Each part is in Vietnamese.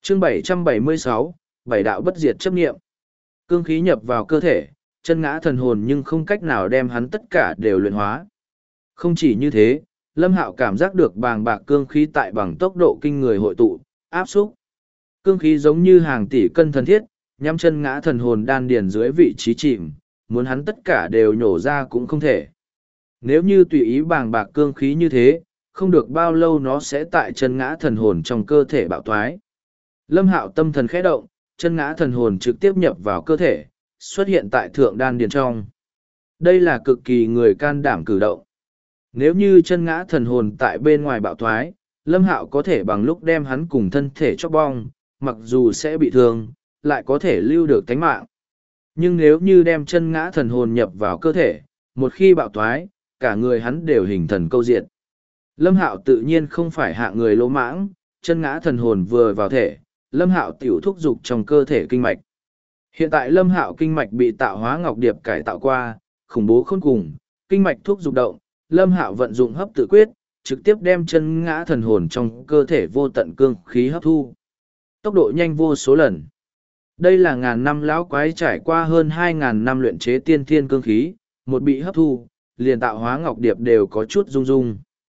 Chương 776, bảy đạo bất diệt chấp nghiệm. Cương khí nhập vào cơ thể, chân ngã thần hồn nhưng không cách nào đem hắn tất cả đều luyện hóa. Không chỉ như thế, Lâm Hạo cảm giác được bàng bạc cương khí tại bằng tốc độ kinh người hội tụ, áp xúc. Cương khí giống như hàng tỷ cân thần thiết, nhắm chân ngã thần hồn đan điền dưới vị trí chìm, muốn hắn tất cả đều nhổ ra cũng không thể. Nếu như tùy ý bàng bạc cương khí như thế, không được bao lâu nó sẽ tại chân ngã thần hồn trong cơ thể bạo thoái. Lâm Hạo tâm thần khẽ động, chân ngã thần hồn trực tiếp nhập vào cơ thể, xuất hiện tại thượng đan điền trong. Đây là cực kỳ người can đảm cử động. Nếu như chân ngã thần hồn tại bên ngoài bạo thoái, Lâm Hạo có thể bằng lúc đem hắn cùng thân thể chóc bong, mặc dù sẽ bị thương, lại có thể lưu được tánh mạng. Nhưng nếu như đem chân ngã thần hồn nhập vào cơ thể, một khi bạo thoái, cả người hắn đều hình thần câu diệt. Lâm Hạo tự nhiên không phải hạ người lỗ mãng, chân ngã thần hồn vừa vào thể, Lâm Hạo tiểu thúc dục trong cơ thể kinh mạch. Hiện tại Lâm Hạo kinh mạch bị tạo hóa ngọc điệp cải tạo qua, khủng bố khôn cùng, kinh mạch thúc dục động, Lâm Hạo vận dụng hấp tự quyết, trực tiếp đem chân ngã thần hồn trong cơ thể vô tận cương khí hấp thu. Tốc độ nhanh vô số lần. Đây là ngàn năm lão quái trải qua hơn 2.000 năm luyện chế tiên thiên cương khí, một bị hấp thu, liền tạo hóa ngọc điệp đều có chút rung rung.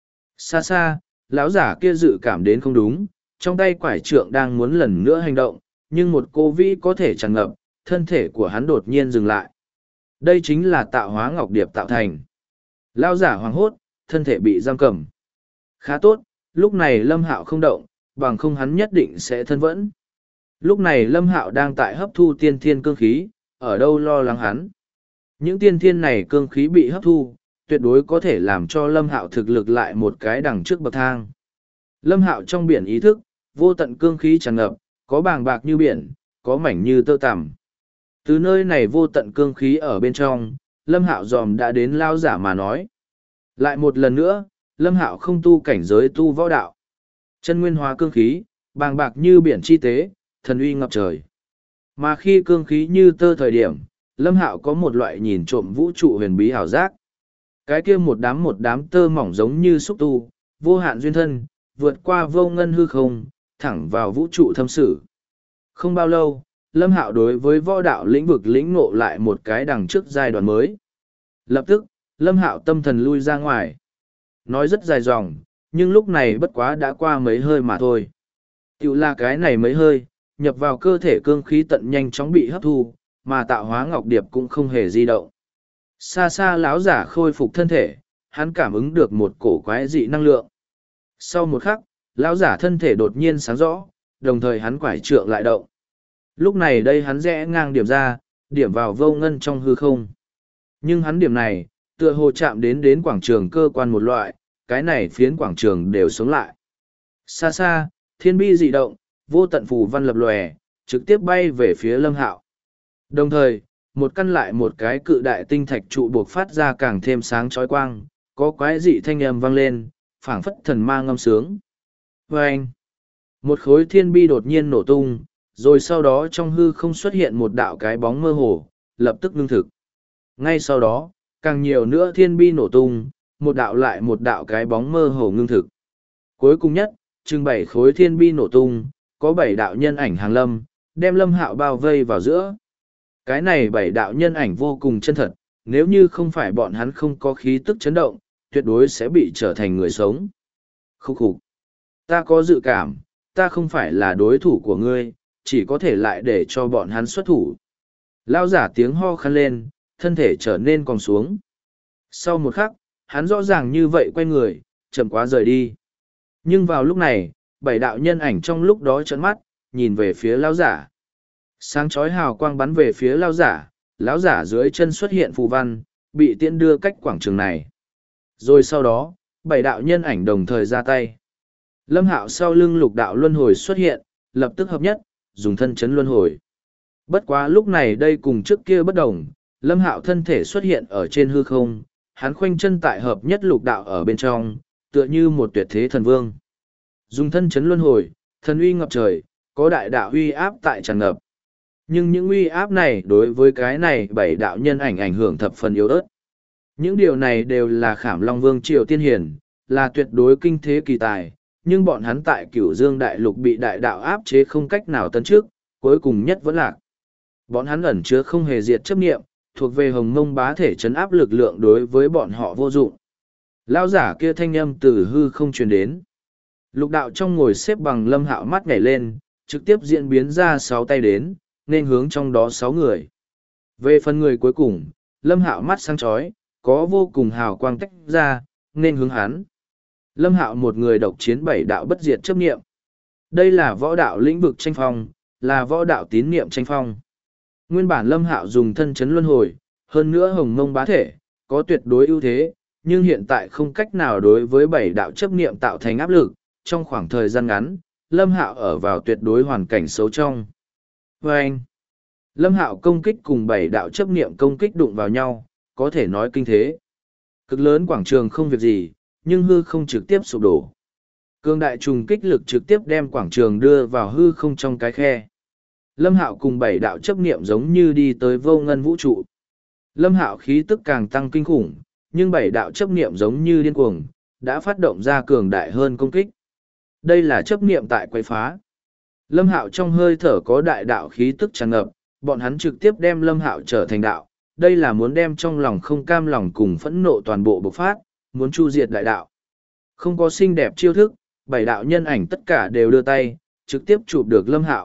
Xa xa, lão giả kia dự cảm đến không đúng, trong tay quải trượng đang muốn lần nữa hành động, nhưng một cô vĩ có thể tràn ngập, thân thể của hắn đột nhiên dừng lại. Đây chính là tạo hóa ngọc điệp tạo thành. Lão giả hoảng hốt, thân thể bị giam cầm. Khá tốt, lúc này Lâm Hạo không động, bằng không hắn nhất định sẽ thân vẫn. Lúc này Lâm Hạo đang tại hấp thu tiên thiên cương khí, ở đâu lo lắng hắn. Những tiên thiên này cương khí bị hấp thu, tuyệt đối có thể làm cho Lâm Hạo thực lực lại một cái đằng trước bậc thang. Lâm Hạo trong biển ý thức, vô tận cương khí tràn ngập, có bàng bạc như biển, có mảnh như tơ tằm. Từ nơi này vô tận cương khí ở bên trong, Lâm Hạo dòm đã đến lao giả mà nói. Lại một lần nữa, Lâm Hạo không tu cảnh giới tu võ đạo. Chân nguyên hóa cương khí, bàng bạc như biển chi tế, thần uy ngập trời. Mà khi cương khí như tơ thời điểm, Lâm Hạo có một loại nhìn trộm vũ trụ huyền bí ảo giác. Cái kia một đám tơ mỏng giống như xúc tu, vô hạn duyên thân, vượt qua vô ngân hư không, thẳng vào vũ trụ thâm sử. Không bao lâu, Lâm Hạo đối với võ đạo lĩnh vực lĩnh ngộ lại một cái đằng trước giai đoạn mới. Lập tức, Lâm Hạo tâm thần lui ra ngoài. Nói rất dài dòng, nhưng lúc này bất quá đã qua mấy hơi mà thôi. Tiểu là cái này mấy hơi, nhập vào cơ thể cương khí tận nhanh chóng bị hấp thu, mà tạo hóa ngọc điệp cũng không hề di động. Xa xa lão giả khôi phục thân thể, hắn cảm ứng được một cổ quái dị năng lượng. Sau một khắc, lão giả thân thể đột nhiên sáng rõ, đồng thời hắn quải trượng lại động. Lúc này đây hắn rẽ ngang điểm ra, điểm vào vô ngân trong hư không. Nhưng hắn điểm này, tựa hồ chạm đến quảng trường cơ quan một loại, cái này phiến quảng trường đều sống lại. Xa xa, thiên bi dị động, vô tận phù văn lập lòe, trực tiếp bay về phía Lâm Hạo. Đồng thời, một căn lại một cái cự đại tinh thạch trụ buộc phát ra càng thêm sáng chói quang, có quái dị thanh âm vang lên, phảng phất thần ma ngâm sướng. Vâng! Một khối thiên bi đột nhiên nổ tung, rồi sau đó trong hư không xuất hiện một đạo cái bóng mơ hồ, lập tức ngưng thực. Ngay sau đó, càng nhiều nữa thiên bi nổ tung, một đạo lại một đạo cái bóng mơ hồ ngưng thực. Cuối cùng nhất, chừng 7 khối thiên bi nổ tung, có 7 đạo nhân ảnh hàng lâm, đem Lâm Hạo bao vây vào giữa. Cái này 7 đạo nhân ảnh vô cùng chân thật, nếu như không phải bọn hắn không có khí tức chấn động, tuyệt đối sẽ bị trở thành người sống. Khúc khục. Ta có dự cảm, ta không phải là đối thủ của ngươi, chỉ có thể lại để cho bọn hắn xuất thủ. Lao giả tiếng ho khăn lên, thân thể trở nên còng xuống. Sau một khắc, hắn rõ ràng như vậy quay người, chậm quá rời đi. Nhưng vào lúc này, 7 đạo nhân ảnh trong lúc đó trợn mắt, nhìn về phía Lao giả. Sáng chói hào quang bắn về phía Lao giả, lão giả dưới chân xuất hiện phù văn, bị tiễn đưa cách quảng trường này. Rồi sau đó, 7 đạo nhân ảnh đồng thời ra tay. Lâm Hạo sau lưng lục đạo luân hồi xuất hiện, lập tức hợp nhất, dùng thân chấn luân hồi. Bất quá lúc này đây cùng trước kia bất đồng, Lâm Hạo thân thể xuất hiện ở trên hư không, hắn khoanh chân tại hợp nhất lục đạo ở bên trong, tựa như một tuyệt thế thần vương. Dùng thân chấn luân hồi, thần uy ngập trời, có đại đạo uy áp tại tràn ngập. Nhưng những uy áp này đối với cái này 7 đạo nhân ảnh ảnh hưởng thập phần yếu ớt. Những điều này đều là Khảm Long Vương Triều Tiên Hiển, là tuyệt đối kinh thế kỳ tài, nhưng bọn hắn tại Cửu Dương Đại Lục bị đại đạo áp chế không cách nào tấn trước, cuối cùng nhất vẫn lạc. Bọn hắn ẩn chứa không hề diệt chấp niệm, thuộc về Hồng Mông bá thể chấn áp lực lượng đối với bọn họ vô dụng. Lão giả kia thanh âm từ hư không truyền đến. Lục đạo trong ngồi xếp bằng Lâm Hạo mắt nhảy lên, trực tiếp diễn biến ra 6 tay đến, nên hướng trong đó 6 người. Về phần người cuối cùng, Lâm Hạo mắt sáng chói, có vô cùng hào quang tách ra, nên hướng hắn. Lâm Hạo một người độc chiến 7 đạo bất diệt chấp niệm. Đây là võ đạo lĩnh vực tranh phong, là võ đạo tín niệm tranh phong. Nguyên bản Lâm Hạo dùng thân chấn luân hồi, hơn nữa Hồng Mông bá thể, có tuyệt đối ưu thế, nhưng hiện tại không cách nào đối với 7 đạo chấp niệm tạo thành áp lực, trong khoảng thời gian ngắn, Lâm Hạo ở vào tuyệt đối hoàn cảnh xấu trong. Và anh, Lâm Hạo công kích cùng 7 đạo chấp niệm công kích đụng vào nhau, có thể nói kinh thế. Cực lớn quảng trường không việc gì, nhưng hư không trực tiếp sụp đổ. Cương đại trùng kích lực trực tiếp đem quảng trường đưa vào hư không trong cái khe. Lâm Hạo cùng 7 đạo chấp niệm giống như đi tới vô ngân vũ trụ. Lâm Hạo khí tức càng tăng kinh khủng, nhưng 7 đạo chấp niệm giống như điên cuồng, đã phát động ra cường đại hơn công kích. Đây là chấp niệm tại quấy phá. Lâm Hạo trong hơi thở có đại đạo khí tức tràn ngập, bọn hắn trực tiếp đem Lâm Hạo trở thành đạo. Đây là muốn đem trong lòng không cam lòng cùng phẫn nộ toàn bộ bộc phát, muốn chu diệt đại đạo. Không có xinh đẹp chiêu thức, 7 đạo nhân ảnh tất cả đều đưa tay, trực tiếp chụp được Lâm Hạo.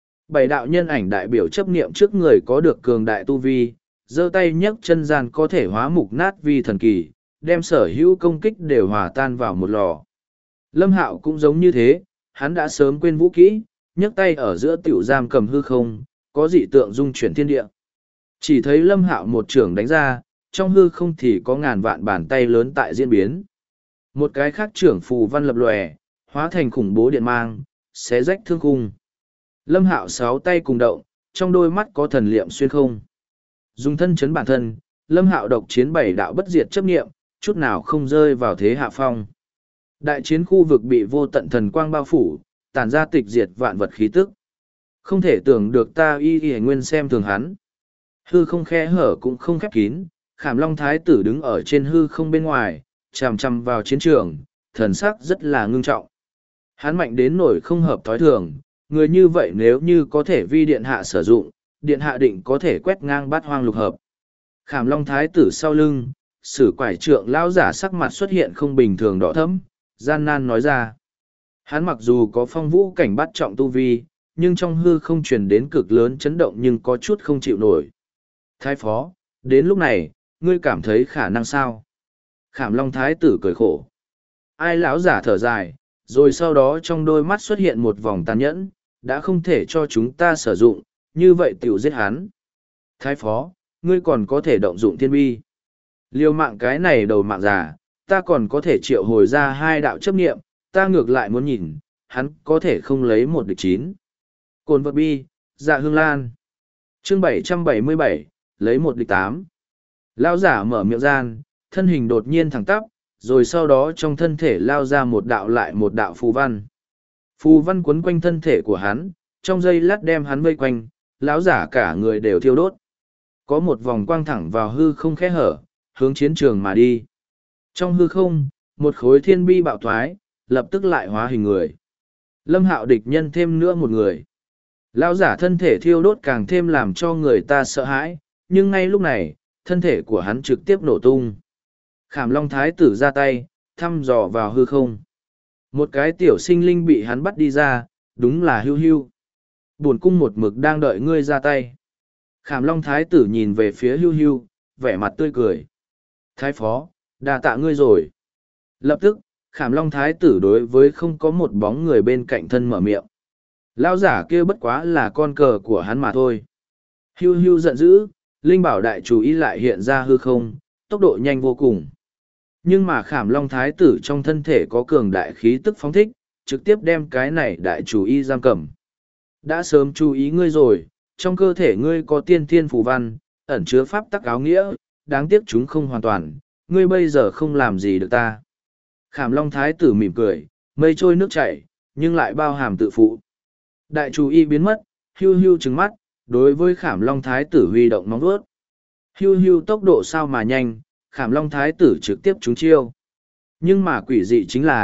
7 đạo nhân ảnh đại biểu chấp niệm trước người có được cường đại tu vi, giơ tay nhấc chân gian có thể hóa mục nát vi thần kỳ, đem sở hữu công kích đều hòa tan vào một lò. Lâm Hạo cũng giống như thế, hắn đã sớm quên vũ kỹ, nhấc tay ở giữa tiểu giam cầm hư không, có dị tượng dung chuyển thiên địa. Chỉ thấy Lâm Hạo một trưởng đánh ra, trong hư không thì có ngàn vạn bàn tay lớn tại diễn biến. Một cái khác trưởng phù văn lập lòe, hóa thành khủng bố điện mang, xé rách thương khung. Lâm Hạo 6 tay cùng động, trong đôi mắt có thần liệm xuyên không. Dùng thân chấn bản thân, Lâm Hạo độc chiến 7 đạo bất diệt chấp niệm, chút nào không rơi vào thế hạ phong. Đại chiến khu vực bị vô tận thần quang bao phủ, tản ra tịch diệt vạn vật khí tức. Không thể tưởng được ta y nguyên xem thường hắn. Hư không khe hở cũng không khép kín, Khảm Long Thái tử đứng ở trên hư không bên ngoài, chằm chằm vào chiến trường, thần sắc rất là ngưng trọng. Hắn mạnh đến nổi không hợp thói thường, người như vậy nếu như có thể vi điện hạ sử dụng, điện hạ định có thể quét ngang bát hoang lục hợp. Khảm Long Thái tử sau lưng, sử quải trượng lão giả sắc mặt xuất hiện không bình thường đỏ thẫm, gian nan nói ra. Hắn mặc dù có phong vũ cảnh bắt trọng tu vi, nhưng trong hư không truyền đến cực lớn chấn động nhưng có chút không chịu nổi. Thái phó, đến lúc này, ngươi cảm thấy khả năng sao? Khảm Long Thái tử cười khổ. Ai lão giả thở dài, rồi sau đó trong đôi mắt xuất hiện một vòng tàn nhẫn, đã không thể cho chúng ta sử dụng, như vậy tiểu giết hắn. Thái phó, ngươi còn có thể động dụng thiên bi. Liều mạng cái này đầu mạng già, ta còn có thể triệu hồi ra 2 đạo chấp niệm, ta ngược lại muốn nhìn, hắn có thể không lấy 1 địch 9. Cồn vật bi, dạ hương lan. Chương 777, lấy 1 địch 8. Lao giả mở miệng gian, thân hình đột nhiên thẳng tắp, rồi sau đó trong thân thể lao ra một đạo lại một đạo phù văn. Phù văn quấn quanh thân thể của hắn, trong giây lát đem hắn vây quanh, lão giả cả người đều thiêu đốt. Có một vòng quang thẳng vào hư không khẽ hở, hướng chiến trường mà đi. Trong hư không, một khối thiên bi bạo thoái, lập tức lại hóa hình người. Lâm Hạo địch nhân thêm nữa một người. Lão giả thân thể thiêu đốt càng thêm làm cho người ta sợ hãi, nhưng ngay lúc này, thân thể của hắn trực tiếp nổ tung. Khảm Long Thái tử ra tay, thăm dò vào hư không. Một cái tiểu sinh linh bị hắn bắt đi ra, đúng là Hưu Hưu. Bổn cung một mực đang đợi ngươi ra tay. Khảm Long Thái tử nhìn về phía Hưu Hưu, vẻ mặt tươi cười. Thái phó, đà tạ ngươi rồi. Lập tức, Khảm Long Thái tử đối với không có một bóng người bên cạnh thân mở miệng. Lão giả kia bất quá là con cờ của hắn mà thôi. Hưu Hưu giận dữ, Linh Bảo đại chủ ý lại hiện ra hư không, tốc độ nhanh vô cùng. Nhưng mà Khảm Long Thái tử trong thân thể có cường đại khí tức phóng thích, trực tiếp đem cái này đại chủ ý giam cầm. Đã sớm chú ý ngươi rồi, trong cơ thể ngươi có tiên thiên phù văn, ẩn chứa pháp tắc áo nghĩa, đáng tiếc chúng không hoàn toàn, ngươi bây giờ không làm gì được ta. Khảm Long Thái tử mỉm cười, mây trôi nước chảy, nhưng lại bao hàm tự phụ. Đại chủ y biến mất, Hưu Hưu trừng mắt, đối với Khảm Long Thái tử huy động móng vuốt. Hưu Hưu tốc độ sao mà nhanh, Khảm Long Thái tử trực tiếp trúng chiêu. Nhưng mà quỷ dị chính là,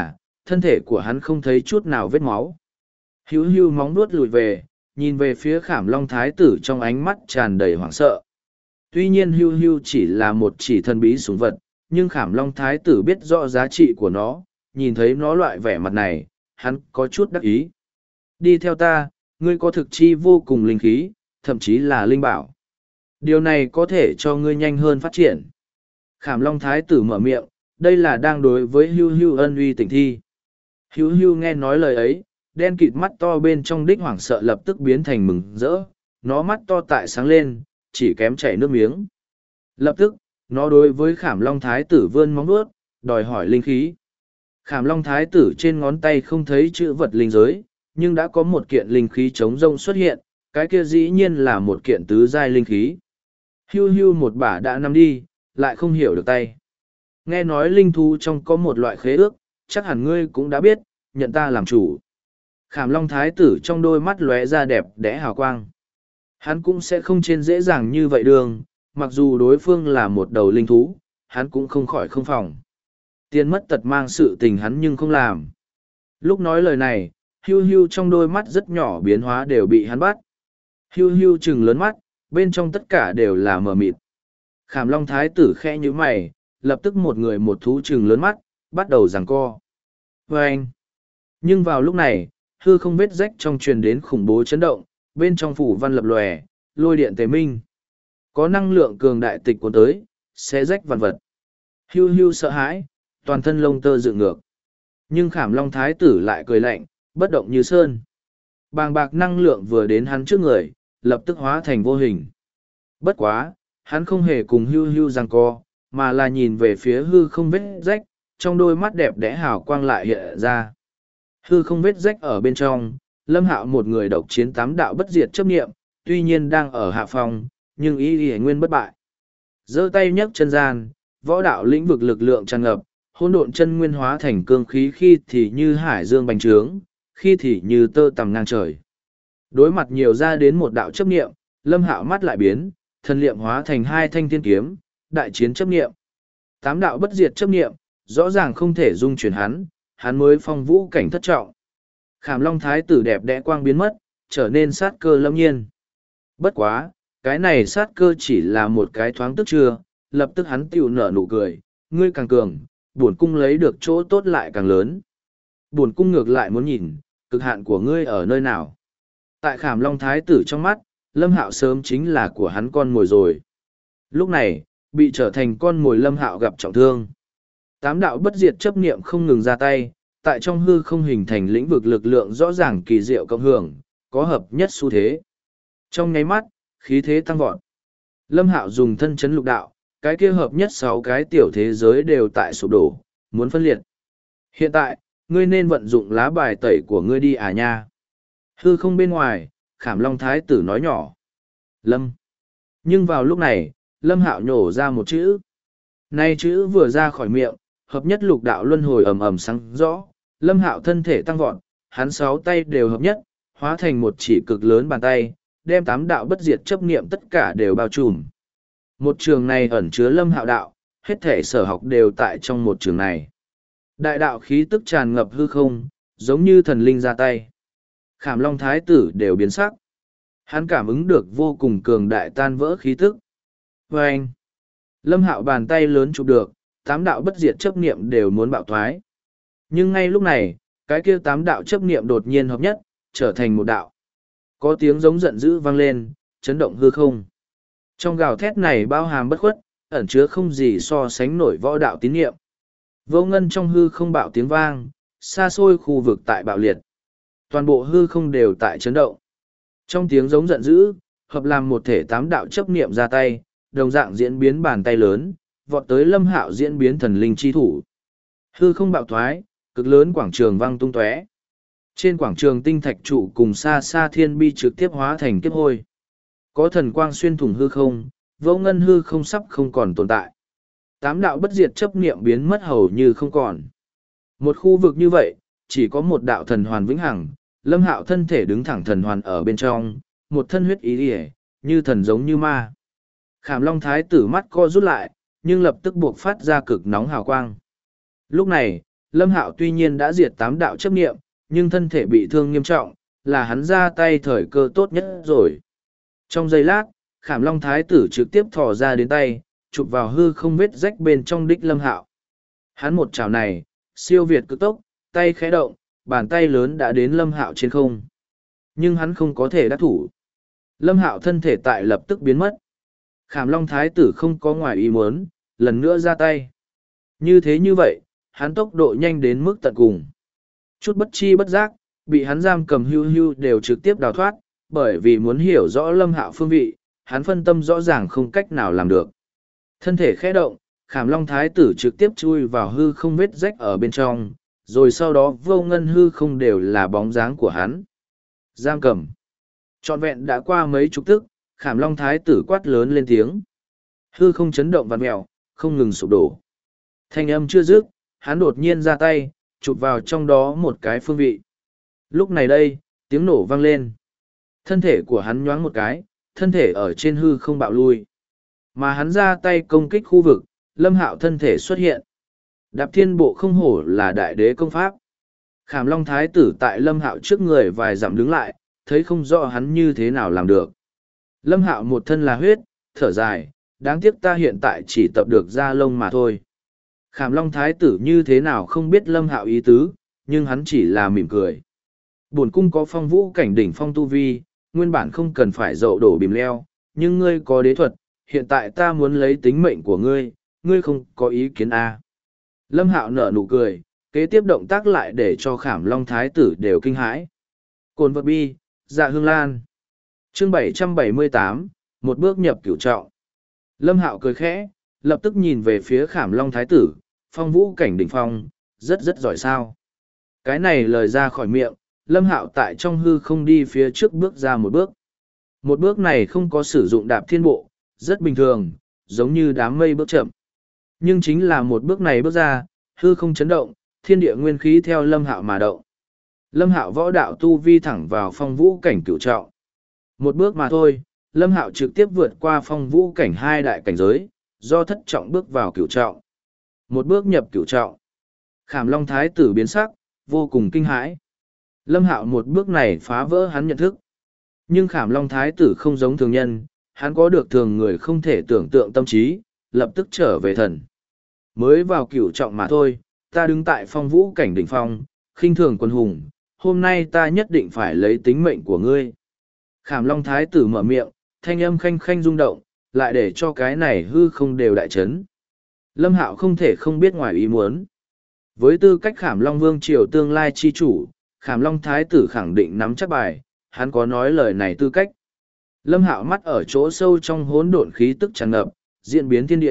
thân thể của hắn không thấy chút nào vết máu. Hưu hưu móng nuốt lùi về, nhìn về phía Khảm Long Thái tử trong ánh mắt tràn đầy hoảng sợ. Tuy nhiên hưu hưu chỉ là một chỉ thần bí súng vật, nhưng Khảm Long Thái tử biết rõ giá trị của nó, nhìn thấy nó loại vẻ mặt này, hắn có chút đắc ý. Đi theo ta, ngươi có thực chi vô cùng linh khí, thậm chí là linh bảo. Điều này có thể cho ngươi nhanh hơn phát triển. Khảm Long Thái tử mở miệng, đây là đang đối với hưu hưu ân uy tình thi. Hưu hưu nghe nói lời ấy, đen kịt mắt to bên trong đích hoảng sợ lập tức biến thành mừng rỡ, nó mắt to tại sáng lên, chỉ kém chảy nước miếng. Lập tức, nó đối với Khảm Long Thái tử vươn móng vuốt, đòi hỏi linh khí. Khảm Long Thái tử trên ngón tay không thấy chữ vật linh giới, nhưng đã có một kiện linh khí chống rông xuất hiện, cái kia dĩ nhiên là một kiện tứ giai linh khí. Hưu hưu một bả đã nằm đi, lại không hiểu được tay. Nghe nói linh thú trong có một loại khế ước, chắc hẳn ngươi cũng đã biết, nhận ta làm chủ. Khảm Long Thái tử trong đôi mắt lóe ra đẹp đẽ hào quang. Hắn cũng sẽ không trên dễ dàng như vậy đường, mặc dù đối phương là một đầu linh thú, hắn cũng không khỏi không phòng. Tiền mất tật mang sự tình hắn nhưng không làm. Lúc nói lời này, hưu hưu trong đôi mắt rất nhỏ biến hóa đều bị hắn bắt. Hưu hưu trừng lớn mắt, bên trong tất cả đều là mờ mịt. Khảm Long Thái tử khẽ như mày, lập tức một người một thú trừng lớn mắt, bắt đầu giằng co. Vâng! Nhưng vào lúc này, hư không vết rách trong truyền đến khủng bố chấn động, bên trong phủ văn lập lòe, lôi điện tế minh. Có năng lượng cường đại tịch cuốn tới, xé rách vạn vật. Hưu hưu sợ hãi, toàn thân lông tơ dựng ngược. Nhưng Khảm Long Thái tử lại cười lạnh, bất động như sơn. Bàng bạc năng lượng vừa đến hắn trước người, lập tức hóa thành vô hình. Bất quá, hắn không hề cùng hưu hưu giằng co, mà là nhìn về phía hư không vết rách, trong đôi mắt đẹp đẽ hào quang lại hiện ra. Hư không vết rách ở bên trong, Lâm Hạo một người độc chiến 8 đạo bất diệt chấp niệm, tuy nhiên đang ở hạ phòng, nhưng ý y nguyên bất bại. Giơ tay nhấc chân gian, võ đạo lĩnh vực lực lượng tràn ngập, hỗn độn chân nguyên hóa thành cương khí khi thì như hải dương bành trướng, khi thì như tơ tằm ngang trời. Đối mặt nhiều ra đến một đạo chấp niệm, Lâm Hạo mắt lại biến, thần niệm hóa thành 2 thanh thiên kiếm, đại chiến chấp niệm. 8 đạo bất diệt chấp niệm, rõ ràng không thể dung chuyển hắn mới phong vũ cảnh thất trọng. Khảm Long Thái tử đẹp đẽ quang biến mất, trở nên sát cơ lâm nhiên. Bất quá, cái này sát cơ chỉ là một cái thoáng tức chưa, lập tức hắn tiểu nở nụ cười, ngươi càng cường, bổn cung lấy được chỗ tốt lại càng lớn. Bổn cung ngược lại muốn nhìn, cực hạn của ngươi ở nơi nào. Tại Khảm Long Thái tử trong mắt, Lâm Hạo sớm chính là của hắn con mồi rồi. Lúc này, bị trở thành con mồi Lâm Hạo gặp trọng thương. 8 đạo bất diệt chấp niệm không ngừng ra tay, tại trong hư không hình thành lĩnh vực lực lượng rõ ràng kỳ diệu cộng hưởng, có hợp nhất xu thế. Trong nháy mắt, khí thế tăng vọt. Lâm Hạo dùng thân chấn lục đạo, cái kia hợp nhất 6 cái tiểu thế giới đều tại sụp đổ, muốn phân liệt. Hiện tại, ngươi nên vận dụng lá bài tẩy của ngươi đi à nha. Hư không bên ngoài, Khảm Long Thái tử nói nhỏ. Lâm. Nhưng vào lúc này, Lâm Hạo nhổ ra một chữ. Này chữ vừa ra khỏi miệng, hợp nhất lục đạo luân hồi ầm ầm sáng rõ, Lâm Hạo thân thể tăng vọt, hắn 6 tay đều hợp nhất, hóa thành một chỉ cực lớn bàn tay, đem 8 đạo bất diệt chấp niệm tất cả đều bao trùm. Một trường này ẩn chứa Lâm Hạo đạo, hết thể sở học đều tại trong một trường này. Đại đạo khí tức tràn ngập hư không, giống như thần linh ra tay. Khảm Long Thái tử đều biến sắc. Hắn cảm ứng được vô cùng cường đại tan vỡ khí tức. Và anh, Lâm Hạo bàn tay lớn chụp được, 8 đạo bất diệt chấp niệm đều muốn bạo thoái. Nhưng ngay lúc này, cái kia 8 đạo chấp niệm đột nhiên hợp nhất, trở thành một đạo. Có tiếng giống giận dữ vang lên, chấn động hư không. Trong gào thét này bao hàm bất khuất, ẩn chứa không gì so sánh nổi võ đạo tín niệm. Vô ngân trong hư không bạo tiếng vang, xa xôi khu vực tại bạo liệt. Toàn bộ hư không đều tại chấn động. Trong tiếng giống giận dữ, hợp làm một thể 8 đạo chấp niệm ra tay, đồng dạng diễn biến bàn tay lớn, vọt tới Lâm Hạo diễn biến thần linh chi thủ. Hư không bạo thoái, cực lớn quảng trường vang tung tóe. Trên quảng trường tinh thạch trụ cùng xa xa thiên bi trực tiếp hóa thành kiếp hôi. Có thần quang xuyên thủng hư không, vô ngân hư không sắp không còn tồn tại. 8 đạo bất diệt chấp niệm biến mất hầu như không còn. Một khu vực như vậy, chỉ có một đạo thần hoàn vĩnh hằng, Lâm Hạo thân thể đứng thẳng thần hoàn ở bên trong, một thân huyết ý ỉa, như thần giống như ma. Khảm Long Thái tử mắt co rút lại, nhưng lập tức buộc phát ra cực nóng hào quang. Lúc này, Lâm Hạo tuy nhiên đã diệt 8 đạo chấp niệm, nhưng thân thể bị thương nghiêm trọng, là hắn ra tay thời cơ tốt nhất rồi. Trong giây lát, Khảm Long Thái tử trực tiếp thò ra đến tay, chụp vào hư không vết rách bên trong đích Lâm Hạo. Hắn một chảo này, siêu việt cực tốc, tay khẽ động, bàn tay lớn đã đến Lâm Hạo trên không. Nhưng hắn không có thể đắc thủ. Lâm Hạo thân thể tại lập tức biến mất. Khảm Long Thái tử không có ngoài ý muốn, lần nữa ra tay. Như vậy, hắn tốc độ nhanh đến mức tận cùng. Chút bất chi bất giác, bị hắn giam cầm hưu hưu đều trực tiếp đào thoát, bởi vì muốn hiểu rõ Lâm Hạo phương vị, hắn phân tâm rõ ràng không cách nào làm được. Thân thể khẽ động, Khảm Long Thái tử trực tiếp chui vào hư không vết rách ở bên trong, rồi sau đó vô ngân hư không đều là bóng dáng của hắn. Giam cầm. Trọn vẹn đã qua mấy chục tức, Khảm Long Thái tử quát lớn lên tiếng. Hư không chấn động vặn mèo, không ngừng sụp đổ. Thanh âm chưa dứt, hắn đột nhiên ra tay, chụp vào trong đó một cái phương vị. Lúc này đây, tiếng nổ vang lên. Thân thể của hắn nhoáng một cái, thân thể ở trên hư không bạo lui. Mà hắn ra tay công kích khu vực, Lâm Hạo thân thể xuất hiện. Đạp thiên bộ không hổ là đại đế công pháp. Khảm Long Thái tử tại Lâm Hạo trước người vài dặm đứng lại, thấy không rõ hắn như thế nào làm được. Lâm Hạo một thân là huyết, thở dài, đáng tiếc ta hiện tại chỉ tập được da lông mà thôi. Khảm Long Thái tử như thế nào không biết Lâm Hạo ý tứ, nhưng hắn chỉ là mỉm cười. Bổn cung có phong vũ cảnh đỉnh phong tu vi, nguyên bản không cần phải dậu đổ bìm leo, nhưng ngươi có đế thuật, hiện tại ta muốn lấy tính mệnh của ngươi, ngươi không có ý kiến à. Lâm Hạo nở nụ cười, kế tiếp động tác lại để cho Khảm Long Thái tử đều kinh hãi. Cồn vật bi, dạ hương lan. Chương 778, một bước nhập cửu trọng. Lâm Hạo cười khẽ, lập tức nhìn về phía Khảm Long Thái tử, phong vũ cảnh đỉnh phong, rất giỏi sao. Cái này lời ra khỏi miệng, Lâm Hạo tại trong hư không đi phía trước bước ra một bước. Một bước này không có sử dụng đạp thiên bộ, rất bình thường, giống như đám mây bước chậm. Nhưng chính là một bước này bước ra, hư không chấn động, thiên địa nguyên khí theo Lâm Hạo mà động. Lâm Hạo võ đạo tu vi thẳng vào phong vũ cảnh cửu trọng. Một bước mà thôi, Lâm Hạo trực tiếp vượt qua phong vũ cảnh 2 đại cảnh giới, do thất trọng bước vào cửu trọng. Một bước nhập cửu trọng. Khảm Long Thái tử biến sắc, vô cùng kinh hãi. Lâm Hạo một bước này phá vỡ hắn nhận thức. Nhưng Khảm Long Thái tử không giống thường nhân, hắn có được thường người không thể tưởng tượng tâm trí, lập tức trở về thần. Mới vào cửu trọng mà thôi, ta đứng tại phong vũ cảnh đỉnh phong, khinh thường quân hùng, hôm nay ta nhất định phải lấy tính mệnh của ngươi. Khảm Long Thái tử mở miệng, thanh âm khanh khanh rung động, lại để cho cái này hư không đều đại chấn. Lâm Hạo không thể không biết ngoài ý muốn. Với tư cách Khảm Long Vương triều tương lai chi chủ, Khảm Long Thái tử khẳng định nắm chắc bài, hắn có nói lời này tư cách. Lâm Hạo mắt ở chỗ sâu trong hỗn độn khí tức tràn ngập, diễn biến thiên địa.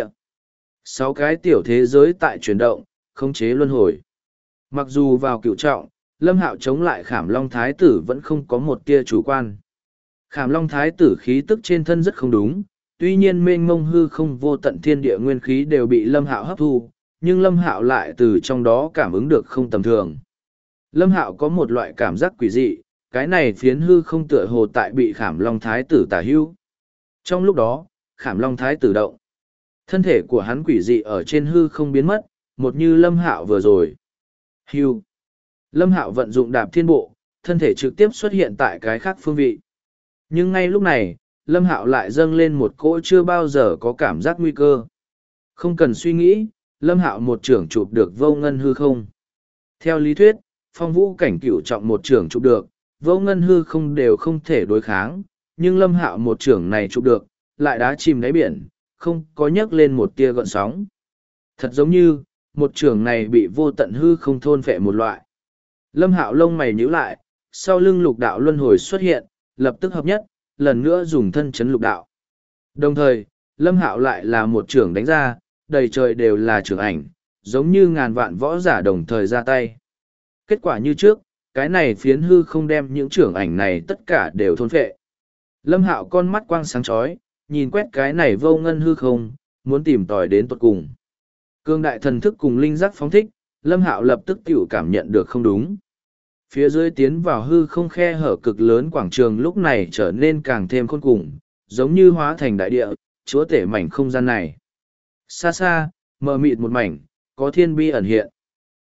6 cái tiểu thế giới tại chuyển động, khống chế luân hồi. Mặc dù vào cửu trọng, Lâm Hạo chống lại Khảm Long Thái tử vẫn không có một tia chủ quan. Khảm Long Thái tử khí tức trên thân rất không đúng, tuy nhiên mênh mông hư không vô tận thiên địa nguyên khí đều bị Lâm Hạo hấp thu, nhưng Lâm Hạo lại từ trong đó cảm ứng được không tầm thường. Lâm Hạo có một loại cảm giác quỷ dị, cái này phiến hư không tựa hồ tại bị Khảm Long Thái tử tả hữu. Trong lúc đó, Khảm Long Thái tử động. Thân thể của hắn quỷ dị ở trên hư không biến mất, một như Lâm Hạo vừa rồi. Hưu. Lâm Hạo vận dụng đạp thiên bộ, thân thể trực tiếp xuất hiện tại cái khác phương vị. Nhưng ngay lúc này, Lâm Hạo lại dâng lên một cỗ chưa bao giờ có cảm giác nguy cơ. Không cần suy nghĩ, Lâm Hạo một trưởng chụp được vô ngân hư không. Theo lý thuyết, phong vũ cảnh cửu trọng một trưởng chụp được, vô ngân hư không đều không thể đối kháng, nhưng Lâm Hạo một trưởng này chụp được, lại đá chìm đáy biển, không có nhấc lên một tia gợn sóng. Thật giống như, một trưởng này bị vô tận hư không thôn phệ một loại. Lâm Hạo lông mày nhíu lại, sau lưng lục đạo luân hồi xuất hiện, lập tức hợp nhất, lần nữa dùng thân chấn lục đạo. Đồng thời, Lâm Hạo lại là một trưởng đánh ra, đầy trời đều là trưởng ảnh, giống như ngàn vạn võ giả đồng thời ra tay. Kết quả như trước, cái này phiến hư không đem những trưởng ảnh này tất cả đều thôn phệ. Lâm Hạo con mắt quang sáng chói, nhìn quét cái này vô ngân hư không, muốn tìm tòi đến tuột cùng. Cương đại thần thức cùng linh giác phóng thích, Lâm Hạo lập tức tiểu cảm nhận được không đúng. Phía dưới tiến vào hư không khe hở cực lớn quảng trường lúc này trở nên càng thêm khôn cùng, giống như hóa thành đại địa, chúa tể mảnh không gian này. Xa xa, mờ mịt một mảnh, có thiên bi ẩn hiện.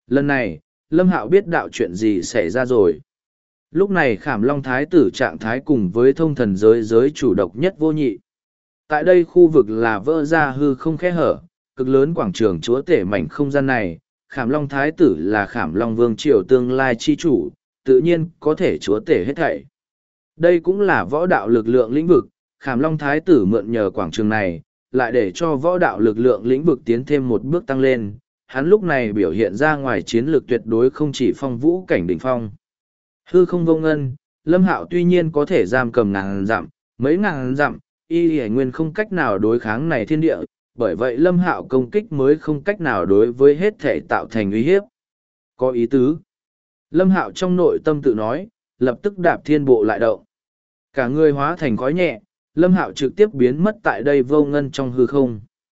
Lần này, Lâm Hạo biết đạo chuyện gì xảy ra rồi. Lúc này Khảm Long Thái tử trạng thái cùng với thông thần giới chủ độc nhất vô nhị. Tại đây khu vực là vỡ ra hư không khe hở, cực lớn quảng trường chúa tể mảnh không gian này, Khảm Long Thái tử là Khảm Long Vương triều tương lai chi chủ, tự nhiên có thể chúa tể hết thảy. Đây cũng là võ đạo lực lượng lĩnh vực, Khảm Long Thái tử mượn nhờ quảng trường này, lại để cho võ đạo lực lượng lĩnh vực tiến thêm một bước tăng lên. Hắn lúc này biểu hiện ra ngoài chiến lược tuyệt đối không chỉ phong vũ cảnh đỉnh phong. Hư không vô ngân, Lâm Hạo tuy nhiên có thể giam cầm ngàn dặm, mấy ngàn dặm, y hải nguyên không cách nào đối kháng này thiên địa, bởi vậy Lâm Hạo công kích mới không cách nào đối với hết thể tạo thành uy hiếp. Có ý tứ. Lâm Hạo trong nội tâm tự nói, lập tức đạp thiên bộ lại động. Cả người hóa thành khói nhẹ, Lâm Hạo trực tiếp biến mất tại đây vô ngân trong hư không.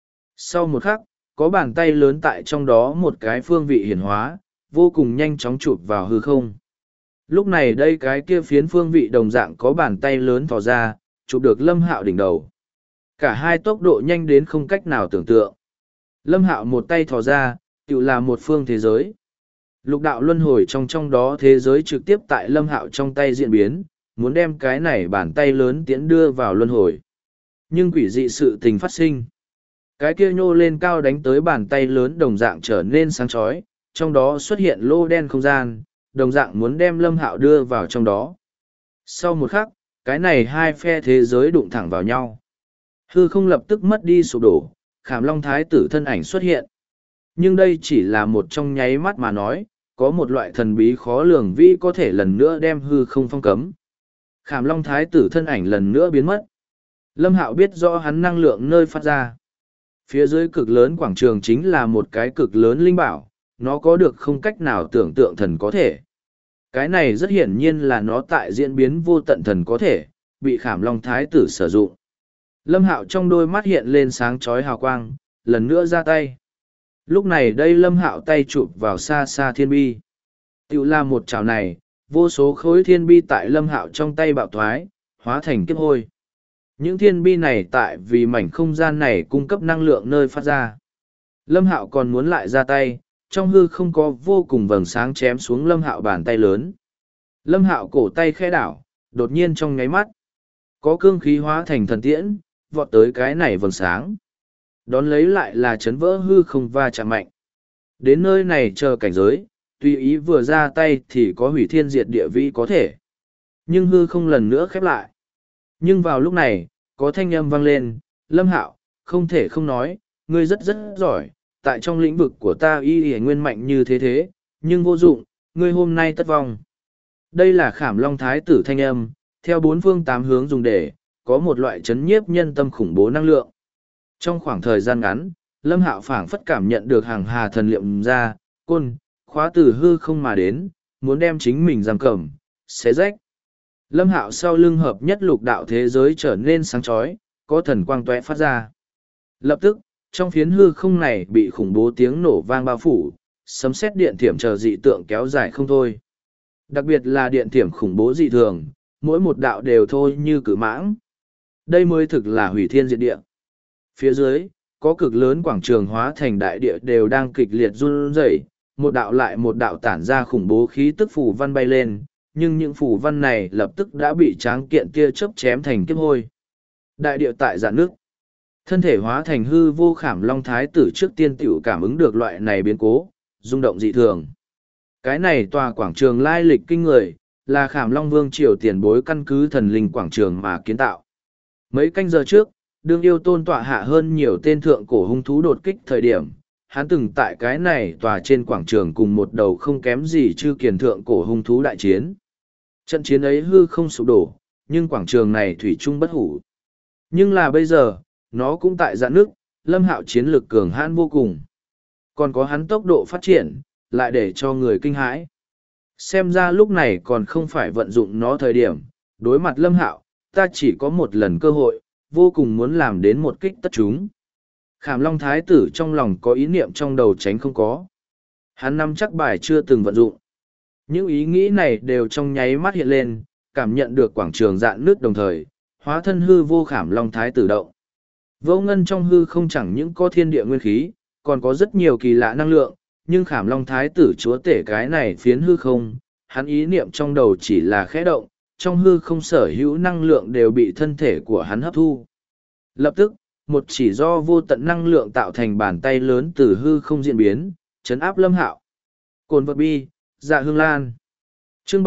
Sau một khắc, có bàn tay lớn tại trong đó một cái phương vị hiển hóa, vô cùng nhanh chóng chụp vào hư không. Lúc này đây cái kia phiến phương vị đồng dạng có bàn tay lớn thò ra, chụp được Lâm Hạo đỉnh đầu. Cả hai tốc độ nhanh đến không cách nào tưởng tượng. Lâm Hạo một tay thò ra, tự là một phương thế giới. Lục đạo luân hồi trong đó thế giới trực tiếp tại Lâm Hạo trong tay diễn biến, muốn đem cái này bàn tay lớn tiễn đưa vào luân hồi. Nhưng quỷ dị sự tình phát sinh. Cái kia nhô lên cao đánh tới bàn tay lớn đồng dạng trở nên sáng chói, trong đó xuất hiện lô đen không gian, đồng dạng muốn đem Lâm Hạo đưa vào trong đó. Sau một khắc, cái này hai phe thế giới đụng thẳng vào nhau. Hư không lập tức mất đi sụp đổ, Khảm Long Thái tử thân ảnh xuất hiện. Nhưng đây chỉ là một trong nháy mắt mà nói, có một loại thần bí khó lường vĩ có thể lần nữa đem hư không phong cấm. Khảm Long Thái tử thân ảnh lần nữa biến mất. Lâm Hạo biết rõ hắn năng lượng nơi phát ra. Phía dưới cực lớn quảng trường chính là một cái cực lớn linh bảo, nó có được không cách nào tưởng tượng thần có thể. Cái này rất hiển nhiên là nó tại diễn biến vô tận thần có thể, bị Khảm Long Thái tử sử dụng. Lâm Hạo trong đôi mắt hiện lên sáng chói hào quang, lần nữa ra tay. Lúc này đây Lâm Hạo tay chụp vào xa xa thiên bi. Tiểu là một chảo này, vô số khối thiên bi tại Lâm Hạo trong tay bạo thoái, hóa thành kiếp hôi. Những thiên bi này tại vì mảnh không gian này cung cấp năng lượng nơi phát ra. Lâm Hạo còn muốn lại ra tay, trong hư không có vô cùng vầng sáng chém xuống Lâm Hạo bàn tay lớn. Lâm Hạo cổ tay khẽ đảo, đột nhiên trong nháy mắt, có cương khí hóa thành thần tiễn, vọt tới cái này vầng sáng. Đón lấy lại là chấn vỡ hư không va chạm mạnh. Đến nơi này chờ cảnh giới, tùy ý vừa ra tay thì có hủy thiên diệt địa vĩ có thể. Nhưng hư không lần nữa khép lại. Nhưng vào lúc này, có thanh âm vang lên, Lâm Hạo, không thể không nói, ngươi rất rất giỏi, tại trong lĩnh vực của ta y nguyên mạnh như thế, nhưng vô dụng, ngươi hôm nay tất vong. Đây là Khảm Long Thái tử thanh âm, theo bốn phương tám hướng dùng để, có một loại chấn nhiếp nhân tâm khủng bố năng lượng. Trong khoảng thời gian ngắn, Lâm Hạo phảng phất cảm nhận được hàng hà thần liệm ra, côn, khóa từ hư không mà đến, muốn đem chính mình giam cầm, xé rách. Lâm Hạo sau lưng hợp nhất lục đạo thế giới trở nên sáng chói, có thần quang tóe phát ra. Lập tức, trong phiến hư không này bị khủng bố tiếng nổ vang bao phủ, sấm sét điện thiểm chờ dị tượng kéo dài không thôi. Đặc biệt là điện thiểm khủng bố dị thường, mỗi một đạo đều thôi như cự mãng. Đây mới thực là hủy thiên diệt địa. Phía dưới, có cực lớn quảng trường hóa thành đại địa đều đang kịch liệt run rẩy, một đạo lại một đạo tản ra khủng bố khí tức phù văn bay lên, nhưng những phù văn này lập tức đã bị tráng kiện tia chớp chém thành kiếp hôi. Đại địa tại dạn nước, thân thể hóa thành hư vô Khảm Long Thái tử trước tiên tiểu cảm ứng được loại này biến cố, rung động dị thường. Cái này tòa quảng trường lai lịch kinh người, là Khảm Long Vương triều tiền bối căn cứ thần linh quảng trường mà kiến tạo. Mấy canh giờ trước, đương yêu tôn tọa hạ hơn nhiều tên thượng cổ hung thú đột kích thời điểm, hắn từng tại cái này tòa trên quảng trường cùng một đầu không kém gì chư kiền thượng cổ hung thú đại chiến. Trận chiến ấy hư không sụp đổ, nhưng quảng trường này thủy chung bất hủ. Nhưng là bây giờ, nó cũng tại dạn nước, Lâm Hạo chiến lực cường hãn vô cùng. Còn có hắn tốc độ phát triển, lại để cho người kinh hãi. Xem ra lúc này còn không phải vận dụng nó thời điểm, đối mặt Lâm Hạo, ta chỉ có một lần cơ hội, vô cùng muốn làm đến một kích tất chúng. Khảm Long Thái tử trong lòng có ý niệm trong đầu tránh không có. Hắn nắm chắc bài chưa từng vận dụng. Những ý nghĩ này đều trong nháy mắt hiện lên, cảm nhận được quảng trường dạn nước đồng thời, hóa thân hư vô Khảm Long Thái tử động. Vô ngân trong hư không chẳng những có thiên địa nguyên khí, còn có rất nhiều kỳ lạ năng lượng, nhưng Khảm Long Thái tử chúa tể cái này phiến hư không, hắn ý niệm trong đầu chỉ là khẽ động, trong hư không sở hữu năng lượng đều bị thân thể của hắn hấp thu. Lập tức, một chỉ do vô tận năng lượng tạo thành bàn tay lớn từ hư không diễn biến, chấn áp Lâm Hạo. Cồn vật bi, Dạ Hương Lan. Chương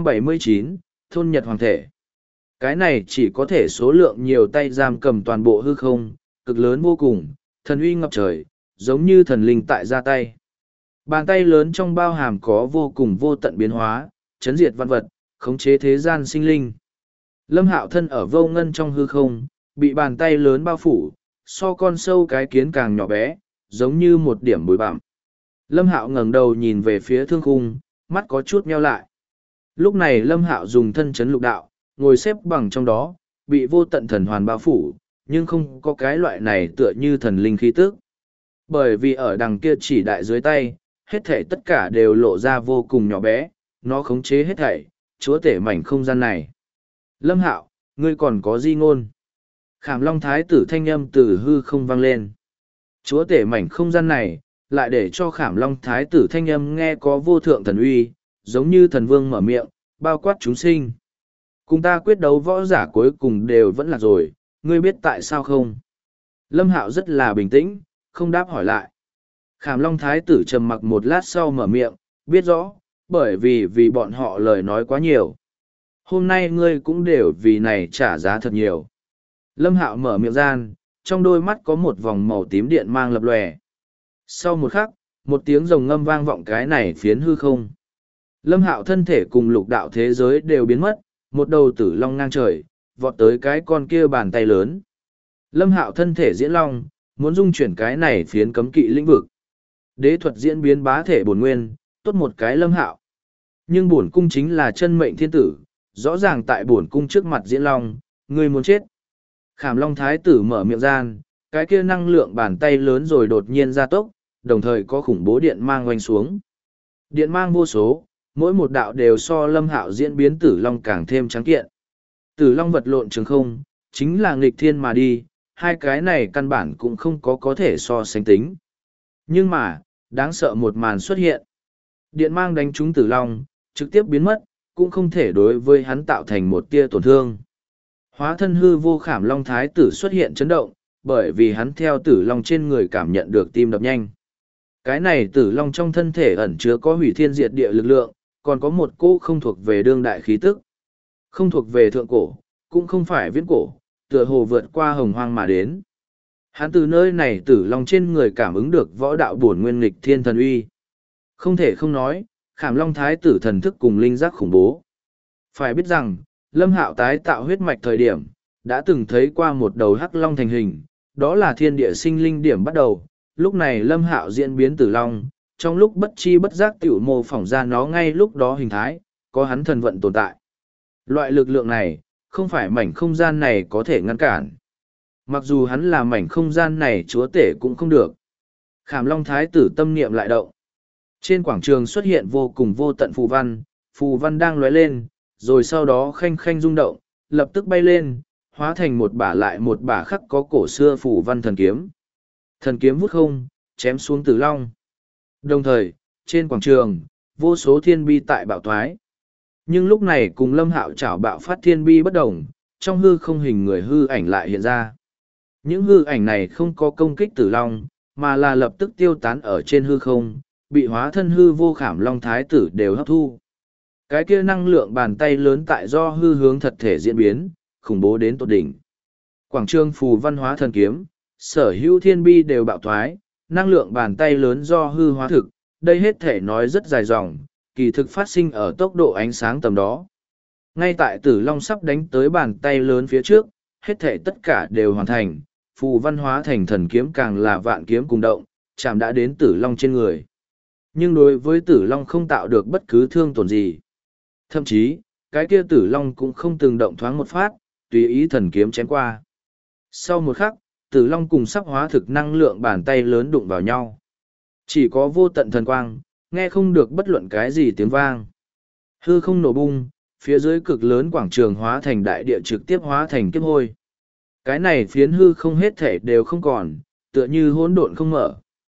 779, Thôn Nhật Hoàng thể. Cái này chỉ có thể số lượng nhiều tay giam cầm toàn bộ hư không, cực lớn vô cùng, thần uy ngập trời, giống như thần linh tại ra tay. Bàn tay lớn trong bao hàm có vô cùng vô tận biến hóa, chấn diệt văn vật, khống chế thế gian sinh linh. Lâm Hạo thân ở vô ngân trong hư không, bị bàn tay lớn bao phủ, so con sâu cái kiến càng nhỏ bé, giống như một điểm bụi bặm. Lâm Hạo ngẩng đầu nhìn về phía thương khung, mắt có chút nheo lại. Lúc này Lâm Hạo dùng thân chấn lục đạo, ngồi xếp bằng trong đó, bị vô tận thần hoàn bao phủ, nhưng không có cái loại này tựa như thần linh khí tức. Bởi vì ở đằng kia chỉ đại dưới tay, hết thảy tất cả đều lộ ra vô cùng nhỏ bé, nó khống chế hết thảy, chúa tể mảnh không gian này. Lâm Hạo, ngươi còn có di ngôn? Khảm Long Thái tử thanh âm từ hư không vang lên. Chúa tể mảnh không gian này, lại để cho Khảm Long Thái tử thanh âm nghe có vô thượng thần uy, giống như thần vương mở miệng, bao quát chúng sinh. Cùng ta quyết đấu võ giả cuối cùng đều vẫn là rồi, ngươi biết tại sao không? Lâm Hạo rất là bình tĩnh, không đáp hỏi lại. Khảm Long Thái tử trầm mặc một lát sau mở miệng, biết rõ, bởi vì bọn họ lời nói quá nhiều. Hôm nay ngươi cũng đều vì này trả giá thật nhiều. Lâm Hạo mở miệng gian, trong đôi mắt có một vòng màu tím điện mang lập lòe. Sau một khắc, một tiếng rồng ngâm vang vọng cái này phiến hư không. Lâm Hạo thân thể cùng lục đạo thế giới đều biến mất, một đầu tử long ngang trời, vọt tới cái con kia bàn tay lớn. Lâm Hạo thân thể diễn long, muốn dung chuyển cái này phiến cấm kỵ lĩnh vực. Đế thuật diễn biến bá thể bổn nguyên, tốt một cái Lâm Hạo. Nhưng bổn cung chính là chân mệnh thiên tử, rõ ràng tại bổn cung trước mặt diễn long, ngươi muốn chết. Khảm Long Thái tử mở miệng gian, cái kia năng lượng bàn tay lớn rồi đột nhiên gia tốc, đồng thời có khủng bố điện mang oanh xuống. Điện mang vô số, mỗi một đạo đều so Lâm Hạo diễn biến tử long càng thêm trắng kiện. Tử long vật lộn trường không, chính là nghịch thiên mà đi, hai cái này căn bản cũng không có thể so sánh tính. Nhưng mà, đáng sợ một màn xuất hiện. Điện mang đánh trúng tử long, trực tiếp biến mất, cũng không thể đối với hắn tạo thành một tia tổn thương. Hóa thân hư vô Khảm Long Thái tử xuất hiện chấn động, bởi vì hắn theo tử long trên người cảm nhận được tim đập nhanh. Cái này tử long trong thân thể ẩn chứa có hủy thiên diệt địa lực lượng, còn có một cỗ không thuộc về đương đại khí tức. Không thuộc về thượng cổ, cũng không phải viễn cổ, tựa hồ vượt qua hồng hoang mà đến. Hắn từ nơi này tử long trên người cảm ứng được võ đạo bổn nguyên nghịch thiên thần uy. Không thể không nói, Khảm Long Thái tử thần thức cùng linh giác khủng bố. Phải biết rằng, Lâm Hạo tái tạo huyết mạch thời điểm, đã từng thấy qua một đầu hắc long thành hình, đó là thiên địa sinh linh điểm bắt đầu. Lúc này Lâm Hạo diễn biến tử long, trong lúc bất chi bất giác tiểu mô phỏng ra nó ngay lúc đó hình thái, có hắn thần vận tồn tại. Loại lực lượng này, không phải mảnh không gian này có thể ngăn cản. Mặc dù hắn là mảnh không gian này chúa tể cũng không được. Khảm Long Thái tử tâm niệm lại động. Trên quảng trường xuất hiện vô cùng vô tận phù văn đang lóe lên, rồi sau đó khanh khanh rung động, lập tức bay lên, hóa thành một bả lại một bả khắc có cổ xưa phù văn thần kiếm. Thần kiếm vút không, chém xuống tử long. Đồng thời, trên quảng trường, vô số thiên bi tại bạo thoái. Nhưng lúc này cùng Lâm Hạo chảo bạo phát thiên bi bất đồng, trong hư không hình người hư ảnh lại hiện ra. Những hư ảnh này không có công kích tử long, mà là lập tức tiêu tán ở trên hư không, bị hóa thân hư vô Khảm Long Thái tử đều hấp thu. Cái kia năng lượng bàn tay lớn tại do hư hướng thật thể diễn biến, khủng bố đến tột đỉnh. Quảng trường phù văn hóa thần kiếm, sở hữu thiên bi đều bạo thoái, năng lượng bàn tay lớn do hư hóa thực, đây hết thể nói rất dài dòng, kỳ thực phát sinh ở tốc độ ánh sáng tầm đó. Ngay tại tử long sắp đánh tới bàn tay lớn phía trước, hết thể tất cả đều hoàn thành, phù văn hóa thành thần kiếm càng là vạn kiếm cùng động, chạm đã đến tử long trên người. Nhưng đối với tử long không tạo được bất cứ thương tổn gì. Thậm chí, cái kia tử long cũng không từng động thoáng một phát, tùy ý thần kiếm chém qua. Sau một khắc, tử long cùng sắp hóa thực năng lượng bàn tay lớn đụng vào nhau. Chỉ có vô tận thần quang, nghe không được bất luận cái gì tiếng vang. Hư không nổ bung, phía dưới cực lớn quảng trường hóa thành đại địa trực tiếp hóa thành kiếp hôi. Cái này phiến hư không hết thể đều không còn, tựa như hỗn độn không mở.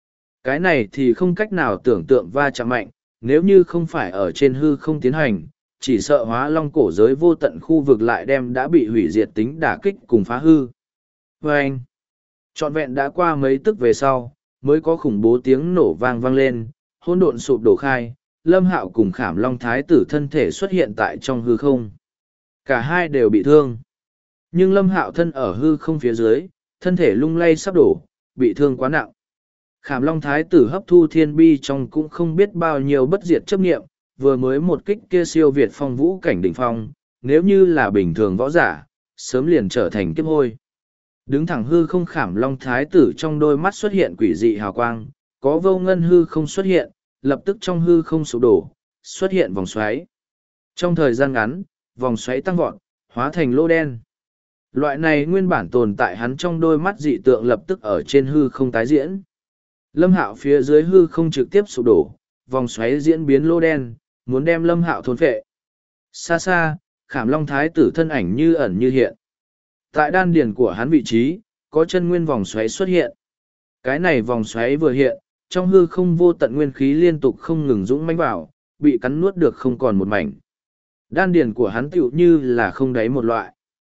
Cái này thì không cách nào tưởng tượng va chạm mạnh, nếu như không phải ở trên hư không tiến hành, chỉ sợ hóa long cổ giới vô tận khu vực lại đem đã bị hủy diệt tính đả kích cùng phá hư. Vâng! Trọn vẹn đã qua mấy tức về sau, mới có khủng bố tiếng nổ vang vang lên, hỗn độn sụp đổ khai, Lâm Hạo cùng Khảm Long Thái tử thân thể xuất hiện tại trong hư không. Cả hai đều bị thương. Nhưng Lâm Hạo thân ở hư không phía dưới, thân thể lung lay sắp đổ, bị thương quá nặng. Khảm Long Thái tử hấp thu thiên bi trong cũng không biết bao nhiêu bất diệt chấp niệm, vừa mới một kích kia siêu việt phong vũ cảnh đỉnh phong, nếu như là bình thường võ giả, sớm liền trở thành kiếp hôi. Đứng thẳng hư không Khảm Long Thái tử trong đôi mắt xuất hiện quỷ dị hào quang, có vô ngân hư không xuất hiện, lập tức trong hư không sụp đổ, xuất hiện vòng xoáy. Trong thời gian ngắn, vòng xoáy tăng vọt, hóa thành lỗ đen. Loại này nguyên bản tồn tại hắn trong đôi mắt dị tượng lập tức ở trên hư không tái diễn. Lâm Hạo phía dưới hư không trực tiếp sụp đổ, vòng xoáy diễn biến lỗ đen, muốn đem Lâm Hạo thôn phệ. Xa xa, Khảm Long Thái tử thân ảnh như ẩn như hiện. Tại đan điền của hắn vị trí, có chân nguyên vòng xoáy xuất hiện. Cái này vòng xoáy vừa hiện, trong hư không vô tận nguyên khí liên tục không ngừng dũng mãnh vào, bị cắn nuốt được không còn một mảnh. Đan điền của hắn tựu như là không đáy một loại.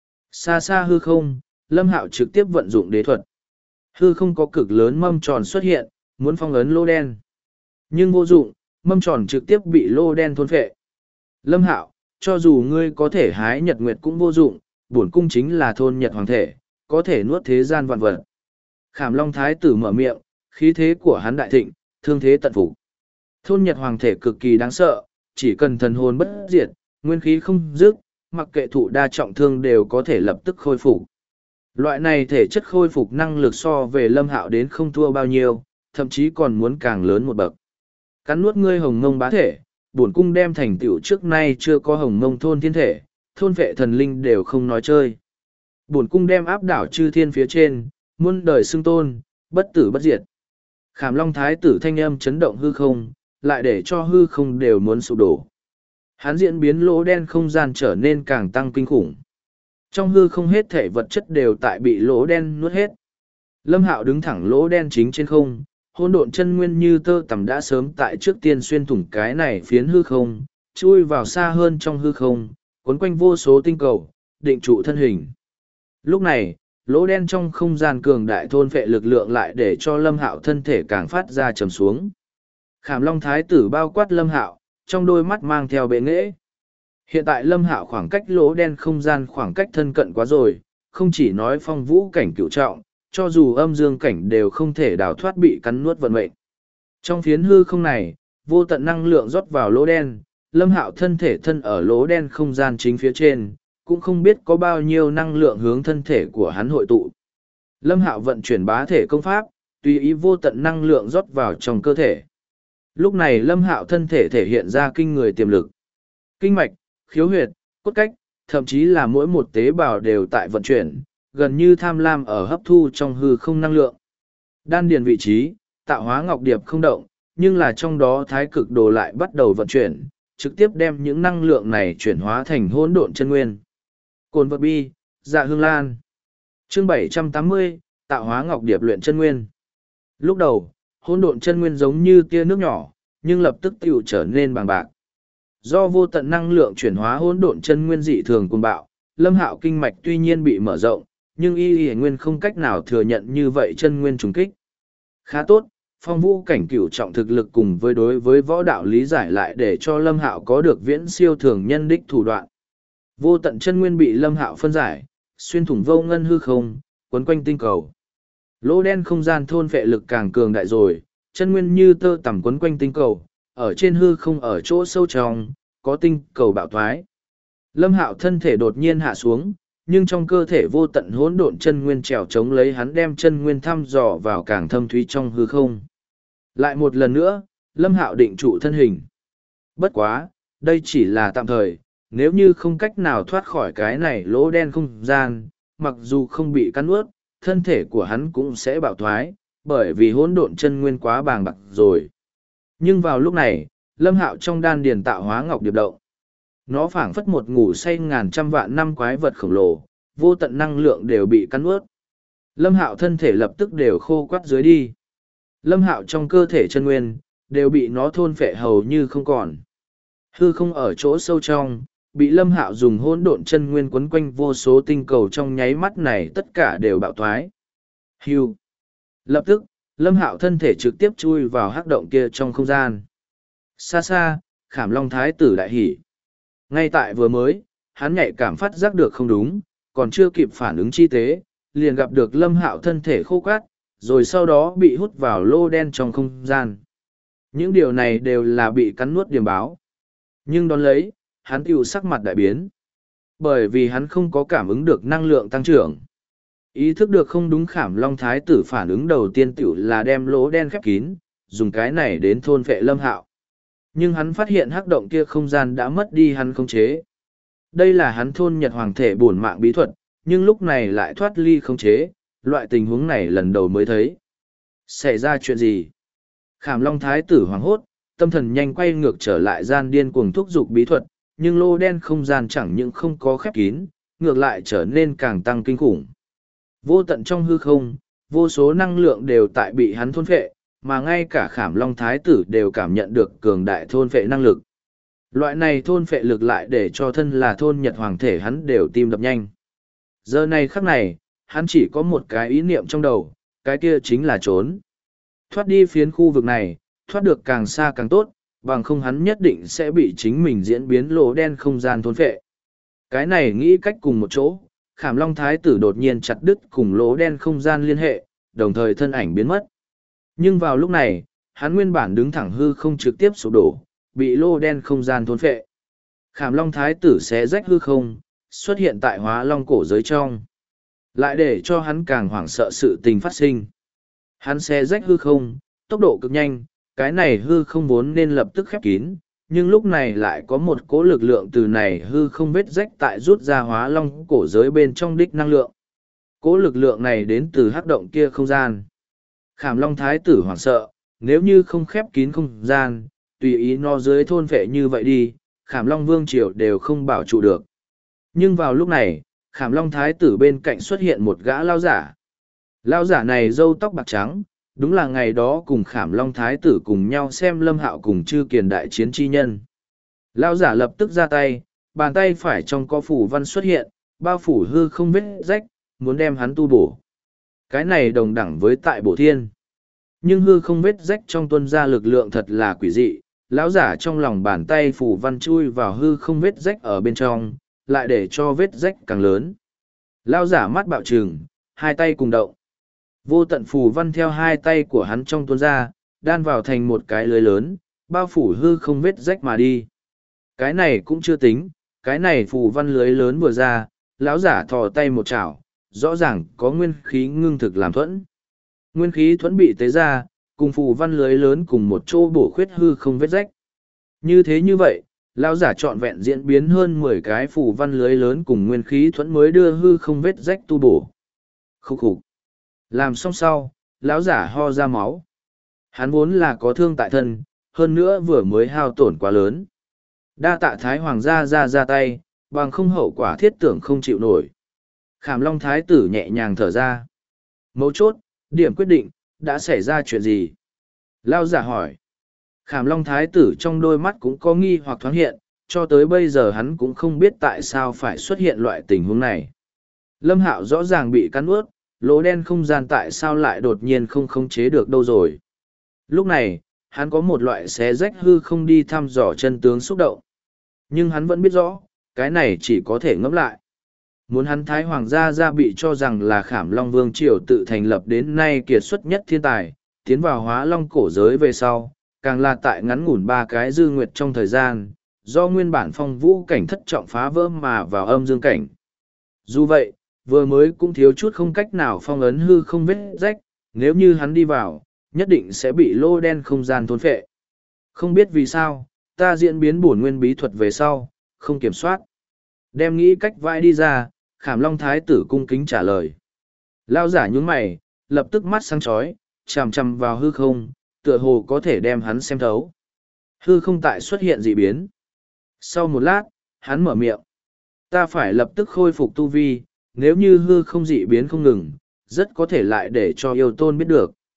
Xa xa hư không, Lâm Hạo trực tiếp vận dụng đế thuật. Hư không có cực lớn mâm tròn xuất hiện, muốn phong ấn lô đen. Nhưng vô dụng, mâm tròn trực tiếp bị lô đen thôn phệ. Lâm Hạo, cho dù ngươi có thể hái nhật nguyệt cũng vô dụng, bổn cung chính là thôn nhật hoàng thể, có thể nuốt thế gian vạn vật. Khảm Long Thái tử mở miệng, khí thế của hắn đại thịnh, thương thế tận phục. Thôn nhật hoàng thể cực kỳ đáng sợ, chỉ cần thần hồn bất diệt, nguyên khí không dứt, mặc kệ thụ đa trọng thương đều có thể lập tức khôi phục. Loại này thể chất khôi phục năng lực so về Lâm Hạo đến không thua bao nhiêu, thậm chí còn muốn càng lớn một bậc. Cắn nuốt ngươi hồng ngông bá thể, bổn cung đem thành tựu trước nay chưa có hồng ngông thôn thiên thể, thôn vệ thần linh đều không nói chơi. Bổn cung đem áp đảo chư thiên phía trên, muôn đời xưng tôn, bất tử bất diệt. Khảm Long Thái tử thanh âm chấn động hư không, lại để cho hư không đều muốn sụp đổ. Hắn diễn biến lỗ đen không gian trở nên càng tăng kinh khủng. Trong hư không hết thể vật chất đều tại bị lỗ đen nuốt hết. Lâm Hạo đứng thẳng lỗ đen chính trên không, hỗn độn chân nguyên như tơ tằm đã sớm tại trước tiên xuyên thủng cái này phiến hư không, chui vào xa hơn trong hư không, cuốn quanh vô số tinh cầu, định trụ thân hình. Lúc này, lỗ đen trong không gian cường đại thôn phệ lực lượng lại để cho Lâm Hạo thân thể càng phát ra trầm xuống. Khảm Long Thái tử bao quát Lâm Hạo, trong đôi mắt mang theo bệ nghệ. Hiện tại Lâm Hạo khoảng cách lỗ đen không gian khoảng cách thân cận quá rồi, không chỉ nói phong vũ cảnh cựu trọng, cho dù âm dương cảnh đều không thể đào thoát bị cắn nuốt vận mệnh. Trong phiến hư không này, vô tận năng lượng rót vào lỗ đen, Lâm Hạo thân thể thân ở lỗ đen không gian chính phía trên, cũng không biết có bao nhiêu năng lượng hướng thân thể của hắn hội tụ. Lâm Hạo vận chuyển bá thể công pháp, tùy ý vô tận năng lượng rót vào trong cơ thể. Lúc này Lâm Hạo thân thể thể hiện ra kinh người tiềm lực. Kinh mạch, khiếu huyệt, cốt cách, thậm chí là mỗi một tế bào đều tại vận chuyển, gần như tham lam ở hấp thu trong hư không năng lượng. Đan điền vị trí, tạo hóa ngọc điệp không động, nhưng là trong đó thái cực đồ lại bắt đầu vận chuyển, trực tiếp đem những năng lượng này chuyển hóa thành hỗn độn chân nguyên. Cồn vật bi, dạ hương lan. Chương 780, tạo hóa ngọc điệp luyện chân nguyên. Lúc đầu, hỗn độn chân nguyên giống như tia nước nhỏ, nhưng lập tức tiểu trở nên bằng bạc. Do vô tận năng lượng chuyển hóa hỗn độn chân nguyên dị thường cuồng bạo, Lâm Hạo kinh mạch tuy nhiên bị mở rộng, nhưng y nguyên không cách nào thừa nhận như vậy chân nguyên trùng kích. Khá tốt, phong vũ cảnh cửu trọng thực lực cùng với đối với võ đạo lý giải lại để cho Lâm Hạo có được viễn siêu thường nhân đích thủ đoạn. Vô tận chân nguyên bị Lâm Hạo phân giải, xuyên thủng vô ngân hư không, quấn quanh tinh cầu. Lỗ đen không gian thôn phệ lực càng cường đại rồi, chân nguyên như tơ tằm quấn quanh tinh cầu, ở trên hư không ở chỗ sâu trong, có tinh cầu bạo thoái. Lâm Hạo thân thể đột nhiên hạ xuống, nhưng trong cơ thể vô tận hỗn độn chân nguyên trèo chống lấy hắn đem chân nguyên thăm dò vào càng thâm thúy trong hư không. Lại một lần nữa, Lâm Hạo định trụ thân hình. Bất quá, đây chỉ là tạm thời, nếu như không cách nào thoát khỏi cái này lỗ đen không gian, mặc dù không bị cắn nuốt, thân thể của hắn cũng sẽ bạo thoái, bởi vì hỗn độn chân nguyên quá bàng bạc rồi. Nhưng vào lúc này, Lâm Hạo trong đan điền tạo hóa ngọc điệp động. Nó phảng phất một ngủ say ngàn trăm vạn năm quái vật khổng lồ, vô tận năng lượng đều bị cắn nuốt. Lâm Hạo thân thể lập tức đều khô quắt dưới đi. Lâm Hạo trong cơ thể chân nguyên, đều bị nó thôn phệ hầu như không còn. Hư không ở chỗ sâu trong, bị Lâm Hạo dùng hỗn độn chân nguyên quấn quanh vô số tinh cầu trong nháy mắt này tất cả đều bạo thoái. Hưu. Lập tức, Lâm Hạo thân thể trực tiếp chui vào hắc động kia trong không gian. Xa xa, Khảm Long Thái tử đại hỉ. Ngay tại vừa mới, hắn nhạy cảm phát giác được không đúng, còn chưa kịp phản ứng chi tế, liền gặp được Lâm Hạo thân thể khô cát, rồi sau đó bị hút vào lô đen trong không gian. Những điều này đều là bị cắn nuốt điểm báo. Nhưng đón lấy, hắn tiêu sắc mặt đại biến. Bởi vì hắn không có cảm ứng được năng lượng tăng trưởng. Ý thức được không đúng, Khảm Long Thái tử phản ứng đầu tiên tiểu là đem lỗ đen khép kín, dùng cái này đến thôn phệ Lâm Hạo. Nhưng hắn phát hiện hắc động kia không gian đã mất đi hắn khống chế. Đây là hắn thôn nhật hoàng thể bổn mạng bí thuật, nhưng lúc này lại thoát ly khống chế, loại tình huống này lần đầu mới thấy. Xảy ra chuyện gì? Khảm Long Thái tử hoảng hốt, tâm thần nhanh quay ngược trở lại gian điên cuồng thúc giục bí thuật, nhưng lô đen không gian chẳng những không có khép kín, ngược lại trở nên càng tăng kinh khủng. Vô tận trong hư không, vô số năng lượng đều tại bị hắn thôn phệ, mà ngay cả Khảm Long Thái tử đều cảm nhận được cường đại thôn phệ năng lực. Loại này thôn phệ lực lại để cho thân là thôn nhật hoàng thể hắn đều tim đập nhanh. Giờ này khắc này, hắn chỉ có một cái ý niệm trong đầu, cái kia chính là trốn. Thoát đi phiến khu vực này, thoát được càng xa càng tốt, bằng không hắn nhất định sẽ bị chính mình diễn biến lỗ đen không gian thôn phệ. Cái này nghĩ cách cùng một chỗ, Khảm Long Thái tử đột nhiên chặt đứt cùng lỗ đen không gian liên hệ, đồng thời thân ảnh biến mất. Nhưng vào lúc này, hắn nguyên bản đứng thẳng hư không trực tiếp sụp đổ, bị lỗ đen không gian thôn phệ. Khảm Long Thái tử xé rách hư không, xuất hiện tại Hóa Long cổ giới trong. Lại để cho hắn càng hoảng sợ sự tình phát sinh. Hắn xé rách hư không, tốc độ cực nhanh, cái này hư không vốn nên lập tức khép kín, nhưng lúc này lại có một cỗ lực lượng từ này hư không vết rách tại rút ra Hóa Long cổ giới bên trong đích năng lượng. Cỗ lực lượng này đến từ hắc động kia không gian. Khảm Long Thái tử hoảng sợ, nếu như không khép kín không gian, tùy ý nó dưới thôn vệ như vậy đi, Khảm Long Vương Triều đều không bảo trụ được. Nhưng vào lúc này, Khảm Long Thái tử bên cạnh xuất hiện một gã lao giả. Lao giả này râu tóc bạc trắng, đúng là ngày đó cùng Khảm Long Thái tử cùng nhau xem Lâm Hạo cùng Chư Kiền đại chiến chi nhân. Lao giả lập tức ra tay, bàn tay phải trong có phủ văn xuất hiện, bao phủ hư không vết rách, muốn đem hắn tu bổ. Cái này đồng đẳng với tại bổ thiên. Nhưng hư không vết rách trong tuân ra lực lượng thật là quỷ dị, lão giả trong lòng bàn tay phủ văn chui vào hư không vết rách ở bên trong, lại để cho vết rách càng lớn. Lão giả mắt bạo trừng, hai tay cùng động. Vô tận phù văn theo hai tay của hắn trong tuôn ra, đan vào thành một cái lưới lớn, bao phủ hư không vết rách mà đi. Cái này cũng chưa tính, cái này phù văn lưới lớn vừa ra, lão giả thò tay một chảo, rõ ràng có nguyên khí ngưng thực làm thuẫn. Nguyên khí thuẫn bị tế ra, cùng phù văn lưới lớn cùng một chỗ bổ khuyết hư không vết rách. Như thế như vậy, lão giả trọn vẹn diễn biến hơn 10 cái phù văn lưới lớn cùng nguyên khí thuẫn mới đưa hư không vết rách tu bổ. Khúc khục. Làm xong sau, lão giả ho ra máu. Hắn vốn là có thương tại thân, hơn nữa vừa mới hao tổn quá lớn. Đa tạ Thái Hoàng ra tay, bằng không hậu quả thiết tưởng không chịu nổi. Khảm Long Thái tử nhẹ nhàng thở ra. Mấu chốt, điểm quyết định, đã xảy ra chuyện gì? Lão giả hỏi. Khảm Long Thái tử trong đôi mắt cũng có nghi hoặc thoáng hiện, cho tới bây giờ hắn cũng không biết tại sao phải xuất hiện loại tình huống này. Lâm Hạo rõ ràng bị cắn ướt, lỗ đen không gian tại sao lại đột nhiên không khống chế được đâu rồi. Lúc này, hắn có một loại xé rách hư không đi thăm dò chân tướng xúc động. Nhưng hắn vẫn biết rõ, cái này chỉ có thể ngẫm lại. Muốn hắn Thái Hoàng gia bị cho rằng là Khảm Long Vương Triều tự thành lập đến nay kiệt xuất nhất thiên tài, tiến vào Hóa Long cổ giới về sau, càng là tại ngắn ngủn 3 cái dư nguyệt trong thời gian, do nguyên bản phong vũ cảnh thất trọng phá vỡ mà vào âm dương cảnh. Dù vậy, vừa mới cũng thiếu chút không cách nào phong ấn hư không vết rách, nếu như hắn đi vào, nhất định sẽ bị lô đen không gian thôn phệ. Không biết vì sao, ta diễn biến bổn nguyên bí thuật về sau, không kiểm soát. Đem nghĩ cách vãi đi ra, Khảm Long Thái tử cung kính trả lời. Lao giả nhún mày, lập tức mắt sáng chói, chằm chằm vào hư không, tựa hồ có thể đem hắn xem thấu. Hư không tại xuất hiện dị biến. Sau một lát, hắn mở miệng. Ta phải lập tức khôi phục tu vi, nếu như hư không dị biến không ngừng, rất có thể lại để cho yêu tôn biết được.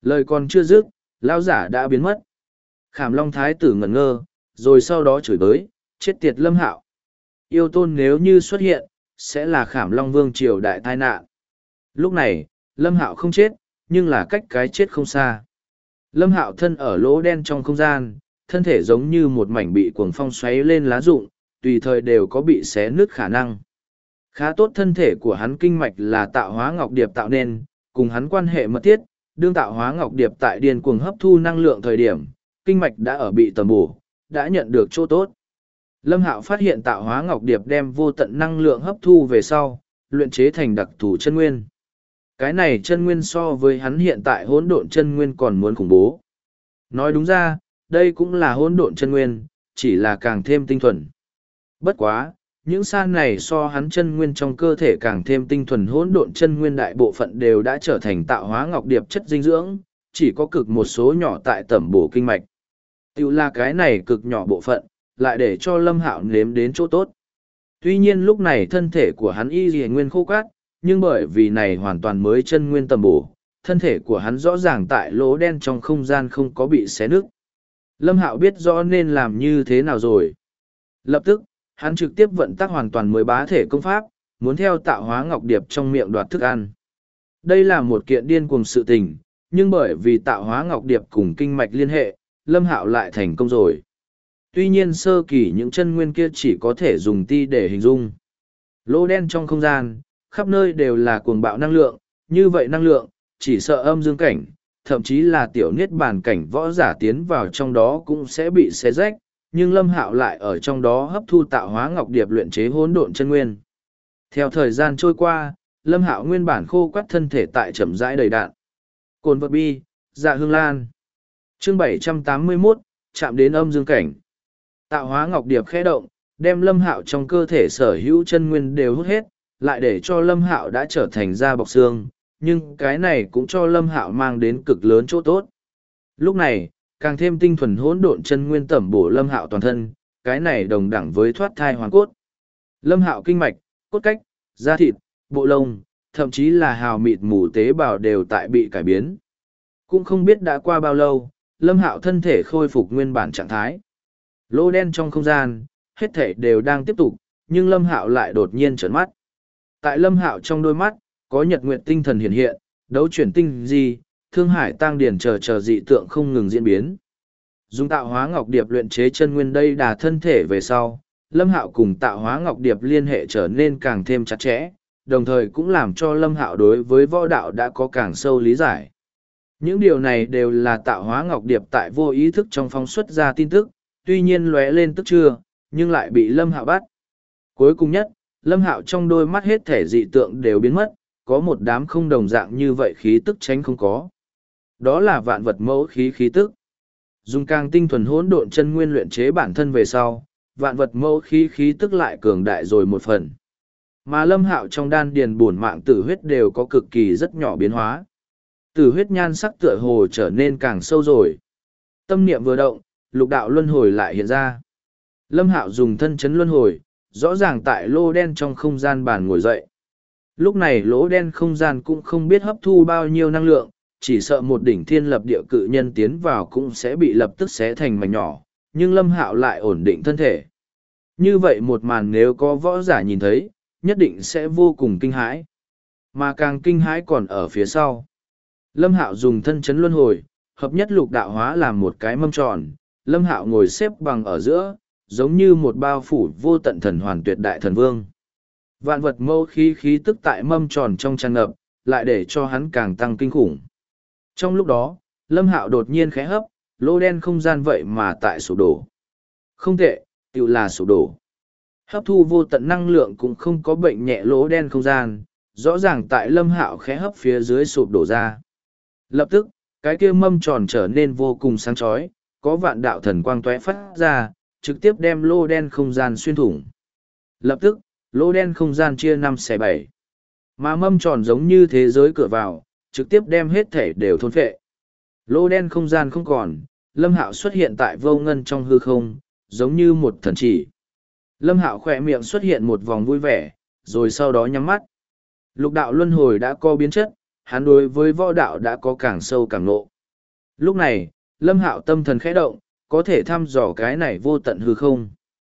Lời còn chưa dứt, lão giả đã biến mất. Khảm Long Thái tử ngẩn ngơ, rồi sau đó chửi bới, chết tiệt Lâm Hạo. Yêu tôn nếu như xuất hiện, sẽ là Khảm Long Vương triều đại tai nạn. Lúc này, Lâm Hạo không chết, nhưng là cách cái chết không xa. Lâm Hạo thân ở lỗ đen trong không gian, thân thể giống như một mảnh bị cuồng phong xoáy lên lá rụng, tùy thời đều có bị xé nứt khả năng. Khá tốt thân thể của hắn kinh mạch là tạo hóa ngọc điệp tạo nên, cùng hắn quan hệ mật thiết, đương tạo hóa ngọc điệp tại điên cuồng hấp thu năng lượng thời điểm, kinh mạch đã ở bị tầm bổ, đã nhận được chỗ tốt. Lâm Hạo phát hiện tạo hóa ngọc điệp đem vô tận năng lượng hấp thu về sau, luyện chế thành đặc thù chân nguyên. Cái này chân nguyên so với hắn hiện tại hỗn độn chân nguyên còn muốn khủng bố. Nói đúng ra, đây cũng là hỗn độn chân nguyên, chỉ là càng thêm tinh thuần. Bất quá, những san này so hắn chân nguyên trong cơ thể càng thêm tinh thuần hỗn độn chân nguyên đại bộ phận đều đã trở thành tạo hóa ngọc điệp chất dinh dưỡng, chỉ có cực một số nhỏ tại tẩm bổ kinh mạch. Tiểu là cái này cực nhỏ bộ phận, lại để cho Lâm Hạo nếm đến chỗ tốt. Tuy nhiên lúc này thân thể của hắn y lìa nguyên khô cát, nhưng bởi vì này hoàn toàn mới chân nguyên tầm bổ, thân thể của hắn rõ ràng tại lỗ đen trong không gian không có bị xé nứt. Lâm Hạo biết rõ nên làm như thế nào rồi. Lập tức, hắn trực tiếp vận tắc hoàn toàn mới bá thể công pháp, muốn theo tạo hóa ngọc điệp trong miệng đoạt thức ăn. Đây là một kiện điên cuồng sự tình, nhưng bởi vì tạo hóa ngọc điệp cùng kinh mạch liên hệ, Lâm Hạo lại thành công rồi. Tuy nhiên sơ kỳ những chân nguyên kia chỉ có thể dùng ti để hình dung. Lỗ đen trong không gian, khắp nơi đều là cuồng bạo năng lượng, như vậy năng lượng, chỉ sợ âm dương cảnh, thậm chí là tiểu niết bàn cảnh võ giả tiến vào trong đó cũng sẽ bị xé rách, nhưng Lâm Hạo lại ở trong đó hấp thu tạo hóa ngọc điệp luyện chế hỗn độn chân nguyên. Theo thời gian trôi qua, Lâm Hạo nguyên bản khô quắt thân thể tại chậm rãi đầy đạn. Cồn vật bi, dạ hương lan. Chương 781, chạm đến âm dương cảnh. Tạo hóa ngọc điệp khẽ động, đem Lâm Hạo trong cơ thể sở hữu chân nguyên đều hút hết, lại để cho Lâm Hạo đã trở thành da bọc xương, nhưng cái này cũng cho Lâm Hạo mang đến cực lớn chỗ tốt. Lúc này, càng thêm tinh thuần hỗn độn chân nguyên tẩm bổ Lâm Hạo toàn thân, cái này đồng đẳng với thoát thai hoàn cốt. Lâm Hạo kinh mạch, cốt cách, da thịt, bộ lông, thậm chí là hào mịt mù tế bào đều tại bị cải biến. Cũng không biết đã qua bao lâu, Lâm Hạo thân thể khôi phục nguyên bản trạng thái. Lỗ đen trong không gian, hết thể đều đang tiếp tục, nhưng Lâm Hạo lại đột nhiên trợn mắt. Tại Lâm Hạo trong đôi mắt, có nhật nguyệt tinh thần hiện hiện, đấu chuyển tinh di, thương hải tăng điển chờ dị tượng không ngừng diễn biến. Dùng tạo hóa ngọc điệp luyện chế chân nguyên đây đà thân thể về sau, Lâm Hạo cùng tạo hóa ngọc điệp liên hệ trở nên càng thêm chặt chẽ, đồng thời cũng làm cho Lâm Hạo đối với võ đạo đã có càng sâu lý giải. Những điều này đều là tạo hóa ngọc điệp tại vô ý thức trong phóng xuất ra tin tức, tuy nhiên lóe lên tức chưa, nhưng lại bị Lâm Hạo bắt. Cuối cùng nhất, Lâm Hạo trong đôi mắt hết thể dị tượng đều biến mất, có một đám không đồng dạng như vậy khí tức tránh không có. Đó là vạn vật mẫu khí tức. Dùng càng tinh thuần hỗn độn chân nguyên luyện chế bản thân về sau, vạn vật mẫu khí tức lại cường đại rồi một phần. Mà Lâm Hạo trong đan điền bổn mạng tử huyết đều có cực kỳ rất nhỏ biến hóa. Tử huyết nhan sắc tựa hồ trở nên càng sâu rồi. Tâm niệm vừa động, lục đạo luân hồi lại hiện ra. Lâm Hạo dùng thân chấn luân hồi, rõ ràng tại lô đen trong không gian bàn ngồi dậy. Lúc này lỗ đen không gian cũng không biết hấp thu bao nhiêu năng lượng, chỉ sợ một đỉnh thiên lập địa cự nhân tiến vào cũng sẽ bị lập tức xé thành mảnh nhỏ, nhưng Lâm Hạo lại ổn định thân thể. Như vậy một màn nếu có võ giả nhìn thấy, nhất định sẽ vô cùng kinh hãi. Mà càng kinh hãi còn ở phía sau. Lâm Hạo dùng thân chấn luân hồi, hợp nhất lục đạo hóa làm một cái mâm tròn, Lâm Hạo ngồi xếp bằng ở giữa, giống như một bao phủ vô tận thần hoàn tuyệt đại thần vương. Vạn vật mâu khí tức tại mâm tròn trong tràn ngập, lại để cho hắn càng tăng kinh khủng. Trong lúc đó, Lâm Hạo đột nhiên khẽ hấp, lỗ đen không gian vậy mà tại sụp đổ. Không tệ, tự là sụp đổ. Hấp thu vô tận năng lượng cũng không có bệnh nhẹ lỗ đen không gian, rõ ràng tại Lâm Hạo khẽ hấp phía dưới sụp đổ ra. Lập tức, cái kia mâm tròn trở nên vô cùng sáng chói, có vạn đạo thần quang tóe phát ra, trực tiếp đem lỗ đen không gian xuyên thủng. Lập tức, lỗ đen không gian chia 5/7. Mà mâm tròn giống như thế giới cửa vào, trực tiếp đem hết thể đều thôn phệ. Lỗ đen không gian không còn, Lâm Hạo xuất hiện tại vô ngân trong hư không, giống như một thần chỉ. Lâm Hạo khỏe miệng xuất hiện một vòng vui vẻ, rồi sau đó nhắm mắt. Lục đạo luân hồi đã có biến chất, hắn đối với võ đạo đã có càng sâu càng nộ. Lúc này, Lâm Hạo tâm thần khẽ động, có thể thăm dò cái này vô tận hư không.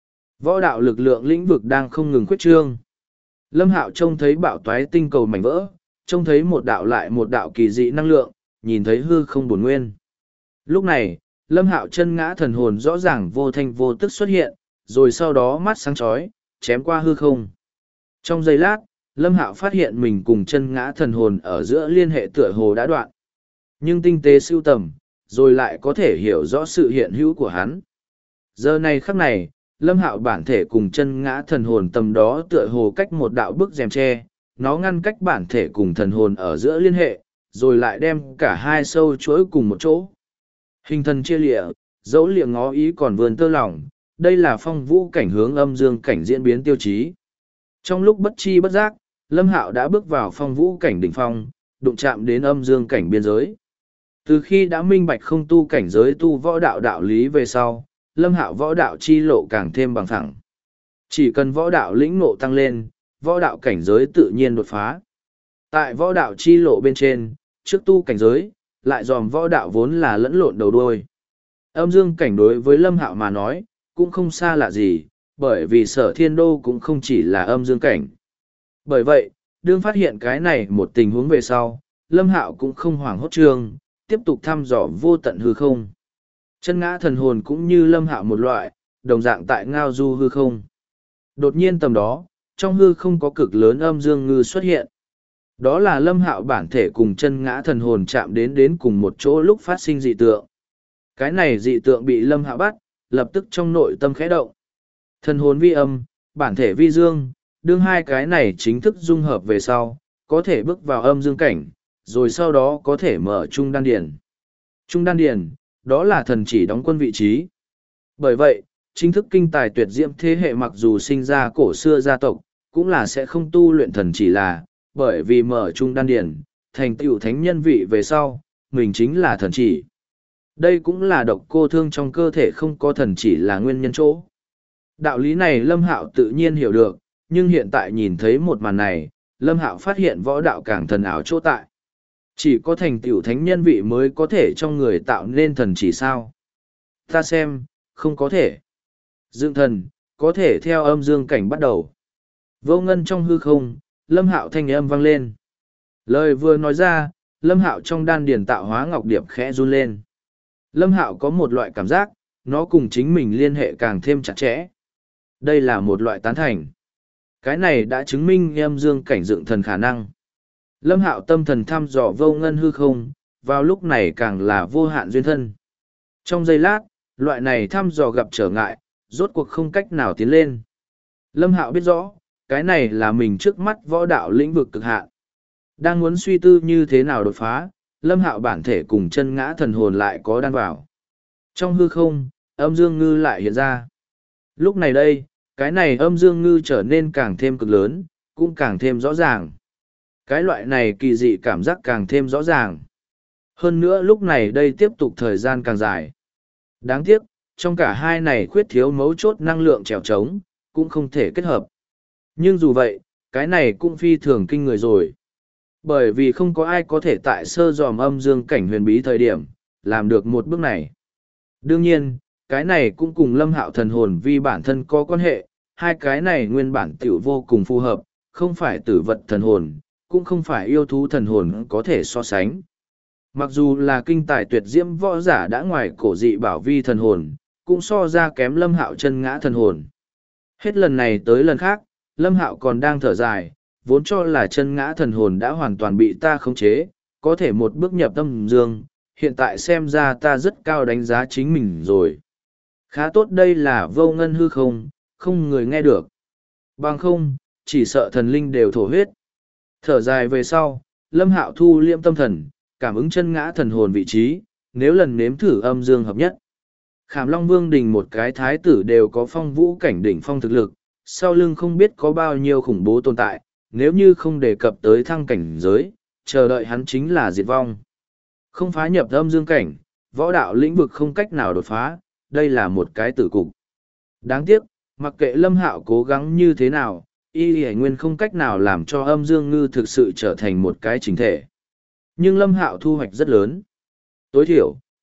Võ đạo lực lượng lĩnh vực đang không ngừng khuyết trương. Lâm Hạo trông thấy bạo toái tinh cầu mảnh vỡ, trông thấy một đạo lại một đạo kỳ dị năng lượng, nhìn thấy hư không bổn nguyên. Lúc này, Lâm Hạo chân ngã thần hồn rõ ràng vô thanh vô tức xuất hiện, rồi sau đó mắt sáng chói, chém qua hư không. Trong giây lát, Lâm Hạo phát hiện mình cùng chân ngã thần hồn ở giữa liên hệ tựa hồ đã đoạn. Nhưng tinh tế sưu tầm, rồi lại có thể hiểu rõ sự hiện hữu của hắn. Giờ này khắc này, Lâm Hạo bản thể cùng chân ngã thần hồn tầm đó tựa hồ cách một đạo bức rèm tre, nó ngăn cách bản thể cùng thần hồn ở giữa liên hệ, rồi lại đem cả hai sâu chuỗi cùng một chỗ. Hình thần chia lịa, dẫu liệng ngó ý còn vườn tơ lỏng, đây là phong vũ cảnh hướng âm dương cảnh diễn biến tiêu chí. Trong lúc bất chi bất giác, Lâm Hạo đã bước vào phong vũ cảnh đỉnh phong, đụng chạm đến âm dương cảnh biên giới. Từ khi đã minh bạch không tu cảnh giới tu võ đạo đạo lý về sau, Lâm Hạo võ đạo chi lộ càng thêm bằng phẳng. Chỉ cần võ đạo lĩnh ngộ tăng lên, võ đạo cảnh giới tự nhiên đột phá. Tại võ đạo chi lộ bên trên, trước tu cảnh giới, lại dòm võ đạo vốn là lẫn lộn đầu đuôi. Âm dương cảnh đối với Lâm Hạo mà nói, cũng không xa lạ gì, bởi vì Sở Thiên Đô cũng không chỉ là âm dương cảnh. Bởi vậy, đương phát hiện cái này một tình huống về sau, Lâm Hạo cũng không hoảng hốt trương, tiếp tục thăm dò vô tận hư không. Chân ngã thần hồn cũng như Lâm Hạo một loại, đồng dạng tại ngao du hư không. Đột nhiên tầm đó, trong hư không có cực lớn âm dương ngư xuất hiện. Đó là Lâm Hạo bản thể cùng chân ngã thần hồn chạm đến cùng một chỗ lúc phát sinh dị tượng. Cái này dị tượng bị Lâm Hạo bắt, lập tức trong nội tâm khẽ động. Thần hồn vi âm, bản thể vi dương, đương hai cái này chính thức dung hợp về sau, có thể bước vào âm dương cảnh, rồi sau đó có thể mở trung đan điển. Trung đan điển, đó là thần chỉ đóng quân vị trí. Bởi vậy, chính thức kinh tài tuyệt diễm thế hệ mặc dù sinh ra cổ xưa gia tộc, cũng là sẽ không tu luyện thần chỉ là, bởi vì mở trung đan điển, thành tựu thánh nhân vị về sau, mình chính là thần chỉ. Đây cũng là độc cô thương trong cơ thể không có thần chỉ là nguyên nhân chỗ. Đạo lý này Lâm Hạo tự nhiên hiểu được, nhưng hiện tại nhìn thấy một màn này, Lâm Hạo phát hiện võ đạo càng thần ảo chỗ tại. Chỉ có thành tựu thánh nhân vị mới có thể trong người tạo nên thần chỉ sao. Ta xem, không có thể. Dương thần, có thể theo âm dương cảnh bắt đầu. Vô ngân trong hư không, Lâm Hạo thanh âm vang lên. Lời vừa nói ra, Lâm Hạo trong đan điền tạo hóa ngọc điệp khẽ run lên. Lâm Hạo có một loại cảm giác, nó cùng chính mình liên hệ càng thêm chặt chẽ. Đây là một loại tán thành. Cái này đã chứng minh âm dương cảnh dựng thần khả năng. Lâm Hạo tâm thần thăm dò vô ngân hư không, vào lúc này càng là vô hạn duyên thân. Trong giây lát, loại này thăm dò gặp trở ngại, rốt cuộc không cách nào tiến lên. Lâm Hạo biết rõ, cái này là mình trước mắt võ đạo lĩnh vực cực hạn. Đang muốn suy tư như thế nào đột phá, Lâm Hạo bản thể cùng chân ngã thần hồn lại có đan vào. Trong hư không, âm dương ngư lại hiện ra. Lúc này đây, cái này âm dương ngư trở nên càng thêm cực lớn, cũng càng thêm rõ ràng. Cái loại này kỳ dị cảm giác càng thêm rõ ràng. Hơn nữa lúc này đây tiếp tục thời gian càng dài. Đáng tiếc, trong cả hai này khuyết thiếu mấu chốt năng lượng trèo trống, cũng không thể kết hợp. Nhưng dù vậy, cái này cũng phi thường kinh người rồi. Bởi vì không có ai có thể tại sơ dòm âm dương cảnh huyền bí thời điểm, làm được một bước này. Đương nhiên, cái này cũng cùng Lâm Hạo thần hồn vì bản thân có quan hệ, hai cái này nguyên bản tiểu vô cùng phù hợp, không phải tử vật thần hồn, cũng không phải yêu thú thần hồn có thể so sánh. Mặc dù là kinh tài tuyệt diễm võ giả đã ngoài cổ dị bảo vi thần hồn, cũng so ra kém Lâm Hạo chân ngã thần hồn. Hết lần này tới lần khác, Lâm Hạo còn đang thở dài, vốn cho là chân ngã thần hồn đã hoàn toàn bị ta khống chế, có thể một bước nhập âm dương, hiện tại xem ra ta rất cao đánh giá chính mình rồi. Khá tốt đây là vô ngân hư không, không người nghe được. Bằng không, chỉ sợ thần linh đều thổ huyết. Thở dài về sau, Lâm Hạo thu liệm tâm thần, cảm ứng chân ngã thần hồn vị trí, nếu lần nếm thử âm dương hợp nhất. Khảm Long Vương Đình một cái thái tử đều có phong vũ cảnh đỉnh phong thực lực, sau lưng không biết có bao nhiêu khủng bố tồn tại, nếu như không đề cập tới thăng cảnh giới, chờ đợi hắn chính là diệt vong. Không phá nhập âm dương cảnh, võ đạo lĩnh vực không cách nào đột phá, đây là một cái tử cục. Đáng tiếc, mặc kệ Lâm Hạo cố gắng như thế nào, y hải nguyên không cách nào làm cho âm dương ngư thực sự trở thành một cái chính thể. Nhưng Lâm Hạo thu hoạch rất lớn. Tối thiểu,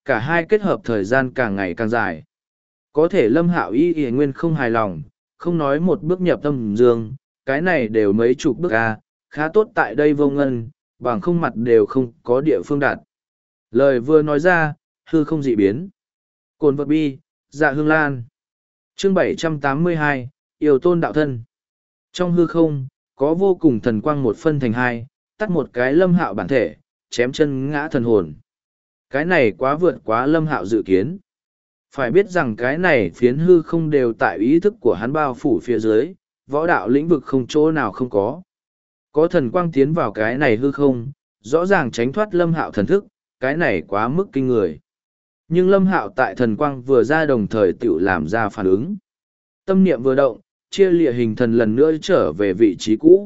cả hai kết hợp thời gian càng ngày càng dài. Có thể Lâm Hạo y nguyên không hài lòng, không nói một bước nhập tâm dương, cái này đều mấy chục bước a, khá tốt tại đây vô ngân, bằng không mặt đều không có địa phương đạt. Lời vừa nói ra, hư không dị biến. Cồn vật bi, dạ hương lan. Chương 782, yêu tôn đạo thân. Trong hư không, có vô cùng thần quang một phân thành hai, tắt một cái Lâm Hạo bản thể, chém chân ngã thần hồn. Cái này quá vượt quá Lâm Hạo dự kiến. Phải biết rằng cái này phiến hư không đều tại ý thức của hắn bao phủ phía dưới, võ đạo lĩnh vực không chỗ nào không có. Có thần quang tiến vào cái này hư không, rõ ràng tránh thoát Lâm Hạo thần thức, cái này quá mức kinh người. Nhưng Lâm Hạo tại thần quang vừa ra đồng thời tự làm ra phản ứng. Tâm niệm vừa động, chia lìa hình thần lần nữa trở về vị trí cũ.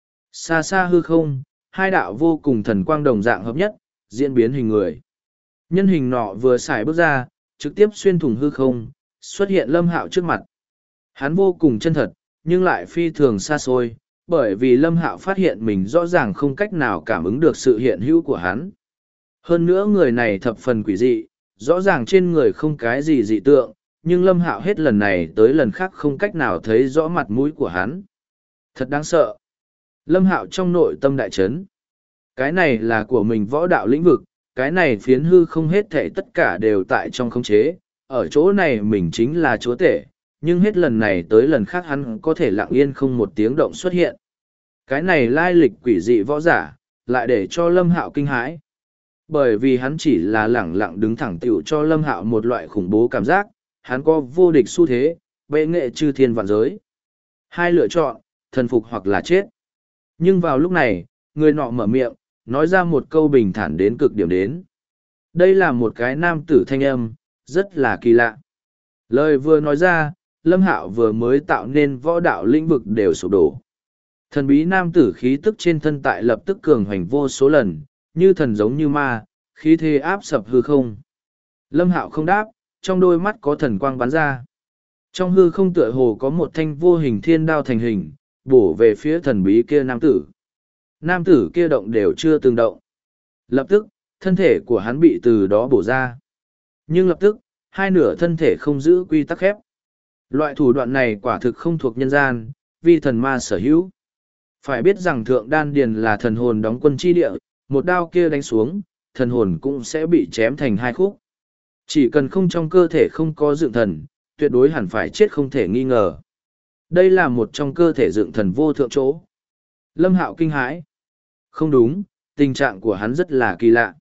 Xa xa hư không, hai đạo vô cùng thần quang đồng dạng hợp nhất, diễn biến hình người. Nhân hình nọ vừa xài bước ra, trực tiếp xuyên thủng hư không, xuất hiện Lâm Hạo trước mặt. Hắn vô cùng chân thật, nhưng lại phi thường xa xôi, bởi vì Lâm Hạo phát hiện mình rõ ràng không cách nào cảm ứng được sự hiện hữu của hắn. Hơn nữa người này thập phần quỷ dị, rõ ràng trên người không cái gì dị tượng, nhưng Lâm Hạo hết lần này tới lần khác không cách nào thấy rõ mặt mũi của hắn. Thật đáng sợ. Lâm Hạo trong nội tâm đại chấn. Cái này là của mình võ đạo lĩnh vực, cái này phiến hư không hết thảy tất cả đều tại trong khống chế, ở chỗ này mình chính là chúa tể, nhưng hết lần này tới lần khác hắn có thể lặng yên không một tiếng động xuất hiện. Cái này lai lịch quỷ dị võ giả, lại để cho Lâm Hạo kinh hãi. Bởi vì hắn chỉ là lẳng lặng đứng thẳng tiểu cho Lâm Hạo một loại khủng bố cảm giác, hắn có vô địch xu thế, bệ nghệ chư thiên vạn giới. Hai lựa chọn, thần phục hoặc là chết. Nhưng vào lúc này, người nọ mở miệng, nói ra một câu bình thản đến cực điểm đến. Đây là một cái nam tử thanh âm, rất là kỳ lạ. Lời vừa nói ra, Lâm Hạo vừa mới tạo nên võ đạo lĩnh vực đều sụp đổ. Thần bí nam tử khí tức trên thân tại lập tức cường hoành vô số lần, như thần giống như ma, khí thế áp sập hư không. Lâm Hạo không đáp, trong đôi mắt có thần quang bắn ra. Trong hư không tựa hồ có một thanh vô hình thiên đao thành hình, bổ về phía thần bí kia nam tử. Nam tử kia động đều chưa từng động. Lập tức, thân thể của hắn bị từ đó bổ ra. Nhưng lập tức, hai nửa thân thể không giữ quy tắc khép. Loại thủ đoạn này quả thực không thuộc nhân gian, vì thần ma sở hữu. Phải biết rằng thượng đan điền là thần hồn đóng quân chi địa, một đao kia đánh xuống, thần hồn cũng sẽ bị chém thành hai khúc. Chỉ cần không trong cơ thể không có dựng thần, tuyệt đối hẳn phải chết không thể nghi ngờ. Đây là một trong cơ thể dựng thần vô thượng chỗ. Lâm Hạo kinh hãi. Không đúng, tình trạng của hắn rất là kỳ lạ.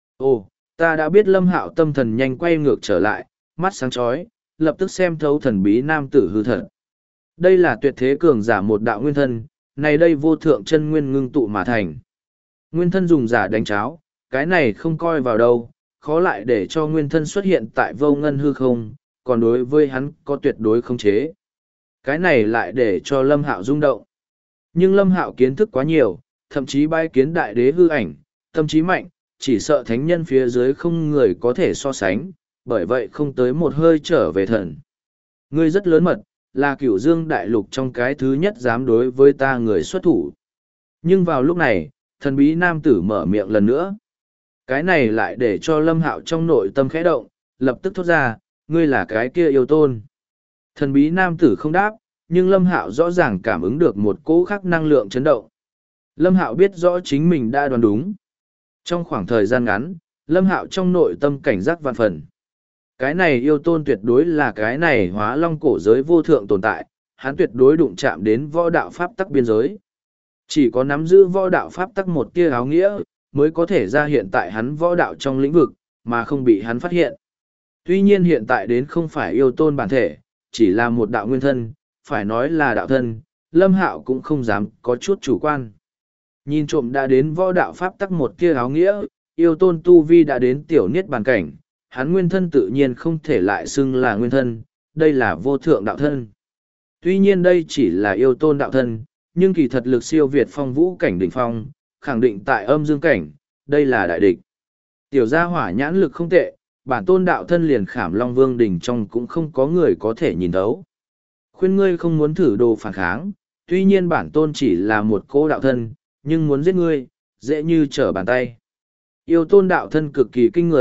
Ồ, ta đã biết. Lâm Hạo tâm thần nhanh quay ngược trở lại, mắt sáng chói, lập tức xem thấu thần bí nam tử hư thật. Đây là tuyệt thế cường giả một đạo nguyên thân, này đây vô thượng chân nguyên ngưng tụ mà thành. Nguyên thân dùng giả đánh cháo, cái này không coi vào đâu, khó lại để cho nguyên thân xuất hiện tại vô ngân hư không, còn đối với hắn có tuyệt đối khống chế. Cái này lại để cho Lâm Hạo rung động. Nhưng Lâm Hạo kiến thức quá nhiều, thậm chí bái kiến đại đế hư ảnh, tâm trí mạnh, chỉ sợ thánh nhân phía dưới không người có thể so sánh, bởi vậy không tới một hơi trở về thần. Ngươi rất lớn mật, là Cửu Dương đại lục trong cái thứ nhất dám đối với ta người xuất thủ. Nhưng vào lúc này, thần bí nam tử mở miệng lần nữa. Cái này lại để cho Lâm Hạo trong nội tâm khẽ động, lập tức thốt ra, ngươi là cái kia yêu tôn. Thần bí nam tử không đáp, nhưng Lâm Hạo rõ ràng cảm ứng được một cỗ khác năng lượng chấn động. Lâm Hạo biết rõ chính mình đã đoán đúng. Trong khoảng thời gian ngắn, Lâm Hạo trong nội tâm cảnh giác vạn phần. Cái này yêu tôn tuyệt đối là cái này hóa long cổ giới vô thượng tồn tại, hắn tuyệt đối đụng chạm đến võ đạo pháp tắc biên giới. Chỉ có nắm giữ võ đạo pháp tắc một tia áo nghĩa, mới có thể ra hiện tại hắn võ đạo trong lĩnh vực, mà không bị hắn phát hiện. Tuy nhiên hiện tại đến không phải yêu tôn bản thể, chỉ là một đạo nguyên thân, phải nói là đạo thân, Lâm Hạo cũng không dám có chút chủ quan. Nhìn trộm đã đến võ đạo pháp tắc một tia áo nghĩa, yêu tôn tu vi đã đến tiểu niết bàn cảnh, hắn nguyên thân tự nhiên không thể lại xưng là nguyên thân, đây là vô thượng đạo thân. Tuy nhiên đây chỉ là yêu tôn đạo thân, nhưng kỳ thật lực siêu việt phong vũ cảnh đỉnh phong, khẳng định tại âm dương cảnh, đây là đại địch. Tiểu gia hỏa nhãn lực không tệ, bản tôn đạo thân liền Khảm Long Vương đỉnh trong cũng không có người có thể nhìn thấu. Khuyên ngươi không muốn thử đồ phản kháng, tuy nhiên bản tôn chỉ là một cô đạo thân, nhưng muốn giết ngươi, dễ như trở bàn tay. Yêu tôn đạo thân cực kỳ kinh người,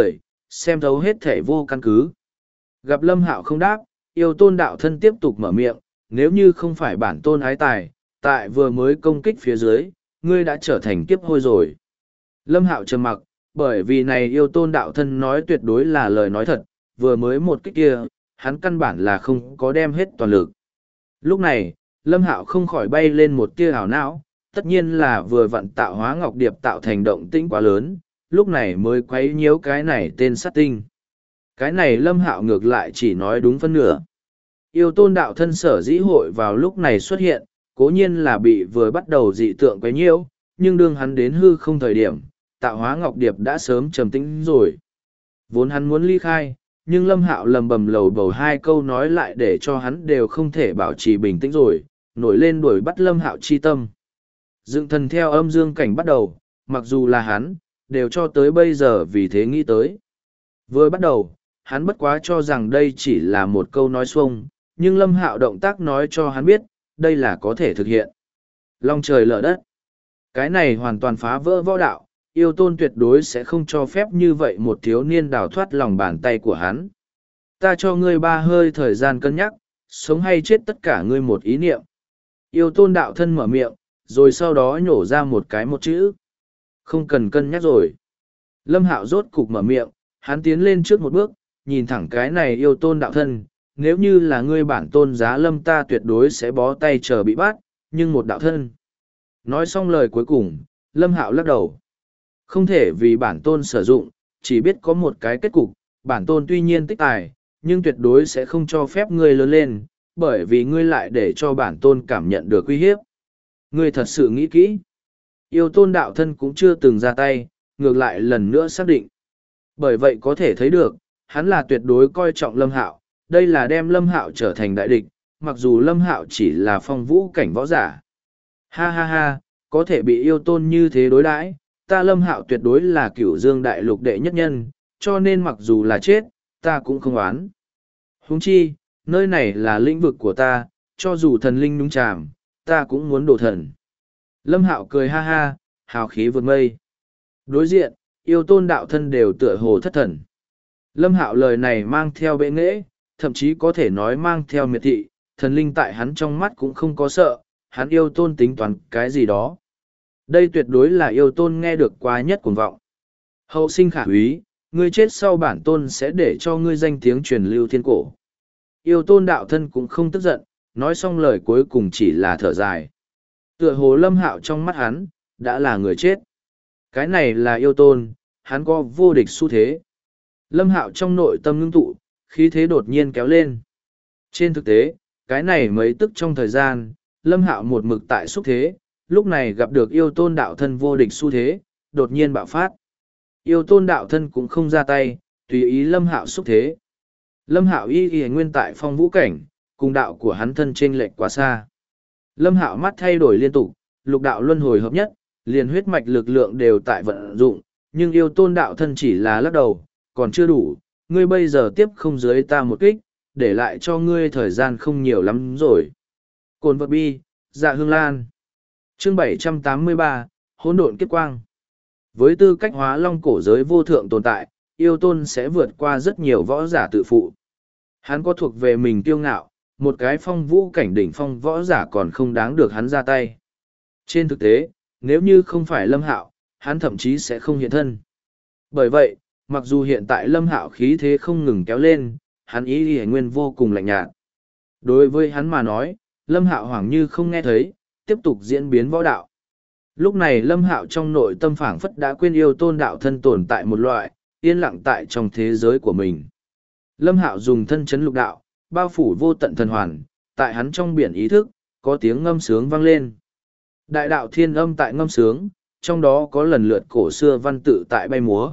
xem thấu hết thể vô căn cứ. Gặp Lâm Hạo không đáp, yêu tôn đạo thân tiếp tục mở miệng, nếu như không phải bản tôn ái tài, tại vừa mới công kích phía dưới, ngươi đã trở thành kiếp hôi rồi. Lâm Hạo trầm mặc, bởi vì này yêu tôn đạo thân nói tuyệt đối là lời nói thật, vừa mới một kích kia, hắn căn bản là không có đem hết toàn lực. Lúc này, Lâm Hạo không khỏi bay lên một tia ảo não, tất nhiên là vừa vặn tạo hóa ngọc điệp tạo thành động tĩnh quá lớn, lúc này mới quấy nhiễu cái này tên sát tinh. Cái này Lâm Hạo ngược lại chỉ nói đúng phân nửa. Yêu tôn đạo thân sở dĩ hội vào lúc này xuất hiện, cố nhiên là bị vừa bắt đầu dị tượng quấy nhiễu, nhưng đương hắn đến hư không thời điểm, tạo hóa ngọc điệp đã sớm trầm tĩnh rồi. Vốn hắn muốn ly khai, nhưng Lâm Hạo lầm bầm lầu bầu hai câu nói lại để cho hắn đều không thể bảo trì bình tĩnh rồi, nổi lên đuổi bắt Lâm Hạo chi tâm. Dựng thần theo âm dương cảnh bắt đầu, mặc dù là hắn, đều cho tới bây giờ vì thế nghĩ tới. Vừa bắt đầu, hắn bất quá cho rằng đây chỉ là một câu nói xuông, nhưng Lâm Hạo động tác nói cho hắn biết, đây là có thể thực hiện. Long trời lở đất. Cái này hoàn toàn phá vỡ võ đạo, yêu tôn tuyệt đối sẽ không cho phép như vậy một thiếu niên đào thoát lòng bàn tay của hắn. Ta cho ngươi 3 hơi thời gian cân nhắc, sống hay chết tất cả ngươi một ý niệm. Yêu tôn đạo thân mở miệng, rồi sau đó nhổ ra một chữ. Không cần cân nhắc rồi. Lâm Hạo rốt cục mở miệng, hắn tiến lên trước một bước, nhìn thẳng cái này yêu tôn đạo thân. Nếu như là ngươi bản tôn giá lâm ta tuyệt đối sẽ bó tay chờ bị bắt, nhưng một đạo thân. Nói xong lời cuối cùng, Lâm Hạo lắc đầu. Không thể vì bản tôn sử dụng, chỉ biết có một cái kết cục, bản tôn tuy nhiên tích tài, nhưng tuyệt đối sẽ không cho phép ngươi lớn lên, bởi vì ngươi lại để cho bản tôn cảm nhận được uy hiếp. Ngươi thật sự nghĩ kỹ. Yêu tôn đạo thân cũng chưa từng ra tay, ngược lại lần nữa xác định. Bởi vậy có thể thấy được, hắn là tuyệt đối coi trọng Lâm Hạo, đây là đem Lâm Hạo trở thành đại địch, mặc dù Lâm Hạo chỉ là phong vũ cảnh võ giả. Ha ha ha, có thể bị yêu tôn như thế đối đãi, ta Lâm Hạo tuyệt đối là Cửu Dương đại lục đệ nhất nhân, cho nên mặc dù là chết, ta cũng không oán. Huống chi, nơi này là lĩnh vực của ta, cho dù thần linh nhúng chàm, ta cũng muốn đổ thần. Lâm Hạo cười ha ha, hào khí vượt mây. Đối diện, yêu tôn đạo thân đều tựa hồ thất thần. Lâm Hạo lời này mang theo bệ nghệ, thậm chí có thể nói mang theo miệt thị, thần linh tại hắn trong mắt cũng không có sợ, hắn yêu tôn tính toán cái gì đó. Đây tuyệt đối là yêu tôn nghe được quá nhất cuồng vọng. Hậu sinh khả úy, ngươi chết sau bản tôn sẽ để cho ngươi danh tiếng truyền lưu thiên cổ. Yêu tôn đạo thân cũng không tức giận, nói xong lời cuối cùng chỉ là thở dài. Tựa hồ Lâm Hạo trong mắt hắn, đã là người chết. Cái này là yêu tôn, hắn có vô địch xu thế. Lâm Hạo trong nội tâm ngưng tụ, khí thế đột nhiên kéo lên. Trên thực tế, cái này mấy tức trong thời gian, Lâm Hạo một mực tại xúc thế, lúc này gặp được yêu tôn đạo thân vô địch xu thế, đột nhiên bạo phát. Yêu tôn đạo thân cũng không ra tay, tùy ý Lâm Hạo xúc thế. Lâm Hạo y nguyên tại phong vũ cảnh, cùng đạo của hắn thân chênh lệch quá xa. Lâm Hạo mắt thay đổi liên tục, lục đạo luân hồi hợp nhất, liền huyết mạch lực lượng đều tại vận dụng, nhưng yêu tôn đạo thân chỉ là lắc đầu, còn chưa đủ, ngươi bây giờ tiếp không dưới ta một kích, để lại cho ngươi thời gian không nhiều lắm rồi. Cồn vật bi, dạ hương lan. Chương 783, hỗn độn kiếp quang. Với tư cách hóa long cổ giới vô thượng tồn tại, yêu tôn sẽ vượt qua rất nhiều võ giả tự phụ. Hắn có thuộc về mình kiêu ngạo, một cái phong vũ cảnh đỉnh phong võ giả còn không đáng được hắn ra tay. Trên thực tế, nếu như không phải Lâm Hạo, hắn thậm chí sẽ không hiện thân. Bởi vậy, mặc dù hiện tại Lâm Hạo khí thế không ngừng kéo lên, hắn ý y nguyên vô cùng lạnh nhạt. Đối với hắn mà nói, Lâm Hạo hoảng như không nghe thấy, tiếp tục diễn biến võ đạo. Lúc này Lâm Hạo trong nội tâm phảng phất đã quên yêu tôn đạo thân tồn tại một loại, yên lặng tại trong thế giới của mình. Lâm Hạo dùng thân chấn lục đạo, bao phủ vô tận thần hoàn, tại hắn trong biển ý thức, có tiếng ngâm sướng vang lên. Đại đạo thiên âm tại ngâm sướng, trong đó có lần lượt cổ xưa văn tự tại bay múa.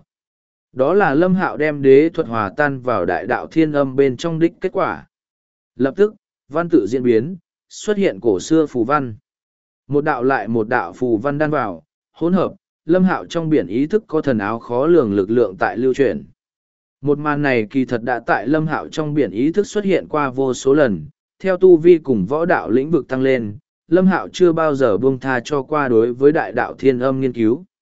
Đó là Lâm Hạo đem đế thuật hòa tan vào đại đạo thiên âm bên trong đích kết quả. Lập tức, văn tự diễn biến, xuất hiện cổ xưa phù văn. Một đạo lại một đạo phù văn đan vào, hỗn hợp, Lâm Hạo trong biển ý thức có thần áo khó lường lực lượng tại lưu chuyển. Một màn này kỳ thật đã tại Lâm Hạo trong biển ý thức xuất hiện qua vô số lần, theo tu vi cùng võ đạo lĩnh vực tăng lên, Lâm Hạo chưa bao giờ buông tha cho qua đối với đại đạo thiên âm nghiên cứu.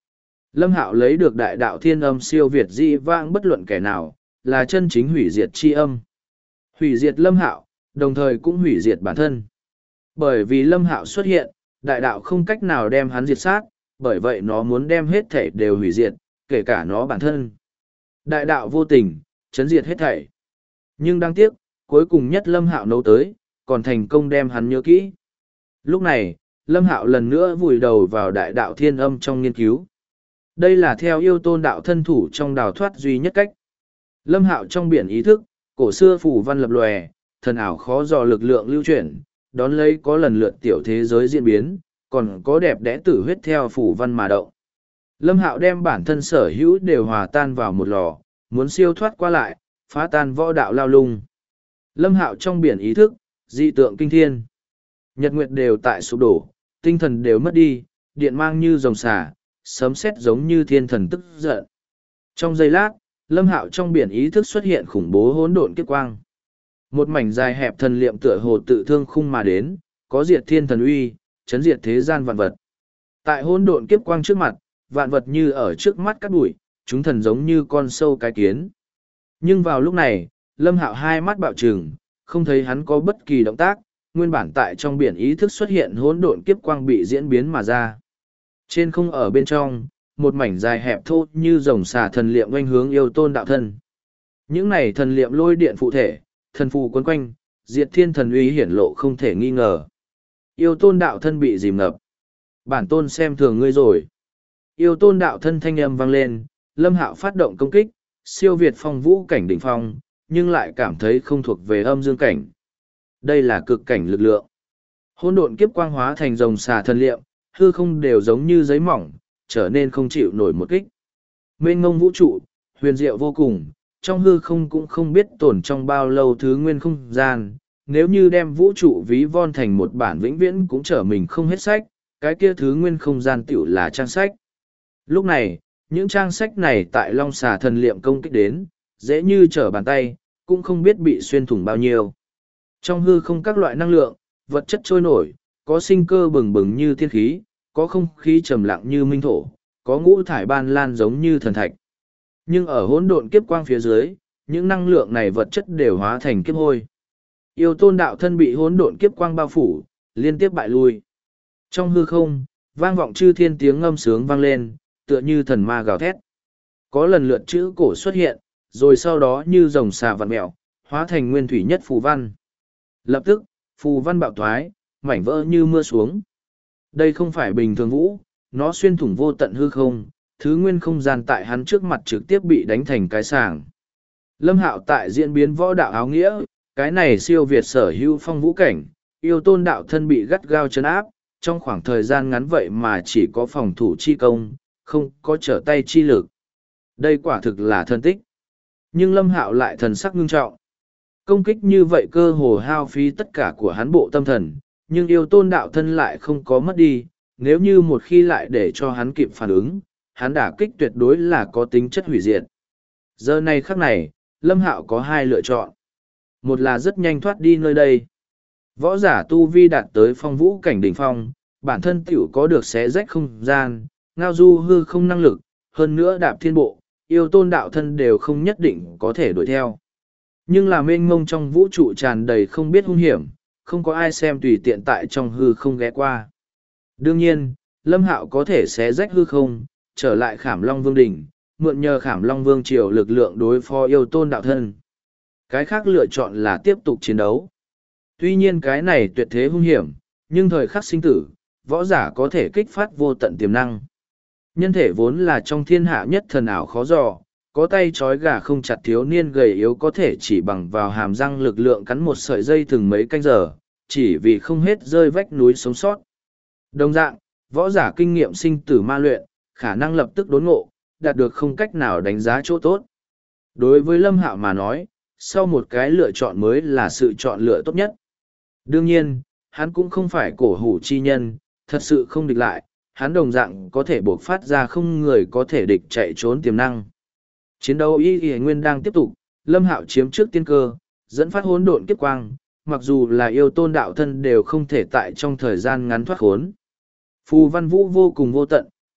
Lâm Hạo lấy được đại đạo thiên âm siêu việt dĩ vãng bất luận kẻ nào, là chân chính hủy diệt chi âm. Hủy diệt Lâm Hạo, đồng thời cũng hủy diệt bản thân. Bởi vì Lâm Hạo xuất hiện, đại đạo không cách nào đem hắn diệt sát, bởi vậy nó muốn đem hết thảy đều hủy diệt, kể cả nó bản thân. Đại đạo vô tình, chấn diệt hết thảy. Nhưng đáng tiếc, cuối cùng nhất Lâm Hạo nấu tới, còn thành công đem hắn nhớ kỹ. Lúc này, Lâm Hạo lần nữa vùi đầu vào đại đạo thiên âm trong nghiên cứu. Đây là theo yêu tôn đạo thân thủ trong đào thoát duy nhất cách. Lâm Hạo trong biển ý thức, cổ xưa phù văn lập lòe, thần ảo khó dò lực lượng lưu chuyển, đón lấy có lần lượt tiểu thế giới diễn biến, còn có đẹp đẽ tử huyết theo phù văn mà động. Lâm Hạo đem bản thân sở hữu đều hòa tan vào một lò, muốn siêu thoát qua lại, phá tan võ đạo lao lung. Lâm Hạo trong biển ý thức, dị tượng kinh thiên. Nhật nguyệt đều tại sụp đổ, tinh thần đều mất đi, điện mang như rồng xà, sấm sét giống như thiên thần tức giận. Trong giây lát, Lâm Hạo trong biển ý thức xuất hiện khủng bố hỗn độn kiếp quang. Một mảnh dài hẹp thần liệm tựa hồ tự thương khung mà đến, có diệt thiên thần uy, chấn diệt thế gian vạn vật. Tại hỗn độn kiếp quang trước mặt, vạn vật như ở trước mắt cát bụi, chúng thần giống như con sâu cái kiến. Nhưng vào lúc này, Lâm Hạo hai mắt bạo trừng, không thấy hắn có bất kỳ động tác, nguyên bản tại trong biển ý thức xuất hiện hỗn độn kiếp quang bị diễn biến mà ra. Trên không ở bên trong, một mảnh dài hẹp thô như rồng xà thần liệm oanh hướng yêu tôn đạo thân. Những này thần liệm lôi điện phụ thể, thần phù quấn quanh, diệt thiên thần uy hiển lộ không thể nghi ngờ. Yêu tôn đạo thân bị dìm ngập. Bản tôn xem thường ngươi rồi. Yêu tôn đạo thân thanh âm vang lên, Lâm Hạo phát động công kích, siêu việt phong vũ cảnh đỉnh phong, nhưng lại cảm thấy không thuộc về âm dương cảnh. Đây là cực cảnh lực lượng. Hỗn độn kiếp quang hóa thành rồng xà thần liệm, hư không đều giống như giấy mỏng, trở nên không chịu nổi một kích. Mênh mông vũ trụ, huyền diệu vô cùng, trong hư không cũng không biết tồn trong bao lâu thứ nguyên không gian. Nếu như đem vũ trụ ví von thành một bản vĩnh viễn cũng trở mình không hết sách, cái kia thứ nguyên không gian tiểu là trang sách. Lúc này, những trang sách này tại Long Xà thần liệm công kích đến, dễ như trở bàn tay, cũng không biết bị xuyên thủng bao nhiêu. Trong hư không các loại năng lượng, vật chất trôi nổi, có sinh cơ bừng bừng như thiên khí, có không khí trầm lặng như minh thổ, có ngũ thải ban lan giống như thần thạch. Nhưng ở hỗn độn kiếp quang phía dưới, những năng lượng này vật chất đều hóa thành kiếp hôi. Yêu tôn đạo thân bị hỗn độn kiếp quang bao phủ, liên tiếp bại lui. Trong hư không, vang vọng chư thiên tiếng ngâm sướng vang lên, tựa như thần ma gào thét. Có lần lượt chữ cổ xuất hiện, rồi sau đó như rồng xà vặn mẹo, hóa thành nguyên thủy nhất phù văn. Lập tức, phù văn bạo thoái, mảnh vỡ như mưa xuống. Đây không phải bình thường vũ, nó xuyên thủng vô tận hư không, thứ nguyên không gian tại hắn trước mặt trực tiếp bị đánh thành cái sàng. Lâm Hạo tại diễn biến võ đạo áo nghĩa, cái này siêu việt sở hữu phong vũ cảnh, yêu tôn đạo thân bị gắt gao trấn áp, trong khoảng thời gian ngắn vậy mà chỉ có phòng thủ chi công, không có trở tay chi lực. Đây quả thực là thân tích. Nhưng Lâm Hạo lại thần sắc ngưng trọng. Công kích như vậy cơ hồ hao phí tất cả của hắn bộ tâm thần, nhưng yêu tôn đạo thân lại không có mất đi, nếu như một khi lại để cho hắn kịp phản ứng, hắn đả kích tuyệt đối là có tính chất hủy diệt. Giờ này khắc này, Lâm Hạo có hai lựa chọn. Một là rất nhanh thoát đi nơi đây. Võ giả tu vi đạt tới phong vũ cảnh đỉnh phong, bản thân tiểu có được xé rách không gian, ngao du hư không năng lực, hơn nữa đạp thiên bộ, yêu tôn đạo thân đều không nhất định có thể đuổi theo. Nhưng là mênh mông trong vũ trụ tràn đầy không biết hung hiểm, không có ai xem tùy tiện tại trong hư không ghé qua. Đương nhiên, Lâm Hạo có thể xé rách hư không, trở lại Khảm Long Vương đỉnh, mượn nhờ Khảm Long Vương triều lực lượng đối phó yêu tôn đạo thân. Cái khác lựa chọn là tiếp tục chiến đấu. Tuy nhiên cái này tuyệt thế hung hiểm, nhưng thời khắc sinh tử, võ giả có thể kích phát vô tận tiềm năng. Nhân thể vốn là trong thiên hạ nhất thần ảo khó dò, có tay trói gà không chặt thiếu niên gầy yếu có thể chỉ bằng vào hàm răng lực lượng cắn một sợi dây từng mấy canh giờ, chỉ vì không hết rơi vách núi sống sót. Đồng dạng, võ giả kinh nghiệm sinh tử ma luyện, khả năng lập tức đốn ngộ, đạt được không cách nào đánh giá chỗ tốt. Đối với Lâm Hạo mà nói, sau một cái lựa chọn mới là sự chọn lựa tốt nhất. Đương nhiên, hắn cũng không phải cổ hủ chi nhân, thật sự không địch lại, hắn đồng dạng có thể buộc phát ra không người có thể địch chạy trốn tiềm năng. Chiến đấu y nguyên đang tiếp tục, Lâm Hạo chiếm trước tiên cơ, dẫn phát hỗn độn kiếp quang, mặc dù là yêu tôn đạo thân đều không thể tại trong thời gian ngắn thoát khốn. Phù văn vũ vô cùng vô tận,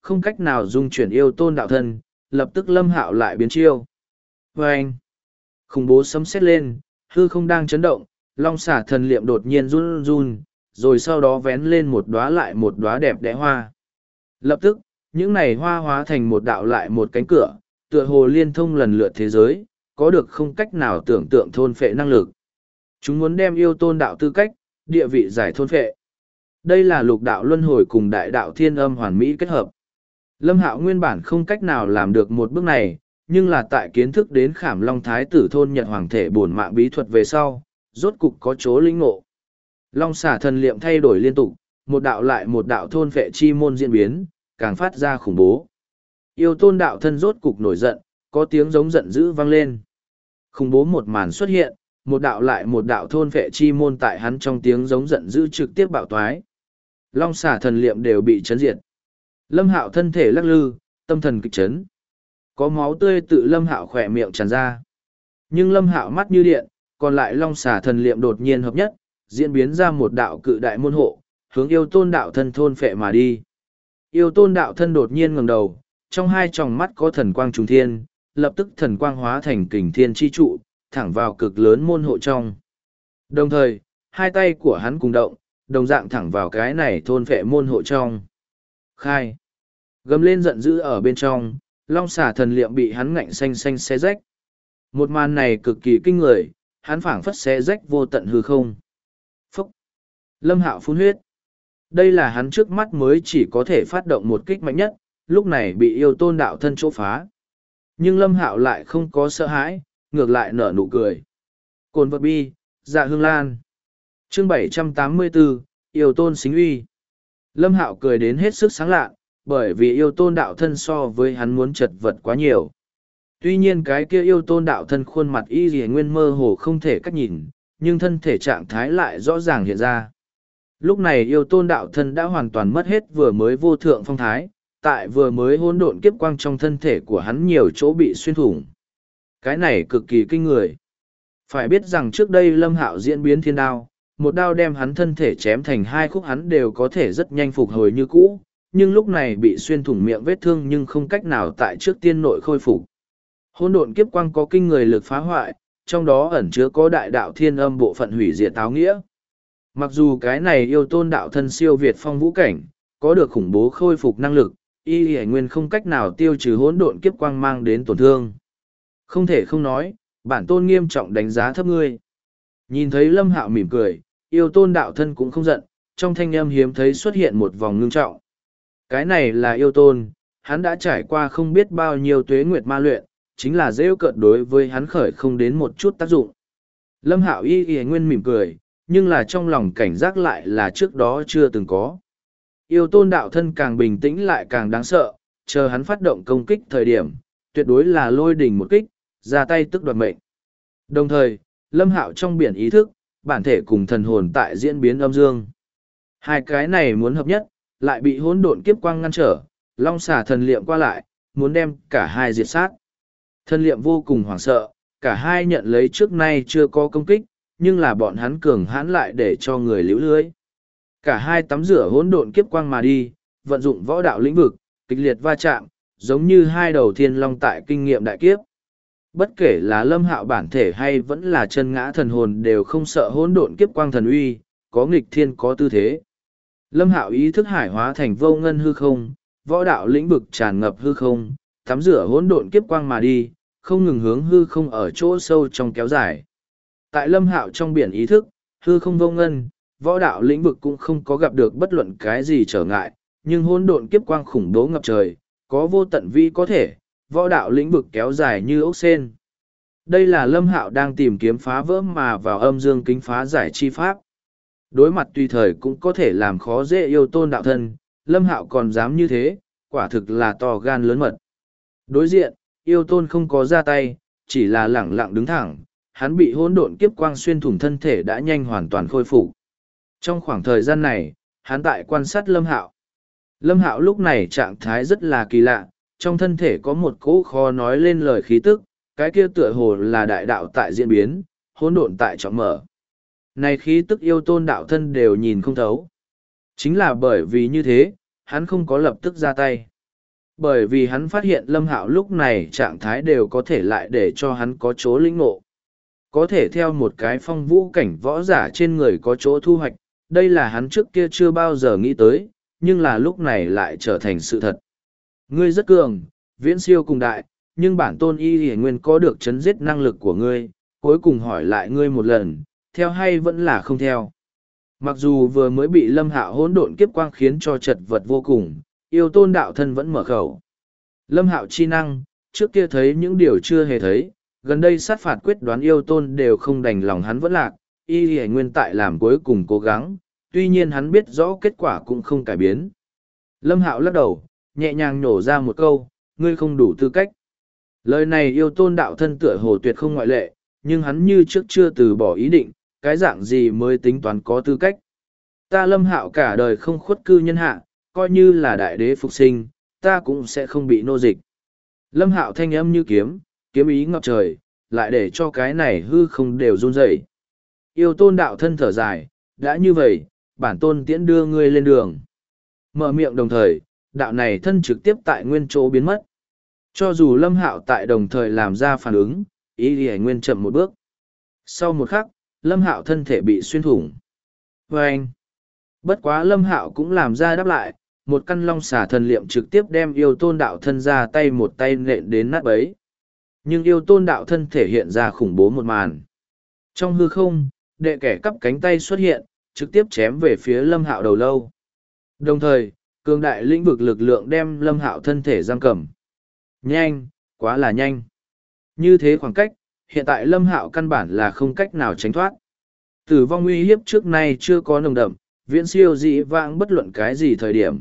không cách nào dung chuyển yêu tôn đạo thân, lập tức Lâm Hạo lại biến chiêu. Và anh, khủng bố sấm sét lên, hư không đang chấn động, long xà thần liệm đột nhiên run run, rồi sau đó vén lên một đóa lại một đóa đẹp đẽ hoa. Lập tức, những này hoa hóa thành một đạo lại một cánh cửa, tựa hồ liên thông lần lượt thế giới, có được không cách nào tưởng tượng thôn phệ năng lực. Chúng muốn đem yêu tôn đạo tư cách, địa vị giải thôn phệ. Đây là lục đạo luân hồi cùng đại đạo thiên âm hoàn mỹ kết hợp. Lâm Hạo nguyên bản không cách nào làm được một bước này, nhưng là tại kiến thức đến Khảm Long Thái tử thôn Nhật Hoàng thể bổn mạng bí thuật về sau, rốt cục có chỗ linh ngộ. Long xả thần liệm thay đổi liên tục, một đạo lại một đạo thôn phệ chi môn diễn biến, càng phát ra khủng bố. Yêu tôn đạo thân rốt cục nổi giận, có tiếng giống giận dữ vang lên. Khủng bố một màn xuất hiện, một đạo lại một đạo thôn phệ chi môn tại hắn trong tiếng giống giận dữ trực tiếp bạo toái. Long xả thần liệm đều bị chấn diệt. Lâm Hạo thân thể lắc lư, tâm thần kịch chấn. Có máu tươi tự Lâm Hạo khỏe miệng tràn ra. Nhưng Lâm Hạo mắt như điện, còn lại long xả thần liệm đột nhiên hợp nhất, diễn biến ra một đạo cự đại môn hộ, hướng yêu tôn đạo thân thôn phệ mà đi. Yêu tôn đạo thân đột nhiên ngẩng đầu, trong hai tròng mắt có thần quang trùng thiên, lập tức thần quang hóa thành kình thiên chi trụ, thẳng vào cực lớn môn hộ trong. Đồng thời, hai tay của hắn cùng động, đồng dạng thẳng vào cái này thôn phệ môn hộ trong. Khai. Gầm lên giận dữ ở bên trong, long xả thần liệm bị hắn ngạnh xanh xanh xé rách. Một màn này cực kỳ kinh người, hắn phảng phất xé rách vô tận hư không. Phúc. Lâm Hạo phun huyết. Đây là hắn trước mắt mới chỉ có thể phát động một kích mạnh nhất, lúc này bị yêu tôn đạo thân chỗ phá. Nhưng Lâm Hạo lại không có sợ hãi, ngược lại nở nụ cười. Cồn vật bi, dạ hương lan. Chương 784, yêu tôn xính uy. Lâm Hạo cười đến hết sức sáng lạ, bởi vì yêu tôn đạo thân so với hắn muốn chật vật quá nhiều. Tuy nhiên cái kia yêu tôn đạo thân khuôn mặt y dì nguyên mơ hồ không thể cách nhìn, nhưng thân thể trạng thái lại rõ ràng hiện ra. Lúc này yêu tôn đạo thân đã hoàn toàn mất hết vừa mới vô thượng phong thái, tại vừa mới hỗn độn kiếp quang trong thân thể của hắn nhiều chỗ bị xuyên thủng. Cái này cực kỳ kinh người. Phải biết rằng trước đây Lâm Hạo diễn biến thiên đao, một đao đem hắn thân thể chém thành hai khúc hắn đều có thể rất nhanh phục hồi như cũ, nhưng lúc này bị xuyên thủng miệng vết thương nhưng không cách nào tại trước tiên nội khôi phục. Hỗn độn kiếp quang có kinh người lực phá hoại, trong đó ẩn chứa có đại đạo thiên âm bộ phận hủy diệt áo nghĩa. Mặc dù cái này yêu tôn đạo thân siêu việt phong vũ cảnh, có được khủng bố khôi phục năng lực, y hải nguyên không cách nào tiêu trừ hỗn độn kiếp quang mang đến tổn thương. Không thể không nói, bản tôn nghiêm trọng đánh giá thấp ngươi. Nhìn thấy Lâm Hạo mỉm cười, yêu tôn đạo thân cũng không giận, trong thanh âm hiếm thấy xuất hiện một vòng ngưng trọng. Cái này là yêu tôn, hắn đã trải qua không biết bao nhiêu tuế nguyệt ma luyện, chính là rêu cợt đối với hắn khởi không đến một chút tác dụng. Lâm Hạo y nguyên mỉm cười, nhưng là trong lòng cảnh giác lại là trước đó chưa từng có. Yêu tôn đạo thân càng bình tĩnh lại càng đáng sợ, chờ hắn phát động công kích thời điểm, tuyệt đối là lôi đỉnh một kích, ra tay tức đoạt mệnh. Đồng thời, Lâm Hạo trong biển ý thức, bản thể cùng thần hồn tại diễn biến âm dương. Hai cái này muốn hợp nhất, lại bị hỗn độn kiếp quang ngăn trở, long xả thần liệm qua lại, muốn đem cả hai diệt sát. Thần liệm vô cùng hoảng sợ, cả hai nhận lấy trước nay chưa có công kích, nhưng là bọn hắn cường hãn lại để cho người liễu lưới. Cả hai tắm rửa hỗn độn kiếp quang mà đi, vận dụng võ đạo lĩnh vực, kịch liệt va chạm, giống như hai đầu thiên long tại kinh nghiệm đại kiếp. Bất kể là Lâm Hạo bản thể hay vẫn là chân ngã thần hồn đều không sợ hỗn độn kiếp quang thần uy, có nghịch thiên có tư thế. Lâm Hạo ý thức hải hóa thành vô ngân hư không, võ đạo lĩnh vực tràn ngập hư không, tắm rửa hỗn độn kiếp quang mà đi, không ngừng hướng hư không ở chỗ sâu trong kéo dài. Tại Lâm Hạo trong biển ý thức, hư không vô ngân, võ đạo lĩnh vực cũng không có gặp được bất luận cái gì trở ngại, nhưng hỗn độn kiếp quang khủng bố ngập trời, có vô tận vi có thể, võ đạo lĩnh vực kéo dài như ốc sên. Đây là Lâm Hạo đang tìm kiếm phá vỡ mà vào âm dương kính phá giải chi pháp. Đối mặt tùy thời cũng có thể làm khó dễ yêu tôn đạo thân, Lâm Hạo còn dám như thế, quả thực là to gan lớn mật. Đối diện, yêu tôn không có ra tay, chỉ là lẳng lặng đứng thẳng, hắn bị hỗn độn kiếp quang xuyên thủng thân thể đã nhanh hoàn toàn khôi phục. Trong khoảng thời gian này, hắn tại quan sát Lâm Hạo. Lâm Hạo lúc này trạng thái rất là kỳ lạ, trong thân thể có một cỗ khó nói lên lời khí tức, cái kia tựa hồ là đại đạo tại diễn biến, hỗn độn tại trọng mở. Này khí tức yêu tôn đạo thân đều nhìn không thấu. Chính là bởi vì như thế, hắn không có lập tức ra tay. Bởi vì hắn phát hiện Lâm Hạo lúc này trạng thái đều có thể lại để cho hắn có chỗ lĩnh ngộ. Có thể theo một cái phong vũ cảnh võ giả trên người có chỗ thu hoạch, đây là hắn trước kia chưa bao giờ nghĩ tới, nhưng là lúc này lại trở thành sự thật. Ngươi rất cường, viễn siêu cùng đại, nhưng bản tôn y hề nguyên có được chấn giết năng lực của ngươi, cuối cùng hỏi lại ngươi một lần, theo hay vẫn là không theo. Mặc dù vừa mới bị Lâm Hạo hỗn độn kiếp quang khiến cho chật vật vô cùng, yêu tôn đạo thân vẫn mở khẩu. Lâm Hạo chi năng, trước kia thấy những điều chưa hề thấy, gần đây sát phạt quyết đoán yêu tôn đều không đành lòng hắn vẫn lạc, y hề nguyên tại làm cuối cùng cố gắng, tuy nhiên hắn biết rõ kết quả cũng không cải biến. Lâm Hạo lắc đầu, nhẹ nhàng nhổ ra một câu, ngươi không đủ tư cách. Lời này yêu tôn đạo thân tựa hồ tuyệt không ngoại lệ, nhưng hắn như trước chưa từ bỏ ý định, cái dạng gì mới tính toán có tư cách. Ta Lâm Hạo cả đời không khuất cư nhân hạ, coi như là đại đế phục sinh, ta cũng sẽ không bị nô dịch. Lâm Hạo thanh âm như kiếm, kiếm ý ngập trời, lại để cho cái này hư không đều run rẩy. Yêu tôn đạo thân thở dài, đã như vậy, bản tôn tiễn đưa ngươi lên đường. Mở miệng đồng thời, đạo này thân trực tiếp tại nguyên chỗ biến mất. Cho dù Lâm Hạo tại đồng thời làm ra phản ứng, ý thì nguyên chậm một bước. Sau một khắc, Lâm Hạo thân thể bị xuyên thủng. Vâng! Bất quá Lâm Hạo cũng làm ra đáp lại, một căn long xà thần liệm trực tiếp đem yêu tôn đạo thân ra tay một tay nện đến nát bấy. Nhưng yêu tôn đạo thân thể hiện ra khủng bố một màn. Trong hư không, đệ kẻ cắp cánh tay xuất hiện, trực tiếp chém về phía Lâm Hạo đầu lâu. Đồng thời, cường đại lĩnh vực lực lượng đem Lâm Hạo thân thể giam cầm. Nhanh, quá là nhanh. Như thế khoảng cách, hiện tại Lâm Hạo căn bản là không cách nào tránh thoát. Tử vong uy hiếp trước nay chưa có nồng đậm, viễn siêu dị vãng bất luận cái gì thời điểm.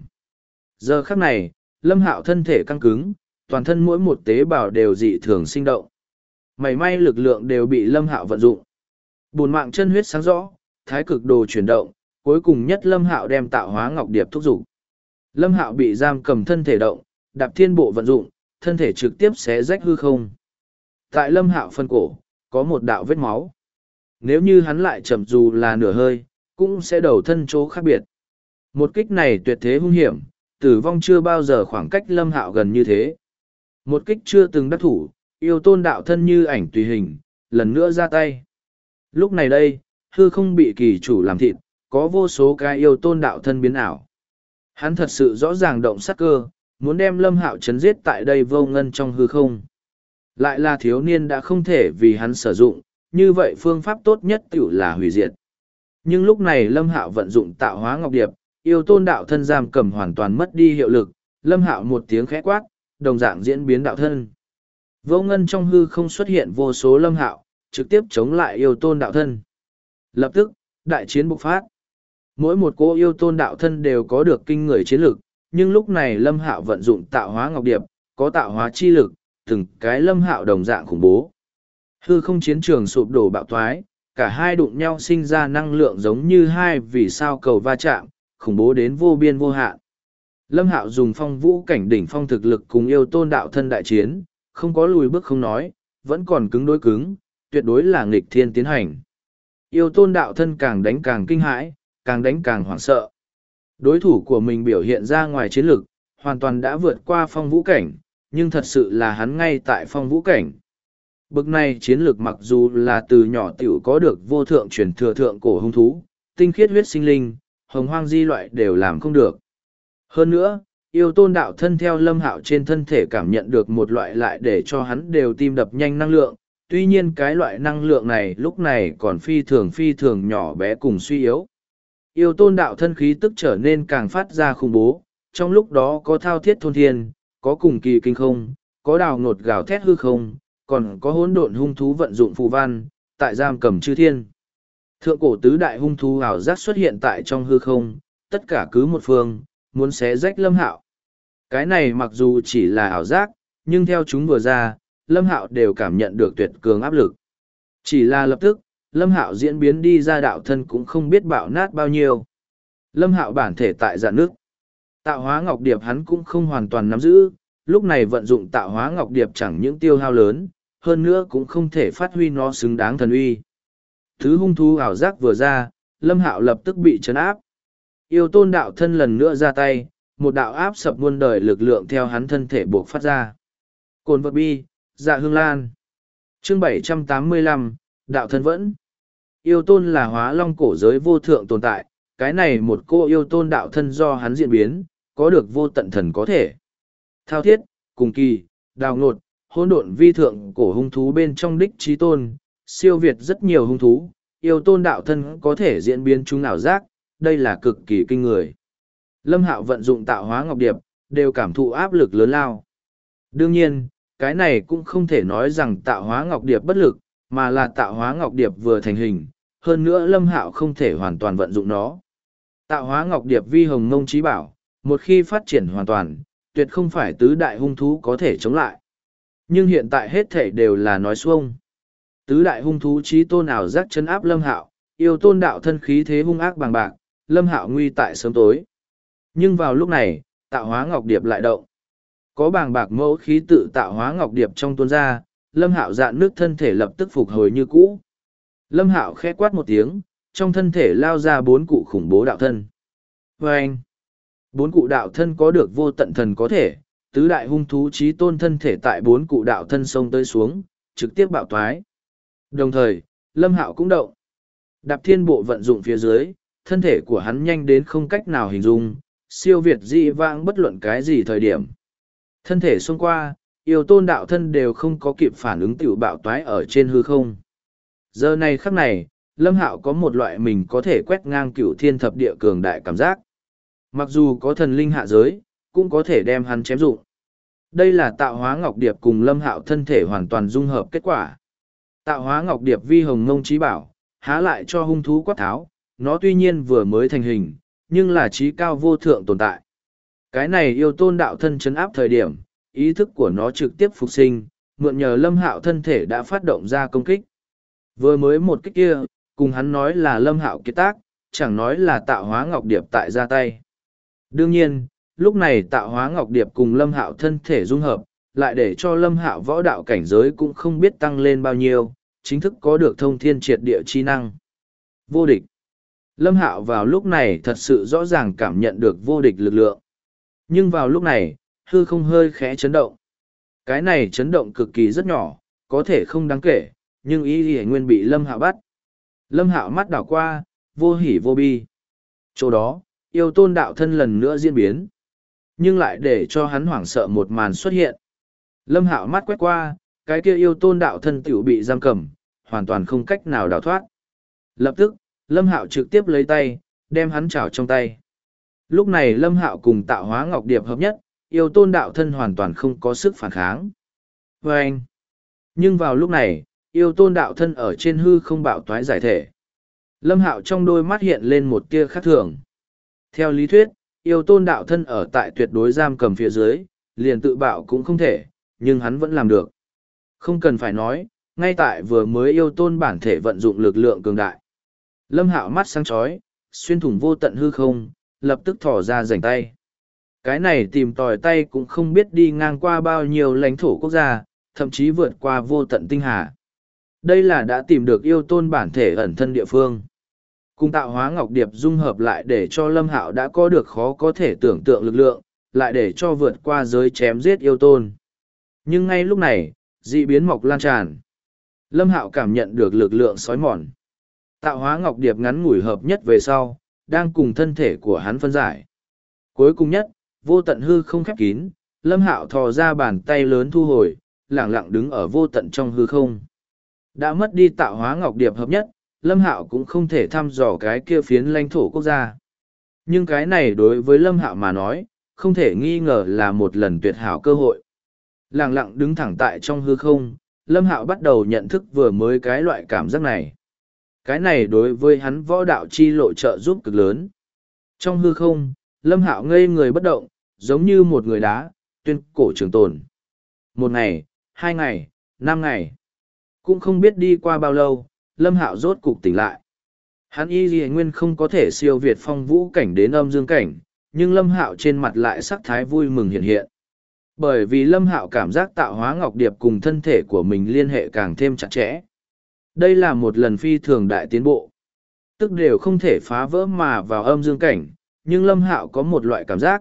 Giờ khắc này, Lâm Hạo thân thể căng cứng, toàn thân mỗi một tế bào đều dị thường sinh động. Mảy may lực lượng đều bị Lâm Hạo vận dụng. Bùn mạng chân huyết sáng rõ, thái cực đồ chuyển động, cuối cùng nhất Lâm Hạo đem tạo hóa ngọc điệp thúc dục. Lâm Hạo bị giam cầm thân thể động, đạp thiên bộ vận dụng, thân thể trực tiếp xé rách hư không. Tại Lâm Hạo phân cổ, có một đạo vết máu. Nếu như hắn lại chậm dù là nửa hơi, cũng sẽ đầu thân chỗ khác biệt. Một kích này tuyệt thế hung hiểm, tử vong chưa bao giờ khoảng cách Lâm Hạo gần như thế. Một kích chưa từng đắc thủ, yêu tôn đạo thân như ảnh tùy hình, lần nữa ra tay. Lúc này đây, hư không bị kỳ chủ làm thịt, có vô số cái yêu tôn đạo thân biến ảo. Hắn thật sự rõ ràng động sát cơ, muốn đem Lâm Hạo chấn giết tại đây vô ngân trong hư không. Lại là thiếu niên đã không thể vì hắn sử dụng, như vậy phương pháp tốt nhất tiểu là hủy diệt. Nhưng lúc này Lâm Hạo vận dụng tạo hóa ngọc điệp, yêu tôn đạo thân giam cầm hoàn toàn mất đi hiệu lực, Lâm Hạo một tiếng khẽ quát, đồng dạng diễn biến đạo thân. Vô ngân trong hư không xuất hiện vô số Lâm Hạo, trực tiếp chống lại yêu tôn đạo thân. Lập tức, đại chiến bộc phát. Mỗi một cô yêu tôn đạo thân đều có được kinh người chiến lực, nhưng lúc này Lâm Hạo vận dụng tạo hóa ngọc điệp, có tạo hóa chi lực, từng cái Lâm Hạo đồng dạng khủng bố. Hư không chiến trường sụp đổ bạo thoái, cả hai đụng nhau sinh ra năng lượng giống như hai vì sao cầu va chạm, khủng bố đến vô biên vô hạn. Lâm Hạo dùng phong vũ cảnh đỉnh phong thực lực cùng yêu tôn đạo thân đại chiến, không có lùi bước không nói, vẫn còn cứng đối cứng, tuyệt đối là nghịch thiên tiến hành. Yêu tôn đạo thân càng đánh càng kinh hãi, càng đánh càng hoảng sợ. Đối thủ của mình biểu hiện ra ngoài chiến lực, hoàn toàn đã vượt qua phong vũ cảnh, nhưng thật sự là hắn ngay tại phong vũ cảnh. Bực này chiến lược mặc dù là từ nhỏ tiểu có được vô thượng truyền thừa thượng cổ hung thú, tinh khiết huyết sinh linh, hồng hoang di loại đều làm không được. Hơn nữa, yêu tôn đạo thân theo Lâm Hạo trên thân thể cảm nhận được một loại lại để cho hắn đều tim đập nhanh năng lượng, tuy nhiên cái loại năng lượng này lúc này còn phi thường nhỏ bé cùng suy yếu. Yêu tôn đạo thân khí tức trở nên càng phát ra khủng bố, trong lúc đó có thao thiết thôn thiên, có cùng kỳ kinh không, có đào ngột gào thét hư không, còn có hỗn độn hung thú vận dụng phù văn, tại giam cầm chư thiên. Thượng cổ tứ đại hung thú ảo giác xuất hiện tại trong hư không, tất cả cứ một phương, muốn xé rách Lâm Hạo. Cái này mặc dù chỉ là ảo giác, nhưng theo chúng vừa ra, Lâm Hạo đều cảm nhận được tuyệt cường áp lực. Chỉ là lập tức, Lâm Hạo diễn biến đi ra đạo thân cũng không biết bạo nát bao nhiêu. Lâm Hạo bản thể tại dạn nước. Tạo hóa ngọc điệp hắn cũng không hoàn toàn nắm giữ, lúc này vận dụng tạo hóa ngọc điệp chẳng những tiêu hao lớn, hơn nữa cũng không thể phát huy nó xứng đáng thần uy. Thứ hung thú ảo giác vừa ra, Lâm Hạo lập tức bị trấn áp. Yêu tôn đạo thân lần nữa ra tay, một đạo áp sập muôn đời lực lượng theo hắn thân thể buộc phát ra. Cồn vật bi, dạ hương lan. Chương 785, đạo thân vẫn. Yêu tôn là hóa long cổ giới vô thượng tồn tại, cái này một cô yêu tôn đạo thân do hắn diễn biến, có được vô tận thần có thể. Thao thiết, cùng kỳ, đào ngột, hỗn độn vi thượng cổ hung thú bên trong đích trí tôn, siêu việt rất nhiều hung thú, yêu tôn đạo thân có thể diễn biến chúng ảo giác, đây là cực kỳ kinh người. Lâm Hạo vận dụng tạo hóa ngọc điệp, đều cảm thụ áp lực lớn lao. Đương nhiên, cái này cũng không thể nói rằng tạo hóa ngọc điệp bất lực, mà là tạo hóa ngọc điệp vừa thành hình, hơn nữa Lâm Hạo không thể hoàn toàn vận dụng nó. Tạo hóa ngọc điệp vi hồng mông trí bảo, một khi phát triển hoàn toàn, tuyệt không phải tứ đại hung thú có thể chống lại. Nhưng hiện tại hết thể đều là nói xuông. Tứ đại hung thú trí tôn ảo giác chấn áp Lâm Hạo, yêu tôn đạo thân khí thế hung ác bằng bạc, Lâm Hạo nguy tại sớm tối. Nhưng vào lúc này, tạo hóa ngọc điệp lại động. Có bàng bạc mẫu khí tự tạo hóa ngọc điệp trong tuôn ra, Lâm Hạo dạn nước thân thể lập tức phục hồi như cũ. Lâm Hạo khẽ quát một tiếng, trong thân thể lao ra 4 cụ khủng bố đạo thân. Vâng! 4 cụ đạo thân có được vô tận thần có thể, tứ đại hung thú trí tôn thân thể tại 4 cụ đạo thân sông tới xuống, trực tiếp bạo thoái. Đồng thời, Lâm Hạo cũng động. Đạp thiên bộ vận dụng phía dưới, thân thể của hắn nhanh đến không cách nào hình dung, siêu việt dị vãng bất luận cái gì thời điểm. Thân thể xông qua, yêu tôn đạo thân đều không có kịp phản ứng tiểu bạo toái ở trên hư không. Giờ này khắc này, Lâm Hạo có một loại mình có thể quét ngang cửu thiên thập địa cường đại cảm giác. Mặc dù có thần linh hạ giới, cũng có thể đem hắn chém dụng. Đây là tạo hóa ngọc điệp cùng Lâm Hạo thân thể hoàn toàn dung hợp kết quả. Tạo hóa ngọc điệp vi hồng ngông trí bảo, há lại cho hung thú quát tháo, nó tuy nhiên vừa mới thành hình, nhưng là trí cao vô thượng tồn tại. Cái này yêu tôn đạo thân chấn áp thời điểm, ý thức của nó trực tiếp phục sinh, mượn nhờ Lâm Hạo thân thể đã phát động ra công kích. Vừa mới một kích kia, cùng hắn nói là Lâm Hạo kiệt tác, chẳng nói là tạo hóa ngọc điệp tại ra tay. Đương nhiên, lúc này tạo hóa ngọc điệp cùng Lâm Hạo thân thể dung hợp, lại để cho Lâm Hạo võ đạo cảnh giới cũng không biết tăng lên bao nhiêu, chính thức có được thông thiên triệt địa chi năng. Vô địch. Lâm Hạo vào lúc này thật sự rõ ràng cảm nhận được vô địch lực lượng. Nhưng vào lúc này, hư không hơi khẽ chấn động. Cái này chấn động cực kỳ rất nhỏ, có thể không đáng kể, nhưng ý Y Nguyên bị Lâm Hạo bắt. Lâm Hạo mắt đảo qua, vô hỉ vô bi. Chỗ đó, yêu tôn đạo thân lần nữa diễn biến. Nhưng lại để cho hắn hoảng sợ một màn xuất hiện. Lâm Hạo mắt quét qua, cái kia yêu tôn đạo thân tiểu bị giam cầm, hoàn toàn không cách nào đào thoát. Lập tức, Lâm Hạo trực tiếp lấy tay, đem hắn trảo trong tay. Lúc này Lâm Hạo cùng tạo hóa ngọc điệp hợp nhất, yêu tôn đạo thân hoàn toàn không có sức phản kháng. Vâng! Nhưng vào lúc này, yêu tôn đạo thân ở trên hư không bạo toái giải thể. Lâm Hạo trong đôi mắt hiện lên một tia khác thường. Theo lý thuyết, yêu tôn đạo thân ở tại tuyệt đối giam cầm phía dưới, liền tự bạo cũng không thể, nhưng hắn vẫn làm được. Không cần phải nói, ngay tại vừa mới yêu tôn bản thể vận dụng lực lượng cường đại. Lâm Hạo mắt sáng chói, xuyên thủng vô tận hư không, lập tức thỏ ra rảnh tay. Cái này tìm tòi tay cũng không biết đi ngang qua bao nhiêu lãnh thổ quốc gia, thậm chí vượt qua vô tận tinh hà. Đây là đã tìm được yêu tôn bản thể ẩn thân địa phương. Cùng tạo hóa ngọc điệp dung hợp lại để cho Lâm Hạo đã có được khó có thể tưởng tượng lực lượng, lại để cho vượt qua giới chém giết yêu tôn. Nhưng ngay lúc này, dị biến mọc lan tràn. Lâm Hạo cảm nhận được lực lượng sói mòn. Tạo hóa ngọc điệp ngắn ngủi hợp nhất về sau, đang cùng thân thể của hắn phân giải. Cuối cùng nhất, vô tận hư không khép kín, Lâm Hạo thò ra bàn tay lớn thu hồi, lẳng lặng đứng ở vô tận trong hư không. Đã mất đi tạo hóa ngọc điệp hợp nhất, Lâm Hạo cũng không thể thăm dò cái kia phiến lãnh thổ quốc gia. Nhưng cái này đối với Lâm Hạo mà nói, không thể nghi ngờ là một lần tuyệt hảo cơ hội. Lẳng lặng đứng thẳng tại trong hư không, Lâm Hạo bắt đầu nhận thức vừa mới cái loại cảm giác này. Cái này đối với hắn võ đạo chi lộ trợ giúp cực lớn. Trong hư không, Lâm Hạo ngây người bất động, giống như một người đá, tuyên cổ trường tồn. 1 ngày, 2 ngày, 5 ngày. Cũng không biết đi qua bao lâu, Lâm Hạo rốt cục tỉnh lại. Hắn Y Nguyên không có thể siêu việt phong vũ cảnh đến âm dương cảnh, nhưng Lâm Hạo trên mặt lại sắc thái vui mừng hiện hiện. Bởi vì Lâm Hạo cảm giác tạo hóa ngọc điệp cùng thân thể của mình liên hệ càng thêm chặt chẽ. Đây là một lần phi thường đại tiến bộ. Tức đều không thể phá vỡ mà vào âm dương cảnh, nhưng Lâm Hạo có một loại cảm giác,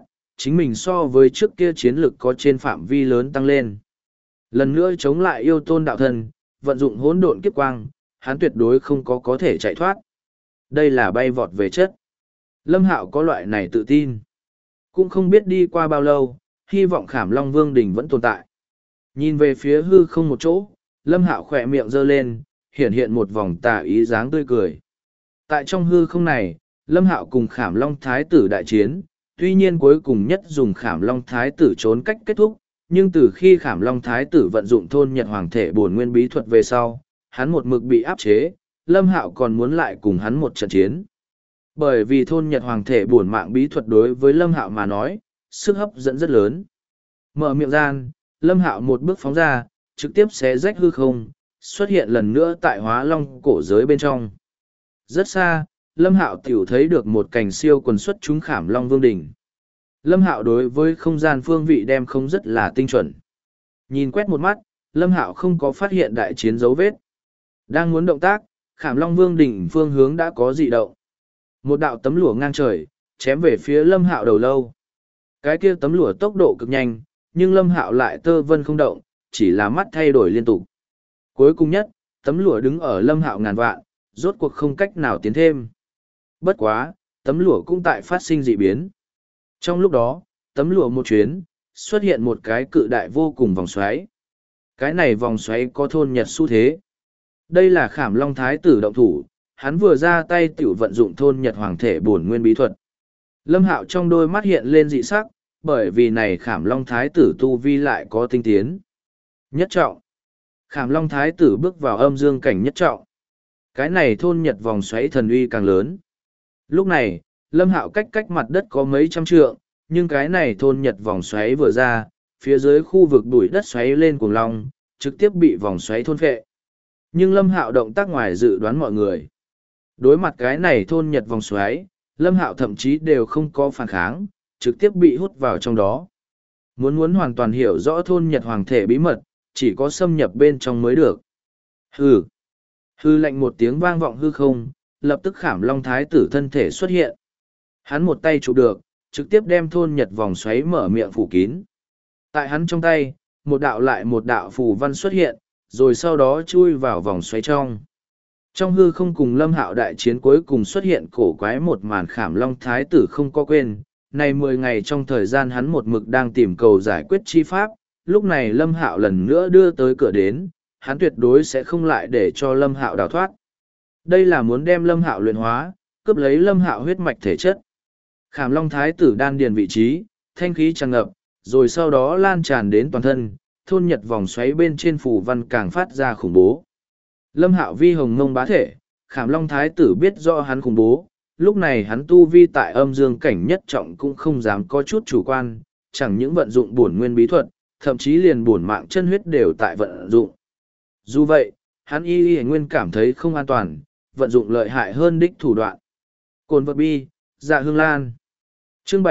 chính mình so với trước kia chiến lực có trên phạm vi lớn tăng lên. Lần nữa chống lại yêu tôn đạo thân, vận dụng hỗn độn kiếp quang, hắn tuyệt đối không có thể chạy thoát. Đây là bay vọt về chất. Lâm Hạo có loại này tự tin. Cũng không biết đi qua bao lâu, hy vọng Khảm Long Vương đỉnh vẫn tồn tại. Nhìn về phía hư không một chỗ, Lâm Hạo khỏe miệng giơ lên, hiện hiện một vòng tà ý dáng tươi cười. Tại trong hư không này, Lâm Hạo cùng Khảm Long Thái tử đại chiến, tuy nhiên cuối cùng nhất dùng Khảm Long Thái tử trốn cách kết thúc, nhưng từ khi Khảm Long Thái tử vận dụng thôn Nhật Hoàng thể bổn nguyên bí thuật về sau, hắn một mực bị áp chế, Lâm Hạo còn muốn lại cùng hắn một trận chiến. Bởi vì thôn Nhật Hoàng thể bổn mạng bí thuật đối với Lâm Hạo mà nói, sức hấp dẫn rất lớn. Mở miệng gian, Lâm Hạo một bước phóng ra, trực tiếp xé rách hư không, xuất hiện lần nữa tại Hóa Long cổ giới bên trong. Rất xa, Lâm Hạo tiểu thấy được một cành siêu quần xuất chúng Khảm Long Vương đỉnh. Lâm Hạo đối với không gian phương vị đem không rất là tinh chuẩn. Nhìn quét một mắt, Lâm Hạo không có phát hiện đại chiến dấu vết. Đang muốn động tác, Khảm Long Vương đỉnh phương hướng đã có dị động. Một đạo tấm lụa ngang trời, chém về phía Lâm Hạo đầu lâu. Cái kia tấm lụa tốc độ cực nhanh, nhưng Lâm Hạo lại tơ vân không động, chỉ là mắt thay đổi liên tục. Cuối cùng nhất, tấm lụa đứng ở Lâm Hạo ngàn vạn, rốt cuộc không cách nào tiến thêm. Bất quá, tấm lụa cũng tại phát sinh dị biến. Trong lúc đó, tấm lụa một chuyến, xuất hiện một cái cự đại vô cùng vòng xoáy. Cái này vòng xoáy có thôn Nhật xu thế. Đây là Khảm Long Thái tử động thủ, hắn vừa ra tay tiểu vận dụng thôn Nhật Hoàng thể bổn nguyên bí thuật. Lâm Hạo trong đôi mắt hiện lên dị sắc, bởi vì này Khảm Long Thái tử tu vi lại có tinh tiến. Nhất trọng. Khảm Long Thái tử bước vào âm dương cảnh nhất trọng. Cái này thôn Nhật vòng xoáy thần uy càng lớn. Lúc này, Lâm Hạo cách mặt đất có mấy trăm trượng, nhưng cái này thôn Nhật vòng xoáy vừa ra, phía dưới khu vực bụi đất xoáy lên cuồng long, trực tiếp bị vòng xoáy thôn phệ. Nhưng Lâm Hạo động tác ngoài dự đoán mọi người. Đối mặt cái này thôn Nhật vòng xoáy, Lâm Hạo thậm chí đều không có phản kháng, trực tiếp bị hút vào trong đó. Muốn hoàn toàn hiểu rõ thôn Nhật Hoàng thể bí mật, chỉ có xâm nhập bên trong mới được. Hừ. Hư lạnh một tiếng vang vọng hư không, lập tức Khảm Long Thái tử thân thể xuất hiện. Hắn một tay chụp được, trực tiếp đem thôn Nhật vòng xoáy mở miệng phủ kín. Tại hắn trong tay, một đạo lại một đạo phù văn xuất hiện, rồi sau đó chui vào vòng xoáy trong. Trong hư không cùng Lâm Hạo đại chiến cuối cùng xuất hiện cổ quái một màn Khảm Long Thái tử không có quên. Này 10 ngày trong thời gian hắn một mực đang tìm cầu giải quyết chi pháp, lúc này Lâm Hạo lần nữa đưa tới cửa đến, hắn tuyệt đối sẽ không lại để cho Lâm Hạo đào thoát. Đây là muốn đem Lâm Hạo luyện hóa, cướp lấy Lâm Hạo huyết mạch thể chất. Khảm Long Thái tử đan điền vị trí, thanh khí tràn ngập, rồi sau đó lan tràn đến toàn thân, thôn Nhật vòng xoáy bên trên phù văn càng phát ra khủng bố. Lâm Hạo vi hồng ngông bá thể, Khảm Long Thái tử biết rõ hắn khủng bố, lúc này hắn tu vi tại âm dương cảnh nhất trọng cũng không dám có chút chủ quan, chẳng những vận dụng bổn nguyên bí thuật, thậm chí liền bổn mạng chân huyết đều tại vận dụng. Dù vậy, hắn y nguyên cảm thấy không an toàn, vận dụng lợi hại hơn đích thủ đoạn. Cồn vật bi, dạ hương lan. Chương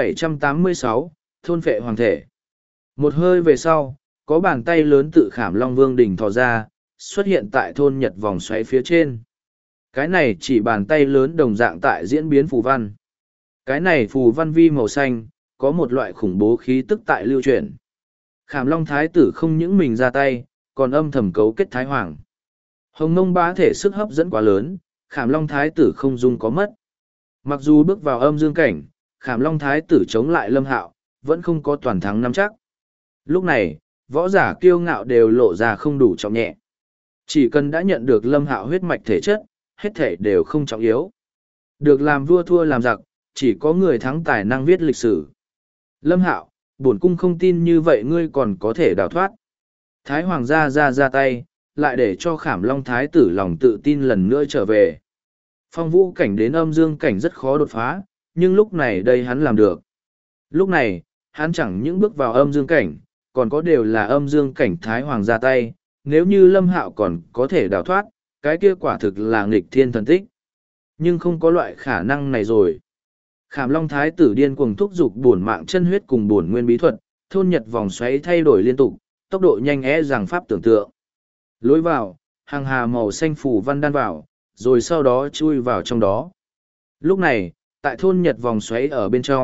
786, thôn phệ hoàng thể. Một hơi về sau, có bàn tay lớn tự Khảm Long Vương đỉnh thò ra, xuất hiện tại thôn Nhật vòng xoáy phía trên. Cái này chỉ bàn tay lớn đồng dạng tại diễn biến phù văn. Cái này phù văn vi màu xanh, có một loại khủng bố khí tức tại lưu chuyển. Khảm Long Thái tử không những mình ra tay, còn âm thầm cấu kết Thái Hoàng. Hồng Mông bá thể sức hấp dẫn quá lớn, Khảm Long Thái tử không dung có mất. Mặc dù bước vào âm dương cảnh, Khảm Long Thái tử chống lại Lâm Hạo, vẫn không có toàn thắng nắm chắc. Lúc này, võ giả kiêu ngạo đều lộ ra không đủ trọng nhẹ. Chỉ cần đã nhận được Lâm Hạo huyết mạch thể chất, hết thể đều không trọng yếu. Được làm vua thua làm giặc, chỉ có người thắng tài năng viết lịch sử. Lâm Hạo, bổn cung không tin như vậy ngươi còn có thể đào thoát. Thái Hoàng ra tay, lại để cho Khảm Long Thái tử lòng tự tin lần nữa trở về. Phong vũ cảnh đến âm dương cảnh rất khó đột phá, nhưng lúc này đây hắn làm được. Lúc này, hắn chẳng những bước vào âm dương cảnh, còn có đều là âm dương cảnh Thái Hoàng ra tay, nếu như Lâm Hạo còn có thể đào thoát, cái kia quả thực là nghịch thiên thần tích. Nhưng không có loại khả năng này rồi. Khảm Long Thái tử điên cuồng thúc giục bổn mạng chân huyết cùng bổn nguyên bí thuật, thôn Nhật vòng xoáy thay đổi liên tục, tốc độ nhanh rằng pháp tưởng tượng. Lối vào, hàng hà màu xanh phủ văn đan vào, rồi sau đó chui vào trong đó. Lúc này, tại thôn Nhật vòng xoáy ở bên trong,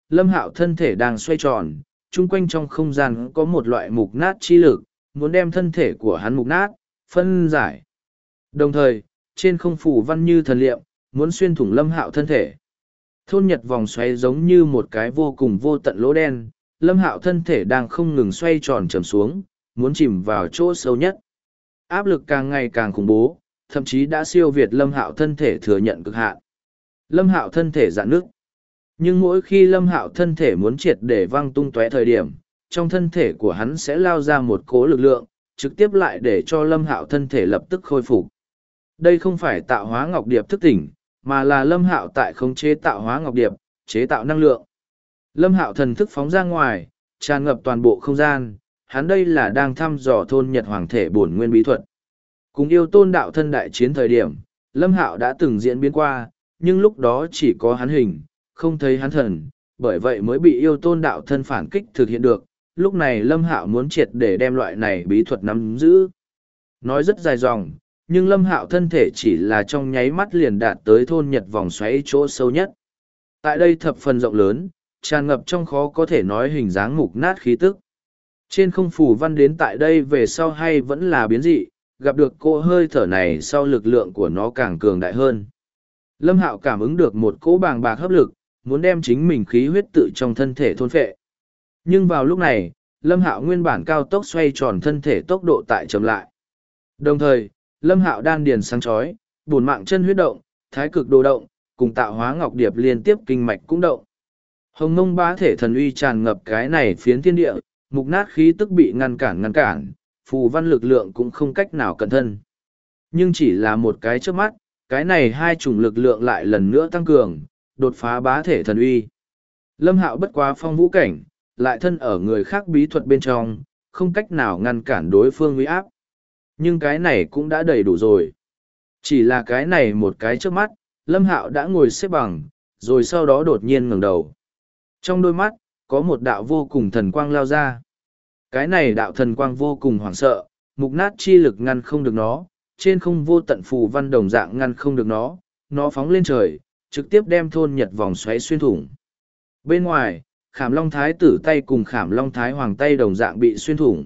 Lâm Hạo thân thể đang xoay tròn, chung quanh trong không gian có một loại mục nát chi lực, muốn đem thân thể của hắn mục nát, phân giải. Đồng thời, trên không phủ văn như thần liệm, muốn xuyên thủng Lâm Hạo thân thể. Thôn nhật vòng xoáy giống như một cái vô cùng vô tận lỗ đen, Lâm Hạo thân thể đang không ngừng xoay tròn trầm xuống, muốn chìm vào chỗ sâu nhất. Áp lực càng ngày càng khủng bố, thậm chí đã siêu việt Lâm Hạo thân thể thừa nhận cực hạn. Lâm Hạo thân thể rạn nứt. Nhưng mỗi khi Lâm Hạo thân thể muốn triệt để văng tung tóe thời điểm, trong thân thể của hắn sẽ lao ra một cỗ lực lượng, trực tiếp lại để cho Lâm Hạo thân thể lập tức khôi phục. Đây không phải tạo hóa ngọc điệp thức tỉnh, mà là Lâm Hạo tại khống chế tạo hóa ngọc điệp, chế tạo năng lượng. Lâm Hạo thần thức phóng ra ngoài, tràn ngập toàn bộ không gian, hắn đây là đang thăm dò thôn Nhật Hoàng thể bổn nguyên bí thuật. Cùng yêu tôn đạo thân đại chiến thời điểm, Lâm Hạo đã từng diễn biến qua, nhưng lúc đó chỉ có hắn hình, không thấy hắn thần, bởi vậy mới bị yêu tôn đạo thân phản kích thực hiện được. Lúc này Lâm Hạo muốn triệt để đem loại này bí thuật nắm giữ. Nói rất dài dòng, nhưng Lâm Hạo thân thể chỉ là trong nháy mắt liền đạt tới thôn Nhật vòng xoáy chỗ sâu nhất. Tại đây thập phần rộng lớn, tràn ngập trong khó có thể nói hình dáng mục nát khí tức. Trên không phủ văn đến tại đây về sau hay vẫn là biến dị, gặp được cô hơi thở này sau lực lượng của nó càng cường đại hơn. Lâm Hạo cảm ứng được một cỗ bàng bạc hấp lực, muốn đem chính mình khí huyết tự trong thân thể thôn phệ. Nhưng vào lúc này, Lâm Hạo nguyên bản cao tốc xoay tròn thân thể tốc độ tại chậm lại. Đồng thời, Lâm Hạo đan điền sáng chói, bổn mạng chân huyết động, thái cực đồ động, cùng tạo hóa ngọc điệp liên tiếp kinh mạch cũng động. Hồng Mông Bá thể thần uy tràn ngập cái này phiến thiên địa, mục nát khí tức bị ngăn cản, phù văn lực lượng cũng không cách nào cẩn thân. Nhưng chỉ là một cái trước mắt, cái này hai chủng lực lượng lại lần nữa tăng cường, đột phá bá thể thần uy. Lâm Hạo bất quá phong vũ cảnh, lại thân ở người khác bí thuật bên trong, không cách nào ngăn cản đối phương uy áp. Nhưng cái này cũng đã đầy đủ rồi. Chỉ là cái này một cái trước mắt, Lâm Hạo đã ngồi xếp bằng, rồi sau đó đột nhiên ngẩng đầu. Trong đôi mắt, có một đạo vô cùng thần quang lao ra. Cái này đạo thần quang vô cùng hoảng sợ, mục nát chi lực ngăn không được nó, trên không vô tận phù văn đồng dạng ngăn không được nó phóng lên trời, trực tiếp đem thôn Nhật vòng xoáy xuyên thủng. Bên ngoài, Khảm Long Thái tử tay cùng Khảm Long Thái Hoàng tay đồng dạng bị xuyên thủng.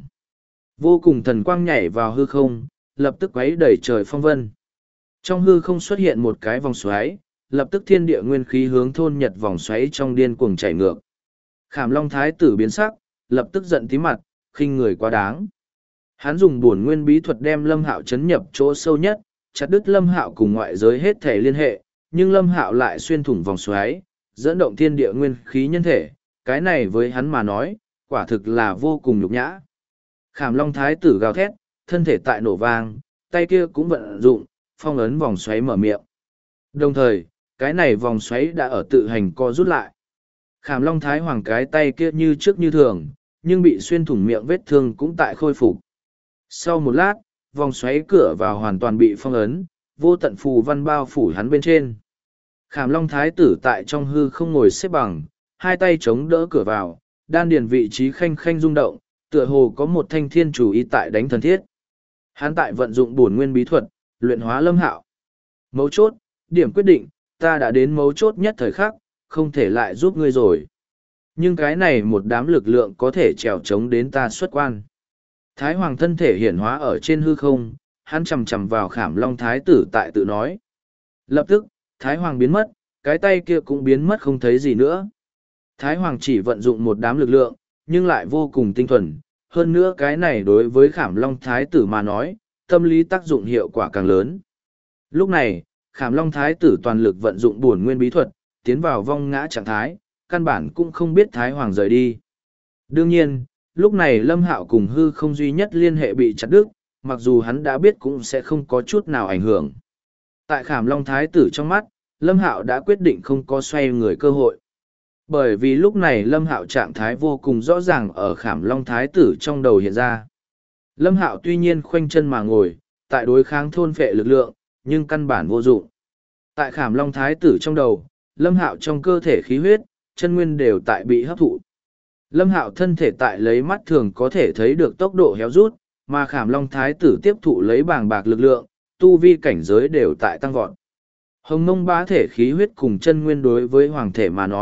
Vô cùng thần quang nhảy vào hư không, lập tức quấy đẩy trời phong vân. Trong hư không xuất hiện một cái vòng xoáy, lập tức thiên địa nguyên khí hướng thôn Nhật vòng xoáy trong điên cuồng chảy ngược. Khảm Long Thái tử biến sắc, lập tức giận tím mặt, khinh người quá đáng. Hắn dùng bổn nguyên bí thuật đem Lâm Hạo chấn nhập chỗ sâu nhất, chặt đứt Lâm Hạo cùng ngoại giới hết thể liên hệ, nhưng Lâm Hạo lại xuyên thủng vòng xoáy, dẫn động thiên địa nguyên khí nhân thể, cái này với hắn mà nói, quả thực là vô cùng nhục nhã. Khảm Long Thái tử gào thét, thân thể tại nổ vang, tay kia cũng vận dụng, phong ấn vòng xoáy mở miệng. Đồng thời, cái này vòng xoáy đã ở tự hành co rút lại. Khảm Long Thái Hoàng cái tay kia như trước như thường, nhưng bị xuyên thủng miệng vết thương cũng tại khôi phục. Sau một lát, vòng xoáy cửa vào hoàn toàn bị phong ấn, vô tận phù văn bao phủ hắn bên trên. Khảm Long Thái tử tại trong hư không ngồi xếp bằng, hai tay chống đỡ cửa vào, đan điền vị trí khanh khanh rung động, tựa hồ có một thanh thiên chủ y tại đánh thần thiết. Hắn tại vận dụng bổn nguyên bí thuật, luyện hóa Lâm Hạo. Mấu chốt, điểm quyết định, ta đã đến mấu chốt nhất thời khắc, không thể lại giúp ngươi rồi. Nhưng cái này một đám lực lượng có thể trèo chống đến ta xuất quan. Thái Hoàng thân thể hiển hóa ở trên hư không, hắn chầm chầm vào Khảm Long Thái tử tại tự nói. Lập tức, Thái Hoàng biến mất, cái tay kia cũng biến mất không thấy gì nữa. Thái Hoàng chỉ vận dụng một đám lực lượng, nhưng lại vô cùng tinh thuần. Hơn nữa cái này đối với Khảm Long Thái tử mà nói, tâm lý tác dụng hiệu quả càng lớn. Lúc này, Khảm Long Thái tử toàn lực vận dụng bổn nguyên bí thuật, tiến vào vong ngã trạng thái, căn bản cũng không biết Thái Hoàng rời đi. Đương nhiên, lúc này Lâm Hạo cùng hư không duy nhất liên hệ bị chặt đứt, mặc dù hắn đã biết cũng sẽ không có chút nào ảnh hưởng. Tại Khảm Long Thái tử trong mắt, Lâm Hạo đã quyết định không có xoay người cơ hội. Bởi vì lúc này Lâm Hạo trạng thái vô cùng rõ ràng ở Khảm Long Thái tử trong đầu hiện ra. Lâm Hạo tuy nhiên khoanh chân mà ngồi, tại đối kháng thôn phệ lực lượng, nhưng căn bản vô dụng. Tại Khảm Long Thái tử trong đầu, Lâm Hạo trong cơ thể khí huyết, chân nguyên đều tại bị hấp thụ. Lâm Hạo thân thể tại lấy mắt thường có thể thấy được tốc độ héo rút, mà Khảm Long Thái tử tiếp thụ lấy bàng bạc lực lượng, tu vi cảnh giới đều tại tăng vọt. Hồng Mông Bá thể khí huyết cùng chân nguyên đối với hoàng thể mà nói,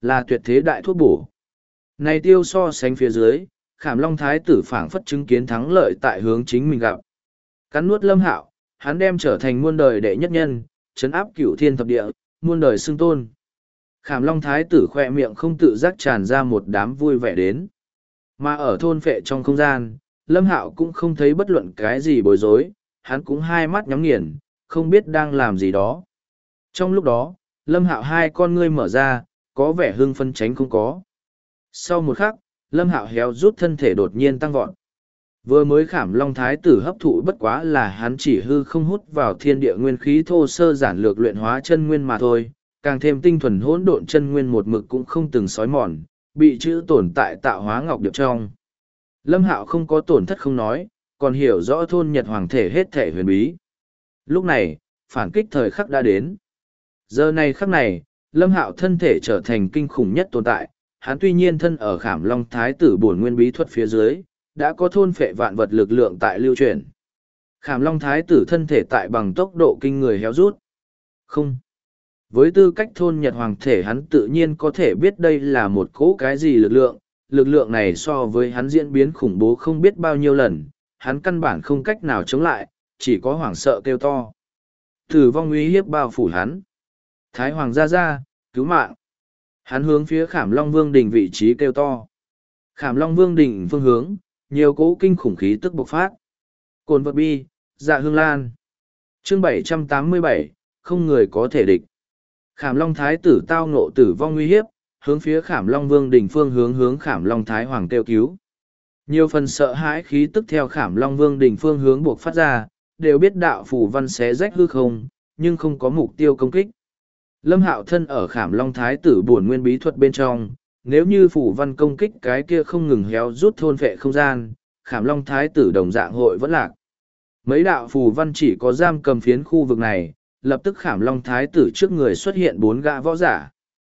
là tuyệt thế đại thuốc bổ. Này tiêu so sánh phía dưới, Khảm Long Thái tử phảng phất chứng kiến thắng lợi tại hướng chính mình gặp. Cắn nuốt Lâm Hạo, hắn đem trở thành muôn đời đệ nhất nhân, trấn áp cửu thiên thập địa, muôn đời xưng tôn. Khảm Long Thái tử khoe miệng không tự giác tràn ra một đám vui vẻ đến. Mà ở thôn phệ trong không gian, Lâm Hạo cũng không thấy bất luận cái gì bối rối, hắn cũng hai mắt nhắm nghiền, không biết đang làm gì đó. Trong lúc đó, Lâm Hạo hai con ngươi mở ra, có vẻ hưng phấn tránh không có. Sau một khắc, Lâm Hạo héo rút thân thể đột nhiên tăng vọt. Vừa mới Khảm Long Thái tử hấp thụ bất quá là hắn chỉ hư không hút vào thiên địa nguyên khí thô sơ giản lược luyện hóa chân nguyên mà thôi, càng thêm tinh thuần hỗn độn chân nguyên một mực cũng không từng sói mòn, bị chữ tồn tại tạo hóa ngọc điệp trong. Lâm Hạo không có tổn thất không nói, còn hiểu rõ thôn Nhật Hoàng thể hết thể huyền bí. Lúc này, phản kích thời khắc đã đến. Giờ này khắc này, Lâm Hạo thân thể trở thành kinh khủng nhất tồn tại, hắn tuy nhiên thân ở Khảm Long Thái tử bổn nguyên bí thuật phía dưới, đã có thôn phệ vạn vật lực lượng tại lưu truyền. Khảm Long Thái tử thân thể tại bằng tốc độ kinh người héo rút. Không. Với tư cách thôn Nhật Hoàng thể hắn tự nhiên có thể biết đây là một cỗ cái gì lực lượng này so với hắn diễn biến khủng bố không biết bao nhiêu lần, hắn căn bản không cách nào chống lại, chỉ có hoảng sợ kêu to. Tử vong uy hiếp bao phủ hắn. Thái Hoàng ra, cứu mạng. Hắn hướng phía Khảm Long Vương Đình vị trí kêu to. Khảm Long Vương Đình phương hướng, nhiều cỗ kinh khủng khí tức bộc phát. Cồn vật bi, dạ hương lan. Chương 787, không người có thể địch. Khảm Long Thái tử tao ngộ tử vong uy hiếp, hướng phía Khảm Long Vương Đình phương hướng Khảm Long Thái Hoàng kêu cứu. Nhiều phần sợ hãi khí tức theo Khảm Long Vương Đình phương hướng buộc phát ra, đều biết đạo phù văn xé rách hư không, nhưng không có mục tiêu công kích. Lâm Hạo thân ở Khảm Long Thái tử bổn nguyên bí thuật bên trong, nếu như phù văn công kích cái kia không ngừng héo rút thôn vệ không gian, Khảm Long Thái tử đồng dạng hội vẫn lạc. Mấy đạo phù văn chỉ có giam cầm phiến khu vực này, lập tức Khảm Long Thái tử trước người xuất hiện 4 gã võ giả.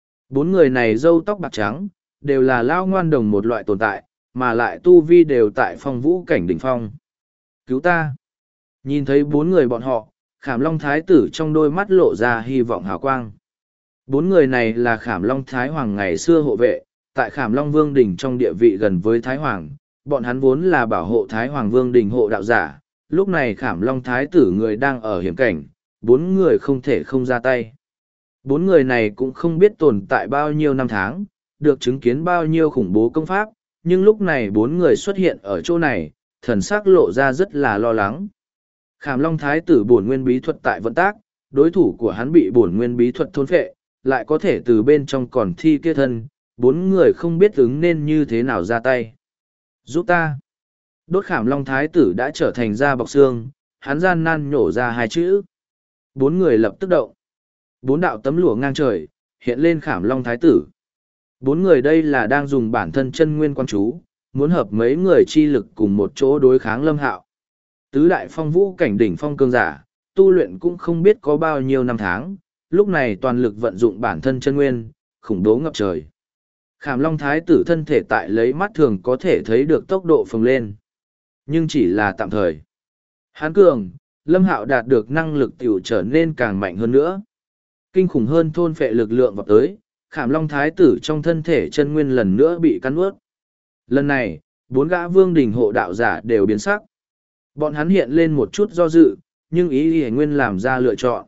4 người này râu tóc bạc trắng, đều là lao ngoan đồng một loại tồn tại, mà lại tu vi đều tại phong vũ cảnh đỉnh phong. Cứu ta! Nhìn thấy 4 người bọn họ, Khảm Long Thái tử trong đôi mắt lộ ra hy vọng hào quang. 4 người này là Khảm Long Thái Hoàng ngày xưa hộ vệ, tại Khảm Long Vương Đình trong địa vị gần với Thái Hoàng, bọn hắn vốn là bảo hộ Thái Hoàng Vương Đình hộ đạo giả, lúc này Khảm Long Thái tử người đang ở hiểm cảnh, 4 người không thể không ra tay. 4 người này cũng không biết tồn tại bao nhiêu năm tháng, được chứng kiến bao nhiêu khủng bố công pháp, nhưng lúc này 4 người xuất hiện ở chỗ này, thần sắc lộ ra rất là lo lắng. Khảm Long Thái tử bổn nguyên bí thuật tại vận tác, đối thủ của hắn bị bổn nguyên bí thuật thôn phệ, lại có thể từ bên trong còn thi kia thân, 4 người không biết ứng nên như thế nào ra tay. Giúp ta! Đốt Khảm Long Thái tử đã trở thành da bọc xương, hắn gian nan nhổ ra 2 chữ. 4 người lập tức động. 4 đạo tấm lụa ngang trời, hiện lên Khảm Long Thái tử. 4 người đây là đang dùng bản thân chân nguyên quan chú, muốn hợp mấy người chi lực cùng một chỗ đối kháng Lâm Hạo. Tứ đại phong vũ cảnh đỉnh phong cương giả, tu luyện cũng không biết có bao nhiêu năm tháng, lúc này toàn lực vận dụng bản thân chân nguyên, khủng bố ngập trời. Khảm Long Thái tử thân thể tại lấy mắt thường có thể thấy được tốc độ phồng lên. Nhưng chỉ là tạm thời. Hán cường, Lâm Hạo đạt được năng lực tiểu trở nên càng mạnh hơn nữa. Kinh khủng hơn thôn phệ lực lượng vào tới, Khảm Long Thái tử trong thân thể chân nguyên lần nữa bị cắn ướt. Lần này, 4 gã Vương Đình hộ đạo giả đều biến sắc. Bọn hắn hiện lên một chút do dự, nhưng ý nguyên làm ra lựa chọn.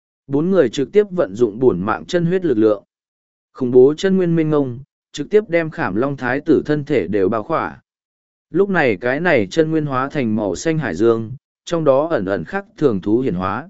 4 người trực tiếp vận dụng bổn mạng chân huyết lực lượng. Khủng bố chân nguyên minh ngông, trực tiếp đem Khảm Long Thái tử thân thể đều bao khỏa. Lúc này cái này chân nguyên hóa thành màu xanh hải dương, trong đó ẩn ẩn khắc thường thú hiển hóa.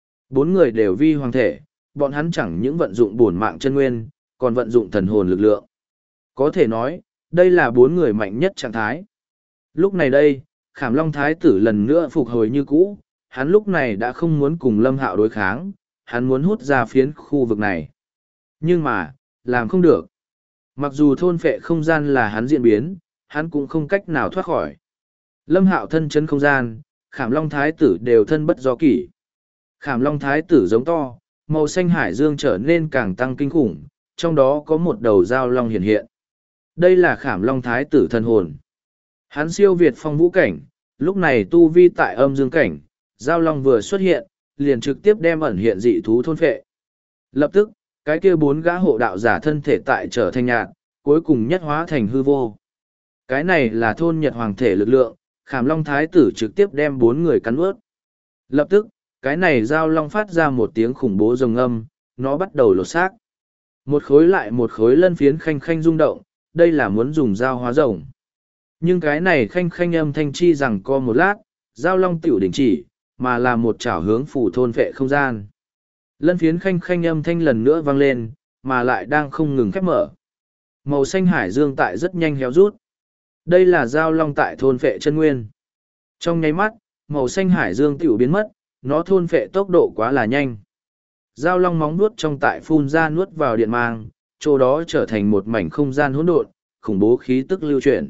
4 người đều vi hoàng thể, bọn hắn chẳng những vận dụng bổn mạng chân nguyên, còn vận dụng thần hồn lực lượng. Có thể nói, đây là 4 người mạnh nhất trạng thái. Lúc này đây, Khảm Long Thái tử lần nữa phục hồi như cũ, hắn lúc này đã không muốn cùng Lâm Hạo đối kháng, hắn muốn hút ra phiến khu vực này. Nhưng mà, làm không được. Mặc dù thôn phệ không gian là hắn diễn biến, hắn cũng không cách nào thoát khỏi. Lâm Hạo thân chân không gian, Khảm Long Thái tử đều thân bất do kỷ. Khảm Long Thái tử giống to, màu xanh hải dương trở nên càng tăng kinh khủng, trong đó có một đầu dao long hiện hiện. Đây là Khảm Long Thái tử thân hồn. Hắn siêu việt phong vũ cảnh, lúc này tu vi tại âm dương cảnh, dao long vừa xuất hiện, liền trực tiếp đem ẩn hiện dị thú thôn phệ. Lập tức, cái kia bốn gã hộ đạo giả thân thể tại trở thành nhạt, cuối cùng nhất hóa thành hư vô. Cái này là thôn Nhật Hoàng thể lực lượng, Khảm Long Thái tử trực tiếp đem bốn người cắn ướt. Lập tức, cái này giao long phát ra một tiếng khủng bố rồng âm, nó bắt đầu lột xác. Một khối lại một khối lân phiến khanh khanh rung động, đây là muốn dùng dao hóa rồng. Nhưng cái này khanh khanh âm thanh chi rằng co một lát, giao long tiểu đình chỉ, mà là một chảo hướng phủ thôn vệ không gian. Lân phiến khanh khanh âm thanh lần nữa vang lên, mà lại đang không ngừng khép mở. Màu xanh hải dương tại rất nhanh héo rút. Đây là giao long tại thôn vệ chân nguyên. Trong nháy mắt, màu xanh hải dương tiểu biến mất, nó thôn vệ tốc độ quá là nhanh. Giao long móng nuốt trong tại phun ra nuốt vào điện mang, chỗ đó trở thành một mảnh không gian hỗn độn, khủng bố khí tức lưu chuyển.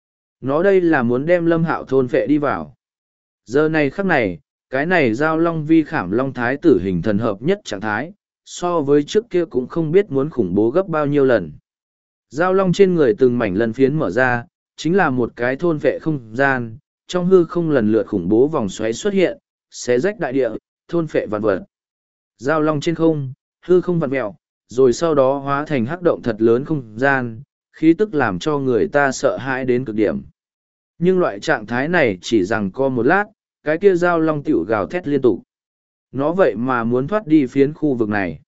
Nó đây là muốn đem Lâm Hạo thôn vệ đi vào. Giờ này khắc này, cái này giao long vi Khảm Long Thái tử hình thần hợp nhất trạng thái, so với trước kia cũng không biết muốn khủng bố gấp bao nhiêu lần. Giao long trên người từng mảnh lân phiến mở ra, chính là một cái thôn vệ không gian, trong hư không lần lượt khủng bố vòng xoáy xuất hiện, xé rách đại địa, thôn vệ vạn vật. Giao long trên không, hư không vặn mẹo, rồi sau đó hóa thành hắc động thật lớn không gian, khí tức làm cho người ta sợ hãi đến cực điểm. Nhưng loại trạng thái này chỉ rằng co một lát, cái kia giao long tiểu gào thét liên tục. Nó vậy mà muốn thoát đi phiến khu vực này.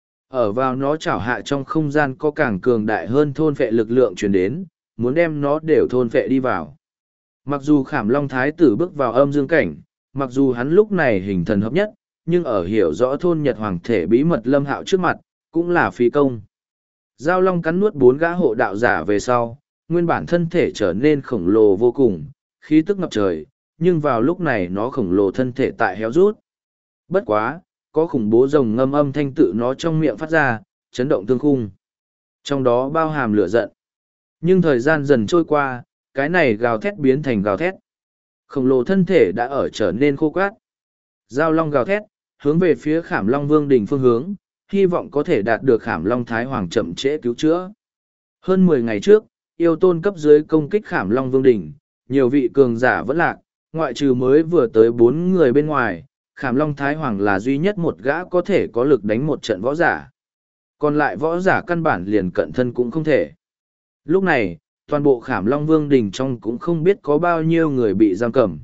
Ở vào nó chảo hạ trong không gian có càng cường đại hơn thôn vệ lực lượng chuyển đến, muốn đem nó đều thôn vệ đi vào. Mặc dù Khảm Long Thái tử bước vào âm dương cảnh, mặc dù hắn lúc này hình thần hợp nhất, nhưng ở hiểu rõ thôn Nhật Hoàng thể bí mật Lâm Hạo trước mặt, cũng là phí công. Giao long cắn nuốt bốn gã hộ đạo giả về sau, nguyên bản thân thể trở nên khổng lồ vô cùng, khí tức ngập trời, nhưng vào lúc này nó khổng lồ thân thể tại héo rút. Bất quá, có khủng bố rồng ngâm âm thanh tự nó trong miệng phát ra, chấn động tương khung. Trong đó bao hàm lửa giận. Nhưng thời gian dần trôi qua, cái này gào thét biến thành gào thét. Khổng lồ thân thể đã ở trở nên khô quát. Giao long gào thét, hướng về phía Khảm Long Vương đình phương hướng, hy vọng có thể đạt được Khảm Long Thái Hoàng chậm trễ cứu chữa. Hơn 10 ngày trước, yêu tôn cấp dưới công kích Khảm Long Vương đình, nhiều vị cường giả vẫn lạc, ngoại trừ mới vừa tới 4 người bên ngoài, Khảm Long Thái Hoàng là duy nhất một gã có thể có lực đánh một trận võ giả. Còn lại võ giả căn bản liền cận thân cũng không thể. Lúc này, toàn bộ Khảm Long Vương đình trong cũng không biết có bao nhiêu người bị giam cầm.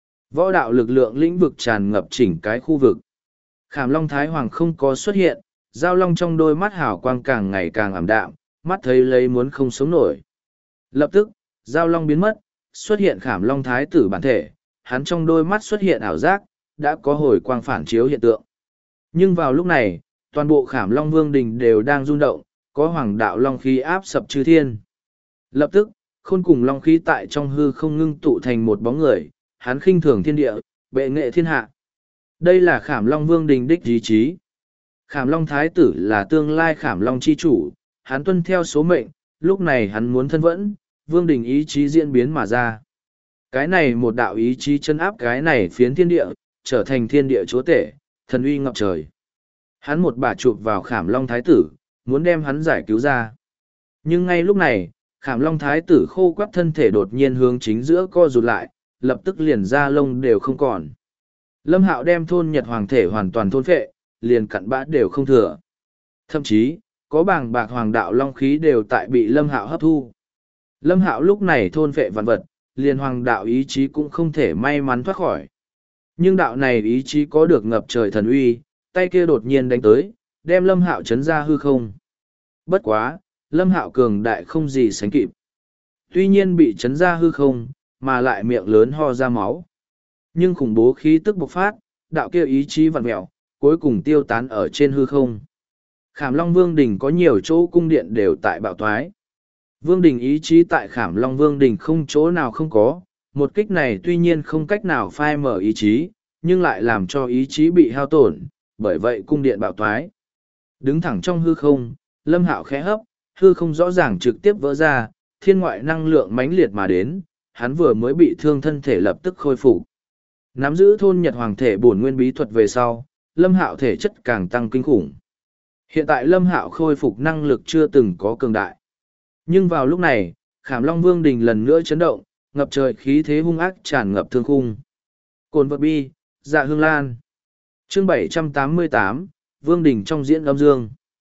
Võ đạo lực lượng lĩnh vực tràn ngập chỉnh cái khu vực. Khảm Long Thái Hoàng không có xuất hiện, giao long trong đôi mắt hào quang càng ngày càng ảm đạm, mắt thấy lấy muốn không sống nổi. Lập tức, giao long biến mất, xuất hiện Khảm Long Thái tử bản thể, hắn trong đôi mắt xuất hiện ảo giác, đã có hồi quang phản chiếu hiện tượng. Nhưng vào lúc này, toàn bộ Khảm Long Vương đình đều đang rung động, có hoàng đạo long khí áp sập chư thiên. Lập tức, khôn cùng long khí tại trong hư không ngưng tụ thành một bóng người, hắn khinh thường thiên địa, bệ nghệ thiên hạ. Đây là Khảm Long Vương đình đích ý chí. Khảm Long Thái tử là tương lai Khảm Long chi chủ, hắn tuân theo số mệnh, lúc này hắn muốn thân vẫn, Vương đình ý chí diễn biến mà ra. Cái này một đạo ý chí chân áp cái này phiến thiên địa, trở thành thiên địa chúa tể, thần uy ngập trời. Hắn một bà chụp vào Khảm Long Thái tử, muốn đem hắn giải cứu ra. Nhưng ngay lúc này, Khảm Long Thái tử khô quắt thân thể đột nhiên hướng chính giữa co rụt lại, lập tức liền da lông đều không còn. Lâm Hạo đem thôn Nhật Hoàng thể hoàn toàn thôn phệ, liền cặn bã đều không thừa. Thậm chí, có bảng bạc hoàng đạo long khí đều tại bị Lâm Hạo hấp thu. Lâm Hạo lúc này thôn phệ vạn vật, liền hoàng đạo ý chí cũng không thể may mắn thoát khỏi. Nhưng đạo này ý chí có được ngập trời thần uy, tay kia đột nhiên đánh tới, đem Lâm Hạo chấn ra hư không. Bất quá, Lâm Hạo cường đại không gì sánh kịp. Tuy nhiên bị chấn ra hư không, mà lại miệng lớn ho ra máu. Nhưng khủng bố khí tức bộc phát, đạo kia ý chí vặn mẹo, cuối cùng tiêu tán ở trên hư không. Khảm Long Vương Đình có nhiều chỗ cung điện đều tại bạo thoái. Vương Đình ý chí tại Khảm Long Vương Đình không chỗ nào không có, một kích này tuy nhiên không cách nào phai mở ý chí, nhưng lại làm cho ý chí bị hao tổn, bởi vậy cung điện bạo thoái. Đứng thẳng trong hư không, Lâm Hạo khẽ hấp, hư không rõ ràng trực tiếp vỡ ra, thiên ngoại năng lượng mãnh liệt mà đến, hắn vừa mới bị thương thân thể lập tức khôi phục. Nắm giữ thôn Nhật Hoàng thể bổn nguyên bí thuật về sau, Lâm Hạo thể chất càng tăng kinh khủng. Hiện tại Lâm Hạo khôi phục năng lực chưa từng có cường đại. Nhưng vào lúc này, Khảm Long Vương Đình lần nữa chấn động, ngập trời khí thế hung ác tràn ngập thương khung. Cồn vật bi, Dạ Hương Lan. Chương 788, Vương Đình trong diễn âm dương.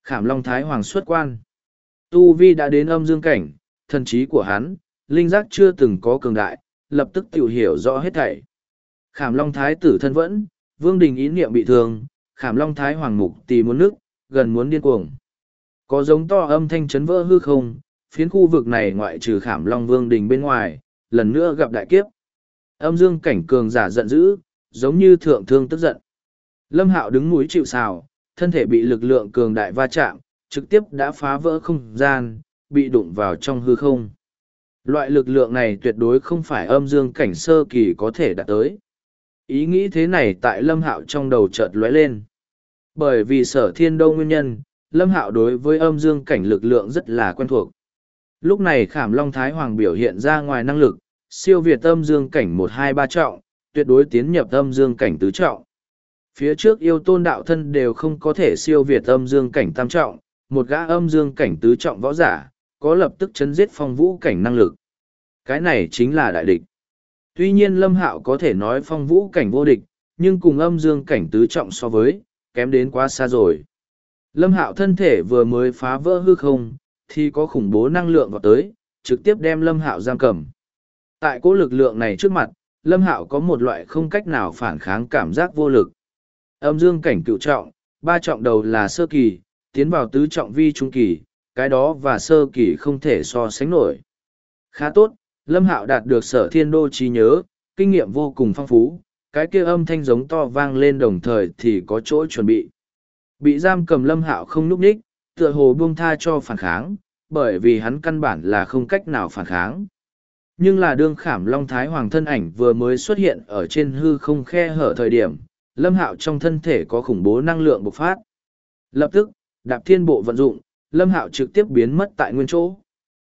Khảm Long Thái Hoàng xuất quan. Tu Vi đã đến âm dương cảnh, thần trí của hắn, linh giác chưa từng có cường đại, lập tức tự hiểu rõ hết thảy. Khảm Long Thái tử thân vẫn, Vương Đình ý niệm bị thương, Khảm Long Thái Hoàng mục tì muốn nước, gần muốn điên cuồng. Có giống to âm thanh chấn vỡ hư không, phiến khu vực này ngoại trừ Khảm Long Vương Đình bên ngoài, lần nữa gặp đại kiếp. Âm dương cảnh cường giả giận dữ, giống như thượng thương tức giận. Lâm Hạo đứng núi chịu sào, thân thể bị lực lượng cường đại va chạm, trực tiếp đã phá vỡ không gian, bị đụng vào trong hư không. Loại lực lượng này tuyệt đối không phải âm dương cảnh sơ kỳ có thể đạt tới. Ý nghĩ thế này tại Lâm Hạo trong đầu chợt lóe lên. Bởi vì Sở Thiên Đô nguyên nhân, Lâm Hạo đối với âm dương cảnh lực lượng rất là quen thuộc. Lúc này Khảm Long Thái Hoàng biểu hiện ra ngoài năng lực, siêu việt âm dương cảnh 1-2-3 trọng, tuyệt đối tiến nhập âm dương cảnh tứ trọng. Phía trước yêu tôn đạo thân đều không có thể siêu việt âm dương cảnh tam trọng, một gã âm dương cảnh tứ trọng võ giả, có lập tức chấn giết phong vũ cảnh năng lực. Cái này chính là đại địch. Tuy nhiên Lâm Hạo có thể nói phong vũ cảnh vô địch, nhưng cùng âm dương cảnh tứ trọng so với, kém đến quá xa rồi. Lâm Hạo thân thể vừa mới phá vỡ hư không, thì có khủng bố năng lượng vào tới, trực tiếp đem Lâm Hạo giam cầm. Tại cỗ lực lượng này trước mặt, Lâm Hạo có một loại không cách nào phản kháng cảm giác vô lực. Âm dương cảnh cựu trọng, 3 trọng đầu là sơ kỳ, tiến vào tứ trọng vi trung kỳ, cái đó và sơ kỳ không thể so sánh nổi. Khá tốt, Lâm Hạo đạt được Sở Thiên Đô trí nhớ, kinh nghiệm vô cùng phong phú, cái kia âm thanh giống to vang lên đồng thời thì có chỗ chuẩn bị. Bị giam cầm Lâm Hạo không núp ních, tựa hồ buông tha cho phản kháng, bởi vì hắn căn bản là không cách nào phản kháng. Nhưng là đương Khảm Long Thái Hoàng thân ảnh vừa mới xuất hiện ở trên hư không khe hở thời điểm, Lâm Hạo trong thân thể có khủng bố năng lượng bộc phát. Lập tức, đạp thiên bộ vận dụng, Lâm Hạo trực tiếp biến mất tại nguyên chỗ.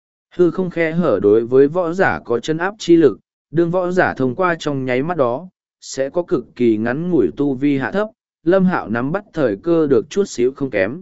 Hư không khe hở đối với võ giả có chân áp chi lực, đương võ giả thông qua trong nháy mắt đó, sẽ có cực kỳ ngắn ngủi tu vi hạ thấp, Lâm Hạo nắm bắt thời cơ được chút xíu không kém.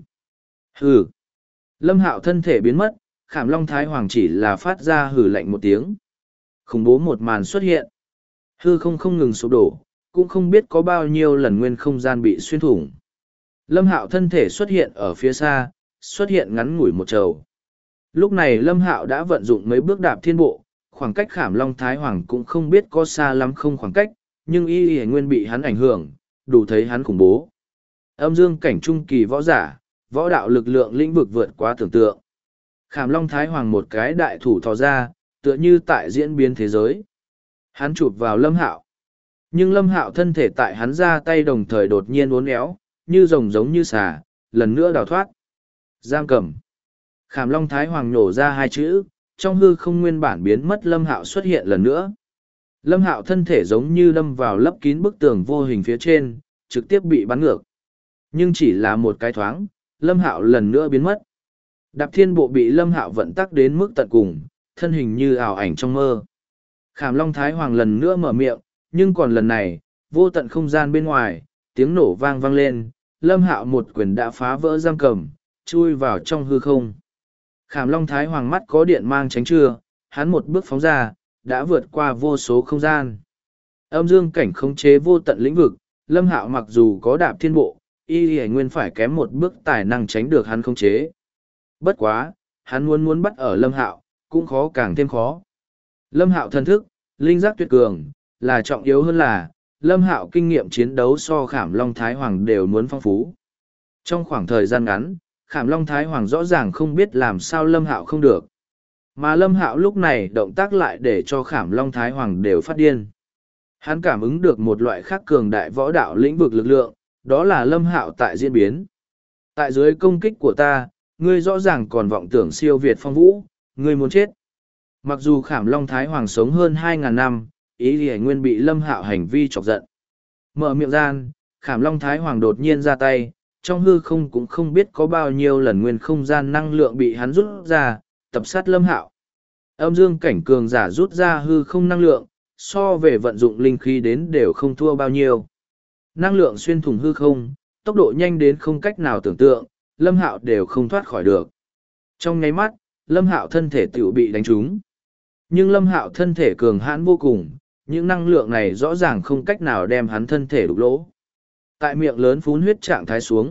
Hừ. Lâm Hạo thân thể biến mất, Khảm Long Thái Hoàng chỉ là phát ra hừ lạnh một tiếng. Khủng bố một màn xuất hiện. Hư không không ngừng sụp đổ, cũng không biết có bao nhiêu lần nguyên không gian bị xuyên thủng. Lâm Hạo thân thể xuất hiện ở phía xa, xuất hiện ngắn ngủi một trầu. Lúc này Lâm Hạo đã vận dụng mấy bước đạp thiên bộ, khoảng cách Khảm Long Thái Hoàng cũng không biết có xa lắm không khoảng cách, nhưng y nguyên bị hắn ảnh hưởng, đủ thấy hắn khủng bố. Âm dương cảnh trung kỳ võ giả, võ đạo lực lượng lĩnh vực vượt quá tưởng tượng. Khảm Long Thái Hoàng một cái đại thủ thò ra, tựa như tại diễn biến thế giới. Hắn chụp vào Lâm Hạo. Nhưng Lâm Hạo thân thể tại hắn ra tay đồng thời đột nhiên uốn éo, như rồng giống như xà, lần nữa đào thoát. Giam cầm. Khảm Long Thái Hoàng nổ ra hai chữ, trong hư không nguyên bản biến mất Lâm Hạo xuất hiện lần nữa. Lâm Hạo thân thể giống như đâm vào lấp kín bức tường vô hình phía trên, trực tiếp bị bắn ngược. Nhưng chỉ là một cái thoáng, Lâm Hạo lần nữa biến mất. Đạp thiên bộ bị Lâm Hạo vận tắc đến mức tận cùng, thân hình như ảo ảnh trong mơ. Khảm Long Thái Hoàng lần nữa mở miệng, nhưng còn lần này, vô tận không gian bên ngoài, tiếng nổ vang vang lên, Lâm Hạo một quyền đã phá vỡ giam cầm, chui vào trong hư không. Khảm Long Thái Hoàng mắt có điện mang tránh trưa, hắn một bước phóng ra, đã vượt qua vô số không gian. Âm dương cảnh khống chế vô tận lĩnh vực, Lâm Hạo mặc dù có đạp thiên bộ, y nguyên phải kém một bước tài năng tránh được hắn khống chế. Bất quá, hắn muốn bắt ở Lâm Hạo, cũng khó càng thêm khó. Lâm Hạo thân thức, linh giác tuyệt cường, là trọng yếu hơn là, Lâm Hạo kinh nghiệm chiến đấu so Khảm Long Thái Hoàng đều muốn phong phú. Trong khoảng thời gian ngắn, Khảm Long Thái Hoàng rõ ràng không biết làm sao Lâm Hạo không được. Mà Lâm Hạo lúc này động tác lại để cho Khảm Long Thái Hoàng đều phát điên. Hắn cảm ứng được một loại khác cường đại võ đạo lĩnh vực lực lượng, đó là Lâm Hạo tại diễn biến. Tại dưới công kích của ta, ngươi rõ ràng còn vọng tưởng siêu việt phong vũ, ngươi muốn chết. Mặc dù Khảm Long Thái Hoàng sống hơn 2.000 năm, ý thì nguyên bị Lâm Hạo hành vi chọc giận. Mở miệng gian, Khảm Long Thái Hoàng đột nhiên ra tay, trong hư không cũng không biết có bao nhiêu lần nguyên không gian năng lượng bị hắn rút ra, tập sát Lâm Hạo. Âm dương cảnh cường giả rút ra hư không năng lượng, so về vận dụng linh khí đến đều không thua bao nhiêu. Năng lượng xuyên thủng hư không, tốc độ nhanh đến không cách nào tưởng tượng, Lâm Hạo đều không thoát khỏi được. Trong nháy mắt, Lâm Hạo thân thể tiểu bị đánh trúng. Nhưng Lâm Hạo thân thể cường hãn vô cùng, những năng lượng này rõ ràng không cách nào đem hắn thân thể đục lỗ. Tại miệng lớn phun huyết trạng thái xuống,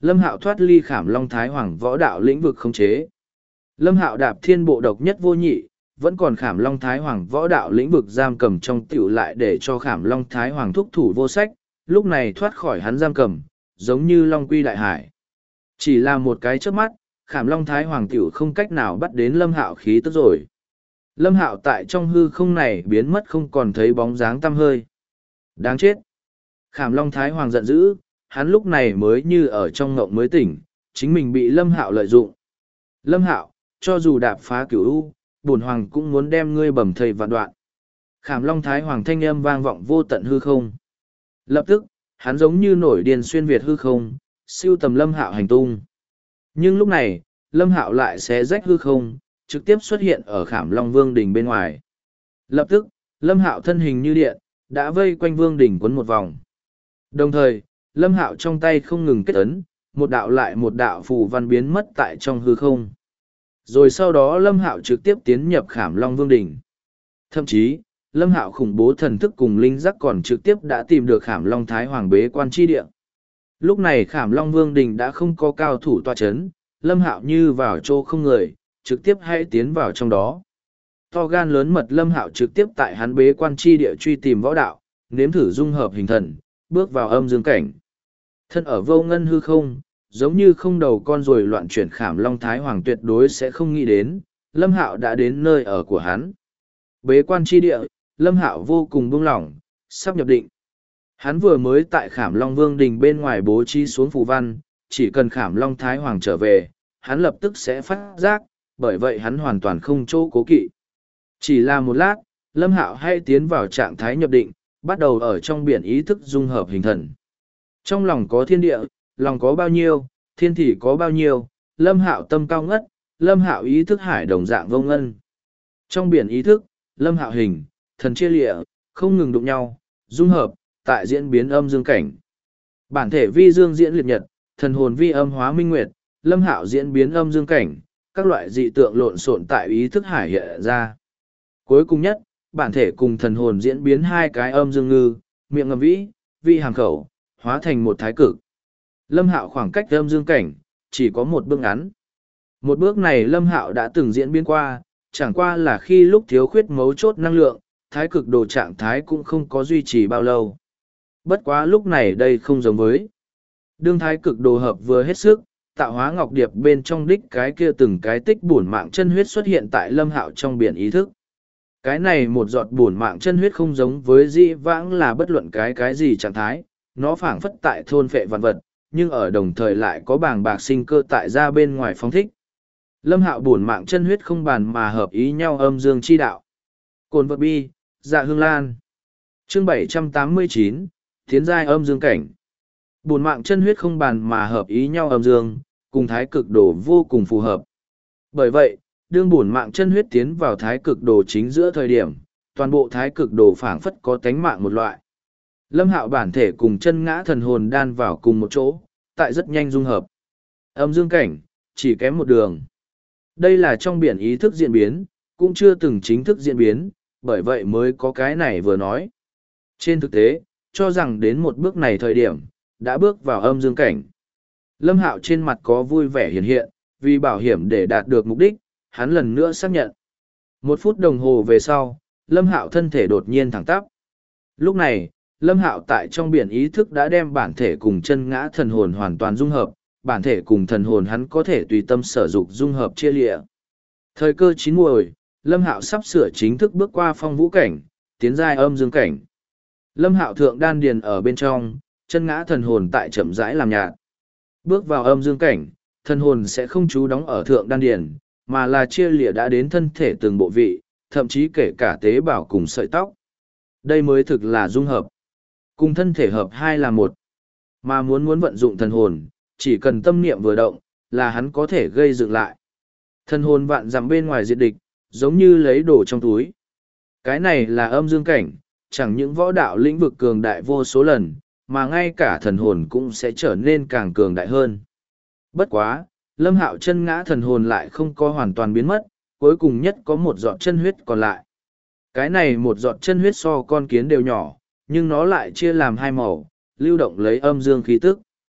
Lâm Hạo thoát ly Khảm Long Thái Hoàng võ đạo lĩnh vực khống chế. Lâm Hạo đạp thiên bộ độc nhất vô nhị, vẫn còn Khảm Long Thái Hoàng võ đạo lĩnh vực giam cầm trong tiểu lại để cho Khảm Long Thái Hoàng thúc thủ vô sách, lúc này thoát khỏi hắn giam cầm, giống như Long Quy Đại Hải. Chỉ là một cái chớp mắt, Khảm Long Thái Hoàng tiểu không cách nào bắt đến Lâm Hạo khí tức rồi. Lâm Hạo tại trong hư không này biến mất không còn thấy bóng dáng tăm hơi. Đáng chết! Khảm Long Thái Hoàng giận dữ, hắn lúc này mới như ở trong ngộng mới tỉnh, chính mình bị Lâm Hạo lợi dụng. Lâm Hạo, cho dù đạp phá cửu u, bổn hoàng cũng muốn đem ngươi bầm thây vạn đoạn. Khảm Long Thái Hoàng thanh âm vang vọng vô tận hư không. Lập tức, hắn giống như nổi điên xuyên việt hư không, siêu tầm Lâm Hạo hành tung. Nhưng lúc này, Lâm Hạo lại xé rách hư không, trực tiếp xuất hiện ở Khảm Long Vương đỉnh bên ngoài. Lập tức, Lâm Hạo thân hình như điện, đã vây quanh Vương đỉnh quấn một vòng. Đồng thời, Lâm Hạo trong tay không ngừng kết ấn, một đạo lại một đạo phù văn biến mất tại trong hư không. Rồi sau đó Lâm Hạo trực tiếp tiến nhập Khảm Long Vương đỉnh. Thậm chí, Lâm Hạo khủng bố thần thức cùng linh giác còn trực tiếp đã tìm được Khảm Long Thái Hoàng bế quan chi địa. Lúc này Khảm Long Vương đỉnh đã không có cao thủ tọa chấn, Lâm Hạo như vào chỗ không người, trực tiếp hãy tiến vào trong đó. To gan lớn mật Lâm Hạo trực tiếp tại hắn bế quan chi địa truy tìm võ đạo, nếm thử dung hợp hình thần, bước vào âm dương cảnh. Thân ở vô ngân hư không, giống như không đầu con rồi loạn chuyển Khảm Long Thái Hoàng tuyệt đối sẽ không nghĩ đến, Lâm Hạo đã đến nơi ở của hắn. Bế quan chi địa, Lâm Hạo vô cùng buông lỏng, sắp nhập định. Hắn vừa mới tại Khảm Long Vương đình bên ngoài bố trí xuống phù văn, chỉ cần Khảm Long Thái Hoàng trở về, hắn lập tức sẽ phát giác, bởi vậy hắn hoàn toàn không chỗ cố kỵ. Chỉ là một lát, Lâm Hạo hay tiến vào trạng thái nhập định, bắt đầu ở trong biển ý thức dung hợp hình thần. Trong lòng có thiên địa, lòng có bao nhiêu, thiên thì có bao nhiêu, Lâm Hạo tâm cao ngất, Lâm Hạo ý thức hải đồng dạng vô ngân. Trong biển ý thức, Lâm Hạo hình, thần chia lịa, không ngừng đụng nhau, dung hợp, tại diễn biến âm dương cảnh. Bản thể vi dương diễn liệt nhật, thần hồn vi âm hóa minh nguyệt, Lâm Hạo diễn biến âm dương cảnh, các loại dị tượng lộn xộn tại ý thức hải hiện ra. Cuối cùng nhất, bản thể cùng thần hồn diễn biến hai cái âm dương ngư, miệng ngầm vĩ, vi hàm khẩu, hóa thành một thái cực. Lâm Hạo khoảng cách âm dương cảnh, chỉ có một bước ngắn. Một bước này Lâm Hạo đã từng diễn biến qua, chẳng qua là khi lúc thiếu khuyết mấu chốt năng lượng, thái cực đồ trạng thái cũng không có duy trì bao lâu. Bất quá lúc này đây không giống với. Đương thái cực đồ hợp vừa hết sức, tạo hóa ngọc điệp bên trong đích cái kia từng cái tích bổn mạng chân huyết xuất hiện tại Lâm Hạo trong biển ý thức. Cái này một giọt bổn mạng chân huyết không giống với dĩ vãng là bất luận cái gì trạng thái, nó phảng phất tại thôn phệ vạn vật, nhưng ở đồng thời lại có bàng bạc sinh cơ tại ra bên ngoài phóng thích. Lâm Hạo bổn mạng chân huyết không bàn mà hợp ý nhau âm dương chi đạo. Cồn vật bi, dạ hương lan. Chương 789, Tiến giai âm dương cảnh. Bổn mạng chân huyết không bàn mà hợp ý nhau âm dương, cùng thái cực đồ vô cùng phù hợp. Bởi vậy, đương bổn mạng chân huyết tiến vào thái cực đồ chính giữa thời điểm, toàn bộ thái cực đồ phảng phất có tánh mạng một loại. Lâm Hạo bản thể cùng chân ngã thần hồn đan vào cùng một chỗ, tại rất nhanh dung hợp. Âm dương cảnh, chỉ kém một đường. Đây là trong biển ý thức diễn biến, cũng chưa từng chính thức diễn biến, bởi vậy mới có cái này vừa nói. Trên thực tế, cho rằng đến một bước này thời điểm, đã bước vào âm dương cảnh. Lâm Hạo trên mặt có vui vẻ hiện hiện, vì bảo hiểm để đạt được mục đích, hắn lần nữa xác nhận. 1 phút đồng hồ về sau, Lâm Hạo thân thể đột nhiên thẳng tắp. Lúc này, Lâm Hạo tại trong biển ý thức đã đem bản thể cùng chân ngã thần hồn hoàn toàn dung hợp, bản thể cùng thần hồn hắn có thể tùy tâm sở dục dung hợp chia lịa. Thời cơ chín muồi, Lâm Hạo sắp sửa chính thức bước qua phong vũ cảnh, tiến giai âm dương cảnh. Lâm Hạo thượng đan điền ở bên trong, chân ngã thần hồn tại chậm rãi làm nhạt. Bước vào âm dương cảnh, thần hồn sẽ không trú đóng ở thượng đan điền, mà là chia lịa đã đến thân thể từng bộ vị, thậm chí kể cả tế bào cùng sợi tóc. Đây mới thực là dung hợp. Cùng thân thể hợp hai là một. Mà muốn vận dụng thần hồn, chỉ cần tâm niệm vừa động, là hắn có thể gây dựng lại. Thần hồn vạn dặm bên ngoài diệt địch, giống như lấy đồ trong túi. Cái này là âm dương cảnh, chẳng những võ đạo lĩnh vực cường đại vô số lần, mà ngay cả thần hồn cũng sẽ trở nên càng cường đại hơn. Bất quá, Lâm Hạo chân ngã thần hồn lại không có hoàn toàn biến mất, cuối cùng nhất có một giọt chân huyết còn lại. Cái này một giọt chân huyết so con kiến đều nhỏ, nhưng nó lại chia làm hai màu, lưu động lấy âm dương khí tức.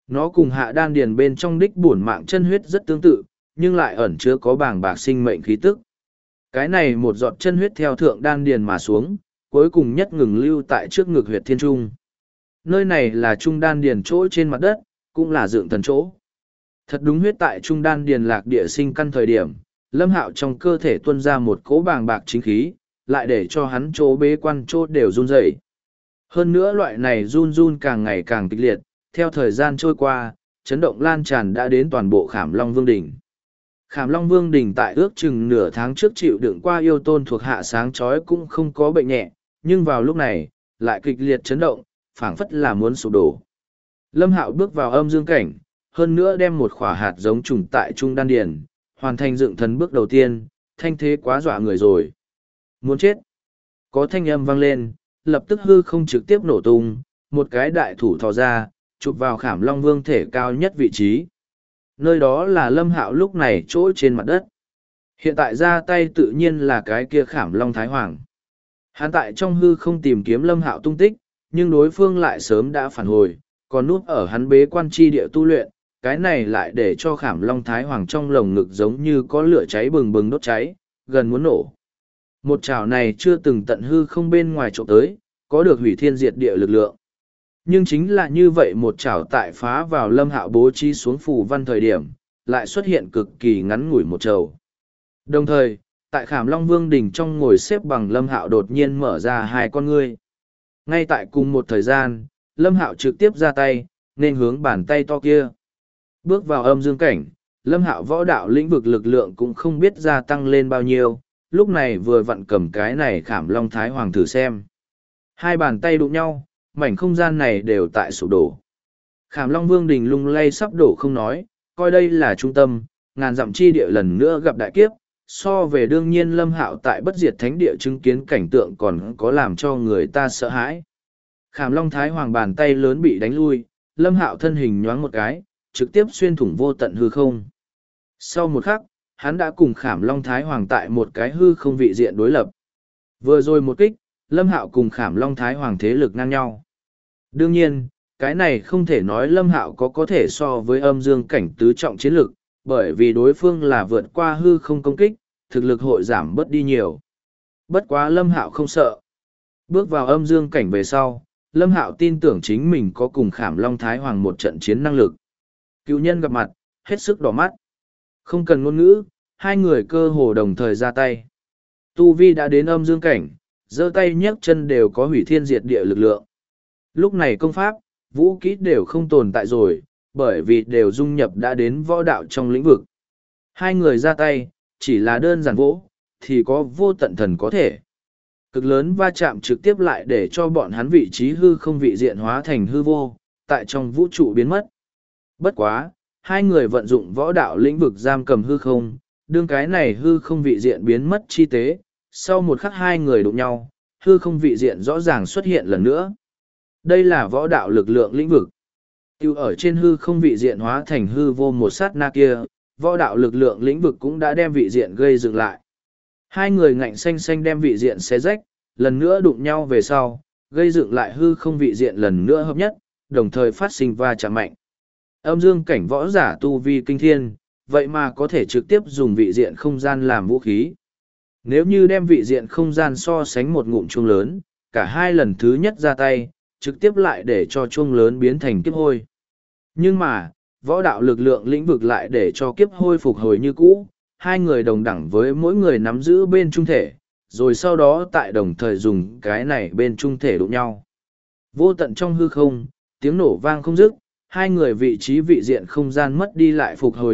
Nó cùng hạ đan điền bên trong đích bổn mạng chân huyết rất tương tự, nhưng lại ẩn chứa có bàng bạc sinh mệnh khí tức. Cái này một giọt chân huyết theo thượng đan điền mà xuống, cuối cùng nhất ngừng lưu tại trước ngực huyệt thiên trung. Nơi này là trung đan điền chỗ trên mặt đất, cũng là dựng thần chỗ. Thật đúng huyết tại trung đan điền lạc địa sinh căn thời điểm, Lâm Hạo trong cơ thể tuôn ra một cỗ bàng bạc chính khí, lại để cho hắn chỗ bế quan chỗ đều run rẩy. Hơn nữa loại này run run càng ngày càng kịch liệt, theo thời gian trôi qua, chấn động lan tràn đã đến toàn bộ Khảm Long Vương Đỉnh. Khảm Long Vương Đỉnh tại ước chừng nửa tháng trước chịu đựng qua yêu tôn thuộc hạ sáng chói cũng không có bệnh nhẹ, nhưng vào lúc này, lại kịch liệt chấn động, phảng phất là muốn sụp đổ. Lâm Hạo bước vào âm dương cảnh, hơn nữa đem một khỏa hạt giống trùng tại trung đan điền, hoàn thành dựng thần bước đầu tiên, thanh thế quá dọa người rồi. Muốn chết. Có thanh âm vang lên, lập tức hư không trực tiếp nổ tung, một cái đại thủ thò ra, chụp vào Khảm Long Vương thể cao nhất vị trí. Nơi đó là Lâm Hạo lúc này chỗ trên mặt đất. Hiện tại ra tay tự nhiên là cái kia Khảm Long Thái Hoàng. Hắn tại trong hư không tìm kiếm Lâm Hạo tung tích, nhưng đối phương lại sớm đã phản hồi, còn núp ở hắn bế quan chi địa tu luyện, cái này lại để cho Khảm Long Thái Hoàng trong lồng ngực giống như có lửa cháy bừng bừng đốt cháy, gần muốn nổ. Một chảo này chưa từng tận hư không bên ngoài trộm tới, có được hủy thiên diệt địa lực lượng. Nhưng chính là như vậy một chảo tại phá vào Lâm Hạo bố trí xuống phù văn thời điểm, lại xuất hiện cực kỳ ngắn ngủi một trầu. Đồng thời, tại Khảm Long Vương đỉnh trong ngồi xếp bằng Lâm Hạo đột nhiên mở ra hai con ngươi. Ngay tại cùng một thời gian, Lâm Hạo trực tiếp ra tay, nên hướng bàn tay to kia. Bước vào âm dương cảnh, Lâm Hạo võ đạo lĩnh vực lực lượng cũng không biết gia tăng lên bao nhiêu, lúc này vừa vặn cầm cái này Khảm Long Thái Hoàng thử xem. Hai bàn tay đụng nhau, mảnh không gian này đều tại sụp đổ. Khảm Long Vương đình lung lay sắp đổ không nói, coi đây là trung tâm, ngàn dặm chi địa lần nữa gặp đại kiếp, so về đương nhiên Lâm Hạo tại bất diệt thánh địa chứng kiến cảnh tượng còn có làm cho người ta sợ hãi. Khảm Long Thái Hoàng bàn tay lớn bị đánh lui, Lâm Hạo thân hình nhoáng một cái, trực tiếp xuyên thủng vô tận hư không. Sau một khắc, hắn đã cùng Khảm Long Thái Hoàng tại một cái hư không vị diện đối lập. Vừa rồi một kích, Lâm Hạo cùng Khảm Long Thái Hoàng thế lực ngang nhau. Đương nhiên, cái này không thể nói Lâm Hạo có thể so với âm dương cảnh tứ trọng chiến lực, bởi vì đối phương là vượt qua hư không công kích, thực lực hội giảm bớt đi nhiều. Bất quá Lâm Hạo không sợ. Bước vào âm dương cảnh về sau, Lâm Hạo tin tưởng chính mình có cùng Khảm Long Thái Hoàng một trận chiến năng lực. Cựu nhân gặp mặt, hết sức đỏ mắt. Không cần ngôn ngữ, hai người cơ hồ đồng thời ra tay. Tu Vi đã đến âm dương cảnh, giơ tay nhấc chân đều có hủy thiên diệt địa lực lượng. Lúc này công pháp, vũ kỹ đều không tồn tại rồi, bởi vì đều dung nhập đã đến võ đạo trong lĩnh vực. Hai người ra tay, chỉ là đơn giản vỗ, thì có vô tận thần có thể. Cực lớn va chạm trực tiếp lại để cho bọn hắn vị trí hư không vị diện hóa thành hư vô, tại trong vũ trụ biến mất. Bất quá, hai người vận dụng võ đạo lĩnh vực giam cầm hư không, đương cái này hư không vị diện biến mất chi tế, sau một khắc hai người đụng nhau, hư không vị diện rõ ràng xuất hiện lần nữa. Đây là võ đạo lực lượng lĩnh vực. Tiêu ở trên hư không vị diện hóa thành hư vô một sát na kia, võ đạo lực lượng lĩnh vực cũng đã đem vị diện gây dựng lại. Hai người ngạnh xanh xanh đem vị diện xé rách, lần nữa đụng nhau về sau, gây dựng lại hư không vị diện lần nữa hợp nhất, đồng thời phát sinh va chạm mạnh. Âm dương cảnh võ giả tu vi kinh thiên, vậy mà có thể trực tiếp dùng vị diện không gian làm vũ khí. Nếu như đem vị diện không gian so sánh một ngụm chuông lớn, cả hai lần thứ nhất ra tay, trực tiếp lại để cho chuông lớn biến thành kiếp hôi. Nhưng mà, võ đạo lực lượng lĩnh vực lại để cho kiếp hôi phục hồi như cũ, hai người đồng đẳng với mỗi người nắm giữ bên trung thể, rồi sau đó tại đồng thời dùng cái này bên trung thể đụng nhau. Vô tận trong hư không, tiếng nổ vang không dứt, hai người vị trí vị diện không gian mất đi lại phục hồi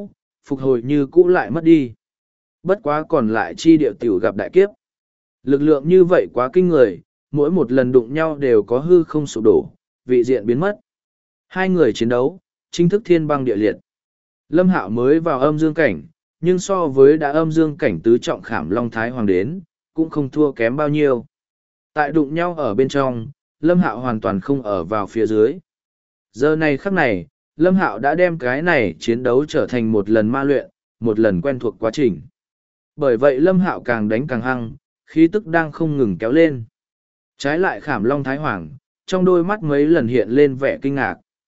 như cũ lại mất đi. Bất quá còn lại chi địa tiểu gặp đại kiếp. Lực lượng như vậy quá kinh người, mỗi một lần đụng nhau đều có hư không sụp đổ, vị diện biến mất. Hai người chiến đấu, chính thức thiên băng địa liệt. Lâm Hạo mới vào âm dương cảnh, nhưng so với đã âm dương cảnh tứ trọng Khảm Long Thái Hoàng đến, cũng không thua kém bao nhiêu. Tại đụng nhau ở bên trong, Lâm Hạo hoàn toàn không ở vào phía dưới. Giờ này khắc này, Lâm Hạo đã đem cái này chiến đấu trở thành một lần ma luyện, một lần quen thuộc quá trình. Bởi vậy Lâm Hạo càng đánh càng hăng, khí tức đang không ngừng kéo lên. Trái lại Khảm Long Thái Hoàng, trong đôi mắt mấy lần hiện lên vẻ kinh ngạc.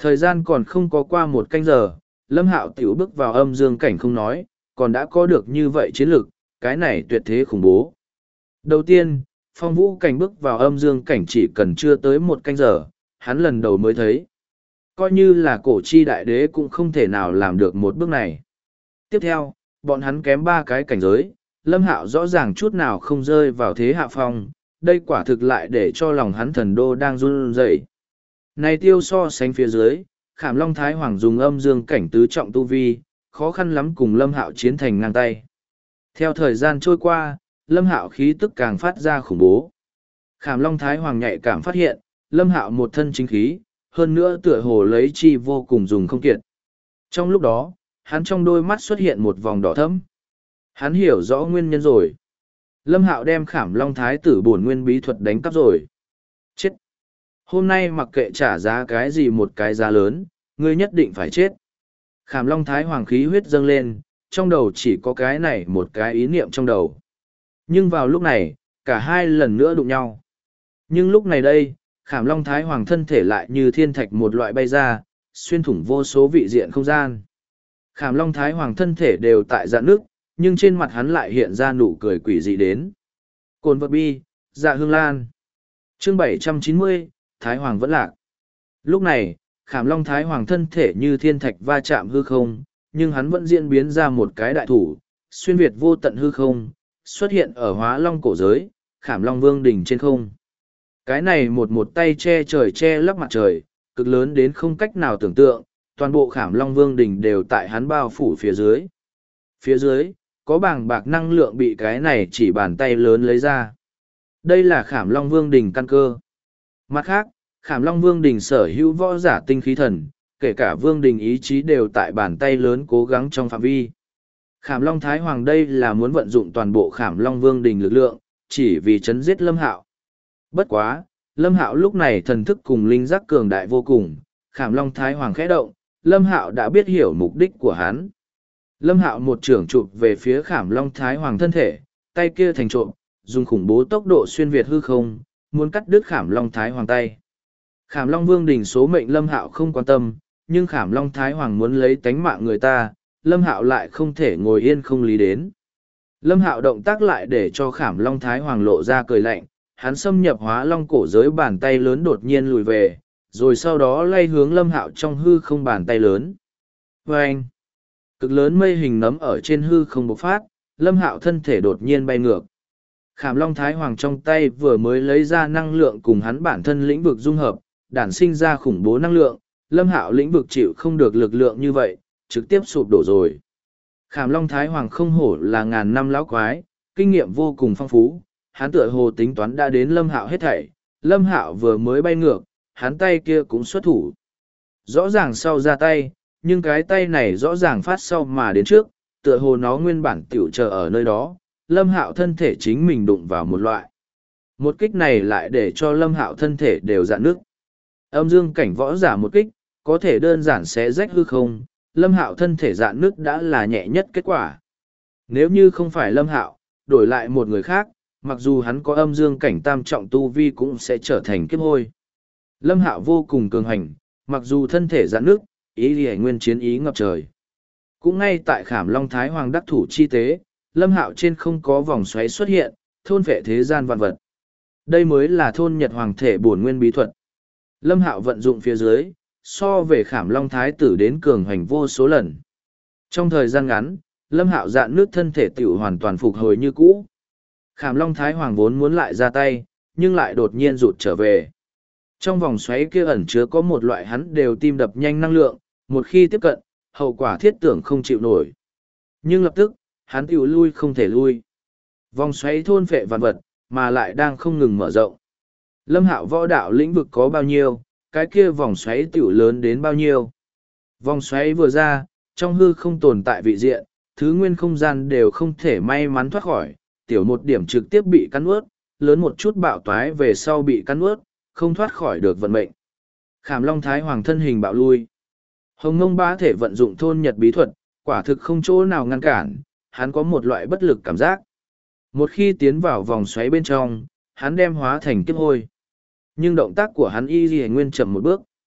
Thời gian còn không có qua một canh giờ, Lâm Hạo tiểu bước vào âm dương cảnh không nói, còn đã có được như vậy chiến lực, cái này tuyệt thế khủng bố. Đầu tiên, phong vũ cảnh bước vào âm dương cảnh chỉ cần chưa tới một canh giờ, hắn lần đầu mới thấy. Coi như là cổ chi đại đế cũng không thể nào làm được một bước này. Tiếp theo, bọn hắn kém ba cái cảnh giới, Lâm Hạo rõ ràng chút nào không rơi vào thế hạ phong, đây quả thực lại để cho lòng hắn thần đô đang run rẩy. Này tiêu so sánh phía dưới, Khảm Long Thái Hoàng dùng âm dương cảnh tứ trọng tu vi, khó khăn lắm cùng Lâm Hạo chiến thành ngang tay. Theo thời gian trôi qua, Lâm Hạo khí tức càng phát ra khủng bố. Khảm Long Thái Hoàng nhạy cảm phát hiện, Lâm Hạo một thân chính khí, hơn nữa tựa hồ lấy chi vô cùng dùng không kiệt. Trong lúc đó, hắn trong đôi mắt xuất hiện một vòng đỏ thẫm. Hắn hiểu rõ nguyên nhân rồi. Lâm Hạo đem Khảm Long Thái tử bổn nguyên bí thuật đánh cắp rồi. Chết! Hôm nay mặc kệ trả giá cái gì một cái giá lớn, ngươi nhất định phải chết. Khảm Long Thái Hoàng khí huyết dâng lên, trong đầu chỉ có cái này một cái ý niệm trong đầu. Nhưng vào lúc này, cả hai lần nữa đụng nhau. Nhưng lúc này đây, Khảm Long Thái Hoàng thân thể lại như thiên thạch một loại bay ra, xuyên thủng vô số vị diện không gian. Khảm Long Thái Hoàng thân thể đều tại dạ nước, nhưng trên mặt hắn lại hiện ra nụ cười quỷ dị đến. Cồn vật bi, dạ hương lan. Chương 790, Thái Hoàng vẫn lạc. Lúc này, Khảm Long Thái Hoàng thân thể như thiên thạch va chạm hư không, nhưng hắn vẫn diễn biến ra một cái đại thủ, xuyên việt vô tận hư không, xuất hiện ở Hóa Long cổ giới, Khảm Long Vương đỉnh trên không. Cái này một tay che trời che lấp mặt trời, cực lớn đến không cách nào tưởng tượng, toàn bộ Khảm Long Vương đỉnh đều tại hắn bao phủ phía dưới. Phía dưới, có bảng bạc năng lượng bị cái này chỉ bàn tay lớn lấy ra. Đây là Khảm Long Vương đỉnh căn cơ. Mặt khác, Khảm Long Vương đỉnh sở hữu võ giả tinh khí thần, kể cả Vương đỉnh ý chí đều tại bàn tay lớn cố gắng trong phạm vi. Khảm Long Thái Hoàng đây là muốn vận dụng toàn bộ Khảm Long Vương đỉnh lực lượng, chỉ vì chấn giết Lâm Hạo. Bất quá, Lâm Hạo lúc này thần thức cùng linh giác cường đại vô cùng, Khảm Long Thái Hoàng khẽ động, Lâm Hạo đã biết hiểu mục đích của hắn. Lâm Hạo một chưởng chụp về phía Khảm Long Thái Hoàng thân thể, tay kia thành trộm, dùng khủng bố tốc độ xuyên việt hư không, muốn cắt đứt Khảm Long Thái Hoàng tay. Khảm Long Vương đỉnh số mệnh Lâm Hạo không quan tâm, nhưng Khảm Long Thái Hoàng muốn lấy tánh mạng người ta, Lâm Hạo lại không thể ngồi yên không lý đến. Lâm Hạo động tác lại để cho Khảm Long Thái Hoàng lộ ra cười lạnh, hắn xâm nhập Hóa Long cổ giới bàn tay lớn đột nhiên lùi về, rồi sau đó lay hướng Lâm Hạo trong hư không bàn tay lớn. Vâng! Cực lớn mây hình nấm ở trên hư không bộc phát, Lâm Hạo thân thể đột nhiên bay ngược. Khảm Long Thái Hoàng trong tay vừa mới lấy ra năng lượng cùng hắn bản thân lĩnh vực dung hợp, đản sinh ra khủng bố năng lượng, Lâm Hạo lĩnh vực chịu không được lực lượng như vậy, trực tiếp sụp đổ rồi. Khảm Long Thái Hoàng không hổ là ngàn năm lão quái, kinh nghiệm vô cùng phong phú, hắn tựa hồ tính toán đã đến Lâm Hạo hết thảy, Lâm Hạo vừa mới bay ngược, hắn tay kia cũng xuất thủ. Rõ ràng sau ra tay, nhưng cái tay này rõ ràng phát sau mà đến trước, tựa hồ nó nguyên bản tiểu chờ ở nơi đó, Lâm Hạo thân thể chính mình đụng vào một loại. Một kích này lại để cho Lâm Hạo thân thể đều dạn nước. Âm dương cảnh võ giả một kích, có thể đơn giản xé rách hư không, Lâm Hạo thân thể dạn nước đã là nhẹ nhất kết quả. Nếu như không phải Lâm Hạo, đổi lại một người khác, mặc dù hắn có âm dương cảnh tam trọng tu vi cũng sẽ trở thành kiếp hôi. Lâm Hạo vô cùng cường hành, mặc dù thân thể dạn nước, ý liễu nguyên chiến ý ngập trời. Cũng ngay tại Khảm Long Thái Hoàng đắc thủ chi tế, Lâm Hạo trên không có vòng xoáy xuất hiện, thôn vệ thế gian vạn vật. Đây mới là thôn Nhật Hoàng thể bổn nguyên bí thuật. Lâm Hạo vận dụng phía dưới, so về Khảm Long Thái tử đến cường hành vô số lần. Trong thời gian ngắn, Lâm Hạo dạn nước thân thể tiểu hoàn toàn phục hồi như cũ. Khảm Long Thái Hoàng vốn muốn lại ra tay, nhưng lại đột nhiên rụt trở về. Trong vòng xoáy kia ẩn chứa có một loại hắn đều tim đập nhanh năng lượng, một khi tiếp cận, hậu quả thiết tưởng không chịu nổi. Nhưng lập tức, hắn tiểu lui không thể lui. Vòng xoáy thôn phệ vạn vật, mà lại đang không ngừng mở rộng. Lâm Hạo võ đạo lĩnh vực có bao nhiêu, cái kia vòng xoáy tiểu lớn đến bao nhiêu. Vòng xoáy vừa ra, trong hư không tồn tại vị diện, thứ nguyên không gian đều không thể may mắn thoát khỏi, tiểu một điểm trực tiếp bị cắn ướt, lớn một chút bạo toái về sau bị cắn ướt, không thoát khỏi được vận mệnh. Khảm Long Thái Hoàng thân hình bạo lui. Hồng Ngông Bá thể vận dụng thôn Nhật bí thuật, quả thực không chỗ nào ngăn cản, hắn có một loại bất lực cảm giác. Một khi tiến vào vòng xoáy bên trong, hắn đem hóa thành kiếp hôi. Nhưng động tác của hắn y lìa nguyên chậm một bước.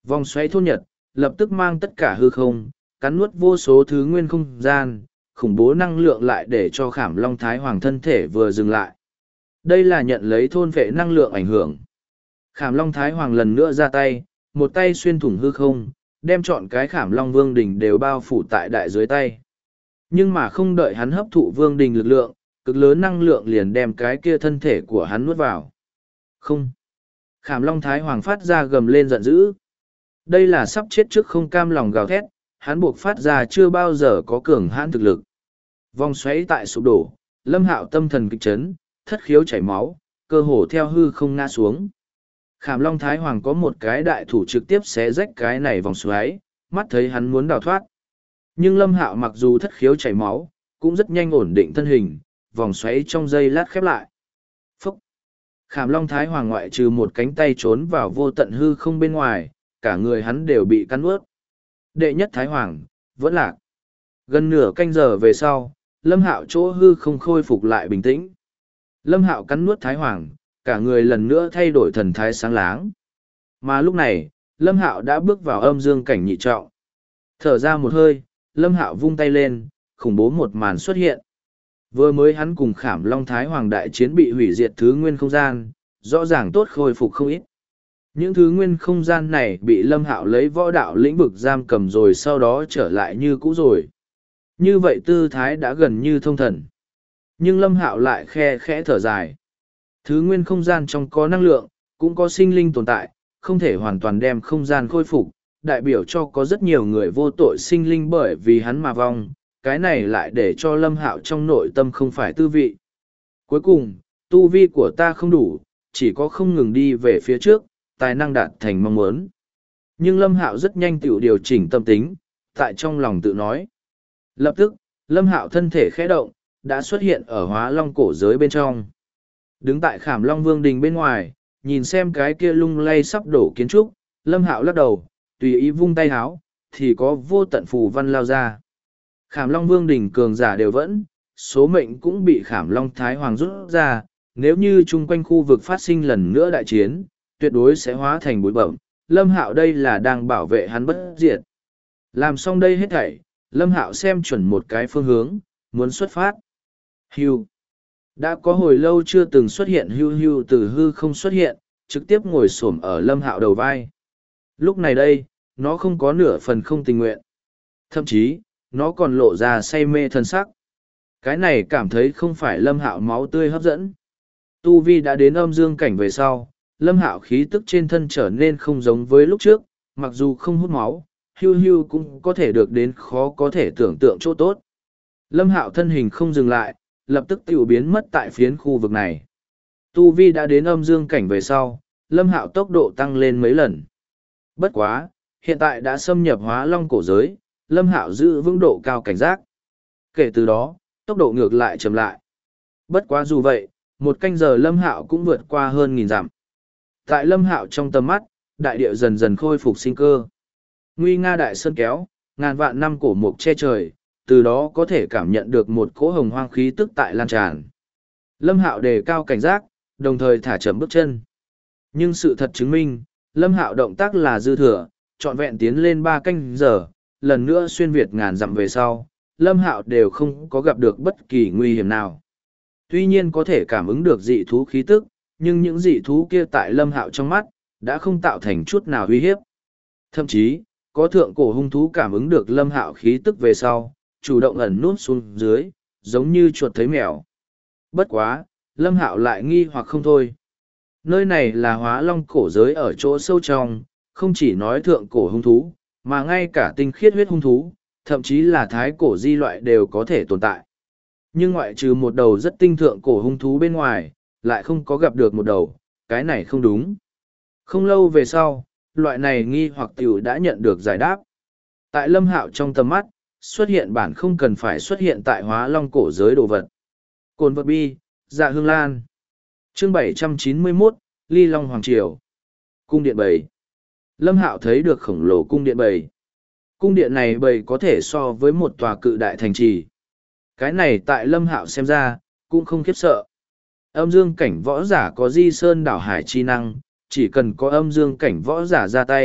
Vòng xoáy thôn nhật, lập tức mang tất cả hư không, cắn nuốt vô số thứ nguyên không gian, khủng bố năng lượng lại để cho Khảm Long Thái Hoàng thân thể vừa dừng lại. Đây là nhận lấy thôn vệ năng lượng ảnh hưởng. Khảm Long Thái Hoàng lần nữa ra tay, một tay xuyên thủng hư không, đem trọn cái Khảm Long Vương Đình đều bao phủ tại đại dưới tay. Nhưng mà không đợi hắn hấp thụ Vương Đình lực lượng, cực lớn năng lượng liền đem cái kia thân thể của hắn nuốt vào. Không. Khảm Long Thái Hoàng phát ra gầm lên giận dữ. Đây là sắp chết trước không cam lòng gào thét, hắn buộc phát ra chưa bao giờ có cường hãn thực lực. Vòng xoáy tại sụp đổ, Lâm Hạo tâm thần kịch chấn, thất khiếu chảy máu, cơ hồ theo hư không ngã xuống. Khảm Long Thái Hoàng có một cái đại thủ trực tiếp xé rách cái này vòng xoáy, mắt thấy hắn muốn đào thoát. Nhưng Lâm Hạo mặc dù thất khiếu chảy máu, cũng rất nhanh ổn định thân hình, vòng xoáy trong giây lát khép lại. Phúc! Khảm Long Thái Hoàng ngoại trừ một cánh tay trốn vào vô tận hư không bên ngoài, cả người hắn đều bị cắn ướt. Đệ nhất Thái Hoàng, vẫn lạc. Gần nửa canh giờ về sau, Lâm Hạo chỗ hư không khôi phục lại bình tĩnh. Lâm Hạo cắn nuốt Thái Hoàng, cả người lần nữa thay đổi thần thái sáng láng. Mà lúc này, Lâm Hạo đã bước vào âm dương cảnh nhị trọng. Thở ra một hơi, Lâm Hạo vung tay lên, khủng bố một màn xuất hiện. Vừa mới hắn cùng Khảm Long Thái Hoàng đại chiến bị hủy diệt thứ nguyên không gian, rõ ràng tốt khôi phục không ít. Những thứ nguyên không gian này bị Lâm Hạo lấy võ đạo lĩnh vực giam cầm rồi sau đó trở lại như cũ rồi. Như vậy tư thái đã gần như thông thần. Nhưng Lâm Hạo lại khe khẽ thở dài. Thứ nguyên không gian trong có năng lượng, cũng có sinh linh tồn tại, không thể hoàn toàn đem không gian khôi phục, đại biểu cho có rất nhiều người vô tội sinh linh bởi vì hắn mà vong, cái này lại để cho Lâm Hạo trong nội tâm không phải tư vị. Cuối cùng, tu vi của ta không đủ, chỉ có không ngừng đi về phía trước, tài năng đạt thành mong muốn. Nhưng Lâm Hạo rất nhanh tự điều chỉnh tâm tính, tại trong lòng tự nói. Lập tức, Lâm Hạo thân thể khẽ động, đã xuất hiện ở Hóa Long cổ giới bên trong. Đứng tại Khảm Long Vương Đình bên ngoài, nhìn xem cái kia lung lay sắp đổ kiến trúc, Lâm Hạo lắc đầu, tùy ý vung tay háo, thì có vô tận phù văn lao ra. Khảm Long Vương Đình cường giả đều vẫn, số mệnh cũng bị Khảm Long Thái Hoàng rút ra, nếu như chung quanh khu vực phát sinh lần nữa đại chiến, tuyệt đối sẽ hóa thành bụi bẩm. Lâm Hạo đây là đang bảo vệ hắn bất diệt. Làm xong đây hết thảy, Lâm Hạo xem chuẩn một cái phương hướng, muốn xuất phát. Hưu. Đã có hồi lâu chưa từng xuất hiện hưu hưu từ hư không xuất hiện, trực tiếp ngồi xổm ở Lâm Hạo đầu vai. Lúc này đây, nó không có nửa phần không tình nguyện. Thậm chí, nó còn lộ ra say mê thân sắc. Cái này cảm thấy không phải Lâm Hạo máu tươi hấp dẫn. Tu Vi đã đến âm dương cảnh về sau, Lâm Hạo khí tức trên thân trở nên không giống với lúc trước, mặc dù không hút máu, hưu hưu cũng có thể được đến khó có thể tưởng tượng chỗ tốt. Lâm Hạo thân hình không dừng lại, lập tức tiểu biến mất tại phiến khu vực này. Tu Vi đã đến âm dương cảnh về sau, Lâm Hạo tốc độ tăng lên mấy lần. Bất quá, hiện tại đã xâm nhập Hóa Long cổ giới, Lâm Hạo giữ vững độ cao cảnh giác. Kể từ đó, tốc độ ngược lại chậm lại. Bất quá dù vậy, một canh giờ Lâm Hạo cũng vượt qua hơn 1000 dặm. Tại Lâm Hạo trong tầm mắt, đại địa dần dần khôi phục sinh cơ. Nguy nga đại sơn kéo, ngàn vạn năm cổ mục che trời, từ đó có thể cảm nhận được một cỗ hồng hoang khí tức tại lan tràn. Lâm Hạo đề cao cảnh giác, đồng thời thả chậm bước chân. Nhưng sự thật chứng minh, Lâm Hạo động tác là dư thừa, trọn vẹn tiến lên 3 canh giờ, lần nữa xuyên việt ngàn dặm về sau, Lâm Hạo đều không có gặp được bất kỳ nguy hiểm nào. Tuy nhiên có thể cảm ứng được dị thú khí tức, nhưng những dị thú kia tại Lâm Hạo trong mắt, đã không tạo thành chút nào uy hiếp. Thậm chí, có thượng cổ hung thú cảm ứng được Lâm Hạo khí tức về sau, chủ động ẩn nút xuống dưới, giống như chuột thấy mèo. Bất quá, Lâm Hạo lại nghi hoặc không thôi. Nơi này là Hóa Long cổ giới ở chỗ sâu trong, không chỉ nói thượng cổ hung thú, mà ngay cả tinh khiết huyết hung thú, thậm chí là thái cổ di loại đều có thể tồn tại. Nhưng ngoại trừ một đầu rất tinh thượng cổ hung thú bên ngoài, lại không có gặp được một đầu, cái này không đúng. Không lâu về sau, loại này nghi hoặc tiểu đã nhận được giải đáp. Tại Lâm Hạo trong tầm mắt, xuất hiện bản không cần phải xuất hiện tại Hóa Long cổ giới đồ vật. Cồn vật bi, dạ hương lan. Chương 791, Ly Long Hoàng Triều. Cung điện 7. Lâm Hạo thấy được khổng lồ cung điện 7. Cung điện này 7 có thể so với một tòa cự đại thành trì. Cái này tại Lâm Hạo xem ra, cũng không khiếp sợ. Âm dương cảnh võ giả có di sơn đảo hải chi năng, chỉ cần có âm dương cảnh võ giả ra tay,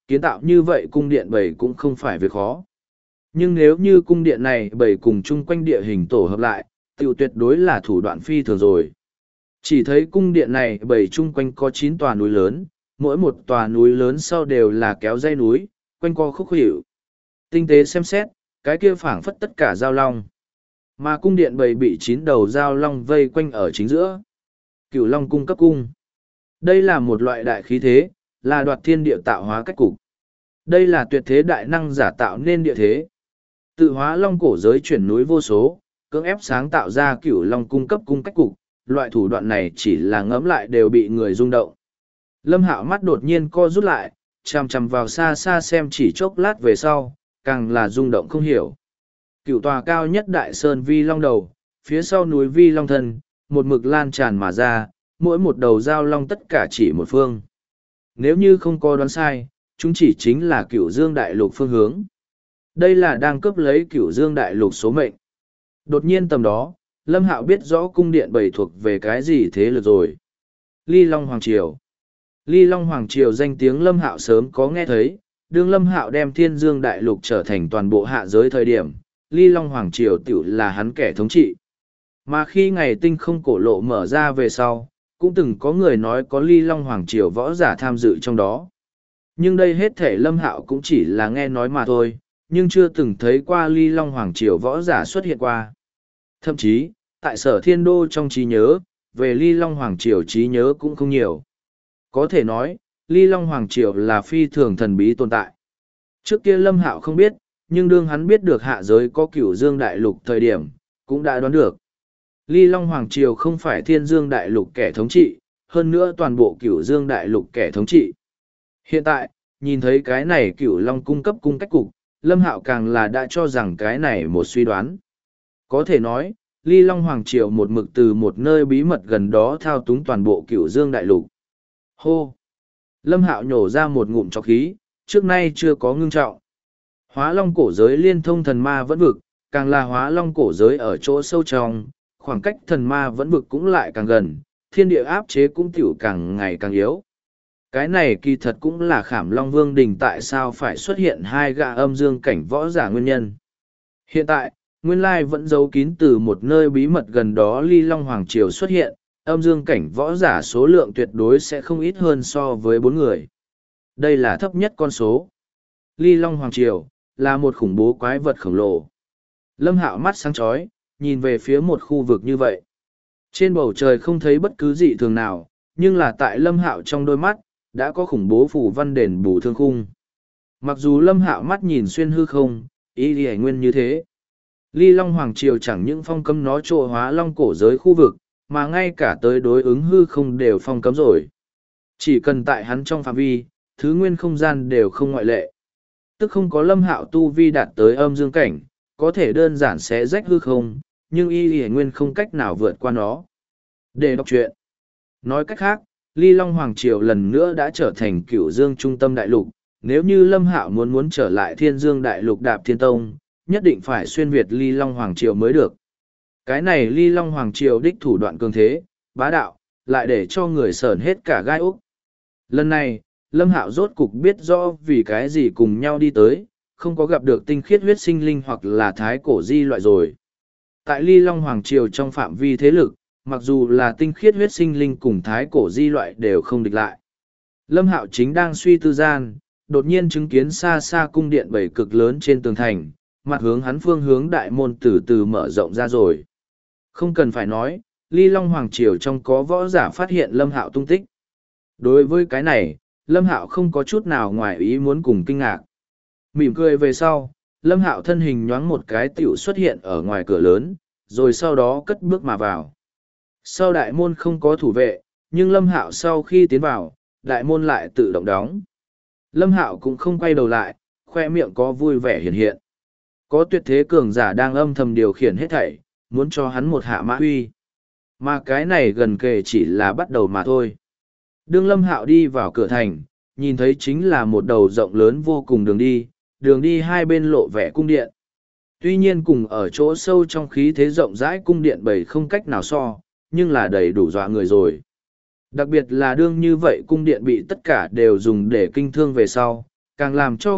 Kiến tạo như vậy cung điện bảy cũng không phải việc khó. Nhưng nếu như cung điện này bảy cùng chung quanh địa hình tổ hợp lại, tiểu tuyệt đối là thủ đoạn phi thường rồi. Chỉ thấy cung điện này bảy chung quanh có 9 tòa núi lớn, mỗi một tòa núi lớn sau đều là kéo dây núi, quanh co khúc hiệu. Tinh tế xem xét, cái kia phảng phất tất cả giao long. Mà cung điện bảy bị 9 đầu giao long vây quanh ở chính giữa. Cửu long cung cấp cung. Đây là một loại đại khí thế, là đoạt thiên địa tạo hóa cách cục. Đây là tuyệt thế đại năng giả tạo nên địa thế. Tự hóa long cổ giới chuyển núi vô số, cưỡng ép sáng tạo ra cửu long cung cấp cung cách cục, loại thủ đoạn này chỉ là ngẫm lại đều bị người rung động. Lâm Hạo mắt đột nhiên co rút lại, chằm chằm vào xa xa xem chỉ chốc lát về sau, càng là rung động không hiểu. Cửu tòa cao nhất đại sơn vi long đầu, phía sau núi vi long thân, một mực lan tràn mà ra, mỗi một đầu giao long tất cả chỉ một phương. Nếu như không có đoán sai, chúng chỉ chính là Cửu Dương đại lục phương hướng. Đây là đang cướp lấy Cửu Dương đại lục số mệnh. Đột nhiên tầm đó, Lâm Hạo biết rõ cung điện bảy thuộc về cái gì thế lực rồi. Ly Long Hoàng Triều. Ly Long Hoàng Triều danh tiếng Lâm Hạo sớm có nghe thấy, đương Lâm Hạo đem Thiên Dương đại lục trở thành toàn bộ hạ giới thời điểm, Ly Long Hoàng Triều tiểu là hắn kẻ thống trị. Mà khi ngày tinh không cổ lộ mở ra về sau, cũng từng có người nói có Ly Long Hoàng Triều võ giả tham dự trong đó. Nhưng đây hết thể Lâm Hạo cũng chỉ là nghe nói mà thôi, nhưng chưa từng thấy qua Ly Long Hoàng Triều võ giả xuất hiện qua. Thậm chí, tại Sở Thiên Đô trong trí nhớ, về Ly Long Hoàng Triều trí nhớ cũng không nhiều. Có thể nói, Ly Long Hoàng Triều là phi thường thần bí tồn tại. Trước kia Lâm Hạo không biết, nhưng đương hắn biết được hạ giới có Cửu Dương đại lục thời điểm, cũng đã đoán được. Ly Long Hoàng Triều không phải Thiên Dương đại lục kẻ thống trị, hơn nữa toàn bộ Cửu Dương đại lục kẻ thống trị. Hiện tại, nhìn thấy cái này Cửu Long cung cấp cung cách cục, Lâm Hạo càng là đã cho rằng cái này một suy đoán. Có thể nói, Ly Long Hoàng Triều một mực từ một nơi bí mật gần đó thao túng toàn bộ Cửu Dương đại lục. Hô! Lâm Hạo nhổ ra một ngụm trọc khí, trước nay chưa có ngưng trọng. Hóa Long cổ giới liên thông thần ma vẫn vực, càng là Hóa Long cổ giới ở chỗ sâu trong, khoảng cách thần ma vẫn vực cũng lại càng gần, thiên địa áp chế cũng tiểu càng ngày càng yếu. Cái này kỳ thật cũng là Khảm Long Vương Đình tại sao phải xuất hiện hai gã âm dương cảnh võ giả nguyên nhân. Hiện tại, nguyên lai vẫn giấu kín từ một nơi bí mật gần đó Ly Long Hoàng Triều xuất hiện, âm dương cảnh võ giả số lượng tuyệt đối sẽ không ít hơn so với 4 người. Đây là thấp nhất con số. Ly Long Hoàng Triều là một khủng bố quái vật khổng lồ. Lâm Hạo mắt sáng chói, nhìn về phía một khu vực như vậy. Trên bầu trời không thấy bất cứ gì thường nào, nhưng là tại Lâm Hạo trong đôi mắt, đã có khủng bố phù văn đền bù thương khung. Mặc dù Lâm Hạo mắt nhìn xuyên hư không, ý lý nguyên như thế. Ly Long Hoàng Triều chẳng những phong cấm nó trộ hóa long cổ giới khu vực, mà ngay cả tới đối ứng hư không đều phong cấm rồi. Chỉ cần tại hắn trong phạm vi, thứ nguyên không gian đều không ngoại lệ. Tức không có Lâm Hạo tu vi đạt tới âm dương cảnh, có thể đơn giản xé rách hư không, nhưng y y nguyên không cách nào vượt qua nó. Để đọc truyện. Nói cách khác, Ly Long Hoàng Triều lần nữa đã trở thành Cửu Dương trung tâm đại lục, nếu như Lâm Hạo muốn trở lại Thiên Dương đại lục Đạp Thiên Tông, nhất định phải xuyên việt Ly Long Hoàng Triều mới được. Cái này Ly Long Hoàng Triều đích thủ đoạn cường thế, bá đạo, lại để cho người sởn hết cả gai úc. Lần này, Lâm Hạo rốt cục biết rõ vì cái gì cùng nhau đi tới, không có gặp được tinh khiết huyết sinh linh hoặc là thái cổ di loại rồi. Tại Ly Long Hoàng Triều trong phạm vi thế lực, mặc dù là tinh khiết huyết sinh linh cùng thái cổ di loại đều không địch lại. Lâm Hạo chính đang suy tư gian, đột nhiên chứng kiến xa xa cung điện bảy cực lớn trên tường thành, mặt hướng hắn phương hướng đại môn từ từ mở rộng ra rồi. Không cần phải nói, Ly Long Hoàng Triều trong có võ giả phát hiện Lâm Hạo tung tích. Đối với cái này, Lâm Hạo không có chút nào ngoài ý muốn cùng kinh ngạc. Mỉm cười về sau, Lâm Hạo thân hình nhoáng một cái tiểu xuất hiện ở ngoài cửa lớn, rồi sau đó cất bước mà vào. Sau đại môn không có thủ vệ, nhưng Lâm Hạo sau khi tiến vào, đại môn lại tự động đóng. Lâm Hạo cũng không quay đầu lại, khoe miệng có vui vẻ hiện hiện. Có tuyệt thế cường giả đang âm thầm điều khiển hết thảy, muốn cho hắn một hạ mã huy. Mà cái này gần kề chỉ là bắt đầu mà thôi. Đương Lâm Hạo đi vào cửa thành, nhìn thấy chính là một đầu rộng lớn vô cùng đường đi hai bên lộ vẻ cung điện. Tuy nhiên cùng ở chỗ sâu trong khí thế rộng rãi cung điện bầy không cách nào so, nhưng là đầy đủ dọa người rồi. Đặc biệt là đương như vậy cung điện bị tất cả đều dùng để kinh thương về sau, càng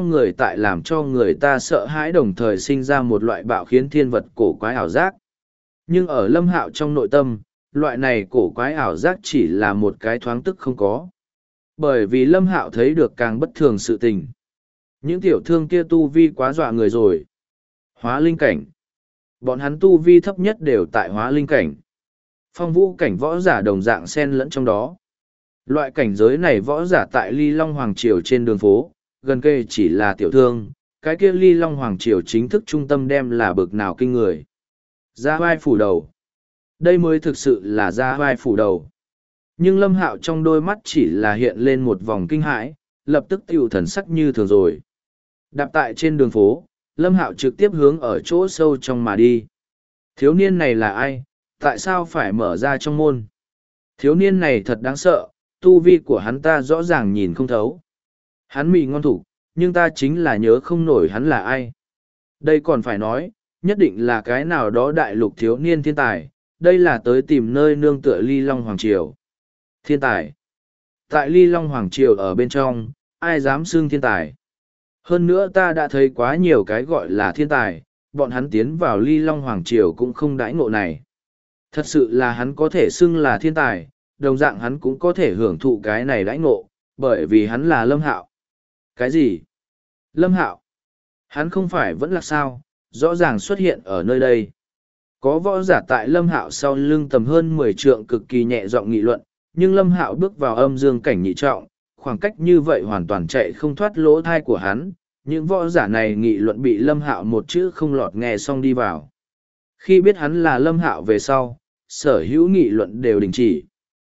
làm cho người ta sợ hãi, đồng thời sinh ra một loại bạo khiến thiên vật cổ quái ảo giác. Nhưng ở Lâm Hạo trong nội tâm, loại này cổ quái ảo giác chỉ là một cái thoáng tức không có. Bởi vì Lâm Hạo thấy được càng bất thường sự tình. Những tiểu thương kia tu vi quá dọa người rồi. Hóa linh cảnh. Bọn hắn tu vi thấp nhất đều tại hóa linh cảnh. Phong vũ cảnh võ giả đồng dạng xen lẫn trong đó. Loại cảnh giới này võ giả tại Ly Long Hoàng Triều trên đường phố, gần kề chỉ là tiểu thương, cái kia Ly Long Hoàng Triều chính thức trung tâm đem là bực nào kinh người. Ra vai phủ đầu. Đây mới thực sự là ra vai phủ đầu. Nhưng Lâm Hạo trong đôi mắt chỉ là hiện lên một vòng kinh hãi, lập tức tiêu thần sắc như thường rồi. Đạp tại trên đường phố, Lâm Hạo trực tiếp hướng ở chỗ sâu trong mà đi. Thiếu niên này là ai? Tại sao phải mở ra trong môn? Thiếu niên này thật đáng sợ, tu vi của hắn ta rõ ràng nhìn không thấu. Hắn mị ngon thủ, nhưng ta chính là nhớ không nổi hắn là ai. Đây còn phải nói, nhất định là cái nào đó đại lục thiếu niên thiên tài, đây là tới tìm nơi nương tựa Ly Long Hoàng Triều. Thiên tài. Tại Ly Long Hoàng Triều ở bên trong, ai dám xưng thiên tài. Hơn nữa ta đã thấy quá nhiều cái gọi là thiên tài, bọn hắn tiến vào Ly Long Hoàng Triều cũng không đãi ngộ này. Thật sự là hắn có thể xưng là thiên tài, đồng dạng hắn cũng có thể hưởng thụ cái này đãi ngộ, bởi vì hắn là Lâm Hạo. Cái gì? Lâm Hạo? Hắn không phải vẫn là sao, rõ ràng xuất hiện ở nơi đây. Có võ giả tại Lâm Hạo sau lưng tầm hơn 10 trượng cực kỳ nhẹ giọng nghị luận, nhưng Lâm Hạo bước vào âm dương cảnh nhị trọng, khoảng cách như vậy hoàn toàn chạy không thoát lỗ thai của hắn. Những võ giả này nghị luận bị Lâm Hạo một chữ không lọt nghe xong đi vào. Khi biết hắn là Lâm Hạo về sau, sở hữu nghị luận đều đình chỉ.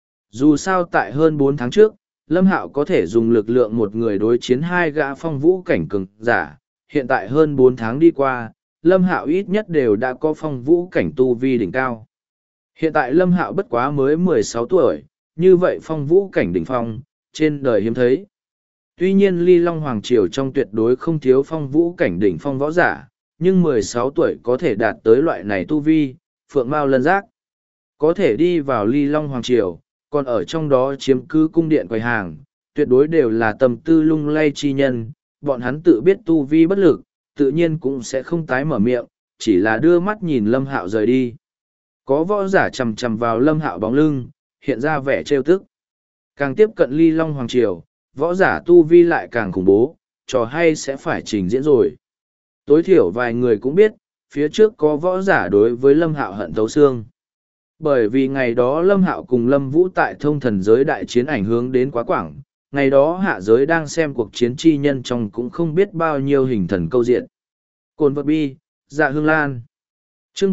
Dù sao tại hơn 4 tháng trước, Lâm Hạo có thể dùng lực lượng một người đối chiến hai gã phong vũ cảnh cường giả. Hiện tại hơn 4 tháng đi qua, Lâm Hạo ít nhất đều đã có phong vũ cảnh tu vi đỉnh cao. Hiện tại Lâm Hạo bất quá mới 16 tuổi, như vậy phong vũ cảnh đỉnh phong, trên đời hiếm thấy. Tuy nhiên Ly Long Hoàng Triều trong tuyệt đối không thiếu phong vũ cảnh đỉnh phong võ giả, nhưng 16 tuổi có thể đạt tới loại này tu vi, phượng mao lân giác. Có thể đi vào Ly Long Hoàng Triều, còn ở trong đó chiếm cứ cung điện quầy hàng, tuyệt đối đều là tầm tư lung lay chi nhân, bọn hắn tự biết tu vi bất lực, tự nhiên cũng sẽ không tái mở miệng, chỉ là đưa mắt nhìn Lâm Hạo rời đi. Có võ giả chầm chầm vào Lâm Hạo bóng lưng, hiện ra vẻ trêu tức. Càng tiếp cận Ly Long Hoàng Triều, võ giả tu vi lại càng khủng bố, trò hay sẽ phải trình diễn rồi. Tối thiểu vài người cũng biết, phía trước có võ giả đối với Lâm Hạo hận thấu xương. Bởi vì ngày đó Lâm Hạo cùng Lâm Vũ tại thông thần giới đại chiến ảnh hưởng đến quá quảng, ngày đó hạ giới đang xem cuộc chiến chi nhân trong cũng không biết bao nhiêu hình thần câu diện. Cồn vật bi, dạ hương lan. Chương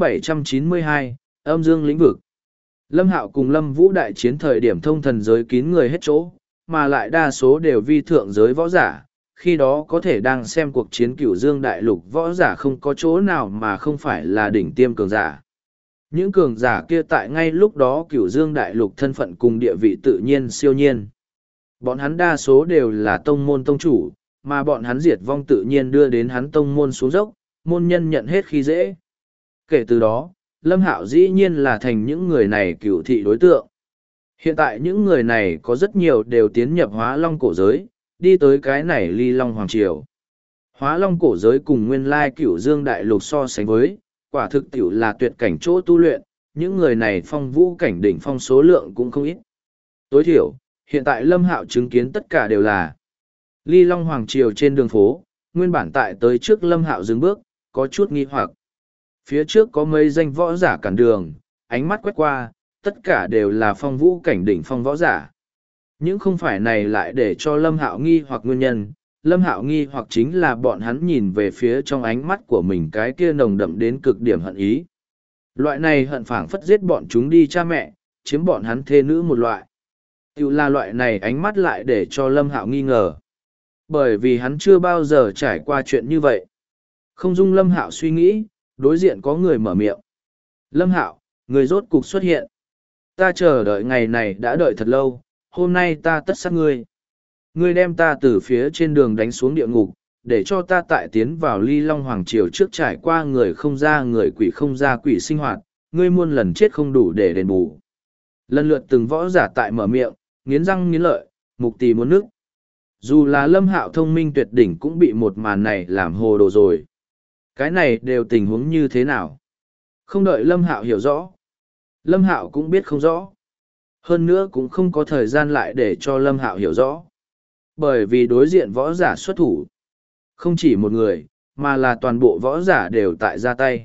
792, âm dương lĩnh vực. Lâm Hạo cùng Lâm Vũ đại chiến thời điểm thông thần giới kín người hết chỗ, mà lại đa số đều vi thượng giới võ giả, khi đó có thể đang xem cuộc chiến cửu dương đại lục võ giả không có chỗ nào mà không phải là đỉnh tiêm cường giả. Những cường giả kia tại ngay lúc đó cửu dương đại lục thân phận cùng địa vị tự nhiên siêu nhiên. Bọn hắn đa số đều là tông môn tông chủ, mà bọn hắn diệt vong tự nhiên đưa đến hắn tông môn xuống dốc, môn nhân nhận hết khi dễ. Kể từ đó, Lâm Hạo dĩ nhiên là thành những người này cửu thị đối tượng. Hiện tại những người này có rất nhiều đều tiến nhập hóa long cổ giới, đi tới cái này Ly Long Hoàng Triều. Hóa long cổ giới cùng nguyên lai cửu dương đại lục so sánh với, quả thực tiểu là tuyệt cảnh chỗ tu luyện, những người này phong vũ cảnh đỉnh phong số lượng cũng không ít. Tối thiểu, hiện tại Lâm Hạo chứng kiến tất cả đều là Ly Long Hoàng Triều trên đường phố, nguyên bản tại tới trước Lâm Hạo dừng bước, có chút nghi hoặc. Phía trước có mấy danh võ giả cản đường, ánh mắt quét qua, tất cả đều là phong vũ cảnh đỉnh phong võ giả. Những không phải này lại để cho Lâm Hạo nghi hoặc nguyên nhân, Lâm Hạo nghi hoặc chính là bọn hắn nhìn về phía trong ánh mắt của mình cái kia nồng đậm đến cực điểm hận ý. Loại này hận phảng phất giết bọn chúng đi cha mẹ, chiếm bọn hắn thê nữ một loại. Tiểu là loại này ánh mắt lại để cho Lâm Hạo nghi ngờ. Bởi vì hắn chưa bao giờ trải qua chuyện như vậy. Không dung Lâm Hạo suy nghĩ, đối diện có người mở miệng. Lâm Hạo, người rốt cục xuất hiện. Ta chờ đợi ngày này đã đợi thật lâu, hôm nay ta tất sát ngươi. Ngươi đem ta từ phía trên đường đánh xuống địa ngục, để cho ta tại tiến vào Ly Long Hoàng Triều trước trải qua người không ra người quỷ không ra quỷ sinh hoạt, ngươi muôn lần chết không đủ để đền bù. Lần lượt từng võ giả tại mở miệng, nghiến răng nghiến lợi, mục tì muốn nước. Dù là Lâm Hạo thông minh tuyệt đỉnh cũng bị một màn này làm hồ đồ rồi. Cái này đều tình huống như thế nào? Không đợi Lâm Hạo hiểu rõ. Lâm Hạo cũng biết không rõ. Hơn nữa cũng không có thời gian lại để cho Lâm Hạo hiểu rõ. Bởi vì đối diện võ giả xuất thủ. Không chỉ một người, mà là toàn bộ võ giả đều tại ra tay.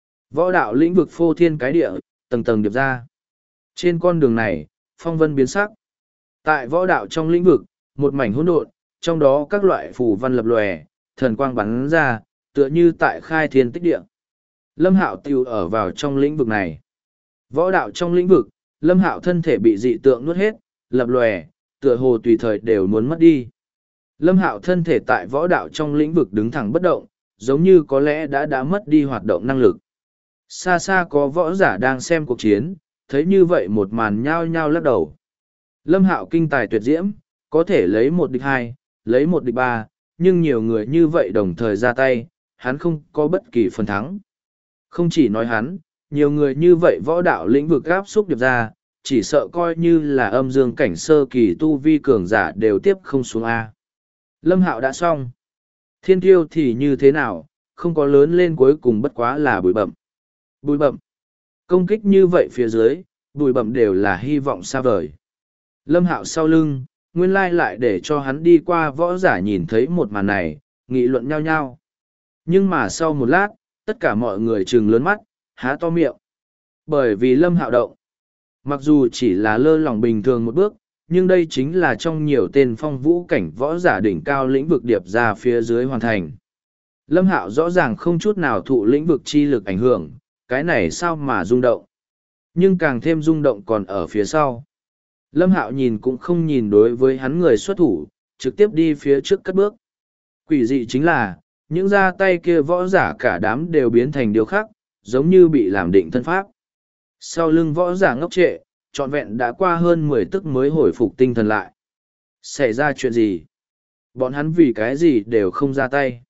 Võ đạo lĩnh vực phô thiên cái địa, tầng tầng điệp ra. Trên con đường này, phong vân biến sắc. Tại võ đạo trong lĩnh vực, một mảnh hỗn độn, trong đó các loại phù văn lập lòe, thần quang bắn ra, tựa như tại khai thiên tích địa. Lâm Hạo tiêu ở vào trong lĩnh vực này. Võ đạo trong lĩnh vực, Lâm Hạo thân thể bị dị tượng nuốt hết, lập lòe, tựa hồ tùy thời đều muốn mất đi. Lâm Hạo thân thể tại võ đạo trong lĩnh vực đứng thẳng bất động, giống như có lẽ đã mất đi hoạt động năng lực. Xa xa có võ giả đang xem cuộc chiến, thấy như vậy một màn nhao nhao lắc đầu. Lâm Hạo kinh tài tuyệt diễm, có thể lấy một địch hai, lấy một địch ba, nhưng nhiều người như vậy đồng thời ra tay, hắn không có bất kỳ phần thắng. Không chỉ nói hắn, nhiều người như vậy võ đạo lĩnh vực áp xúc điệp ra, chỉ sợ coi như là âm dương cảnh sơ kỳ tu vi cường giả đều tiếp không xuống A. Lâm Hạo đã xong. Thiên tiêu thì như thế nào, không có lớn lên cuối cùng bất quá là bụi bậm. Bụi bậm. Công kích như vậy phía dưới, bụi bậm đều là hy vọng xa vời. Lâm Hạo sau lưng, nguyên lai lại để cho hắn đi qua võ giả nhìn thấy một màn này, nghị luận nhau nhau. Nhưng mà sau một lát, tất cả mọi người trừng lớn mắt, há to miệng. Bởi vì Lâm Hạo động. Mặc dù chỉ là lơ lỏng bình thường một bước, nhưng đây chính là trong nhiều tên phong vũ cảnh võ giả đỉnh cao lĩnh vực điệp ra phía dưới hoàn thành. Lâm Hạo rõ ràng không chút nào thụ lĩnh vực chi lực ảnh hưởng, cái này sao mà rung động. Nhưng càng thêm rung động còn ở phía sau. Lâm Hạo nhìn cũng không nhìn đối với hắn người xuất thủ, trực tiếp đi phía trước cất bước. Quỷ dị chính là, những ra tay kia võ giả cả đám đều biến thành điều khác, giống như bị làm định thân pháp. Sau lưng võ giả ngốc trệ, trọn vẹn đã qua hơn 10 tức mới hồi phục tinh thần lại. Xảy ra chuyện gì? Bọn hắn vì cái gì đều không ra tay.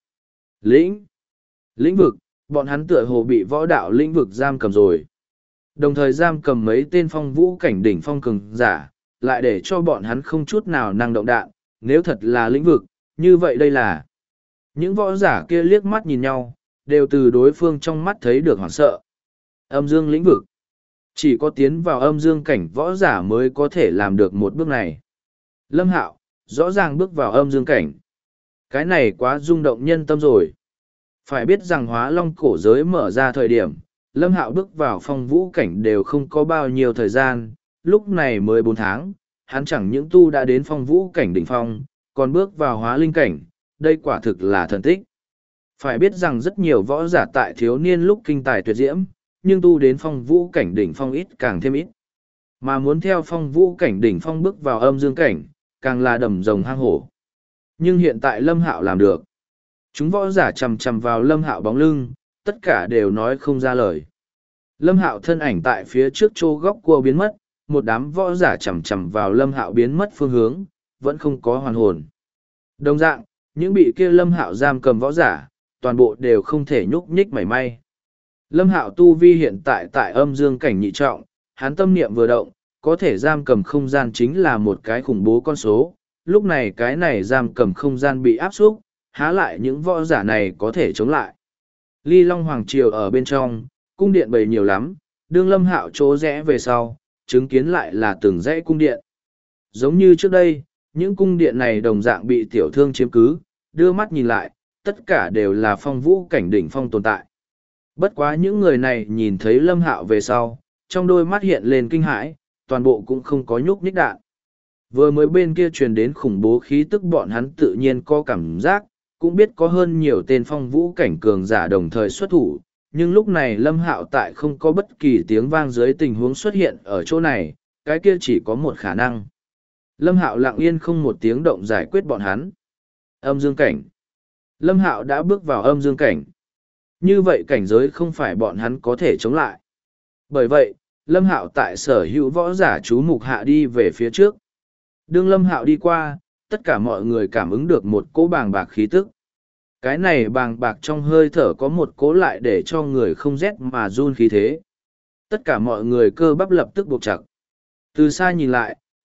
Lĩnh vực, bọn hắn tựa hồ bị võ đạo lĩnh vực giam cầm rồi. Đồng thời giam cầm mấy tên phong vũ cảnh đỉnh phong cường giả, lại để cho bọn hắn không chút nào năng động đạn. Nếu thật là lĩnh vực, như vậy đây là... Những võ giả kia liếc mắt nhìn nhau, đều từ đối phương trong mắt thấy được hoảng sợ. Âm dương lĩnh vực. Chỉ có tiến vào âm dương cảnh võ giả mới có thể làm được một bước này. Lâm Hạo, rõ ràng bước vào âm dương cảnh. Cái này quá rung động nhân tâm rồi. Phải biết rằng hóa long cổ giới mở ra thời điểm, Lâm Hạo bước vào phong vũ cảnh đều không có bao nhiêu thời gian, lúc này mới 4 tháng, hắn chẳng những tu đã đến phong vũ cảnh đỉnh phong, còn bước vào hóa linh cảnh, đây quả thực là thần tích. Phải biết rằng rất nhiều võ giả tại thiếu niên lúc kinh tài tuyệt diễm, nhưng tu đến phong vũ cảnh đỉnh phong ít càng thêm ít. Mà muốn theo phong vũ cảnh đỉnh phong bước vào âm dương cảnh, càng là đầm rồng hang hổ. Nhưng hiện tại Lâm Hạo làm được. Chúng võ giả chằm chằm vào Lâm Hạo bóng lưng, tất cả đều nói không ra lời. Lâm Hạo thân ảnh tại phía trước chỗ góc cua biến mất, một đám võ giả chằm chằm vào Lâm Hạo biến mất phương hướng, vẫn không có hoàn hồn. Đồng dạng, những bị kia Lâm Hạo giam cầm võ giả, toàn bộ đều không thể nhúc nhích mảy may. Lâm Hạo tu vi hiện tại tại âm dương cảnh nhị trọng, hắn tâm niệm vừa động, có thể giam cầm không gian chính là một cái khủng bố con số. Lúc này cái này giam cầm không gian bị áp xúc, há lại những võ giả này có thể chống lại. Ly Long Hoàng Triều ở bên trong, cung điện bầy nhiều lắm, đương Lâm Hạo chỗ rẽ về sau, chứng kiến lại là từng dãy cung điện. Giống như trước đây, những cung điện này đồng dạng bị tiểu thương chiếm cứ, đưa mắt nhìn lại, tất cả đều là phong vũ cảnh đỉnh phong tồn tại. Bất quá những người này nhìn thấy Lâm Hạo về sau, trong đôi mắt hiện lên kinh hãi, toàn bộ cũng không có nhúc nhích đạn. Vừa mới bên kia truyền đến khủng bố khí tức bọn hắn tự nhiên có cảm giác, cũng biết có hơn nhiều tên phong vũ cảnh cường giả đồng thời xuất thủ, nhưng lúc này Lâm Hạo tại không có bất kỳ tiếng vang dưới tình huống xuất hiện ở chỗ này, cái kia chỉ có một khả năng. Lâm Hạo lặng yên không một tiếng động giải quyết bọn hắn. Âm dương cảnh. Lâm Hạo đã bước vào âm dương cảnh. Như vậy cảnh giới không phải bọn hắn có thể chống lại. Bởi vậy, Lâm Hạo tại sở hữu võ giả chú mục hạ đi về phía trước. Đương Lâm Hạo đi qua, tất cả mọi người cảm ứng được một cỗ bàng bạc khí tức. Cái này bàng bạc trong hơi thở có một cỗ lại để cho người không rét mà run khí thế. Tất cả mọi người cơ bắp lập tức buộc chặt. Từ xa nhìn lại,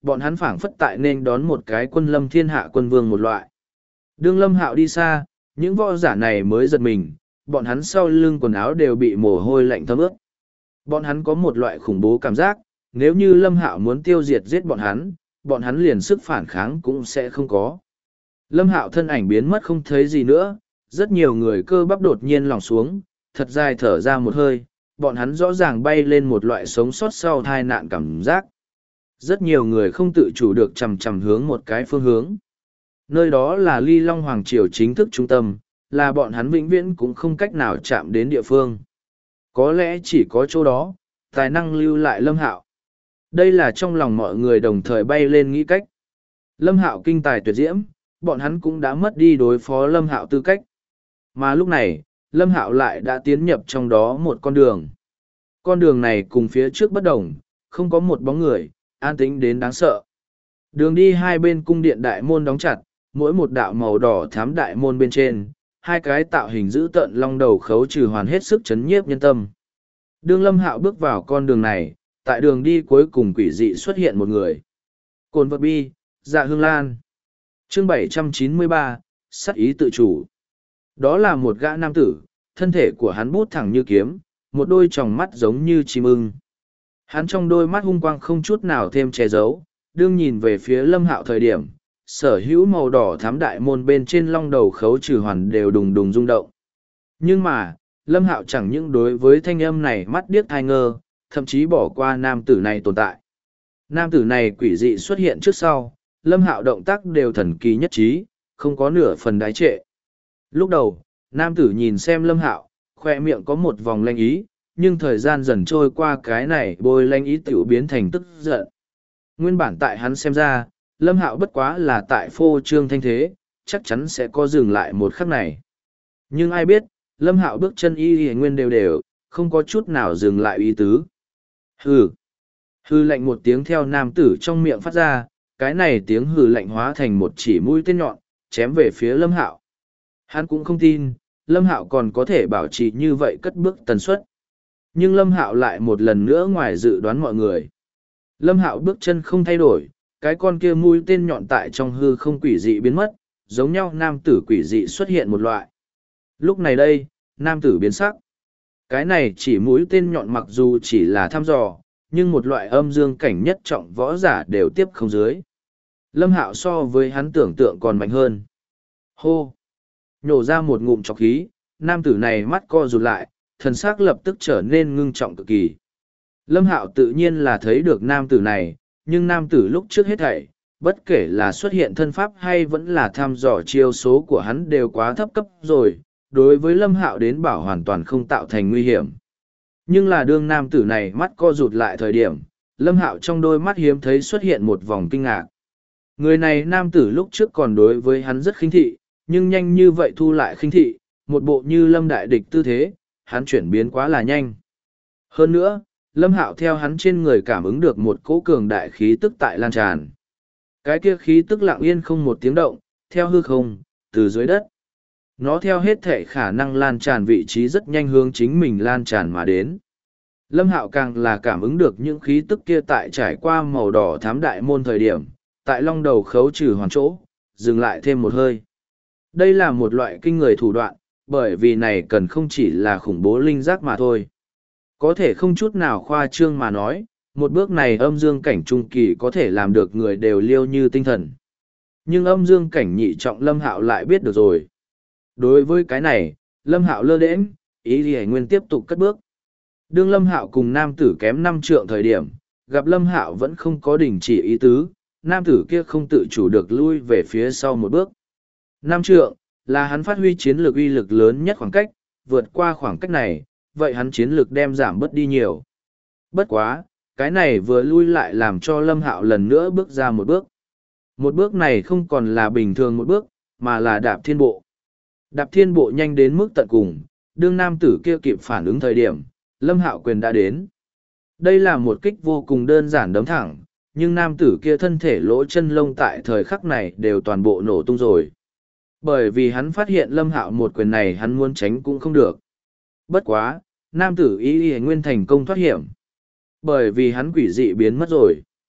bọn hắn phảng phất tại nên đón một cái quân lâm thiên hạ quân vương một loại. Đương Lâm Hạo đi xa, những võ giả này mới giật mình, bọn hắn sau lưng quần áo đều bị mồ hôi lạnh thấm ướt. Bọn hắn có một loại khủng bố cảm giác, nếu như Lâm Hạo muốn tiêu diệt giết bọn hắn liền sức phản kháng cũng sẽ không có. Lâm Hạo thân ảnh biến mất không thấy gì nữa, rất nhiều người cơ bắp đột nhiên lỏng xuống, thật dài thở ra một hơi, bọn hắn rõ ràng bay lên một loại sống sót sau tai nạn cảm giác. Rất nhiều người không tự chủ được chằm chằm hướng một cái phương hướng. Nơi đó là Ly Long Hoàng Triều chính thức trung tâm, là bọn hắn vĩnh viễn cũng không cách nào chạm đến địa phương. Có lẽ chỉ có chỗ đó, tài năng lưu lại Lâm Hạo. Đây là trong lòng mọi người đồng thời bay lên nghĩ cách. Lâm Hạo kinh tài tuyệt diễm, bọn hắn cũng đã mất đi đối phó Lâm Hạo tư cách. Mà lúc này, Lâm Hạo lại đã tiến nhập trong đó một con đường. Con đường này cùng phía trước bất đồng, không có một bóng người, an tĩnh đến đáng sợ. Đường đi hai bên cung điện đại môn đóng chặt, mỗi một đạo màu đỏ thám đại môn bên trên, hai cái tạo hình dữ tợn long đầu khấu trừ hoàn hết sức chấn nhiếp nhân tâm. Đương Lâm Hạo bước vào con đường này, tại đường đi cuối cùng quỷ dị xuất hiện một người. Cồn vật bi, Dạ Hương Lan. Chương 793, sát ý tự chủ. Đó là một gã nam tử, thân thể của hắn bút thẳng như kiếm, một đôi tròng mắt giống như chim ưng. Hắn trong đôi mắt hung quang không chút nào thêm che giấu, đương nhìn về phía Lâm Hạo thời điểm, sở hữu màu đỏ thám đại môn bên trên long đầu khấu trừ hoàn đều đùng đùng rung động. Nhưng mà, Lâm Hạo chẳng những đối với thanh âm này mắt điếc thai ngơ, thậm chí bỏ qua nam tử này tồn tại. Nam tử này quỷ dị xuất hiện trước sau, Lâm Hạo động tác đều thần kỳ nhất trí, không có nửa phần đái trệ. Lúc đầu, nam tử nhìn xem Lâm Hạo, khoe miệng có một vòng lanh ý, nhưng thời gian dần trôi qua cái này bôi lanh ý tiểu biến thành tức giận. Nguyên bản tại hắn xem ra, Lâm Hạo bất quá là tại phô trương thanh thế, chắc chắn sẽ có dừng lại một khắc này. Nhưng ai biết, Lâm Hạo bước chân y nguyên đều đều, không có chút nào dừng lại ý tứ. Hừ. Hừ lạnh một tiếng theo nam tử trong miệng phát ra, cái này tiếng hừ lạnh hóa thành một chỉ mũi tên nhọn, chém về phía Lâm Hạo. Hắn cũng không tin, Lâm Hạo còn có thể bảo trì như vậy cất bước tần suất. Nhưng Lâm Hạo lại một lần nữa ngoài dự đoán mọi người. Lâm Hạo bước chân không thay đổi, cái con kia mũi tên nhọn tại trong hư không quỷ dị biến mất, giống nhau nam tử quỷ dị xuất hiện một loại. Lúc này đây, nam tử biến sắc. Cái này chỉ mũi tên nhọn mặc dù chỉ là thăm dò, nhưng một loại âm dương cảnh nhất trọng võ giả đều tiếp không dưới. Lâm Hạo so với hắn tưởng tượng còn mạnh hơn. Hô! Nhổ ra một ngụm trọc khí, nam tử này mắt co rụt lại, thần sắc lập tức trở nên ngưng trọng cực kỳ. Lâm Hạo tự nhiên là thấy được nam tử này, nhưng nam tử lúc trước hết thảy, bất kể là xuất hiện thân pháp hay vẫn là thăm dò chiêu số của hắn đều quá thấp cấp rồi, đối với Lâm Hạo đến bảo hoàn toàn không tạo thành nguy hiểm. Nhưng là đương nam tử này mắt co rụt lại thời điểm, Lâm Hạo trong đôi mắt hiếm thấy xuất hiện một vòng kinh ngạc. Người này nam tử lúc trước còn đối với hắn rất khinh thị, nhưng nhanh như vậy thu lại khinh thị, một bộ như Lâm đại địch tư thế, hắn chuyển biến quá là nhanh. Hơn nữa, Lâm Hạo theo hắn trên người cảm ứng được một cỗ cường đại khí tức tại lan tràn. Cái kia khí tức lặng yên không một tiếng động, theo hư không, từ dưới đất. Nó theo hết thể khả năng lan tràn vị trí rất nhanh hướng chính mình lan tràn mà đến. Lâm Hạo càng là cảm ứng được những khí tức kia tại trải qua màu đỏ thám đại môn thời điểm, tại long đầu khấu trừ hoàn chỗ, dừng lại thêm một hơi. Đây là một loại kinh người thủ đoạn, bởi vì này cần không chỉ là khủng bố linh giác mà thôi. Có thể không chút nào khoa trương mà nói, một bước này âm dương cảnh trung kỳ có thể làm được người đều liêu như tinh thần. Nhưng âm dương cảnh nhị trọng Lâm Hạo lại biết được rồi. Đối với cái này, Lâm Hạo lơ đễnh, ý Lý Nguyên tiếp tục cất bước. Đương Lâm Hạo cùng nam tử kém 5 trượng thời điểm, gặp Lâm Hạo vẫn không có đình chỉ ý tứ, nam tử kia không tự chủ được lui về phía sau một bước. 5 trượng, là hắn phát huy chiến lược uy lực lớn nhất khoảng cách, vượt qua khoảng cách này, vậy hắn chiến lược đem giảm bớt đi nhiều. Bất quá, cái này vừa lui lại làm cho Lâm Hạo lần nữa bước ra một bước. Một bước này không còn là bình thường một bước, mà là đạp thiên bộ. Đạp thiên bộ nhanh đến mức tận cùng, đương nam tử kia kịp phản ứng thời điểm, Lâm Hạo quyền đã đến. Đây là một kích vô cùng đơn giản đấm thẳng, nhưng nam tử kia thân thể lỗ chân lông tại thời khắc này đều toàn bộ nổ tung rồi. Bởi vì hắn phát hiện Lâm Hạo một quyền này hắn muốn tránh cũng không được. Bất quá, nam tử y nguyên thành công thoát hiểm. Bởi vì hắn quỷ dị biến mất rồi.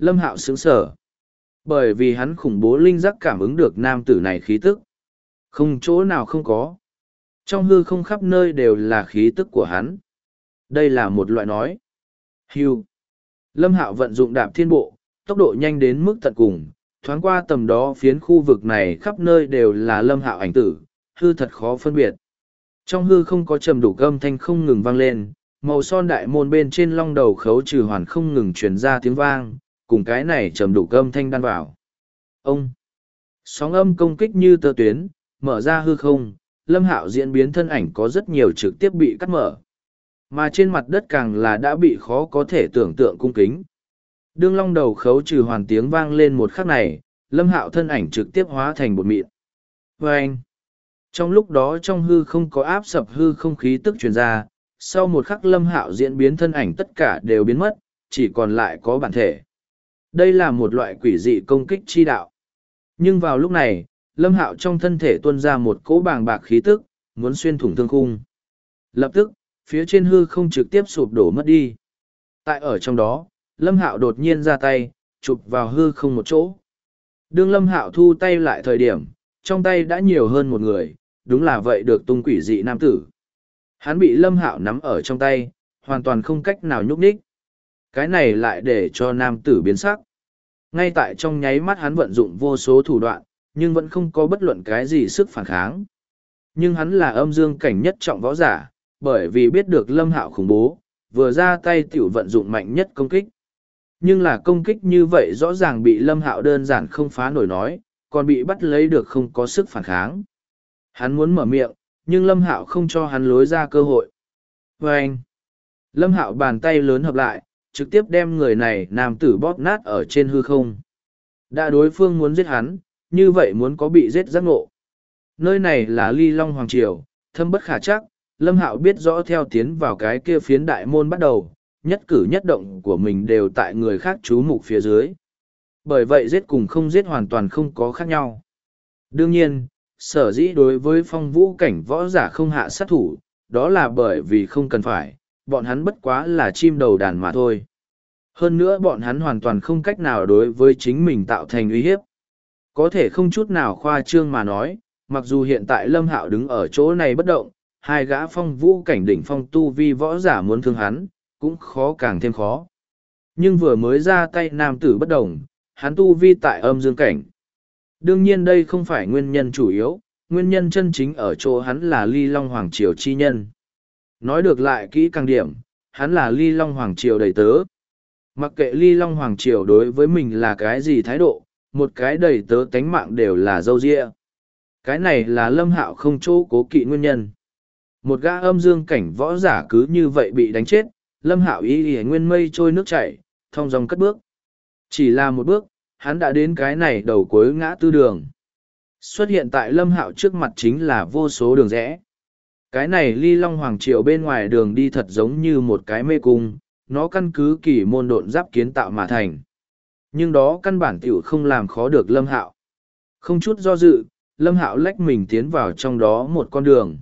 Lâm Hạo sững sờ. Bởi vì hắn khủng bố linh giác cảm ứng được nam tử này khí tức. Không chỗ nào không có. Trong hư không khắp nơi đều là khí tức của hắn. Đây là một loại nói. Hưu. Lâm Hạo vận dụng đạp thiên bộ, tốc độ nhanh đến mức tận cùng, thoáng qua tầm đó phiến khu vực này khắp nơi đều là Lâm Hạo ảnh tử, hư thật khó phân biệt. Trong hư không có trầm đủ âm thanh không ngừng vang lên, màu son đại môn bên trên long đầu khấu trừ hoàn không ngừng truyền ra tiếng vang, cùng cái này trầm đủ âm thanh đan vào. Ông! Sóng âm công kích như tơ tuyến, mở ra hư không, Lâm Hạo diễn biến thân ảnh có rất nhiều trực tiếp bị cắt mở. Mà trên mặt đất càng là đã bị khó có thể tưởng tượng cung kính. Đương long đầu khấu trừ hoàn tiếng vang lên một khắc này, Lâm Hạo thân ảnh trực tiếp hóa thành bột mịn. Vâng! Trong lúc đó trong hư không có áp sập hư không khí tức truyền ra, sau một khắc Lâm Hạo diễn biến thân ảnh tất cả đều biến mất, chỉ còn lại có bản thể. Đây là một loại quỷ dị công kích chi đạo. Nhưng vào lúc này, Lâm Hạo trong thân thể tuôn ra một cỗ bàng bạc khí tức, muốn xuyên thủng thương khung. Lập tức, phía trên hư không trực tiếp sụp đổ mất đi. Tại ở trong đó, Lâm Hạo đột nhiên ra tay, chụp vào hư không một chỗ. Đương Lâm Hạo thu tay lại thời điểm, trong tay đã nhiều hơn một người, đúng là vậy được tung quỷ dị nam tử. Hắn bị Lâm Hạo nắm ở trong tay, hoàn toàn không cách nào nhúc nhích. Cái này lại để cho nam tử biến sắc. Ngay tại trong nháy mắt hắn vận dụng vô số thủ đoạn, nhưng vẫn không có bất luận cái gì sức phản kháng. Nhưng hắn là âm dương cảnh nhất trọng võ giả, bởi vì biết được Lâm Hạo khủng bố, vừa ra tay tiểu vận dụng mạnh nhất công kích. Nhưng là công kích như vậy rõ ràng bị Lâm Hạo đơn giản không phá nổi nói, còn bị bắt lấy được không có sức phản kháng. Hắn muốn mở miệng, nhưng Lâm Hạo không cho hắn lối ra cơ hội. Vâng! Lâm Hạo bàn tay lớn hợp lại, trực tiếp đem người này nam tử bóp nát ở trên hư không. Đã đối phương muốn giết hắn, như vậy muốn có bị giết giác ngộ. Nơi này là Ly Long Hoàng Triều, thâm bất khả chắc, Lâm Hạo biết rõ theo tiến vào cái kia phiến đại môn bắt đầu, nhất cử nhất động của mình đều tại người khác chú mục phía dưới. Bởi vậy giết cùng không giết hoàn toàn không có khác nhau. Đương nhiên, sở dĩ đối với phong vũ cảnh võ giả không hạ sát thủ, đó là bởi vì không cần phải, bọn hắn bất quá là chim đầu đàn mà thôi. Hơn nữa bọn hắn hoàn toàn không cách nào đối với chính mình tạo thành uy hiếp. Có thể không chút nào khoa trương mà nói, mặc dù hiện tại Lâm Hạo đứng ở chỗ này bất động, hai gã phong vũ cảnh đỉnh phong tu vi võ giả muốn thương hắn, cũng khó càng thêm khó. Nhưng vừa mới ra tay nam tử bất động, hắn tu vi tại âm dương cảnh. Đương nhiên đây không phải nguyên nhân chủ yếu, nguyên nhân chân chính ở chỗ hắn là Ly Long Hoàng Triều chi nhân. Nói được lại kỹ càng điểm, hắn là Ly Long Hoàng Triều đầy tớ. Mặc kệ Ly Long Hoàng Triều đối với mình là cái gì thái độ, một cái đầy tớ tánh mạng đều là dâu dịa. Cái này là Lâm Hạo không chỗ cố kỵ nguyên nhân. Một gã âm dương cảnh võ giả cứ như vậy bị đánh chết, Lâm Hạo ý ý nguyên mây trôi nước chảy, thong dong cất bước. Chỉ là một bước, hắn đã đến cái này đầu cuối ngã tư đường. Xuất hiện tại Lâm Hạo trước mặt chính là vô số đường rẽ. Cái này Ly Long Hoàng Triều bên ngoài đường đi thật giống như một cái mê cung, nó căn cứ kỳ môn độn giáp kiến tạo mà thành. Nhưng đó căn bản tiểu không làm khó được Lâm Hạo. Không chút do dự, Lâm Hạo lách mình tiến vào trong đó một con đường.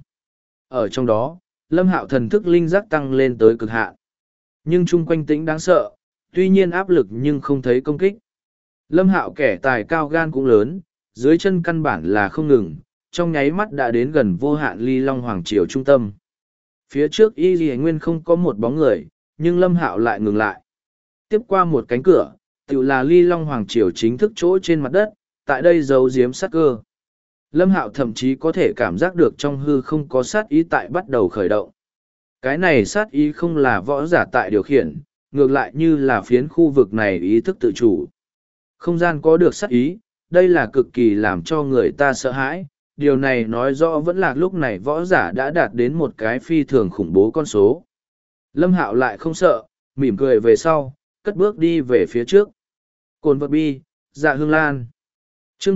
Ở trong đó, Lâm Hạo thần thức linh giác tăng lên tới cực hạn. Nhưng chung quanh tĩnh đáng sợ, tuy nhiên áp lực nhưng không thấy công kích. Lâm Hạo kẻ tài cao gan cũng lớn, dưới chân căn bản là không ngừng, trong nháy mắt đã đến gần vô hạn Ly Long Hoàng Triều trung tâm. Phía trước Y Lì Nguyên không có một bóng người, nhưng Lâm Hạo lại ngừng lại. Tiếp qua một cánh cửa, tự là Ly Long Hoàng Triều chính thức chỗ trên mặt đất, tại đây giấu giếm sát cơ. Lâm Hạo thậm chí có thể cảm giác được trong hư không có sát ý tại bắt đầu khởi động. Cái này sát ý không là võ giả tại điều khiển, ngược lại như là phiến khu vực này ý thức tự chủ. Không gian có được sát ý, đây là cực kỳ làm cho người ta sợ hãi, điều này nói rõ vẫn là lúc này võ giả đã đạt đến một cái phi thường khủng bố con số. Lâm Hạo lại không sợ, mỉm cười về sau, cất bước đi về phía trước. Cồn vật bi, dạ hương lan. Chương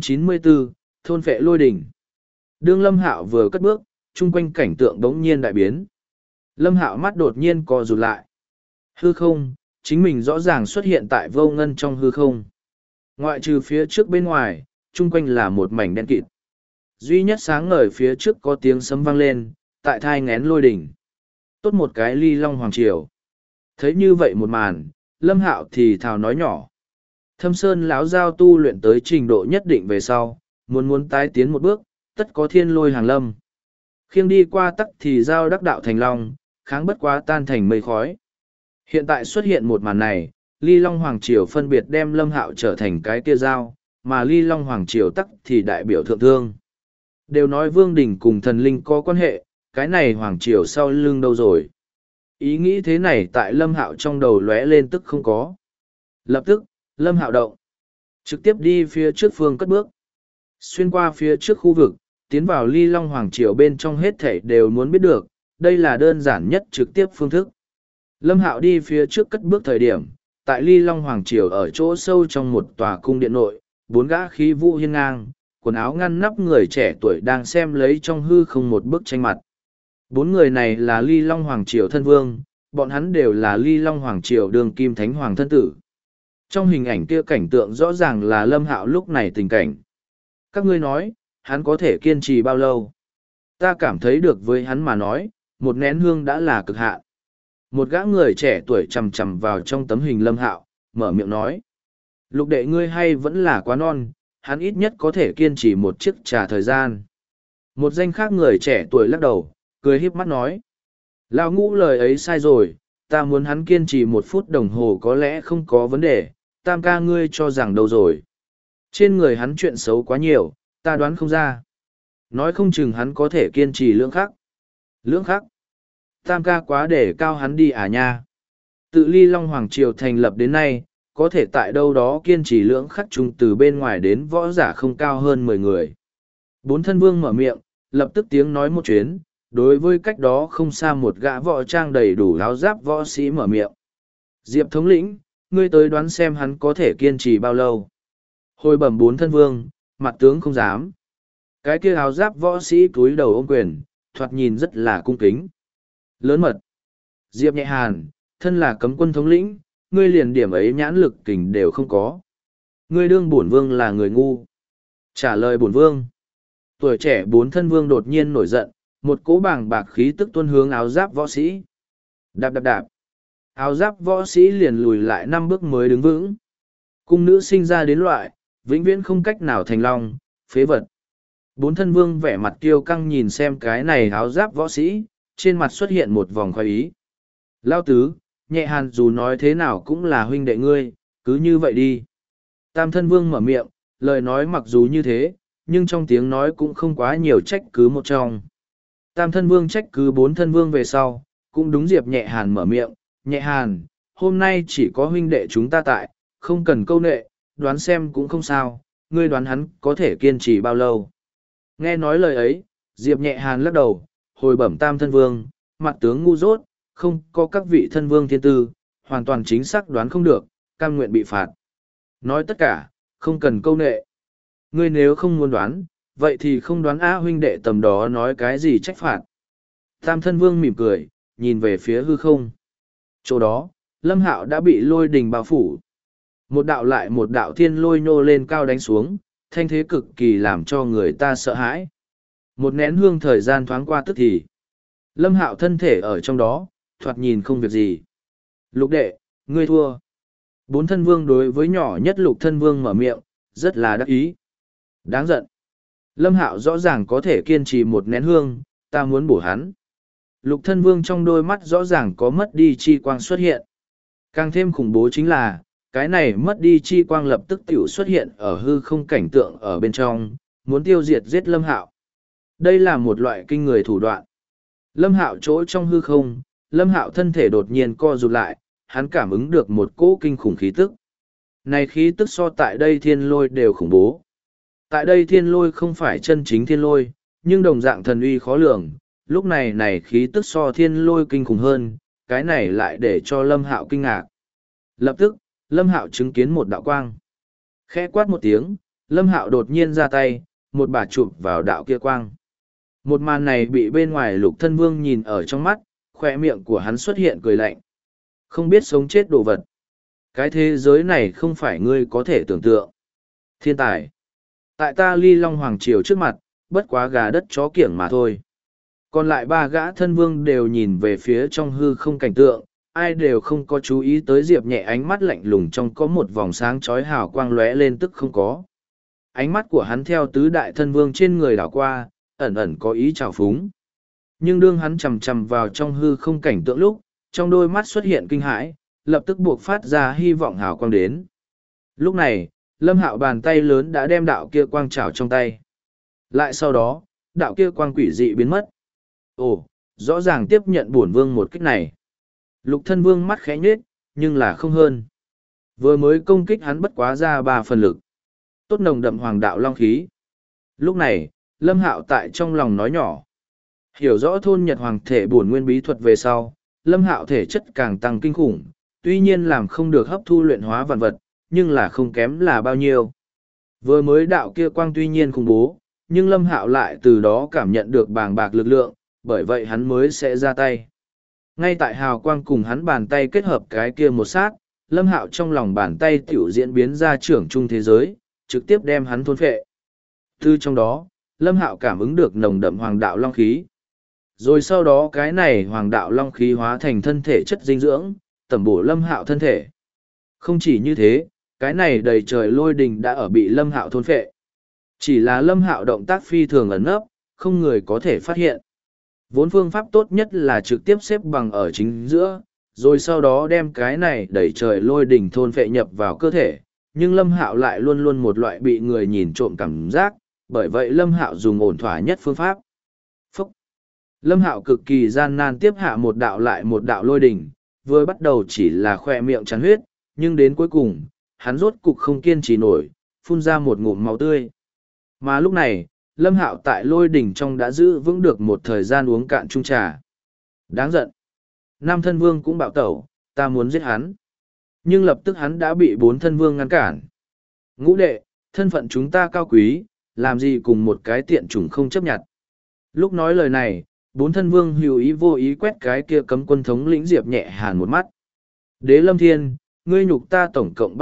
794, thôn phệ lôi đỉnh. Đương Lâm Hạo vừa cất bước, chung quanh cảnh tượng đống nhiên đại biến. Lâm Hạo mắt đột nhiên co rụt lại. Hư không, chính mình rõ ràng xuất hiện tại vô ngân trong hư không. Ngoại trừ phía trước bên ngoài, chung quanh là một mảnh đen kịt. Duy nhất sáng ngời phía trước có tiếng sấm vang lên, tại thai ngén lôi đỉnh. Tốt một cái Ly Long Hoàng Triều. Thấy như vậy một màn, Lâm Hạo thì thào nói nhỏ. Thâm Sơn lão giao tu luyện tới trình độ nhất định về sau, muốn tái tiến một bước, tất có thiên lôi hàng lâm. Khiêng đi qua tắc thì giao đắc đạo thành long, kháng bất quá tan thành mây khói. Hiện tại xuất hiện một màn này, Ly Long Hoàng Triều phân biệt đem Lâm Hạo trở thành cái kia giao, mà Ly Long Hoàng Triều tắc thì đại biểu thượng thương. Đều nói Vương Đình cùng thần linh có quan hệ, cái này Hoàng Triều sau lưng đâu rồi. Ý nghĩ thế này tại Lâm Hạo trong đầu lóe lên tức không có. Lập tức, Lâm Hạo động. Trực tiếp đi phía trước phương cất bước. Xuyên qua phía trước khu vực, tiến vào Ly Long Hoàng Triều bên trong hết thảy đều muốn biết được, đây là đơn giản nhất trực tiếp phương thức. Lâm Hạo đi phía trước cất bước thời điểm, tại Ly Long Hoàng Triều ở chỗ sâu trong một tòa cung điện nội, bốn gã khí vũ hiên ngang, quần áo ngăn nắp người trẻ tuổi đang xem lấy trong hư không một bức tranh mặt. Bốn người này là Ly Long Hoàng Triều thân vương, bọn hắn đều là Ly Long Hoàng Triều đường kim thánh hoàng thân tử. Trong hình ảnh kia cảnh tượng rõ ràng là Lâm Hạo lúc này tình cảnh. Các ngươi nói, hắn có thể kiên trì bao lâu? Ta cảm thấy được với hắn mà nói, một nén hương đã là cực hạn. Một gã người trẻ tuổi chằm chằm vào trong tấm hình Lâm Hạo, mở miệng nói. Lục đệ ngươi hay vẫn là quá non, hắn ít nhất có thể kiên trì một chiếc trà thời gian. Một danh khác người trẻ tuổi lắc đầu, cười híp mắt nói. Lão Ngũ lời ấy sai rồi, ta muốn hắn kiên trì 1 phút đồng hồ có lẽ không có vấn đề, Tam ca ngươi cho rằng đâu rồi. Trên người hắn chuyện xấu quá nhiều, ta đoán không ra. Nói không chừng hắn có thể kiên trì lưỡng khắc. Lưỡng khắc? Tam ca quá để cao hắn đi à nha. Tự Ly Long Hoàng Triều thành lập đến nay, có thể tại đâu đó kiên trì lưỡng khắc chung từ bên ngoài đến võ giả không cao hơn 10 người. Bốn thân vương mở miệng, lập tức tiếng nói một chuyến, đối với cách đó không xa một gã võ trang đầy đủ áo giáp võ sĩ mở miệng. Diệp thống lĩnh, ngươi tới đoán xem hắn có thể kiên trì bao lâu. Hồi bẩm bốn thân vương, mặt tướng không dám. Cái kia áo giáp võ sĩ cúi đầu ôm quyền, thoạt nhìn rất là cung kính. Lớn mật. Diệp nhẹ hàn, thân là cấm quân thống lĩnh, ngươi liền điểm ấy nhãn lực kình đều không có. Ngươi đương bổn vương là người ngu. Trả lời bổn vương. Tuổi trẻ bốn thân vương đột nhiên nổi giận, một cỗ bàng bạc khí tức tuôn hướng áo giáp võ sĩ. Đạp đạp đạp. Áo giáp võ sĩ liền lùi lại 5 bước mới đứng vững. Cung nữ sinh ra đến loại, vĩnh viễn không cách nào thành long, phế vật. Bốn thân vương vẻ mặt kiêu căng nhìn xem cái này áo giáp võ sĩ, trên mặt xuất hiện một vòng khoái ý. Lao tứ, nhẹ hàn dù nói thế nào cũng là huynh đệ ngươi, cứ như vậy đi. Tam thân vương mở miệng, lời nói mặc dù như thế, nhưng trong tiếng nói cũng không quá nhiều trách cứ một trong. Tam thân vương trách cứ bốn thân vương về sau, cũng đúng Diệp nhẹ hàn mở miệng, nhẹ hàn, hôm nay chỉ có huynh đệ chúng ta tại, không cần câu nệ, đoán xem cũng không sao, ngươi đoán hắn có thể kiên trì bao lâu. Nghe nói lời ấy, Diệp nhẹ hàn lắc đầu, hồi bẩm tam thân vương, mặt tướng ngu dốt, không có các vị thân vương thiên tư, hoàn toàn chính xác đoán không được, cam nguyện bị phạt. Nói tất cả, không cần câu nệ. Ngươi nếu không muốn đoán, vậy thì không đoán á huynh đệ tầm đó nói cái gì trách phạt. Tam thân vương mỉm cười, nhìn về phía hư không. Chỗ đó, Lâm Hạo đã bị lôi đình bao phủ. Một đạo lại một đạo thiên lôi nhô lên cao đánh xuống, thanh thế cực kỳ làm cho người ta sợ hãi. Một nén hương thời gian thoáng qua tức thì. Lâm Hạo thân thể ở trong đó, thoạt nhìn không việc gì. Lục đệ, ngươi thua. Bốn thân vương đối với nhỏ nhất lục thân vương mở miệng, rất là đắc ý. Đáng giận. Lâm Hạo rõ ràng có thể kiên trì một nén hương, ta muốn bổ hắn. Lục thân vương trong đôi mắt rõ ràng có mất đi chi quang xuất hiện. Càng thêm khủng bố chính là, cái này mất đi chi quang lập tức tiểu xuất hiện ở hư không cảnh tượng ở bên trong, muốn tiêu diệt giết Lâm Hạo. Đây là một loại kinh người thủ đoạn. Lâm Hạo chỗ trong hư không, Lâm Hạo thân thể đột nhiên co rụt lại, hắn cảm ứng được một cỗ kinh khủng khí tức. Này khí tức so tại đây thiên lôi đều khủng bố. Tại đây thiên lôi không phải chân chính thiên lôi, nhưng đồng dạng thần uy khó lường, lúc này khí tức so thiên lôi kinh khủng hơn, cái này lại để cho Lâm Hạo kinh ngạc. Lập tức, Lâm Hạo chứng kiến một đạo quang. Khẽ quát một tiếng, Lâm Hạo đột nhiên ra tay, một bà chụp vào đạo kia quang. Một màn này bị bên ngoài lục thân vương nhìn ở trong mắt, khoe miệng của hắn xuất hiện cười lạnh. Không biết sống chết đồ vật. Cái thế giới này không phải ngươi có thể tưởng tượng. Thiên tài. Tại ta Ly Long Hoàng Triều trước mặt, bất quá gà đất chó kiểng mà thôi. Còn lại 3 gã thân vương đều nhìn về phía trong hư không cảnh tượng, ai đều không có chú ý tới Diệp Nhẹ ánh mắt lạnh lùng trong có một vòng sáng chói hào quang lóe lên tức không có. Ánh mắt của hắn theo tứ đại thân vương trên người đảo qua, ẩn ẩn có ý trào phúng. Nhưng đương hắn chầm chầm vào trong hư không cảnh tượng lúc, trong đôi mắt xuất hiện kinh hãi, lập tức buộc phát ra hy vọng hào quang đến. Lúc này, Lâm Hạo bàn tay lớn đã đem đạo kia quang trảo trong tay. Lại sau đó, đạo kia quang quỷ dị biến mất. Ồ, rõ ràng tiếp nhận bổn vương một kích này. Lục thân vương mắt khẽ nhếch, nhưng là không hơn. Vừa mới công kích hắn bất quá ra 3 phần lực. Tốt nồng đậm hoàng đạo long khí. Lúc này, Lâm Hạo tại trong lòng nói nhỏ. Hiểu rõ thôn Nhật Hoàng thể bổn nguyên bí thuật về sau, Lâm Hạo thể chất càng tăng kinh khủng, tuy nhiên làm không được hấp thu luyện hóa vạn vật, nhưng là không kém là bao nhiêu. Vừa mới đạo kia quang tuy nhiên khủng bố, nhưng Lâm Hạo lại từ đó cảm nhận được bàng bạc lực lượng, bởi vậy hắn mới sẽ ra tay. Ngay tại hào quang cùng hắn bàn tay kết hợp cái kia một sát, Lâm Hạo trong lòng bàn tay tiểu diễn biến ra trưởng trung thế giới, trực tiếp đem hắn thôn phệ. Từ trong đó, Lâm Hạo cảm ứng được nồng đậm hoàng đạo long khí. Rồi sau đó cái này hoàng đạo long khí hóa thành thân thể chất dinh dưỡng, tẩm bổ Lâm Hạo thân thể. Không chỉ như thế, cái này đầy trời lôi đình đã ở bị Lâm Hạo thôn phệ. Chỉ là Lâm Hạo động tác phi thường ẩn nấp, không người có thể phát hiện. Vốn phương pháp tốt nhất là trực tiếp xếp bằng ở chính giữa, rồi sau đó đem cái này đẩy trời lôi đỉnh thôn phệ nhập vào cơ thể. Nhưng Lâm Hạo lại luôn luôn một loại bị người nhìn trộm cảm giác, bởi vậy Lâm Hạo dùng ổn thỏa nhất phương pháp. Phúc! Lâm Hạo cực kỳ gian nan tiếp hạ một đạo lại một đạo lôi đỉnh, vừa bắt đầu chỉ là khoe miệng chắn huyết, nhưng đến cuối cùng, hắn rốt cục không kiên trì nổi, phun ra một ngụm máu tươi. Mà lúc này, Lâm Hạo tại lôi đỉnh trong đã giữ vững được một thời gian uống cạn chung trà. Đáng giận. Nam thân vương cũng bạo tẩu, ta muốn giết hắn. Nhưng lập tức hắn đã bị 4 thân vương ngăn cản. Ngũ đệ, thân phận chúng ta cao quý, làm gì cùng một cái tiện chủng không chấp nhận. Lúc nói lời này, 4 thân vương hữu ý vô ý quét cái kia cấm quân thống lĩnh Diệp Nhẹ Hàn một mắt. Đế Lâm Thiên, ngươi nhục ta tổng cộng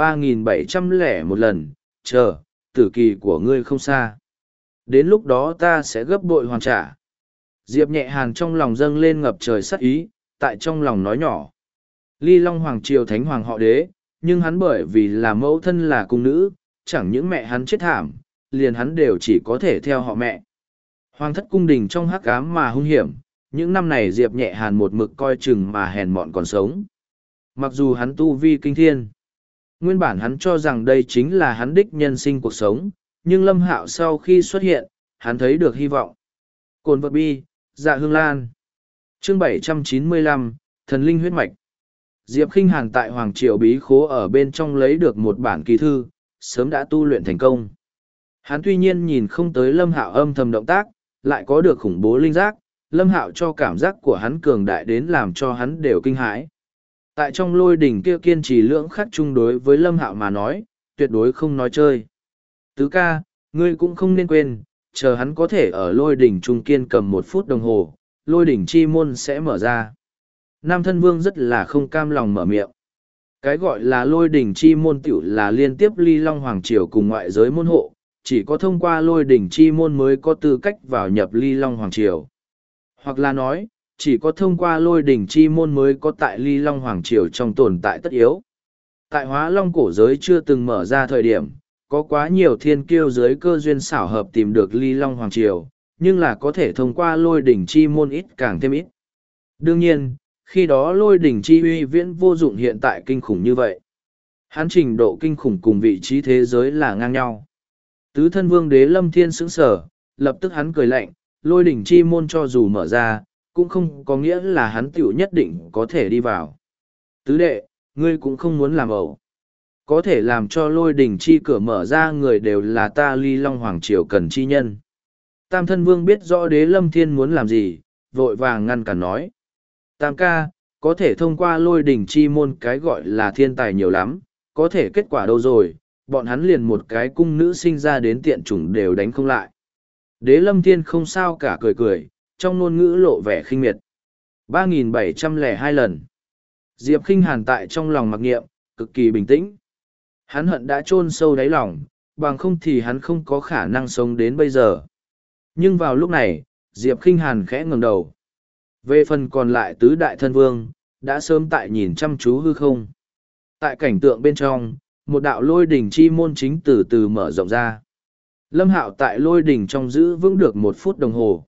3.701 lần, chờ, tử kỳ của ngươi không xa. Đến lúc đó ta sẽ gấp bội hoàn trả. Diệp Nhẹ Hàn trong lòng dâng lên ngập trời sát ý, tại trong lòng nói nhỏ. Ly Long Hoàng Triều Thánh Hoàng họ đế, nhưng hắn bởi vì là mẫu thân là cung nữ, chẳng những mẹ hắn chết thảm, liền hắn đều chỉ có thể theo họ mẹ. Hoàng thất cung đình trong hắc ám mà hung hiểm, những năm này Diệp Nhẹ Hàn một mực coi chừng mà hèn mọn còn sống. Mặc dù hắn tu vi kinh thiên, nguyên bản hắn cho rằng đây chính là hắn đích nhân sinh cuộc sống, nhưng Lâm Hạo sau khi xuất hiện, hắn thấy được hy vọng. Cồn vật bi, dạ hương lan. Chương 795, Thần Linh huyết mạch. Diệp Khinh Hàn tại Hoàng Triều Bí Khố ở bên trong lấy được một bản kỳ thư, sớm đã tu luyện thành công. Hắn tuy nhiên nhìn không tới Lâm Hạo âm thầm động tác, lại có được khủng bố linh giác, Lâm Hạo cho cảm giác của hắn cường đại đến làm cho hắn đều kinh hãi. Tại trong lôi đỉnh kia kiên trì lưỡng khắc chung đối với Lâm Hạo mà nói, tuyệt đối không nói chơi. Tứ ca, ngươi cũng không nên quên, chờ hắn có thể ở lôi đỉnh trung kiên cầm 1 phút đồng hồ, lôi đỉnh chi môn sẽ mở ra. Nam thân vương rất là không cam lòng mở miệng. Cái gọi là lôi đỉnh chi môn tiểu là liên tiếp Ly Long Hoàng Triều cùng ngoại giới môn hộ, chỉ có thông qua lôi đỉnh chi môn mới có tư cách vào nhập Ly Long Hoàng Triều. Hoặc là nói, chỉ có thông qua lôi đỉnh chi môn mới có tại Ly Long Hoàng Triều trong tồn tại tất yếu. Tại Hóa Long cổ giới chưa từng mở ra thời điểm, có quá nhiều thiên kiêu giới cơ duyên xảo hợp tìm được Ly Long Hoàng Triều, nhưng là có thể thông qua lôi đỉnh chi môn ít càng thêm ít. Đương nhiên, khi đó lôi đỉnh chi uy viễn vô dụng hiện tại kinh khủng như vậy. Hắn trình độ kinh khủng cùng vị trí thế giới là ngang nhau. Tứ thân vương đế Lâm Thiên sững sở, lập tức hắn cười lạnh, lôi đỉnh chi môn cho dù mở ra, cũng không có nghĩa là hắn tiểu nhất định có thể đi vào. Tứ đệ, ngươi cũng không muốn làm ẩu. Có thể làm cho lôi đỉnh chi cửa mở ra người đều là ta Ly Long Hoàng Triều cần chi nhân. Tam thân vương biết rõ đế Lâm Thiên muốn làm gì, vội vàng ngăn cản nói. Tam ca, có thể thông qua lôi đỉnh chi môn cái gọi là thiên tài nhiều lắm, có thể kết quả đâu rồi, bọn hắn liền một cái cung nữ sinh ra đến tiện chủng đều đánh không lại. Đế Lâm Thiên không sao cả cười cười, trong ngôn ngữ lộ vẻ khinh miệt. 3.702 lần. Diệp Khinh Hàn tại trong lòng mặc niệm, cực kỳ bình tĩnh. Hắn hận đã chôn sâu đáy lòng, bằng không thì hắn không có khả năng sống đến bây giờ. Nhưng vào lúc này, Diệp Khinh Hàn khẽ ngẩng đầu. Về phần còn lại tứ đại thân vương, đã sớm tại nhìn chăm chú hư không. Tại cảnh tượng bên trong, một đạo lôi đỉnh chi môn chính từ từ mở rộng ra. Lâm Hạo tại lôi đỉnh trong giữ vững được 1 phút đồng hồ.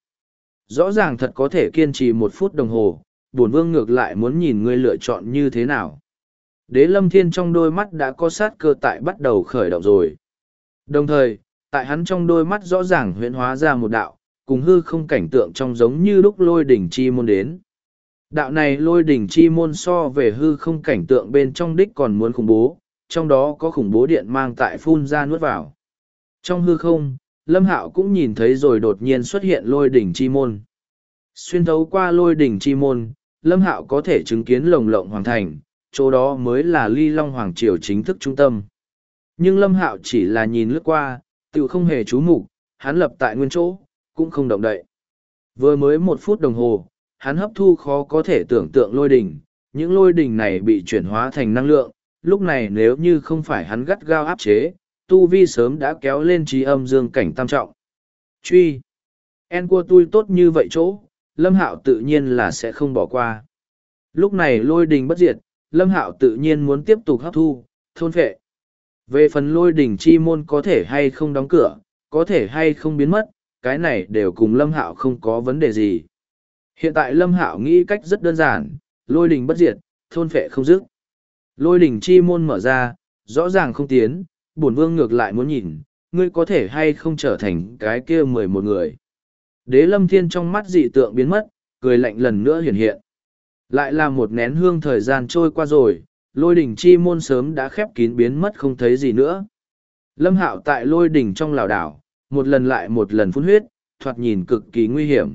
Rõ ràng thật có thể kiên trì 1 phút đồng hồ, bổn vương ngược lại muốn nhìn ngươi lựa chọn như thế nào. Đế Lâm Thiên trong đôi mắt đã có sát cơ tại bắt đầu khởi động rồi. Đồng thời, tại hắn trong đôi mắt rõ ràng huyễn hóa ra một đạo, cùng hư không cảnh tượng trong giống như lúc lôi đỉnh chi môn đến. Đạo này lôi đỉnh chi môn so về hư không cảnh tượng bên trong đích còn muốn khủng bố, trong đó có khủng bố điện mang tại phun ra nuốt vào. Trong hư không, Lâm Hạo cũng nhìn thấy rồi đột nhiên xuất hiện lôi đỉnh chi môn. Xuyên thấu qua lôi đỉnh chi môn, Lâm Hạo có thể chứng kiến lồng lộng hoàng thành, chỗ đó mới là Ly Long Hoàng Triều chính thức trung tâm. Nhưng Lâm Hạo chỉ là nhìn lướt qua, tự không hề chú mục, hắn lập tại nguyên chỗ, cũng không động đậy. Vừa mới 1 phút đồng hồ, hắn hấp thu khó có thể tưởng tượng lôi đỉnh, những lôi đỉnh này bị chuyển hóa thành năng lượng, lúc này nếu như không phải hắn gắt gao áp chế, tu vi sớm đã kéo lên trí âm dương cảnh tam trọng. Truy! En của tôi tốt như vậy chỗ, Lâm Hạo tự nhiên là sẽ không bỏ qua. Lúc này lôi đỉnh bất diệt, Lâm Hạo tự nhiên muốn tiếp tục hấp thu, thôn phệ. Về phần lôi đỉnh chi môn có thể hay không đóng cửa, có thể hay không biến mất, cái này đều cùng Lâm Hạo không có vấn đề gì. Hiện tại Lâm Hạo nghĩ cách rất đơn giản, lôi đỉnh bất diệt, thôn phệ không dứt. Lôi đỉnh chi môn mở ra, rõ ràng không tiến, bổn vương ngược lại muốn nhìn, ngươi có thể hay không trở thành cái kia 11 người. Đế Lâm Thiên trong mắt dị tượng biến mất, cười lạnh lần nữa hiện hiện. Lại là một nén hương thời gian trôi qua rồi, lôi đỉnh chi môn sớm đã khép kín biến mất không thấy gì nữa. Lâm Hạo tại lôi đỉnh trong lảo đảo, một lần lại một lần phun huyết, thoạt nhìn cực kỳ nguy hiểm.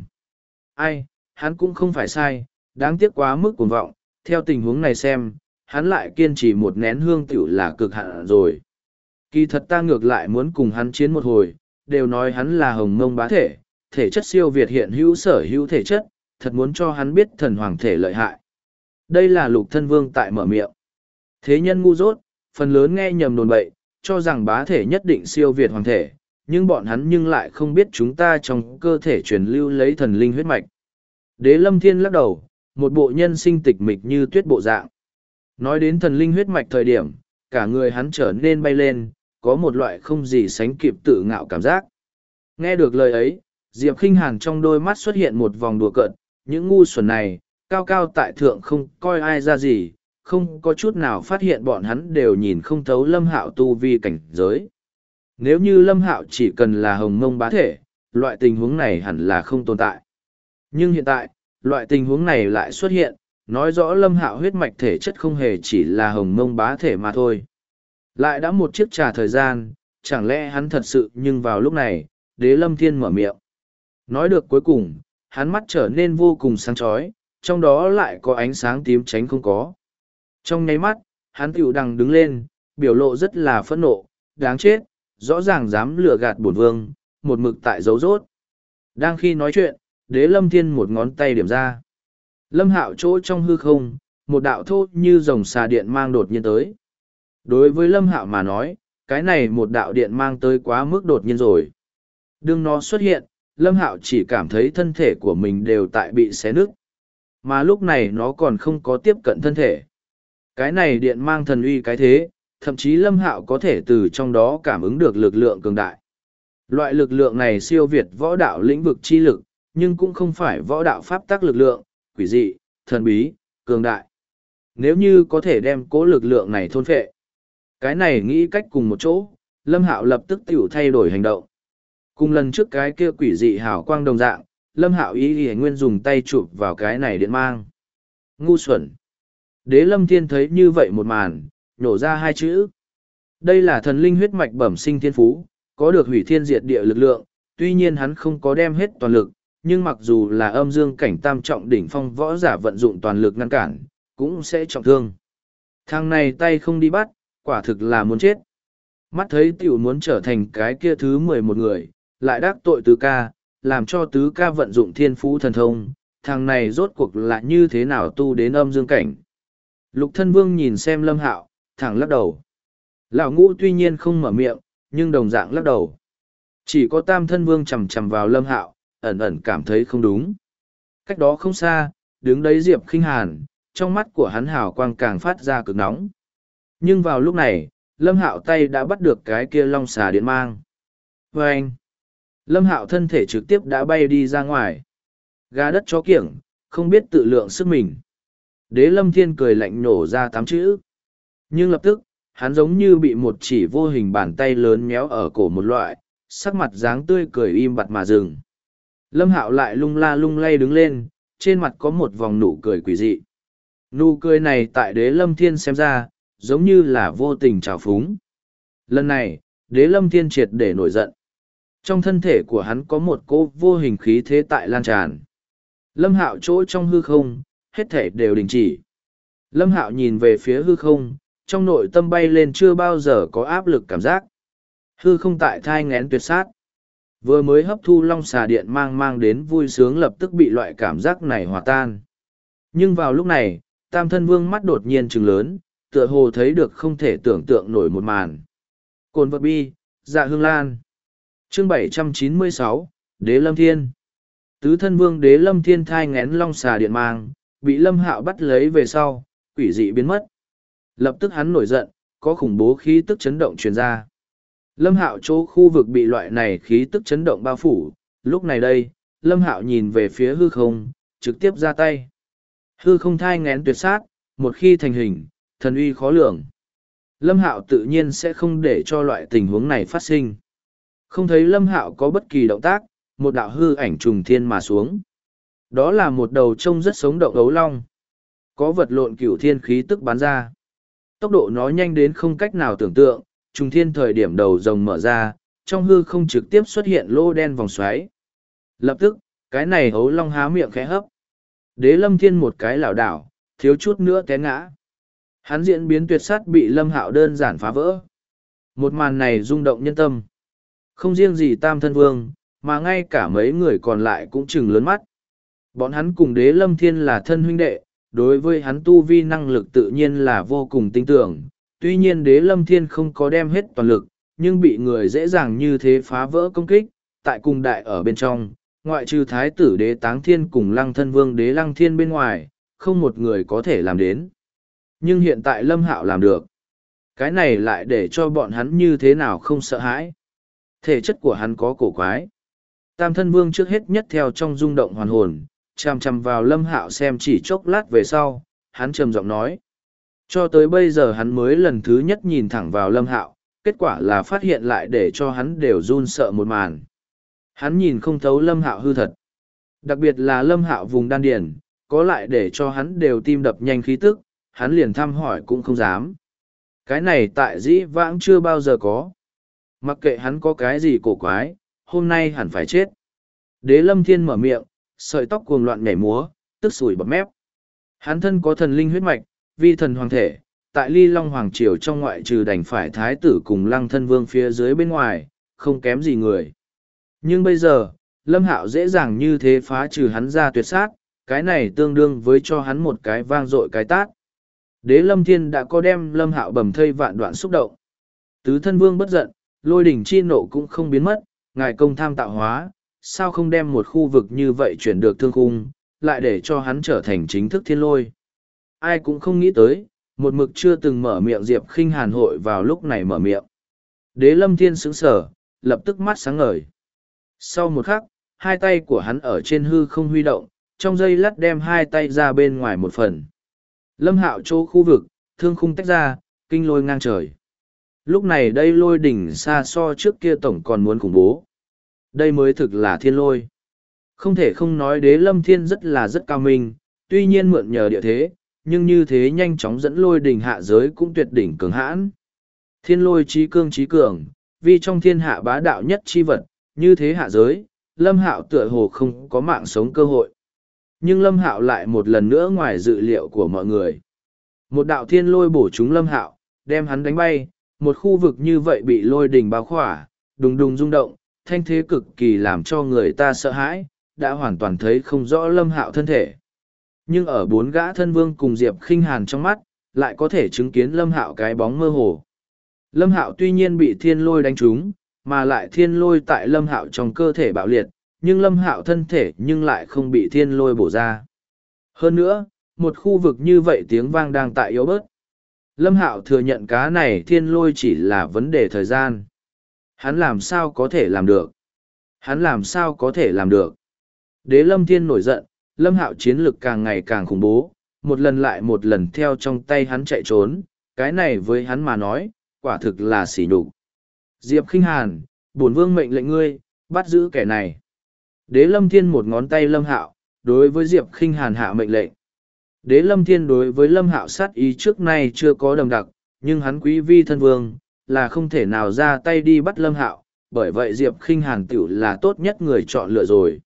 Ai, hắn cũng không phải sai, đáng tiếc quá mức cuồng vọng, theo tình huống này xem, hắn lại kiên trì một nén hương tiểu là cực hạn rồi. Kỳ thật ta ngược lại muốn cùng hắn chiến một hồi, đều nói hắn là hồng mông bá thể, thể chất siêu việt hiện hữu sở hữu thể chất, thật muốn cho hắn biết thần hoàng thể lợi hại. Đây là Lục Thân Vương tại mở miệng. Thế nhân ngu dốt, phần lớn nghe nhầm đồn bậy, cho rằng bá thể nhất định siêu việt hoàng thể, nhưng bọn hắn nhưng lại không biết chúng ta trong cơ thể truyền lưu lấy thần linh huyết mạch. Đế Lâm Thiên lắc đầu, một bộ nhân sinh tịch mịch như tuyết bộ dạng. Nói đến thần linh huyết mạch thời điểm, cả người hắn trở nên bay lên, có một loại không gì sánh kịp tự ngạo cảm giác. Nghe được lời ấy, Diệp Khinh Hàn trong đôi mắt xuất hiện một vòng đùa cợt, những ngu xuẩn này, cao cao tại thượng không coi ai ra gì, không có chút nào phát hiện bọn hắn đều nhìn không thấu Lâm Hạo tu vi cảnh giới. Nếu như Lâm Hạo chỉ cần là hồng mông bá thể, loại tình huống này hẳn là không tồn tại. Nhưng hiện tại, loại tình huống này lại xuất hiện, nói rõ Lâm Hạo huyết mạch thể chất không hề chỉ là hồng mông bá thể mà thôi. Lại đã một chiếc trà thời gian, chẳng lẽ hắn thật sự, nhưng vào lúc này, Đế Lâm Thiên mở miệng. Nói được cuối cùng, hắn mắt trở nên vô cùng sáng chói, trong đó lại có ánh sáng tím tránh không có. Trong nháy mắt, hắn tiểu đằng đứng lên, biểu lộ rất là phẫn nộ, đáng chết, rõ ràng dám lừa gạt bổn vương, một mực tại dấu rốt. Đang khi nói chuyện, Đế Lâm Thiên một ngón tay điểm ra. Lâm Hạo chỗ trong hư không, một đạo thô như rồng xà điện mang đột nhiên tới. Đối với Lâm Hạo mà nói, cái này một đạo điện mang tới quá mức đột nhiên rồi. Đương nó xuất hiện, Lâm Hạo chỉ cảm thấy thân thể của mình đều tại bị xé nứt. Mà lúc này nó còn không có tiếp cận thân thể. Cái này điện mang thần uy cái thế, thậm chí Lâm Hạo có thể từ trong đó cảm ứng được lực lượng cường đại. Loại lực lượng này siêu việt võ đạo lĩnh vực chi lực, nhưng cũng không phải võ đạo pháp tắc lực lượng, quỷ dị, thần bí, cường đại. Nếu như có thể đem cố lực lượng này thôn phệ, cái này nghĩ cách cùng một chỗ, Lâm Hạo lập tức tiểu thay đổi hành động. Cùng lần trước cái kia quỷ dị hào quang đồng dạng, Lâm Hạo ý nguyên dùng tay chụp vào cái này điện mang. Ngu xuẩn. Đế Lâm Thiên thấy như vậy một màn, nhổ ra hai chữ. Đây là thần linh huyết mạch bẩm sinh thiên phú, có được hủy thiên diệt địa lực lượng, tuy nhiên hắn không có đem hết toàn lực, nhưng mặc dù là âm dương cảnh tam trọng đỉnh phong võ giả vận dụng toàn lực ngăn cản, cũng sẽ trọng thương. Thằng này tay không đi bắt, quả thực là muốn chết. Mắt thấy tiểu muốn trở thành cái kia thứ 11 người, lại đắc tội tứ ca, làm cho tứ ca vận dụng thiên phú thần thông, thằng này rốt cuộc là như thế nào tu đến âm dương cảnh. Lục Thân Vương nhìn xem Lâm Hạo, thẳng lắc đầu. Lão Ngũ tuy nhiên không mở miệng, nhưng đồng dạng lắc đầu. Chỉ có Tam Thân Vương chầm chầm vào Lâm Hạo, ẩn ẩn cảm thấy không đúng. Cách đó không xa, đứng đấy Diệp Khinh Hàn, trong mắt của hắn hào quang càng phát ra cực nóng. Nhưng vào lúc này, Lâm Hạo tay đã bắt được cái kia long xà điện mang. Và anh, Lâm Hạo thân thể trực tiếp đã bay đi ra ngoài. Gà đất chó kiểng, không biết tự lượng sức mình. Đế Lâm Thiên cười lạnh nổ ra 8 chữ. Nhưng lập tức, hắn giống như bị một chỉ vô hình bàn tay lớn méo ở cổ một loại, sắc mặt dáng tươi cười im bặt mà dừng. Lâm Hạo lại lung la lung lay đứng lên, trên mặt có một vòng nụ cười quỷ dị. Nụ cười này tại Đế Lâm Thiên xem ra, giống như là vô tình trào phúng. Lần này, Đế Lâm Thiên triệt để nổi giận. Trong thân thể của hắn có một cỗ vô hình khí thế tại lan tràn. Lâm Hạo chỗ trong hư không, hết thể đều đình chỉ. Lâm Hạo nhìn về phía hư không, trong nội tâm bay lên chưa bao giờ có áp lực cảm giác. Hư không tại thai nghén tuyệt sát. Vừa mới hấp thu long xà điện mang đến vui sướng lập tức bị loại cảm giác này hòa tan. Nhưng vào lúc này, Tam Thân Vương mắt đột nhiên trừng lớn, tựa hồ thấy được không thể tưởng tượng nổi một màn. Cồn vật bi, dạ hương lan. Chương 796, Đế Lâm Thiên. Tứ Thân Vương Đế Lâm Thiên thai nghén long xà điện mang, bị Lâm Hạo bắt lấy về sau, quỷ dị biến mất. Lập tức hắn nổi giận, có khủng bố khí tức chấn động truyền ra. Lâm Hạo chỗ khu vực bị loại này khí tức chấn động bao phủ, lúc này đây, Lâm Hạo nhìn về phía hư không, trực tiếp ra tay. Hư không thai nghén tuyệt sát, một khi thành hình, thần uy khó lường. Lâm Hạo tự nhiên sẽ không để cho loại tình huống này phát sinh. Không thấy Lâm Hạo có bất kỳ động tác, một đạo hư ảnh trùng thiên mà xuống. Đó là một đầu trông rất sống động ấu long. Có vật lộn cửu thiên khí tức bắn ra. Tốc độ nó nhanh đến không cách nào tưởng tượng, trùng thiên thời điểm đầu rồng mở ra, trong hư không trực tiếp xuất hiện lô đen vòng xoáy. Lập tức, cái này ấu long há miệng khẽ hấp. Đế Lâm Thiên một cái lảo đảo, thiếu chút nữa té ngã. Hắn diễn biến tuyệt sát bị Lâm Hạo đơn giản phá vỡ. Một màn này rung động nhân tâm. Không riêng gì Tam Thân Vương, mà ngay cả mấy người còn lại cũng chừng lớn mắt. Bọn hắn cùng Đế Lâm Thiên là thân huynh đệ, đối với hắn tu vi năng lực tự nhiên là vô cùng tin tưởng. Tuy nhiên Đế Lâm Thiên không có đem hết toàn lực, nhưng bị người dễ dàng như thế phá vỡ công kích, tại cùng đại ở bên trong, ngoại trừ Thái tử Đế Táng Thiên cùng Lăng Thân Vương Đế Lăng Thiên bên ngoài, không một người có thể làm đến. Nhưng hiện tại Lâm Hạo làm được. Cái này lại để cho bọn hắn như thế nào không sợ hãi. Thể chất của hắn có cổ quái. Tam Thân Vương trước hết nhất theo trong rung động hoàn hồn, chằm chằm vào Lâm Hạo xem chỉ chốc lát về sau, hắn trầm giọng nói. Cho tới bây giờ hắn mới lần thứ nhất nhìn thẳng vào Lâm Hạo, kết quả là phát hiện lại để cho hắn đều run sợ một màn. Hắn nhìn không thấu Lâm Hạo hư thật. Đặc biệt là Lâm Hạo vùng đan điền, có lại để cho hắn đều tim đập nhanh khí tức, hắn liền thăm hỏi cũng không dám. Cái này tại dĩ vãng chưa bao giờ có. Mặc kệ hắn có cái gì cổ quái, hôm nay hẳn phải chết. Đế Lâm Thiên mở miệng, sợi tóc cuồng loạn nhảy múa, tức sủi bọt mép. Hắn thân có thần linh huyết mạch, vi thần hoàng thể, tại Ly Long Hoàng Triều trong ngoại trừ đành phải thái tử cùng Lăng Thân Vương phía dưới bên ngoài, không kém gì người. Nhưng bây giờ, Lâm Hạo dễ dàng như thế phá trừ hắn ra tuyệt sát, cái này tương đương với cho hắn một cái vang dội cái tát. Đế Lâm Thiên đã có đem Lâm Hạo bầm thây vạn đoạn xúc động. Tứ Thân Vương bất giận, lôi đỉnh chi nộ cũng không biến mất, ngài công tham tạo hóa, sao không đem một khu vực như vậy chuyển được thương khung, lại để cho hắn trở thành chính thức thiên lôi. Ai cũng không nghĩ tới, một mực chưa từng mở miệng Diệp Khinh Hàn hội vào lúc này mở miệng. Đế Lâm Thiên sững sờ, lập tức mắt sáng ngời. Sau một khắc, hai tay của hắn ở trên hư không huy động, trong giây lát đem hai tay ra bên ngoài một phần. Lâm Hạo chỗ khu vực, thương khung tách ra, kinh lôi ngang trời. Lúc này đây lôi đỉnh xa so trước kia tổng còn muốn khủng bố. Đây mới thực là thiên lôi. Không thể không nói Đế Lâm Thiên rất cao minh, tuy nhiên mượn nhờ địa thế, nhưng như thế nhanh chóng dẫn lôi đỉnh hạ giới cũng tuyệt đỉnh cường hãn. Thiên lôi trí cương trí cường, vì trong thiên hạ bá đạo nhất chi vật, như thế hạ giới, Lâm Hạo tựa hồ không có mạng sống cơ hội. Nhưng Lâm Hạo lại một lần nữa ngoài dự liệu của mọi người. Một đạo thiên lôi bổ trúng Lâm Hạo, đem hắn đánh bay, một khu vực như vậy bị lôi đỉnh bao khỏa, đùng đùng rung động, thanh thế cực kỳ làm cho người ta sợ hãi, đã hoàn toàn thấy không rõ Lâm Hạo thân thể. Nhưng ở bốn gã thân vương cùng Diệp Khinh Hàn trong mắt, lại có thể chứng kiến Lâm Hạo cái bóng mơ hồ. Lâm Hạo tuy nhiên bị thiên lôi đánh trúng, mà lại thiên lôi tại Lâm Hạo trong cơ thể bạo liệt, nhưng Lâm Hạo thân thể nhưng lại không bị thiên lôi bổ ra. Hơn nữa, một khu vực như vậy tiếng vang đang tại yếu bớt. Lâm Hạo thừa nhận cá này thiên lôi chỉ là vấn đề thời gian. Hắn làm sao có thể làm được? Hắn làm sao có thể làm được? Đế Lâm Thiên nổi giận, Lâm Hạo chiến lực càng ngày càng khủng bố, một lần lại một lần theo trong tay hắn chạy trốn, cái này với hắn mà nói, quả thực là sỉ nhục. Diệp Khinh Hàn, bổn vương mệnh lệnh ngươi, bắt giữ kẻ này. Đế Lâm Thiên một ngón tay Lâm Hạo, đối với Diệp Khinh Hàn hạ mệnh lệnh. Đế Lâm Thiên đối với Lâm Hạo sát ý trước nay chưa có đậm đặc, nhưng hắn quý vi thân vương, là không thể nào ra tay đi bắt Lâm Hạo, bởi vậy Diệp Khinh Hàn tiểu là tốt nhất người chọn lựa rồi.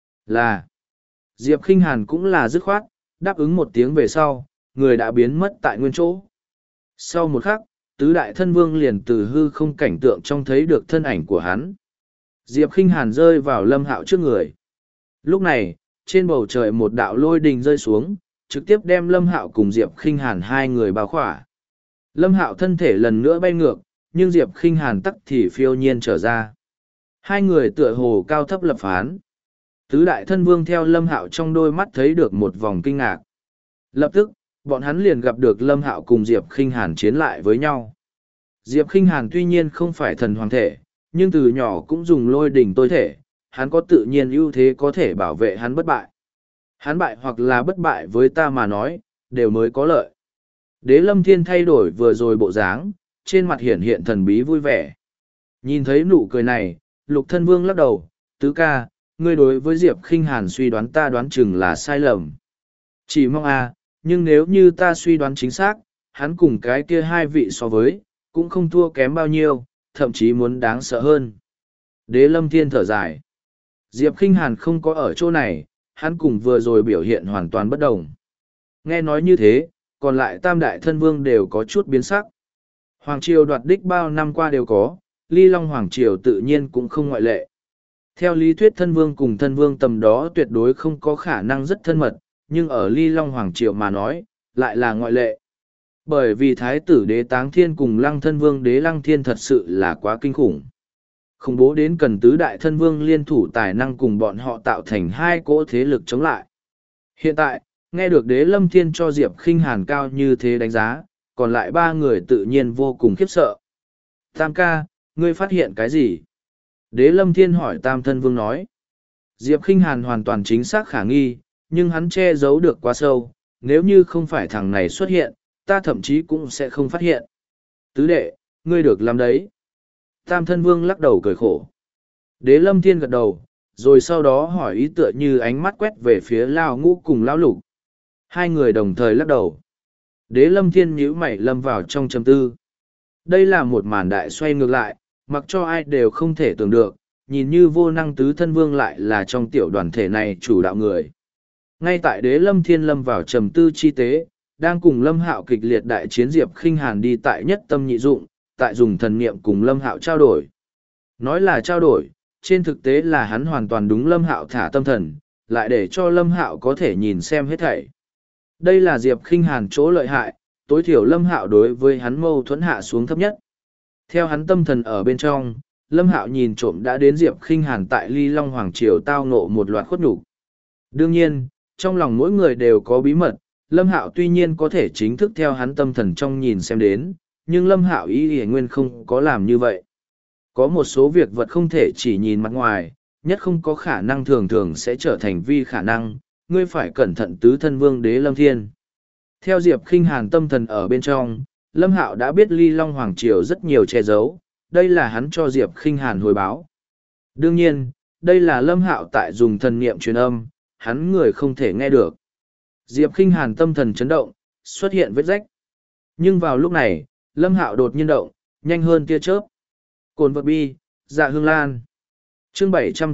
Là, Diệp Khinh Hàn cũng là dứt khoát, đáp ứng một tiếng về sau, người đã biến mất tại nguyên chỗ. Sau một khắc, tứ đại thân vương liền từ hư không cảnh tượng trông thấy được thân ảnh của hắn. Diệp Khinh Hàn rơi vào Lâm Hạo trước người. Lúc này, trên bầu trời một đạo lôi đình rơi xuống, trực tiếp đem Lâm Hạo cùng Diệp Khinh Hàn hai người bao khỏa. Lâm Hạo thân thể lần nữa bay ngược, nhưng Diệp Khinh Hàn tắc thì phiêu nhiên trở ra. Hai người tựa hồ cao thấp lập phán. Tứ đại thân vương theo Lâm Hạo trong đôi mắt thấy được một vòng kinh ngạc. Lập tức, bọn hắn liền gặp được Lâm Hạo cùng Diệp Khinh Hàn chiến lại với nhau. Diệp Khinh Hàn tuy nhiên không phải thần hoàng thể, nhưng từ nhỏ cũng dùng lôi đỉnh tối thể, hắn có tự nhiên ưu thế có thể bảo vệ hắn bất bại. Hắn bại hoặc là bất bại với ta mà nói, đều mới có lợi. Đế Lâm Thiên thay đổi vừa rồi bộ dáng, trên mặt hiển hiện thần bí vui vẻ. Nhìn thấy nụ cười này, Lục Thân Vương lắc đầu, tứ ca, ngươi đối với Diệp Khinh Hàn suy đoán ta đoán chừng là sai lầm. Chỉ mong nhưng nếu như ta suy đoán chính xác, hắn cùng cái kia hai vị so với, cũng không thua kém bao nhiêu, thậm chí muốn đáng sợ hơn. Đế Lâm Thiên thở dài. Diệp Khinh Hàn không có ở chỗ này, hắn cùng vừa rồi biểu hiện hoàn toàn bất đồng. Nghe nói như thế, còn lại tam đại thân vương đều có chút biến sắc. Hoàng triều đoạt đích bao năm qua đều có, Ly Long Hoàng triều tự nhiên cũng không ngoại lệ. Theo lý thuyết thân vương cùng thân vương tầm đó tuyệt đối không có khả năng rất thân mật, nhưng ở Ly Long Hoàng triều mà nói, lại là ngoại lệ. Bởi vì Thái tử Đế Táng Thiên cùng Lăng thân vương Đế Lăng Thiên thật sự là quá kinh khủng. Khủng bố đến cần tứ đại thân vương liên thủ tài năng cùng bọn họ tạo thành hai cỗ thế lực chống lại. Hiện tại, nghe được Đế Lâm Thiên cho Diệp Khinh Hàn cao như thế đánh giá, còn lại ba người tự nhiên vô cùng khiếp sợ. Tam ca, ngươi phát hiện cái gì? Đế Lâm Thiên hỏi Tam thân vương nói. Diệp Khinh Hàn hoàn toàn chính xác khả nghi, nhưng hắn che giấu được quá sâu, nếu như không phải thằng này xuất hiện, ta thậm chí cũng sẽ không phát hiện. Tứ đệ, ngươi được làm đấy. Tam thân vương lắc đầu cười khổ. Đế Lâm Thiên gật đầu, rồi sau đó hỏi ý tựa như ánh mắt quét về phía Lao Ngũ cùng Lão Lục. Hai người đồng thời lắc đầu. Đế Lâm Thiên nhíu mày lâm vào trong trầm tư. Đây là một màn đại xoay ngược lại, mặc cho ai đều không thể tưởng được, nhìn như vô năng tứ thân vương lại là trong tiểu đoàn thể này chủ đạo người. Ngay tại Đế Lâm Thiên lâm vào trầm tư chi tế, đang cùng Lâm Hạo kịch liệt đại chiến Diệp Khinh Hàn đi tại nhất tâm nhị dụng, tại dùng thần niệm cùng Lâm Hạo trao đổi. Nói là trao đổi, trên thực tế là hắn hoàn toàn đúng Lâm Hạo thả tâm thần, lại để cho Lâm Hạo có thể nhìn xem hết thảy. Đây là Diệp Khinh Hàn chỗ lợi hại, tối thiểu Lâm Hạo đối với hắn mâu thuẫn hạ xuống thấp nhất. Theo hắn tâm thần ở bên trong, Lâm Hạo nhìn trộm đã đến Diệp Khinh Hàn tại Ly Long Hoàng triều tao ngộ một loạt khuất nhục. Đương nhiên, trong lòng mỗi người đều có bí mật, Lâm Hạo tuy nhiên có thể chính thức theo hắn tâm thần trong nhìn xem đến, nhưng Lâm Hạo ý nguyên không có làm như vậy. Có một số việc vật không thể chỉ nhìn mặt ngoài, nhất không có khả năng thường thường sẽ trở thành vi khả năng, ngươi phải cẩn thận tứ thân vương Đế Lâm Thiên. Theo Diệp Khinh Hàn tâm thần ở bên trong, Lâm Hạo đã biết Ly Long Hoàng triều rất nhiều che giấu, đây là hắn cho Diệp Khinh Hàn hồi báo. Đương nhiên, đây là Lâm Hạo tại dùng thần niệm truyền âm, hắn người không thể nghe được. Diệp Khinh Hàn tâm thần chấn động, xuất hiện vết rách. Nhưng vào lúc này, Lâm Hạo đột nhiên động, nhanh hơn tia chớp. Cồn vật bi, Dạ Hương Lan. Chương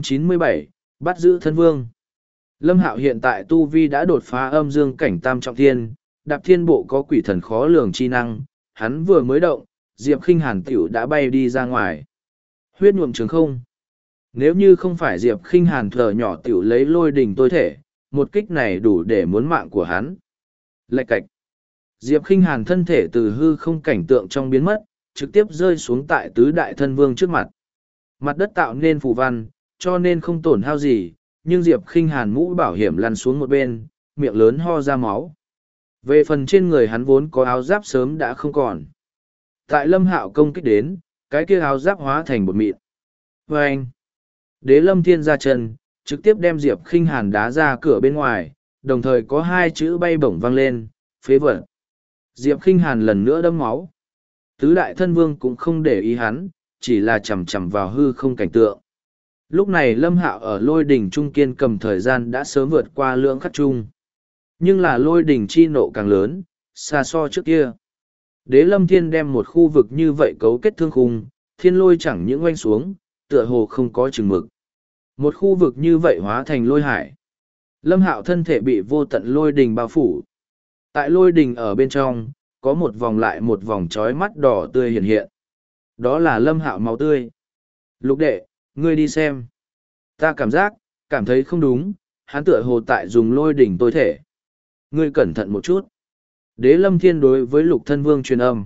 797, bắt giữ thân vương. Lâm Hạo hiện tại tu vi đã đột phá âm dương cảnh tam trọng thiên, đạp thiên bộ có quỷ thần khó lường chi năng, hắn vừa mới động, Diệp Khinh Hàn tiểu đã bay đi ra ngoài. Huyết nhuộm trường không. Nếu như không phải Diệp Khinh Hàn thở nhỏ tiểu lấy lôi đỉnh tối thể, một kích này đủ để muốn mạng của hắn. Lạch cạch. Diệp Khinh Hàn thân thể từ hư không cảnh tượng trong biến mất, trực tiếp rơi xuống tại tứ đại thân vương trước mặt. Mặt đất tạo nên phù văn, cho nên không tổn hao gì, nhưng Diệp Khinh Hàn mũ bảo hiểm lăn xuống một bên, miệng lớn ho ra máu. Về phần trên người hắn vốn có áo giáp sớm đã không còn. Tại Lâm Hạo công kích đến, cái kia áo giáp hóa thành bột mịn. Và anh, Đế Lâm Thiên ra chân, trực tiếp đem Diệp Khinh Hàn đá ra cửa bên ngoài, đồng thời có hai chữ bay bổng vang lên, phế vật. Diệp Khinh Hàn lần nữa đâm máu. Tứ đại thân vương cũng không để ý hắn, chỉ là chằm chằm vào hư không cảnh tượng. Lúc này Lâm Hạo ở lôi đỉnh trung kiên cầm thời gian đã sớm vượt qua lưỡng khắc trung. Nhưng là lôi đỉnh chi nộ càng lớn, xa so trước kia. Đế Lâm Thiên đem một khu vực như vậy cấu kết thương khung, thiên lôi chẳng những oanh xuống, tựa hồ không có chừng mực. Một khu vực như vậy hóa thành lôi hải. Lâm Hạo thân thể bị vô tận lôi đình bao phủ. Tại lôi đình ở bên trong, có một vòng lại một vòng trói mắt đỏ tươi hiện hiện. Đó là Lâm Hạo máu tươi. Lục đệ, ngươi đi xem. Ta cảm thấy không đúng, hắn tựa hồ tại dùng lôi đỉnh tôi thể. Ngươi cẩn thận một chút. Đế Lâm Thiên đối với Lục Thân Vương truyền âm.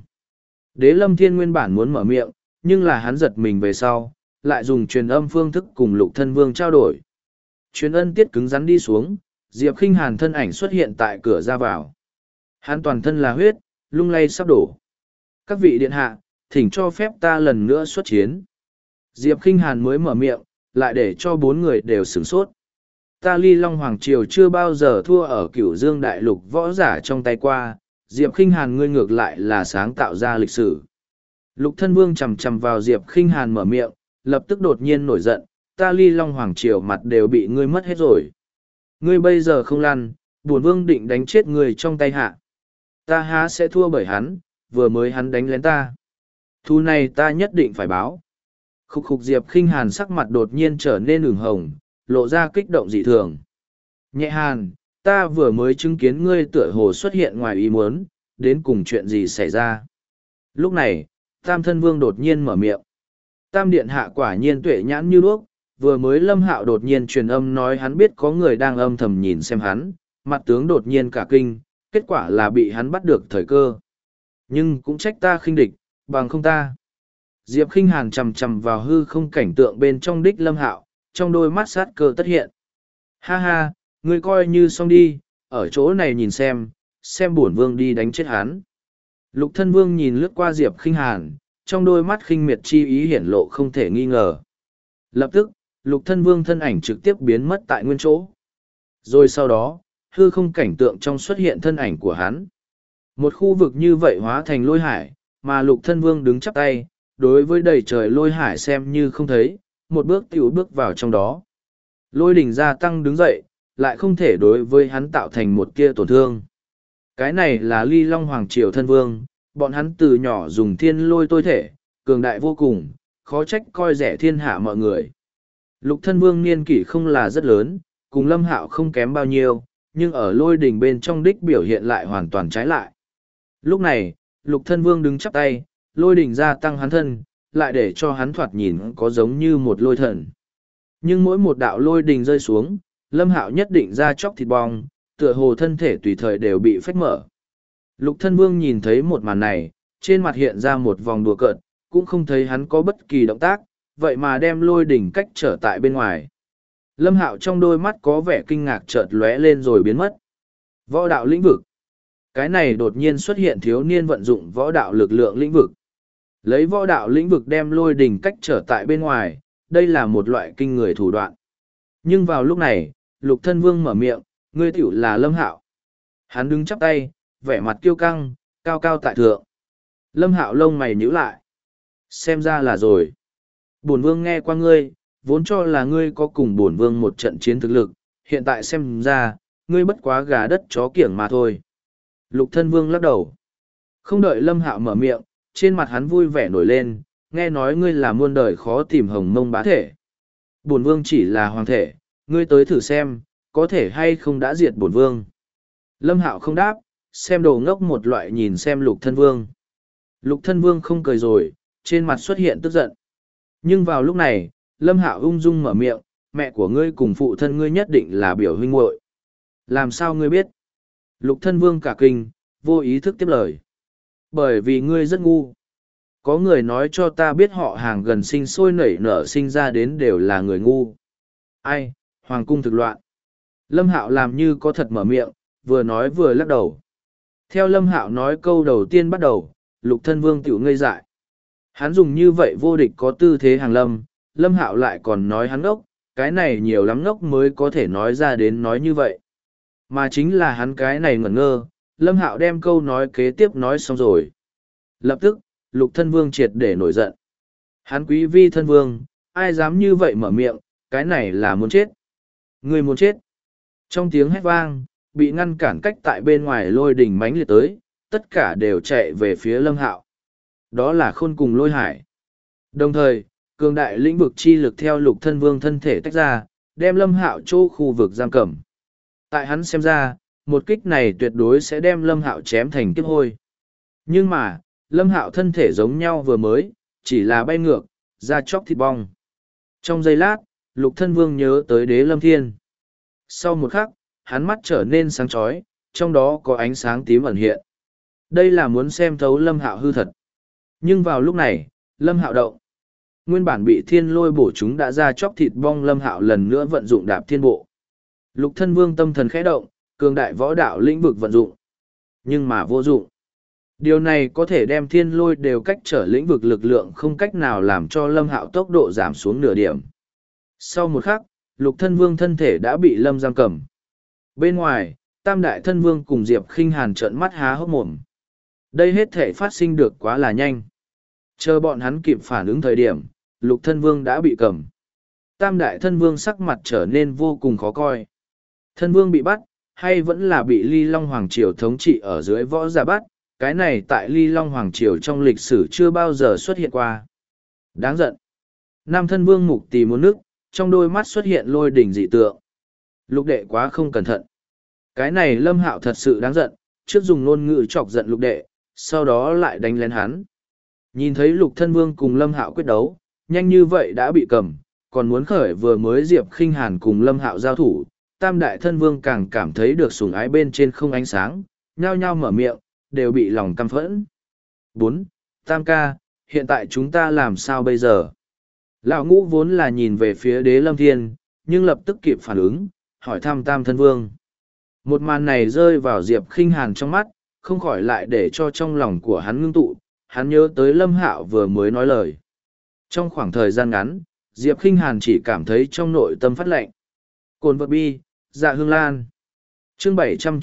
Đế Lâm Thiên nguyên bản muốn mở miệng, nhưng là hắn giật mình về sau, lại dùng truyền âm phương thức cùng Lục Thân Vương trao đổi. Truyền ân tiết cứng rắn đi xuống, Diệp Khinh Hàn thân ảnh xuất hiện tại cửa ra vào. Hắn toàn thân là huyết, lung lay sắp đổ. Các vị điện hạ, thỉnh cho phép ta lần nữa xuất chiến. Diệp Khinh Hàn mới mở miệng, lại để cho bốn người đều sửng sốt. Ta Ly Long Hoàng Triều chưa bao giờ thua ở Cửu Dương Đại Lục võ giả trong tay qua, Diệp Khinh Hàn ngươi ngược lại là sáng tạo ra lịch sử. Lục Thân Vương chầm chầm vào Diệp Khinh Hàn mở miệng, lập tức đột nhiên nổi giận, ta Ly Long Hoàng Triều mặt đều bị ngươi mất hết rồi. Ngươi bây giờ không lăn, bổn vương định đánh chết ngươi trong tay hạ. Ta há sẽ thua bởi hắn, vừa mới hắn đánh lén ta. Thu này ta nhất định phải báo. Khúc khục Diệp Khinh Hàn sắc mặt đột nhiên trở nên ửng hồng, lộ ra kích động dị thường. Nhẹ Hàn, ta vừa mới chứng kiến ngươi tựa hồ xuất hiện ngoài ý muốn, đến cùng chuyện gì xảy ra. Lúc này, Tam Thân Vương đột nhiên mở miệng. Tam Điện Hạ quả nhiên tuệ nhãn như đuốc, vừa mới Lâm Hạo đột nhiên truyền âm nói hắn biết có người đang âm thầm nhìn xem hắn, mặt tướng đột nhiên cả kinh, kết quả là bị hắn bắt được thời cơ. Nhưng cũng trách ta khinh địch, bằng không ta. Diệp Khinh Hàn chầm chầm vào hư không cảnh tượng bên trong đích Lâm Hạo, trong đôi mắt sát cơ tất hiện. Ha ha, ngươi coi như xong đi, ở chỗ này nhìn xem bổn vương đi đánh chết hắn. Lục Thân Vương nhìn lướt qua Diệp Khinh Hàn, trong đôi mắt khinh miệt chi ý hiển lộ không thể nghi ngờ. Lập tức, Lục Thân Vương thân ảnh trực tiếp biến mất tại nguyên chỗ. Rồi sau đó, hư không cảnh tượng trong xuất hiện thân ảnh của hắn. Một khu vực như vậy hóa thành lôi hải, mà Lục Thân Vương đứng chắp tay, đối với đầy trời lôi hải xem như không thấy, một bước tiểu bước vào trong đó. Lôi đỉnh gia tăng đứng dậy, lại không thể đối với hắn tạo thành một tia tổn thương. Cái này là Ly Long Hoàng Triều Thân Vương, bọn hắn từ nhỏ dùng thiên lôi tôi thể, cường đại vô cùng, khó trách coi rẻ thiên hạ mọi người. Lục Thân Vương niên kỷ không là rất lớn, cùng Lâm Hạo không kém bao nhiêu, nhưng ở lôi đỉnh bên trong đích biểu hiện lại hoàn toàn trái lại. Lúc này, Lục Thân Vương đứng chắp tay, lôi đỉnh gia tăng hắn thân, lại để cho hắn thoạt nhìn có giống như một lôi thần. Nhưng mỗi một đạo lôi đỉnh rơi xuống, Lâm Hạo nhất định ra chóc thịt bong, tựa hồ thân thể tùy thời đều bị phách mở. Lục Thân Vương nhìn thấy một màn này, trên mặt hiện ra một vòng đùa cợt, cũng không thấy hắn có bất kỳ động tác, vậy mà đem lôi đỉnh cách trở tại bên ngoài. Lâm Hạo trong đôi mắt có vẻ kinh ngạc chợt lóe lên rồi biến mất. Võ đạo lĩnh vực. Cái này đột nhiên xuất hiện thiếu niên vận dụng võ đạo lực lượng lĩnh vực. Lấy võ đạo lĩnh vực đem lôi đỉnh cách trở tại bên ngoài, đây là một loại kinh người thủ đoạn. Nhưng vào lúc này, Lục Thân Vương mở miệng, ngươi tiểu là Lâm Hạo. Hắn đứng chắp tay, vẻ mặt kiêu căng, cao cao tại thượng. Lâm Hạo lông mày nhíu lại. Xem ra là rồi. Bổn vương nghe qua ngươi, vốn cho là ngươi có cùng bổn vương một trận chiến thực lực, hiện tại xem ra, ngươi bất quá gà đất chó kiểng mà thôi. Lục Thân Vương lắc đầu. Không đợi Lâm Hạo mở miệng, trên mặt hắn vui vẻ nổi lên, nghe nói ngươi là muôn đời khó tìm hồng mông bá thể. Bổn vương chỉ là hoàng thể, ngươi tới thử xem, có thể hay không đã diệt bổn vương. Lâm Hạo không đáp, xem đồ ngốc một loại nhìn xem Lục Thân Vương. Lục Thân Vương không cười rồi, trên mặt xuất hiện tức giận. Nhưng vào lúc này, Lâm Hạo ung dung mở miệng, mẹ của ngươi cùng phụ thân ngươi nhất định là biểu huynh muội. Làm sao ngươi biết? Lục Thân Vương cả kinh, vô ý thức tiếp lời. Bởi vì ngươi rất ngu. Có người nói cho ta biết họ hàng gần sinh sôi nảy nở sinh ra đến đều là người ngu. Ai, hoàng cung thực loạn. Lâm Hạo làm như có thật mở miệng, vừa nói vừa lắc đầu. Theo Lâm Hạo nói câu đầu tiên bắt đầu, Lục Thân Vương tiểu ngây dại. Hắn dùng như vậy vô địch có tư thế hàng lâm, Lâm Hạo lại còn nói hắn ngốc, cái này nhiều lắm ngốc mới có thể nói ra đến nói như vậy. Mà chính là hắn cái này ngẩn ngơ, Lâm Hạo đem câu nói kế tiếp nói xong rồi. Lập tức, Lục Thân Vương triệt để nổi giận. Hắn quý vi thân vương, ai dám như vậy mở miệng, cái này là muốn chết. Người muốn chết. Trong tiếng hét vang, bị ngăn cản cách tại bên ngoài lôi đỉnh mãnh liệt tới, tất cả đều chạy về phía Lâm Hạo. Đó là khôn cùng lôi hải. Đồng thời, cường đại lĩnh vực chi lực theo Lục Thân Vương thân thể tách ra, đem Lâm Hạo chỗ khu vực giam cầm. Tại hắn xem ra, một kích này tuyệt đối sẽ đem Lâm Hạo chém thành kiếp hôi. Nhưng mà, Lâm Hạo thân thể giống nhau vừa mới, chỉ là bay ngược, da chóc thịt bong. Trong giây lát, Lục Thân Vương nhớ tới Đế Lâm Thiên. Sau một khắc, hắn mắt trở nên sáng chói, trong đó có ánh sáng tím ẩn hiện. Đây là muốn xem thấu Lâm Hạo hư thật. Nhưng vào lúc này, Lâm Hạo động. Nguyên bản bị thiên lôi bổ chúng đã ra chóc thịt bong, Lâm Hạo lần nữa vận dụng đạp thiên bộ. Lục Thân Vương tâm thần khẽ động, cường đại võ đạo lĩnh vực vận dụng. Nhưng mà vô dụng. Điều này có thể đem thiên lôi đều cách trở lĩnh vực lực lượng, không cách nào làm cho Lâm Hạo tốc độ giảm xuống nửa điểm. Sau một khắc, Lục Thân Vương thân thể đã bị Lâm giam cầm. Bên ngoài, Tam Đại Thân Vương cùng Diệp Khinh Hàn trợn mắt há hốc mồm. Đây hết thể phát sinh được quá là nhanh. Chờ bọn hắn kịp phản ứng thời điểm, Lục Thân Vương đã bị cầm. Tam Đại Thân Vương sắc mặt trở nên vô cùng khó coi. Thân Vương bị bắt, hay vẫn là bị Ly Long Hoàng Triều thống trị ở dưới võ giả bắt, cái này tại Ly Long Hoàng Triều trong lịch sử chưa bao giờ xuất hiện qua. Đáng giận. Nam Thân Vương mục tì muốn nước, trong đôi mắt xuất hiện lôi đỉnh dị tượng. Lục đệ quá không cẩn thận. Cái này Lâm Hạo thật sự đáng giận, trước dùng ngôn ngữ chọc giận lục đệ, sau đó lại đánh lén hắn. Nhìn thấy Lục Thân Vương cùng Lâm Hạo quyết đấu, nhanh như vậy đã bị cầm, còn muốn khởi vừa mới Diệp Khinh Hàn cùng Lâm Hạo giao thủ, Tam Đại Thân Vương càng cảm thấy được sủng ái bên trên không ánh sáng, nhao nhao mở miệng, đều bị lòng căm phẫn. 4. Tam ca, hiện tại chúng ta làm sao bây giờ? Lão Ngũ vốn là nhìn về phía Đế Lâm Thiên, nhưng lập tức kịp phản ứng, hỏi thăm Tam Thân Vương. Một màn này rơi vào Diệp Khinh Hàn trong mắt, không khỏi lại để cho trong lòng của hắn ngưng tụ, hắn nhớ tới Lâm Hạo vừa mới nói lời. Trong khoảng thời gian ngắn, Diệp Khinh Hàn chỉ cảm thấy trong nội tâm phát lạnh. Cồn vật bi, dạ hương lan. Chương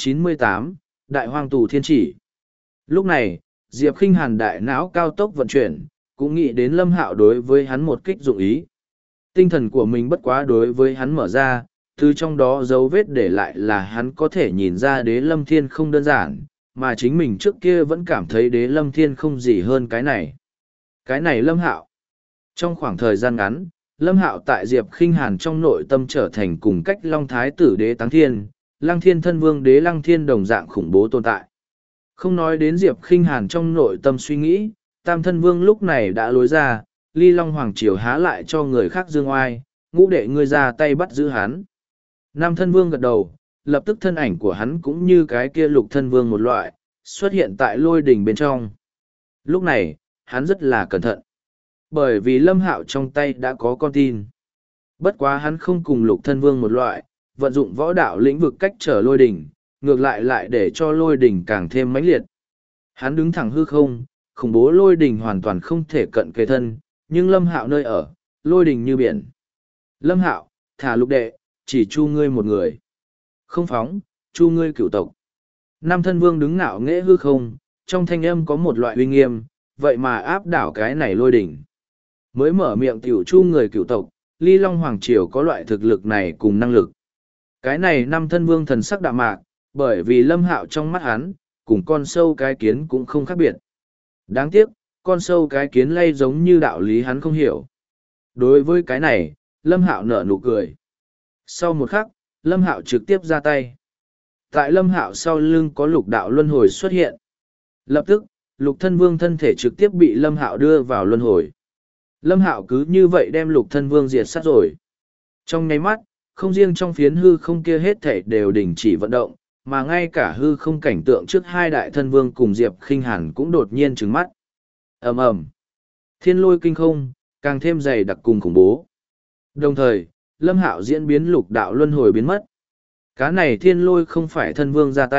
798, Đại Hoang Tù Thiên Chỉ. Lúc này, Diệp Khinh Hàn đại não cao tốc vận chuyển, cũng nghĩ đến Lâm Hạo đối với hắn một kích dụng ý. Tinh thần của mình bất quá đối với hắn mở ra, từ trong đó dấu vết để lại là hắn có thể nhìn ra Đế Lâm Thiên không đơn giản, mà chính mình trước kia vẫn cảm thấy Đế Lâm Thiên không gì hơn cái này. Cái này Lâm Hạo. Trong khoảng thời gian ngắn, Lâm Hạo tại Diệp Khinh Hàn trong nội tâm trở thành cùng cách Long Thái tử Đế Táng Thiên, Lăng Thiên Thân Vương Đế Lăng Thiên đồng dạng khủng bố tồn tại. Không nói đến Diệp Khinh Hàn trong nội tâm suy nghĩ, Tam Thân Vương lúc này đã lối ra, Ly Long Hoàng Triều há lại cho người khác dương oai, Ngũ đệ ngươi ra tay bắt giữ hắn. Nam Thân Vương gật đầu, lập tức thân ảnh của hắn cũng như cái kia Lục Thân Vương một loại, xuất hiện tại lôi đỉnh bên trong. Lúc này, hắn rất là cẩn thận. Bởi vì Lâm Hạo trong tay đã có con tin. Bất quá hắn không cùng Lục Thân Vương một loại, vận dụng võ đạo lĩnh vực cách trở lôi đỉnh, ngược lại để cho lôi đỉnh càng thêm mãnh liệt. Hắn đứng thẳng hư không, khủng bố lôi đỉnh hoàn toàn không thể cận kề thân, nhưng Lâm Hạo nơi ở, lôi đỉnh như biển. Lâm Hạo, thả Lục đệ, chỉ chu ngươi một người. Không phóng, chu ngươi cửu tộc. Nam Thân Vương đứng ngạo nghễ hư không, trong thanh âm có một loại uy nghiêm, vậy mà áp đảo cái này lôi đỉnh. Mới mở miệng tiểu chu người cửu tộc, Ly Long Hoàng Triều có loại thực lực này cùng năng lực. Cái này Nam Thân Vương thần sắc đạm mạc, bởi vì Lâm Hạo trong mắt hắn, cùng con sâu cái kiến cũng không khác biệt. Đáng tiếc, con sâu cái kiến lay giống như đạo lý hắn không hiểu. Đối với cái này, Lâm Hạo nở nụ cười. Sau một khắc, Lâm Hạo trực tiếp ra tay. Tại Lâm Hạo sau lưng có lục đạo luân hồi xuất hiện. Lập tức, Lục Thân Vương thân thể trực tiếp bị Lâm Hạo đưa vào luân hồi. Lâm Hạo cứ như vậy đem Lục Thân Vương diệt sát rồi. Trong nháy mắt, không riêng trong phiến hư không kia hết thảy đều đình chỉ vận động, mà ngay cả hư không cảnh tượng trước hai đại thân vương cùng Diệp Khinh Hàn cũng đột nhiên trừng mắt. Ầm ầm, thiên lôi kinh không, càng thêm dày đặc cùng khủng bố. Đồng thời, Lâm Hạo diễn biến lục đạo luân hồi biến mất. Cá này thiên lôi không phải thân vương ra tay,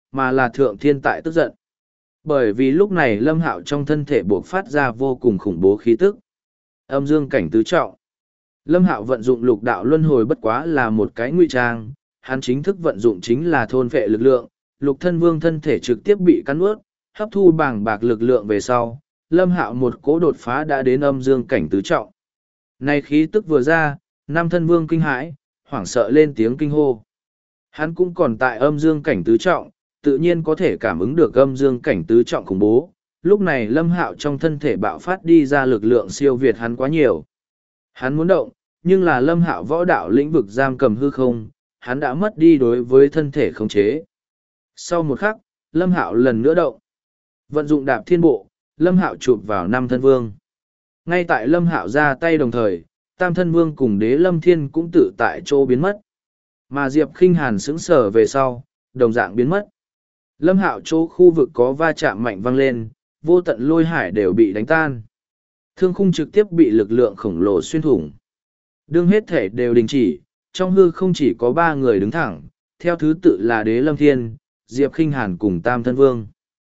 mà là Thượng Thiên tại tức giận. Bởi vì lúc này Lâm Hạo trong thân thể buộc phát ra vô cùng khủng bố khí tức. Âm dương cảnh tứ trọng. Lâm Hạo vận dụng lục đạo luân hồi bất quá là một cái ngụy trang, hắn chính thức vận dụng chính là thôn phệ lực lượng, lục thân vương thân thể trực tiếp bị cắn nuốt, hấp thu bàng bạc lực lượng về sau, Lâm Hạo một cỗ đột phá đã đến âm dương cảnh tứ trọng. Này khí tức vừa ra, Nam thân vương kinh hãi, hoảng sợ lên tiếng kinh hô. Hắn cũng còn tại âm dương cảnh tứ trọng, tự nhiên có thể cảm ứng được âm dương cảnh tứ trọng khủng bố. Lúc này Lâm Hạo trong thân thể bạo phát đi ra lực lượng siêu việt hắn quá nhiều. Hắn muốn động, nhưng là Lâm Hạo võ đạo lĩnh vực giam cầm hư không, hắn đã mất đi đối với thân thể khống chế. Sau một khắc, Lâm Hạo lần nữa động. Vận dụng đạp thiên bộ, Lâm Hạo chụp vào Nam thân vương. Ngay tại Lâm Hạo ra tay đồng thời, Tam thân vương cùng Đế Lâm Thiên cũng tự tại chỗ biến mất. Mà Diệp Khinh Hàn sững sờ về sau, đồng dạng biến mất. Lâm Hạo chỗ khu vực có va chạm mạnh vang lên, vô tận lôi hải đều bị đánh tan. Thương khung trực tiếp bị lực lượng khổng lồ xuyên thủng. Đương hết thể đều đình chỉ, trong hư không chỉ có ba người đứng thẳng, theo thứ tự là Đế Lâm Thiên, Diệp Khinh Hàn cùng Tam thân vương.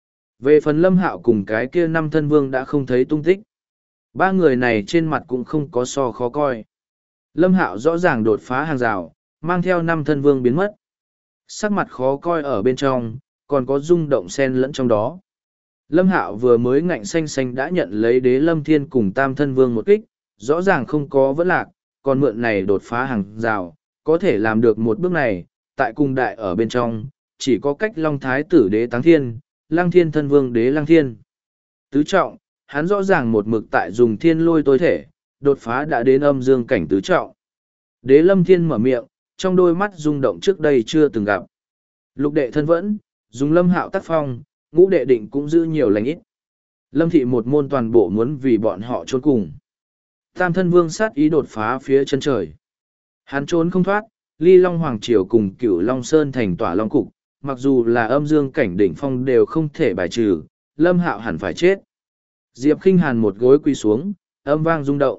Về phần Lâm Hạo cùng cái kia năm thân vương đã không thấy tung tích. Ba người này trên mặt cũng không có so khó coi. Lâm Hạo rõ ràng đột phá hàng rào, mang theo năm thân vương biến mất. Sắc mặt khó coi ở bên trong, còn có rung động xen lẫn trong đó. Lâm Hạo vừa mới ngạnh xanh xanh đã nhận lấy Đế Lâm Thiên cùng Tam thân vương một kích, rõ ràng không có vấn lạc, còn mượn này đột phá hàng rào, có thể làm được một bước này, tại cung đại ở bên trong, chỉ có cách Long Thái tử Đế Táng Thiên, Lăng Thiên thân vương Đế Lăng Thiên. Tứ trọng, hắn rõ ràng một mực tại dùng thiên lôi tối thể, đột phá đã đến âm dương cảnh tứ trọng. Đế Lâm Thiên mở miệng, trong đôi mắt rung động trước đây chưa từng gặp. Lục đệ thân vẫn, dùng Lâm Hạo tác phong, ngũ đệ định cũng giữ nhiều lành ít. Lâm thị một môn toàn bộ muốn vì bọn họ trốn cùng. Tam thân vương sát ý đột phá phía chân trời. Hắn trốn không thoát, Ly Long Hoàng Triều cùng Cửu Long Sơn thành tỏa Long Cục, mặc dù là âm dương cảnh đỉnh phong đều không thể bài trừ, Lâm Hạo hẳn phải chết. Diệp Khinh Hàn một gối quỳ xuống, âm vang rung động.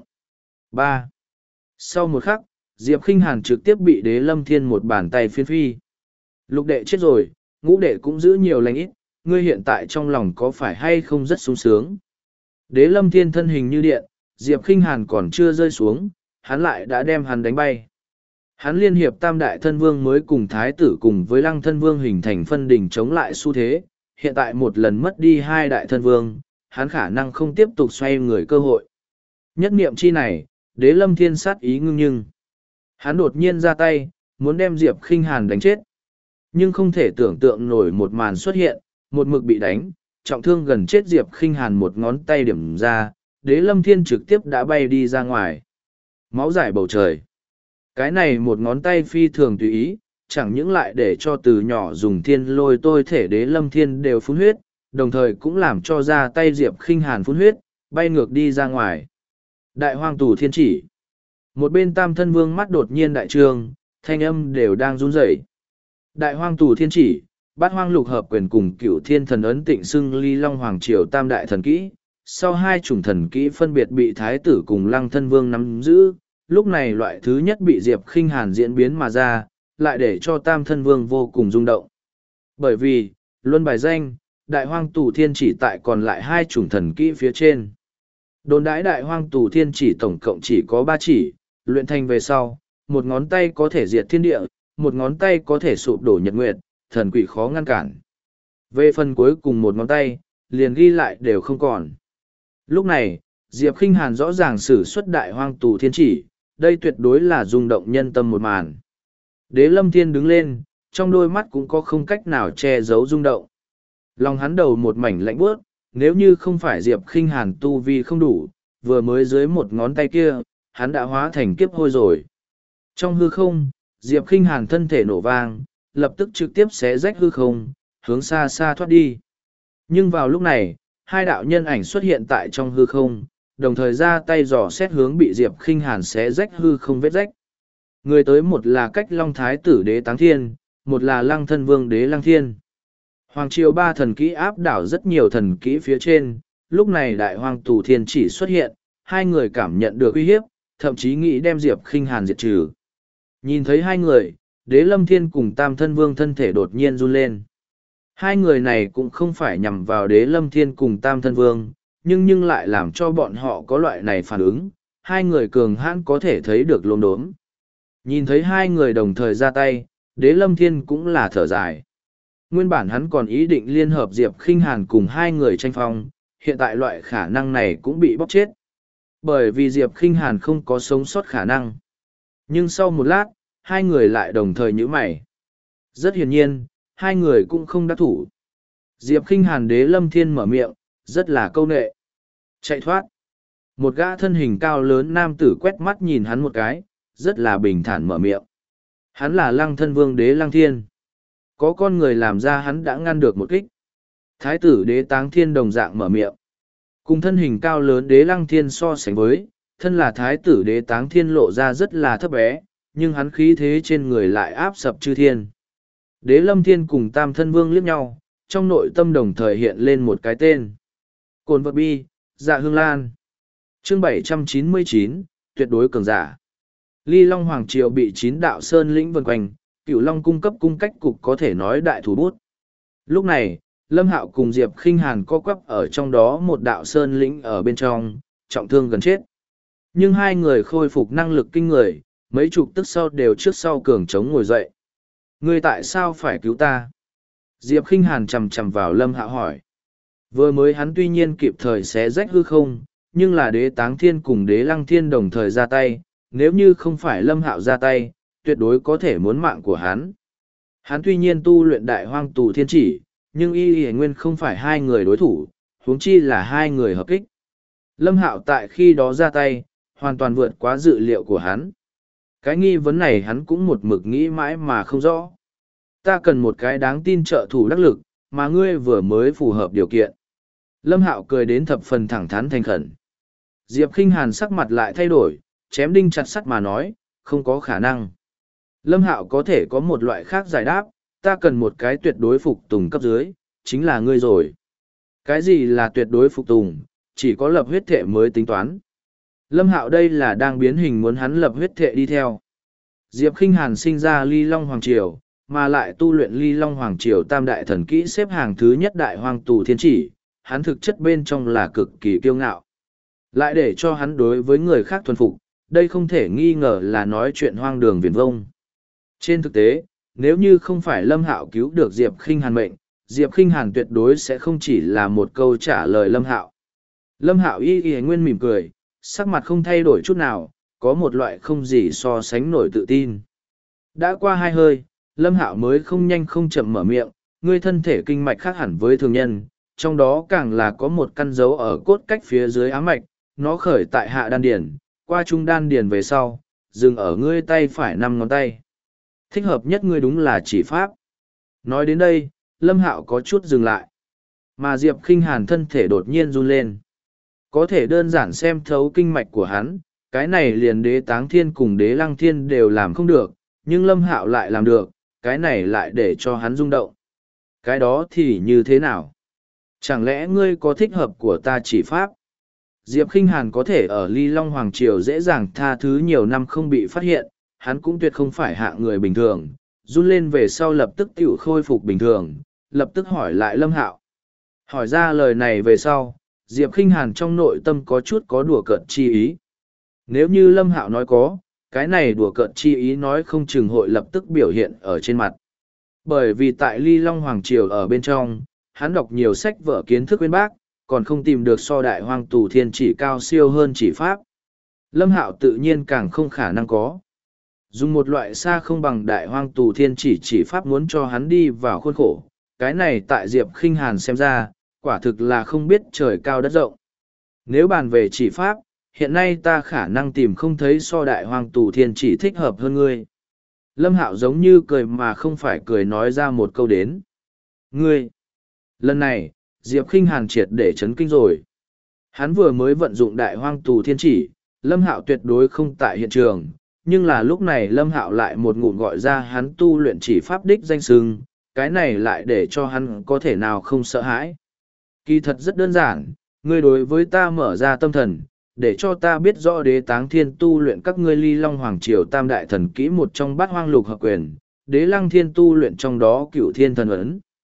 3. Sau một khắc, Diệp Khinh Hàn trực tiếp bị Đế Lâm Thiên một bàn tay phiến phi. Lục đệ chết rồi, ngũ đệ cũng giữ nhiều lành ít, ngươi hiện tại trong lòng có phải hay không rất sung sướng. Đế Lâm Thiên thân hình như điện, Diệp Khinh Hàn còn chưa rơi xuống, hắn lại đã đem hắn đánh bay. Hắn liên hiệp tam đại thân vương mới cùng thái tử cùng với lăng thân vương hình thành phân đỉnh chống lại xu thế, hiện tại một lần mất đi hai đại thân vương, hắn khả năng không tiếp tục xoay người cơ hội. Nhất niệm chi này, Đế Lâm Thiên sát ý ngưng nhưng. Hắn đột nhiên ra tay, muốn đem Diệp Khinh Hàn đánh chết. Nhưng không thể tưởng tượng nổi một màn xuất hiện, một mực bị đánh, trọng thương gần chết Diệp Khinh Hàn một ngón tay điểm ra, Đế Lâm Thiên trực tiếp đã bay đi ra ngoài. Máu rải bầu trời. Cái này một ngón tay phi thường tùy ý, chẳng những lại để cho từ nhỏ dùng thiên lôi tôi thể Đế Lâm Thiên đều phun huyết, đồng thời cũng làm cho ra tay Diệp Khinh Hàn phun huyết, bay ngược đi ra ngoài. Đại hoang tù thiên chỉ. Một bên tam thân vương mắt đột nhiên đại trương, thanh âm đều đang run rẩy. Đại hoang tù thiên chỉ, bát hoang lục hợp quyền cùng cửu thiên thần ấn tịnh xưng Ly Long Hoàng Triều tam đại thần kỹ. Sau hai chủng thần kỹ phân biệt bị thái tử cùng lăng thân vương nắm giữ, lúc này loại thứ nhất bị Diệp Khinh Hàn diễn biến mà ra, lại để cho tam thân vương vô cùng rung động. Bởi vì, luân bài danh, đại hoang tù thiên chỉ tại còn lại hai chủng thần kỹ phía trên. Đồn đãi đại hoang tù thiên chỉ tổng cộng chỉ có 3 chỉ, luyện thành về sau, một ngón tay có thể diệt thiên địa, một ngón tay có thể sụp đổ nhật nguyệt, thần quỷ khó ngăn cản. Về phần cuối cùng một ngón tay, liền ghi lại đều không còn. Lúc này, Diệp Khinh Hàn rõ ràng sử xuất đại hoang tù thiên chỉ, đây tuyệt đối là rung động nhân tâm một màn. Đế Lâm Thiên đứng lên, trong đôi mắt cũng có không cách nào che giấu rung động. Lòng hắn đầu một mảnh lạnh buốt, nếu như không phải Diệp Khinh Hàn tu vi không đủ, vừa mới dưới một ngón tay kia, hắn đã hóa thành kiếp hôi rồi. Trong hư không, Diệp Khinh Hàn thân thể nổ vang, lập tức trực tiếp xé rách hư không, hướng xa xa thoát đi. Nhưng vào lúc này, hai đạo nhân ảnh xuất hiện tại trong hư không, đồng thời ra tay dò xét hướng bị Diệp Khinh Hàn xé rách hư không vết rách. Người tới một là cách Long Thái tử Đế Táng Thiên, một là Lăng thân vương Đế Lăng Thiên. Hoàng triều 3 thần kỹ áp đảo rất nhiều thần kỹ phía trên, lúc này đại hoang tù thiên chỉ xuất hiện, hai người cảm nhận được uy hiếp, thậm chí nghĩ đem Diệp Khinh Hàn diệt trừ. Nhìn thấy hai người, Đế Lâm Thiên cùng Tam thân vương thân thể đột nhiên run lên. Hai người này cũng không phải nhằm vào Đế Lâm Thiên cùng Tam Thân Vương, nhưng lại làm cho bọn họ có loại này phản ứng, hai người cường hãn có thể thấy được lốm đốm. Nhìn thấy hai người đồng thời ra tay, Đế Lâm Thiên cũng là thở dài. Nguyên bản hắn còn ý định liên hợp Diệp Khinh Hàn cùng hai người tranh phong, hiện tại loại khả năng này cũng bị bóc chết. Bởi vì Diệp Khinh Hàn không có sống sót khả năng. Nhưng sau một lát, hai người lại đồng thời nhíu mày. Rất hiển nhiên, hai người cũng không đắc thủ. Diệp Khinh Hàn Đế Lâm Thiên mở miệng, rất là câu nệ. Chạy thoát. Một gã thân hình cao lớn nam tử quét mắt nhìn hắn một cái, rất là bình thản mở miệng. Hắn là Lăng Thân Vương Đế Lăng Thiên. Có con người làm ra hắn đã ngăn được một kích. Thái tử Đế Táng Thiên đồng dạng mở miệng. Cùng thân hình cao lớn Đế Lăng Thiên so sánh với, thân là Thái tử Đế Táng Thiên lộ ra rất là thấp bé, nhưng hắn khí thế trên người lại áp sập chư thiên. Đế Lâm Thiên cùng Tam Thân Vương liếc nhau, trong nội tâm đồng thời hiện lên một cái tên. Cồn vật bi, Dạ Hương Lan. Chương 799, tuyệt đối cường giả. Ly Long Hoàng Triều bị 9 đạo sơn lĩnh vần quanh, Cửu Long cung cấp cung cách cục có thể nói đại thủ bút. Lúc này, Lâm Hạo cùng Diệp Khinh Hàn co quắp ở trong đó một đạo sơn lĩnh ở bên trong, trọng thương gần chết. Nhưng hai người khôi phục năng lực kinh người, mấy chục tức sau đều trước sau cường chống ngồi dậy. Ngươi tại sao phải cứu ta? Diệp Khinh Hàn chầm chầm vào Lâm Hạo hỏi. Vừa mới hắn tuy nhiên kịp thời xé rách hư không, nhưng là Đế Táng Thiên cùng Đế Lăng Thiên đồng thời ra tay, nếu như không phải Lâm Hạo ra tay, tuyệt đối có thể muốn mạng của hắn. Hắn tuy nhiên tu luyện Đại Hoang Tù Thiên Chỉ, nhưng Y Nguyên không phải hai người đối thủ, huống chi là hai người hợp kích. Lâm Hạo tại khi đó ra tay, hoàn toàn vượt quá dự liệu của hắn. Cái nghi vấn này hắn cũng một mực nghĩ mãi mà không rõ. Ta cần một cái đáng tin trợ thủ đắc lực, mà ngươi vừa mới phù hợp điều kiện. Lâm Hạo cười đến thập phần thẳng thắn thành khẩn. Diệp Khinh Hàn sắc mặt lại thay đổi, chém đinh chặt sắt mà nói, không có khả năng. Lâm Hạo có thể có một loại khác giải đáp, ta cần một cái tuyệt đối phục tùng cấp dưới, chính là ngươi rồi. Cái gì là tuyệt đối phục tùng, chỉ có lập huyết thệ mới tính toán. Lâm Hạo đây là đang biến hình muốn hắn lập huyết thệ đi theo. Diệp Khinh Hàn sinh ra Ly Long Hoàng Triều, mà lại tu luyện Ly Long Hoàng Triều tam đại thần kỹ xếp hàng thứ nhất Đại Hoang Tù Thiên Chỉ, hắn thực chất bên trong là cực kỳ kiêu ngạo. Lại để cho hắn đối với người khác thuần phục, đây không thể nghi ngờ là nói chuyện hoang đường viển vông. Trên thực tế, nếu như không phải Lâm Hạo cứu được Diệp Khinh Hàn mệnh, Diệp Khinh Hàn tuyệt đối sẽ không chỉ là một câu trả lời Lâm Hạo. Lâm Hạo y nguyên mỉm cười, sắc mặt không thay đổi chút nào, có một loại không gì so sánh nổi tự tin. Đã qua hai hơi, Lâm Hạo mới không nhanh không chậm mở miệng, ngươi thân thể kinh mạch khác hẳn với thường nhân, trong đó càng là có một căn dấu ở cốt cách phía dưới ám mạch, nó khởi tại hạ đan điền, qua trung đan điền về sau, dừng ở ngươi tay phải 5 ngón tay. Thích hợp nhất ngươi đúng là chỉ pháp. Nói đến đây, Lâm Hạo có chút dừng lại. Mà Diệp Khinh Hàn thân thể đột nhiên run lên. Có thể đơn giản xem thấu kinh mạch của hắn, cái này liền Đế Táng Thiên cùng Đế Lăng Thiên đều làm không được, nhưng Lâm Hạo lại làm được, cái này lại để cho hắn rung động. Cái đó thì như thế nào? Chẳng lẽ ngươi có thích hợp của ta chỉ pháp? Diệp Khinh Hàn có thể ở Ly Long Hoàng Triều dễ dàng tha thứ nhiều năm không bị phát hiện, hắn cũng tuyệt không phải hạng người bình thường, run lên về sau lập tức tiểu khôi phục bình thường, lập tức hỏi lại Lâm Hạo. Hỏi ra lời này về sau, Diệp Khinh Hàn trong nội tâm có chút có đùa cợt chi ý. Nếu như Lâm Hạo nói có, cái này đùa cợt chi ý nói không chừng hội lập tức biểu hiện ở trên mặt. Bởi vì tại Ly Long Hoàng Triều ở bên trong, hắn đọc nhiều sách vở kiến thức uyên bác, còn không tìm được so Đại Hoang Tù Thiên Chỉ cao siêu hơn chỉ pháp. Lâm Hạo tự nhiên càng không khả năng có. Dùng một loại xa không bằng Đại Hoang Tù Thiên chỉ pháp muốn cho hắn đi vào khuôn khổ, cái này tại Diệp Khinh Hàn xem ra, quả thực là không biết trời cao đất rộng. Nếu bàn về chỉ pháp, hiện nay ta khả năng tìm không thấy so Đại Hoang Tù Thiên chỉ thích hợp hơn ngươi. Lâm Hạo giống như cười mà không phải cười nói ra một câu đến. Ngươi! Lần này, Diệp Khinh Hàn triệt để chấn kinh rồi. Hắn vừa mới vận dụng Đại Hoang Tù Thiên chỉ, Lâm Hạo tuyệt đối không tại hiện trường, nhưng là lúc này Lâm Hạo lại một ngụm gọi ra hắn tu luyện chỉ pháp đích danh xưng, cái này lại để cho hắn có thể nào không sợ hãi. Kỳ thật rất đơn giản, ngươi đối với ta mở ra tâm thần, để cho ta biết rõ Đế Táng Thiên tu luyện các ngươi Ly Long Hoàng Triều tam đại thần kỹ một trong Bát Hoang Lục Hợp Quyền, Đế Lăng Thiên tu luyện trong đó Cửu Thiên Thần Ấn.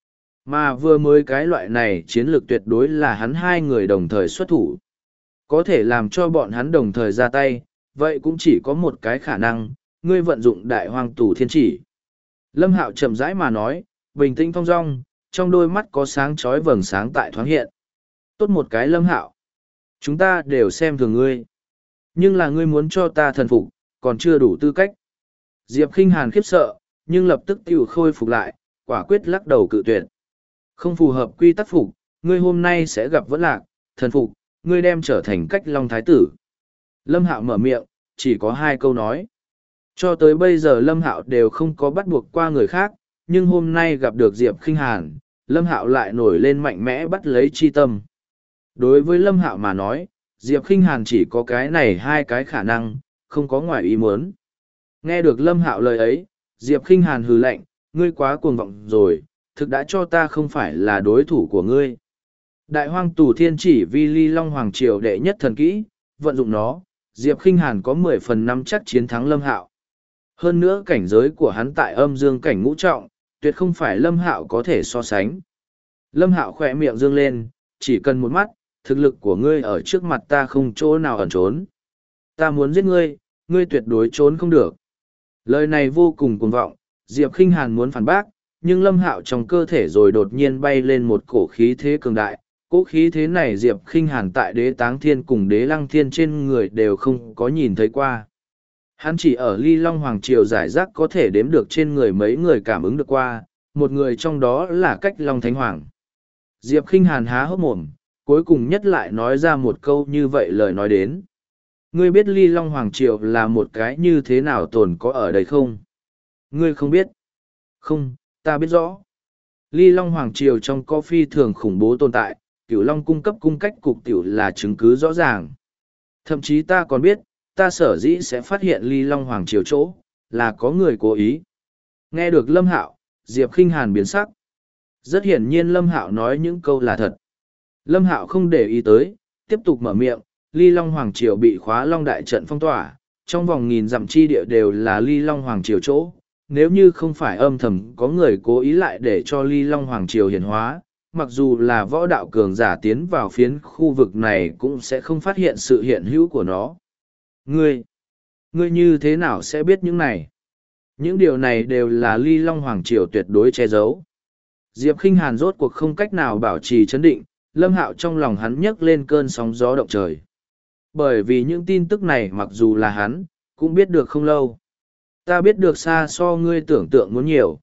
Mà vừa mới cái loại này chiến lược tuyệt đối là hắn hai người đồng thời xuất thủ. Có thể làm cho bọn hắn đồng thời ra tay, vậy cũng chỉ có một cái khả năng, ngươi vận dụng đại hoang tù thiên chỉ. Lâm Hạo chậm rãi mà nói, bình tĩnh thong dong, trong đôi mắt có sáng chói vầng sáng tại thoáng hiện. Tốt một cái Lâm Hạo. Chúng ta đều xem thường ngươi. Nhưng là ngươi muốn cho ta thần phục, còn chưa đủ tư cách. Diệp Khinh Hàn khiếp sợ, nhưng lập tức tiểu khôi phục lại, quả quyết lắc đầu cự tuyệt. Không phù hợp quy tắc phục, ngươi hôm nay sẽ gặp vẫn lạc, thần phục, ngươi đem trở thành cách long thái tử. Lâm Hạo mở miệng, chỉ có hai câu nói. Cho tới bây giờ Lâm Hạo đều không có bắt buộc qua người khác, nhưng hôm nay gặp được Diệp Khinh Hàn, Lâm Hạo lại nổi lên mạnh mẽ bắt lấy chi tâm. Đối với Lâm Hạo mà nói, Diệp Khinh Hàn chỉ có cái này hai cái khả năng, không có ngoài ý muốn. Nghe được Lâm Hạo lời ấy, Diệp Khinh Hàn hừ lạnh, ngươi quá cuồng vọng rồi, thực đã cho ta không phải là đối thủ của ngươi. Đại hoang tù thiên chỉ vi ly long hoàng triều đệ nhất thần kỹ, vận dụng nó, Diệp Khinh Hàn có 10/5 chắc chiến thắng Lâm Hạo. Hơn nữa cảnh giới của hắn tại âm dương cảnh ngũ trọng, tuyệt không phải Lâm Hạo có thể so sánh. Lâm Hạo khỏe miệng dương lên, chỉ cần một mắt, thực lực của ngươi ở trước mặt ta không chỗ nào ẩn trốn. Ta muốn giết ngươi, ngươi tuyệt đối trốn không được. Lời này vô cùng cuồng vọng, Diệp Khinh Hàn muốn phản bác, nhưng Lâm Hạo trong cơ thể rồi đột nhiên bay lên một cổ khí thế cường đại. Cỗ khí thế này Diệp Khinh Hàn tại Đế Táng Thiên cùng Đế Lăng Thiên trên người đều không có nhìn thấy qua. Hắn chỉ ở Ly Long Hoàng Triều giải rác có thể đếm được trên người mấy người cảm ứng được qua, một người trong đó là Cách Long Thánh Hoàng. Diệp Khinh Hàn há hốc mồm, cuối cùng nhất lại nói ra một câu như vậy lời nói đến. Ngươi biết Ly Long Hoàng Triều là một cái như thế nào tồn có ở đây không? Ngươi không biết. Không, ta biết rõ. Ly Long Hoàng Triều trong có phi thường khủng bố tồn tại, Cửu Long cung cấp cung cách cục tiểu là chứng cứ rõ ràng. Thậm chí ta còn biết, ta sở dĩ sẽ phát hiện Ly Long Hoàng Triều chỗ, là có người cố ý. Nghe được Lâm Hạo, Diệp Khinh Hàn biến sắc. Rất hiển nhiên Lâm Hạo nói những câu là thật. Lâm Hạo không để ý tới, tiếp tục mở miệng, Ly Long Hoàng Triều bị khóa Long Đại trận phong tỏa, trong vòng 1000 dặm chi địa đều là Ly Long Hoàng Triều chỗ. Nếu như không phải âm thầm có người cố ý lại để cho Ly Long Hoàng Triều hiển hóa, mặc dù là võ đạo cường giả tiến vào phiến khu vực này cũng sẽ không phát hiện sự hiện hữu của nó. Ngươi như thế nào sẽ biết những này? Những điều này đều là Ly Long Hoàng Triều tuyệt đối che giấu. Diệp Khinh Hàn rốt cuộc không cách nào bảo trì chấn định, Lâm Hạo trong lòng hắn nhấc lên cơn sóng gió động trời. Bởi vì những tin tức này mặc dù là hắn, cũng biết được không lâu. Ta biết được xa so ngươi tưởng tượng muốn nhiều.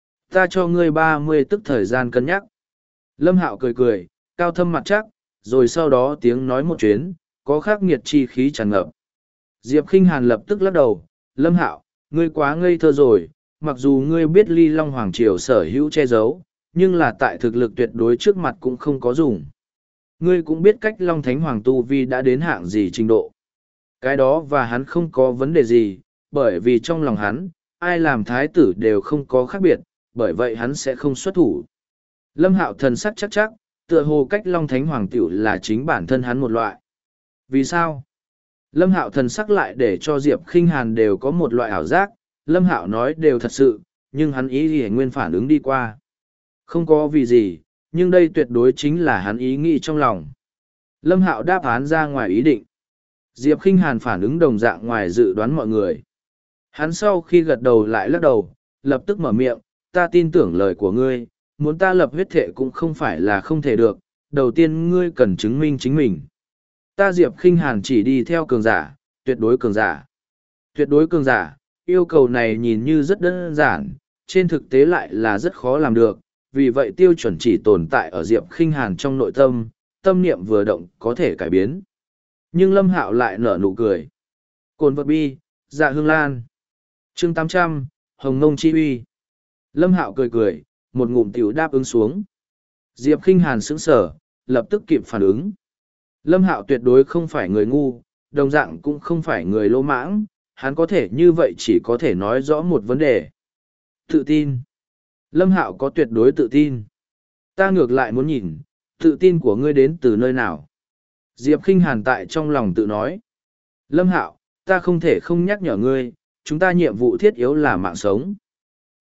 Ta cho ngươi 30 tức thời gian cân nhắc. Lâm Hạo cười cười, cao thâm mặt chắc, rồi sau đó tiếng nói một chuyến, có khắc nghiệt chi khí tràn ngập. Diệp Khinh Hàn lập tức lắc đầu, Lâm Hạo, ngươi quá ngây thơ rồi, mặc dù ngươi biết Ly Long Hoàng Triều sở hữu che giấu, nhưng là tại thực lực tuyệt đối trước mặt cũng không có dùng. Ngươi cũng biết cách Long Thánh Hoàng Tu Vi đã đến hạng gì trình độ. Cái đó và hắn không có vấn đề gì, bởi vì trong lòng hắn, ai làm thái tử đều không có khác biệt, bởi vậy hắn sẽ không xuất thủ. Lâm Hạo thần sắc chắc chắc, tựa hồ cách Long Thánh Hoàng tiểu là chính bản thân hắn một loại. Vì sao? Lâm Hạo thần sắc lại để cho Diệp Khinh Hàn đều có một loại ảo giác, Lâm Hạo nói đều thật sự, nhưng hắn ý thì nguyên phản ứng đi qua. Không có vì gì, nhưng đây tuyệt đối chính là hắn ý nghĩ trong lòng. Lâm Hạo đáp án ra ngoài ý định. Diệp Khinh Hàn phản ứng đồng dạng ngoài dự đoán mọi người. Hắn sau khi gật đầu lại lắc đầu, lập tức mở miệng, ta tin tưởng lời của ngươi, muốn ta lập huyết thệ cũng không phải là không thể được, đầu tiên ngươi cần chứng minh chính mình. Ta Diệp Khinh Hàn chỉ đi theo cường giả, tuyệt đối cường giả. Tuyệt đối cường giả, yêu cầu này nhìn như rất đơn giản, trên thực tế lại là rất khó làm được, vì vậy tiêu chuẩn chỉ tồn tại ở Diệp Khinh Hàn trong nội tâm, tâm niệm vừa động có thể cải biến. Nhưng Lâm Hạo lại nở nụ cười. Cồn vật bi, dạ hương lan. Chương 800, Hồng Ngông Chi Uy. Lâm Hạo cười cười, một ngụm tiểu đáp ứng xuống. Diệp Khinh Hàn sững sờ, lập tức kịp phản ứng. Lâm Hạo tuyệt đối không phải người ngu, đồng dạng cũng không phải người lỗ mãng, hắn có thể như vậy chỉ có thể nói rõ một vấn đề. Tự tin. Lâm Hạo có tuyệt đối tự tin. Ta ngược lại muốn nhìn, tự tin của ngươi đến từ nơi nào. Diệp Khinh Hàn tại trong lòng tự nói. Lâm Hạo, ta không thể không nhắc nhở ngươi, chúng ta nhiệm vụ thiết yếu là mạng sống.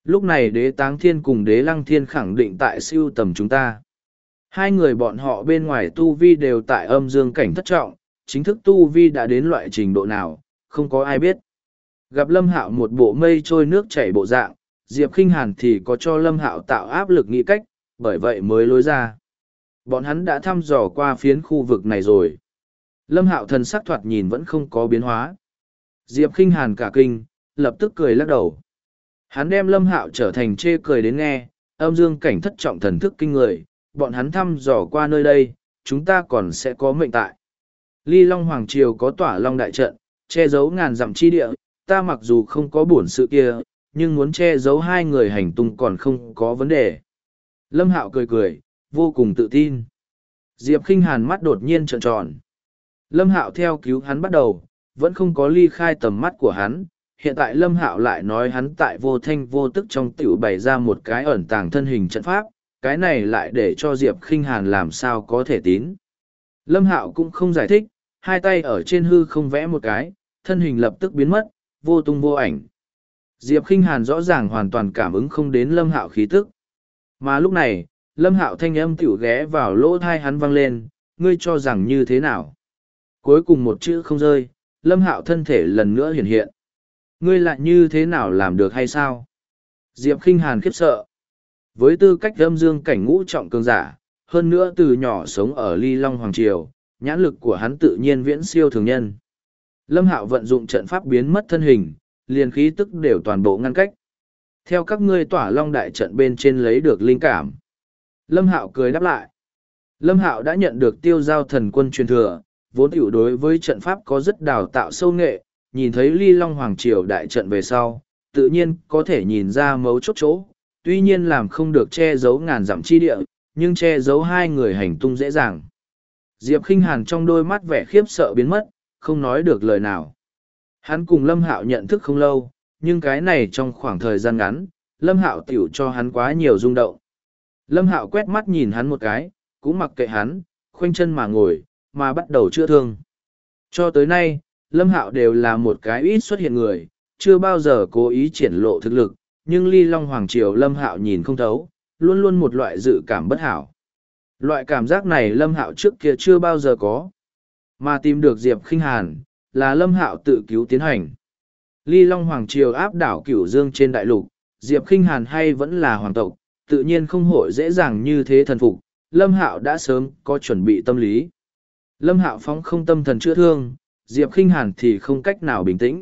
Lúc này đế táng thiên cùng đế lăng thiên khẳng định tại siêu tầm chúng ta. Hai người bọn họ bên ngoài tu vi đều tại âm dương cảnh thất trọng, chính thức tu vi đã đến loại trình độ nào, không có ai biết. Gặp Lâm Hạo một bộ mây trôi nước chảy bộ dạng, Diệp Khinh Hàn thì có cho Lâm Hạo tạo áp lực nghĩ cách, bởi vậy mới lối ra. Bọn hắn đã thăm dò qua phiến khu vực này rồi. Lâm Hạo thần sắc thoạt nhìn vẫn không có biến hóa. Diệp Khinh Hàn cả kinh, lập tức cười lắc đầu. Hắn đem Lâm Hạo trở thành chê cười đến nghe, âm dương cảnh thất trọng thần thức kinh người, bọn hắn thăm dò qua nơi đây, chúng ta còn sẽ có mệnh tại. Ly Long Hoàng Triều có tỏa Long Đại Trận, che giấu ngàn dặm chi địa, ta mặc dù không có bổn sự kia, nhưng muốn che giấu hai người hành tung còn không có vấn đề. Lâm Hạo cười cười, vô cùng tự tin. Diệp Khinh Hàn mắt đột nhiên trợn tròn. Lâm Hạo theo cứu hắn bắt đầu, vẫn không có ly khai tầm mắt của hắn. Hiện tại Lâm Hạo lại nói hắn tại vô thanh vô tức trong tiểu bày ra một cái ẩn tàng thân hình trận pháp, cái này lại để cho Diệp Khinh Hàn làm sao có thể tín. Lâm Hạo cũng không giải thích, hai tay ở trên hư không vẽ một cái, thân hình lập tức biến mất, vô tung vô ảnh. Diệp Khinh Hàn rõ ràng hoàn toàn cảm ứng không đến Lâm Hạo khí tức. Mà lúc này, Lâm Hạo thanh âm tiểu ghé vào lỗ thai hắn vang lên, ngươi cho rằng như thế nào? Cuối cùng một chữ không rơi, Lâm Hạo thân thể lần nữa hiện hiện. Ngươi lại như thế nào làm được hay sao? Diệp Khinh Hàn khiếp sợ. Với tư cách âm dương cảnh ngũ trọng cường giả, hơn nữa từ nhỏ sống ở Ly Long Hoàng Triều, nhãn lực của hắn tự nhiên viễn siêu thường nhân. Lâm Hạo vận dụng trận pháp biến mất thân hình, liền khí tức đều toàn bộ ngăn cách. Theo các ngươi tỏa Long Đại Trận bên trên lấy được linh cảm. Lâm Hạo cười đáp lại. Lâm Hạo đã nhận được Tiêu Giao Thần Quân truyền thừa, vốn hữu đối với trận pháp có rất đào tạo sâu nghệ, nhìn thấy Ly Long Hoàng Triều đại trận về sau, tự nhiên có thể nhìn ra mấu chốt chỗ, tuy nhiên làm không được che giấu ngàn dặm chi địa, nhưng che giấu hai người hành tung dễ dàng. Diệp Khinh Hàn trong đôi mắt vẻ khiếp sợ biến mất, không nói được lời nào. Hắn cùng Lâm Hạo nhận thức không lâu, nhưng cái này trong khoảng thời gian ngắn, Lâm Hạo tiểu cho hắn quá nhiều rung động. Lâm Hạo quét mắt nhìn hắn một cái, cũng mặc kệ hắn, khoanh chân mà ngồi, mà bắt đầu chữa thương. Cho tới nay, Lâm Hạo đều là một cái ít xuất hiện người, chưa bao giờ cố ý triển lộ thực lực, nhưng Ly Long Hoàng Triều Lâm Hạo nhìn không thấu, luôn luôn một loại dự cảm bất hảo. Loại cảm giác này Lâm Hạo trước kia chưa bao giờ có. Mà tìm được Diệp Khinh Hàn, là Lâm Hạo tự cứu tiến hành. Ly Long Hoàng Triều áp đảo Cửu Dương trên đại lục, Diệp Khinh Hàn hay vẫn là hoàng tộc, tự nhiên không hội dễ dàng như thế thần phục, Lâm Hạo đã sớm có chuẩn bị tâm lý. Lâm Hạo phóng không tâm thần chữa thương, Diệp Khinh Hàn thì không cách nào bình tĩnh.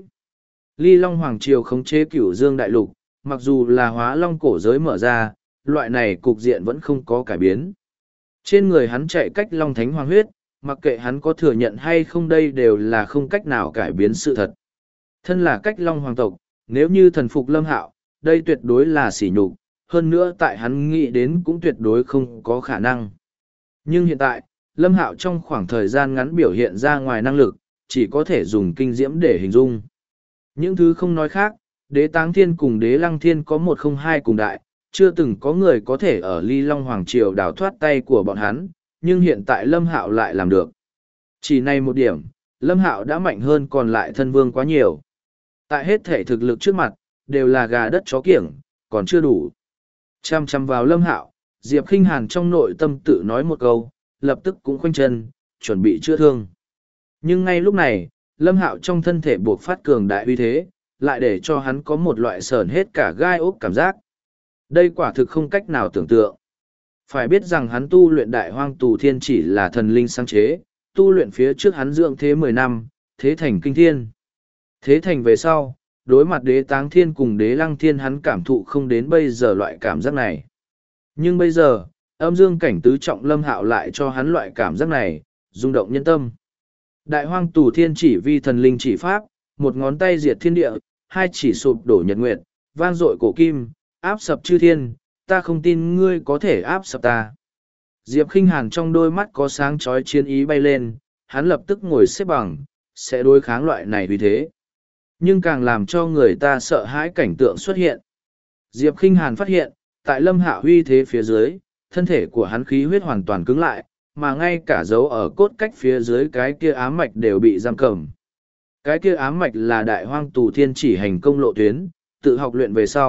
Ly Long Hoàng Triều khống chế Cửu Dương đại lục, mặc dù là Hóa Long cổ giới mở ra, loại này cục diện vẫn không có cải biến. Trên người hắn chạy cách Long Thánh Hoàng huyết, mặc kệ hắn có thừa nhận hay không đây đều là không cách nào cải biến sự thật. Thân là cách Long Hoàng tộc, nếu như thần phục Lâm Hạo, đây tuyệt đối là sỉ nhục, hơn nữa tại hắn nghĩ đến cũng tuyệt đối không có khả năng. Nhưng hiện tại, Lâm Hạo trong khoảng thời gian ngắn biểu hiện ra ngoài năng lực, chỉ có thể dùng kinh diễm để hình dung. Những thứ không nói khác, đế táng thiên cùng đế lăng thiên có 102 cùng đại, chưa từng có người có thể ở Ly Long Hoàng Triều đào thoát tay của bọn hắn, nhưng hiện tại Lâm Hạo lại làm được. Chỉ này một điểm, Lâm Hạo đã mạnh hơn còn lại thân vương quá nhiều. Tại hết thể thực lực trước mặt, đều là gà đất chó kiểng, còn chưa đủ. Chăm chăm vào Lâm Hạo, Diệp Khinh Hàn trong nội tâm tự nói một câu, lập tức cũng khoanh chân, chuẩn bị chữa thương. Nhưng ngay lúc này, Lâm Hạo trong thân thể buộc phát cường đại uy thế, lại để cho hắn có một loại sờn hết cả gai ốc cảm giác. Đây quả thực không cách nào tưởng tượng. Phải biết rằng hắn tu luyện đại hoang tù thiên chỉ là thần linh sáng chế, tu luyện phía trước hắn dưỡng thế 10 năm, thế thành kinh thiên. Thế thành về sau, đối mặt đế táng thiên cùng đế lăng thiên hắn cảm thụ không đến bây giờ loại cảm giác này. Nhưng bây giờ, âm dương cảnh tứ trọng Lâm Hạo lại cho hắn loại cảm giác này, rung động nhân tâm. Đại hoang tù thiên chỉ vi thần linh chỉ pháp, một ngón tay diệt thiên địa, hai chỉ sụp đổ nhật nguyệt, vang dội cổ kim, áp sập chư thiên, ta không tin ngươi có thể áp sập ta. Diệp Khinh Hàn trong đôi mắt có sáng chói chiến ý bay lên, hắn lập tức ngồi xếp bằng, sẽ đối kháng loại này vì thế. Nhưng càng làm cho người ta sợ hãi cảnh tượng xuất hiện. Diệp Khinh Hàn phát hiện, tại Lâm Hạo uy thế phía dưới, thân thể của hắn khí huyết hoàn toàn cứng lại, mà ngay cả dấu ở cốt cách phía dưới cái kia ám mạch đều bị giam cầm. Cái kia ám mạch là đại hoang tù thiên chỉ hành công lộ tuyến, tự học luyện về sau,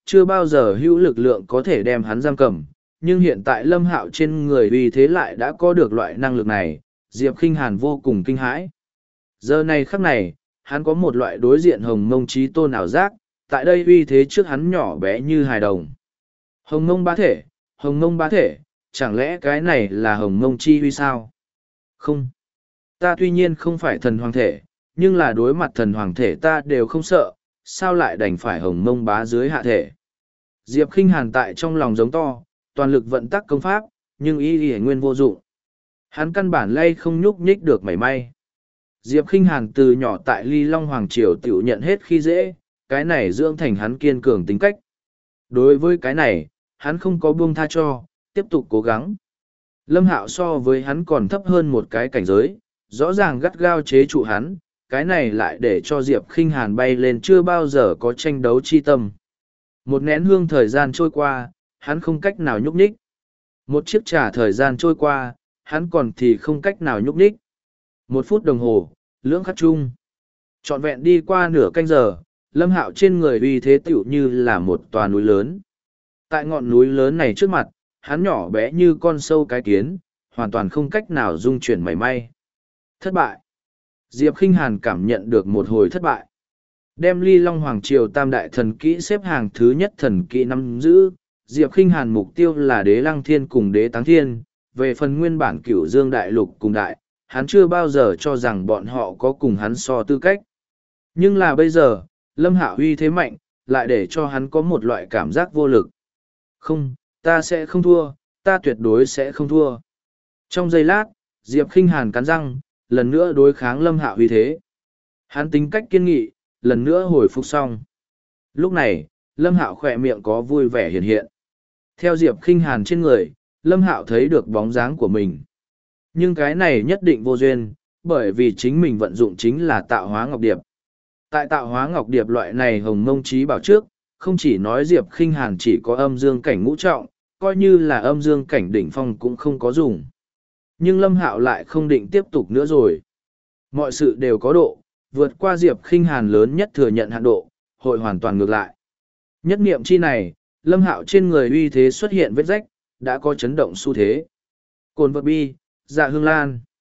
chưa bao giờ hữu lực lượng có thể đem hắn giam cầm, nhưng hiện tại Lâm Hạo trên người uy thế lại đã có được loại năng lực này, Diệp Khinh Hàn vô cùng kinh hãi. Giờ này khắc này, hắn có một loại đối diện Hồng Mông Chí Tôn ảo giác, tại đây uy thế trước hắn nhỏ bé như hài đồng. Hồng Mông bá thể, chẳng lẽ cái này là Hồng Mông chi uy sao? Không. Ta tuy nhiên không phải thần hoàng thể, nhưng là đối mặt thần hoàng thể ta đều không sợ, sao lại đành phải Hồng Mông bá dưới hạ thể? Diệp Khinh Hàn tại trong lòng giống to, toàn lực vận tắc công pháp, nhưng y nguyên vô dụng. Hắn căn bản lay không nhúc nhích được mảy may. Diệp Khinh Hàn từ nhỏ tại Ly Long Hoàng Triều tiểu nhận hết khi dễ, cái này dưỡng thành hắn kiên cường tính cách. Đối với cái này, hắn không có buông tha cho, tiếp tục cố gắng. Lâm Hạo so với hắn còn thấp hơn một cái cảnh giới, rõ ràng gắt gao chế trụ hắn, cái này lại để cho Diệp Khinh Hàn bay lên chưa bao giờ có tranh đấu chi tâm. Một nén hương thời gian trôi qua, hắn không cách nào nhúc nhích. Một chiếc trà thời gian trôi qua, hắn còn thì không cách nào nhúc nhích. 1 phút đồng hồ, lưỡng khắc chung. Trọn vẹn đi qua nửa canh giờ, Lâm Hạo trên người uy thế tựu như là một tòa núi lớn. Tại ngọn núi lớn này trước mặt, hắn nhỏ bé như con sâu cái kiến, hoàn toàn không cách nào dung chuyển mảy may. Thất bại. Diệp Khinh Hàn cảm nhận được một hồi thất bại. Đem Ly Long Hoàng Triều tam đại thần kỹ xếp hàng thứ nhất thần kỹ nắm giữ, Diệp Khinh Hàn mục tiêu là Đế Lăng Thiên cùng Đế Táng Thiên, về phần nguyên bản Cửu Dương Đại Lục cùng đại, hắn chưa bao giờ cho rằng bọn họ có cùng hắn so tư cách. Nhưng là bây giờ, Lâm Hạo uy thế mạnh, lại để cho hắn có một loại cảm giác vô lực. Không, ta sẽ không thua, ta tuyệt đối sẽ không thua. Trong giây lát, Diệp Khinh Hàn cắn răng, lần nữa đối kháng Lâm Hạo uy thế. Hắn tính cách kiên nghị, lần nữa hồi phục xong. Lúc này, Lâm Hạo khỏe miệng có vui vẻ hiện hiện. Theo Diệp Khinh Hàn trên người, Lâm Hạo thấy được bóng dáng của mình. Nhưng cái này nhất định vô duyên, bởi vì chính mình vận dụng chính là tạo hóa ngọc điệp. Tại tạo hóa ngọc điệp loại này Hồng Mông Chí bảo trước, không chỉ nói Diệp Khinh Hàn chỉ có âm dương cảnh ngũ trọng, coi như là âm dương cảnh đỉnh phong cũng không có dùng. Nhưng Lâm Hạo lại không định tiếp tục nữa rồi. Mọi sự đều có độ, vượt qua Diệp Khinh Hàn lớn nhất thừa nhận hạn độ, hội hoàn toàn ngược lại. Nhất niệm chi này, Lâm Hạo trên người uy thế xuất hiện vết rách, đã có chấn động xu thế. Cồn vật bi, Dạ Hương Lan.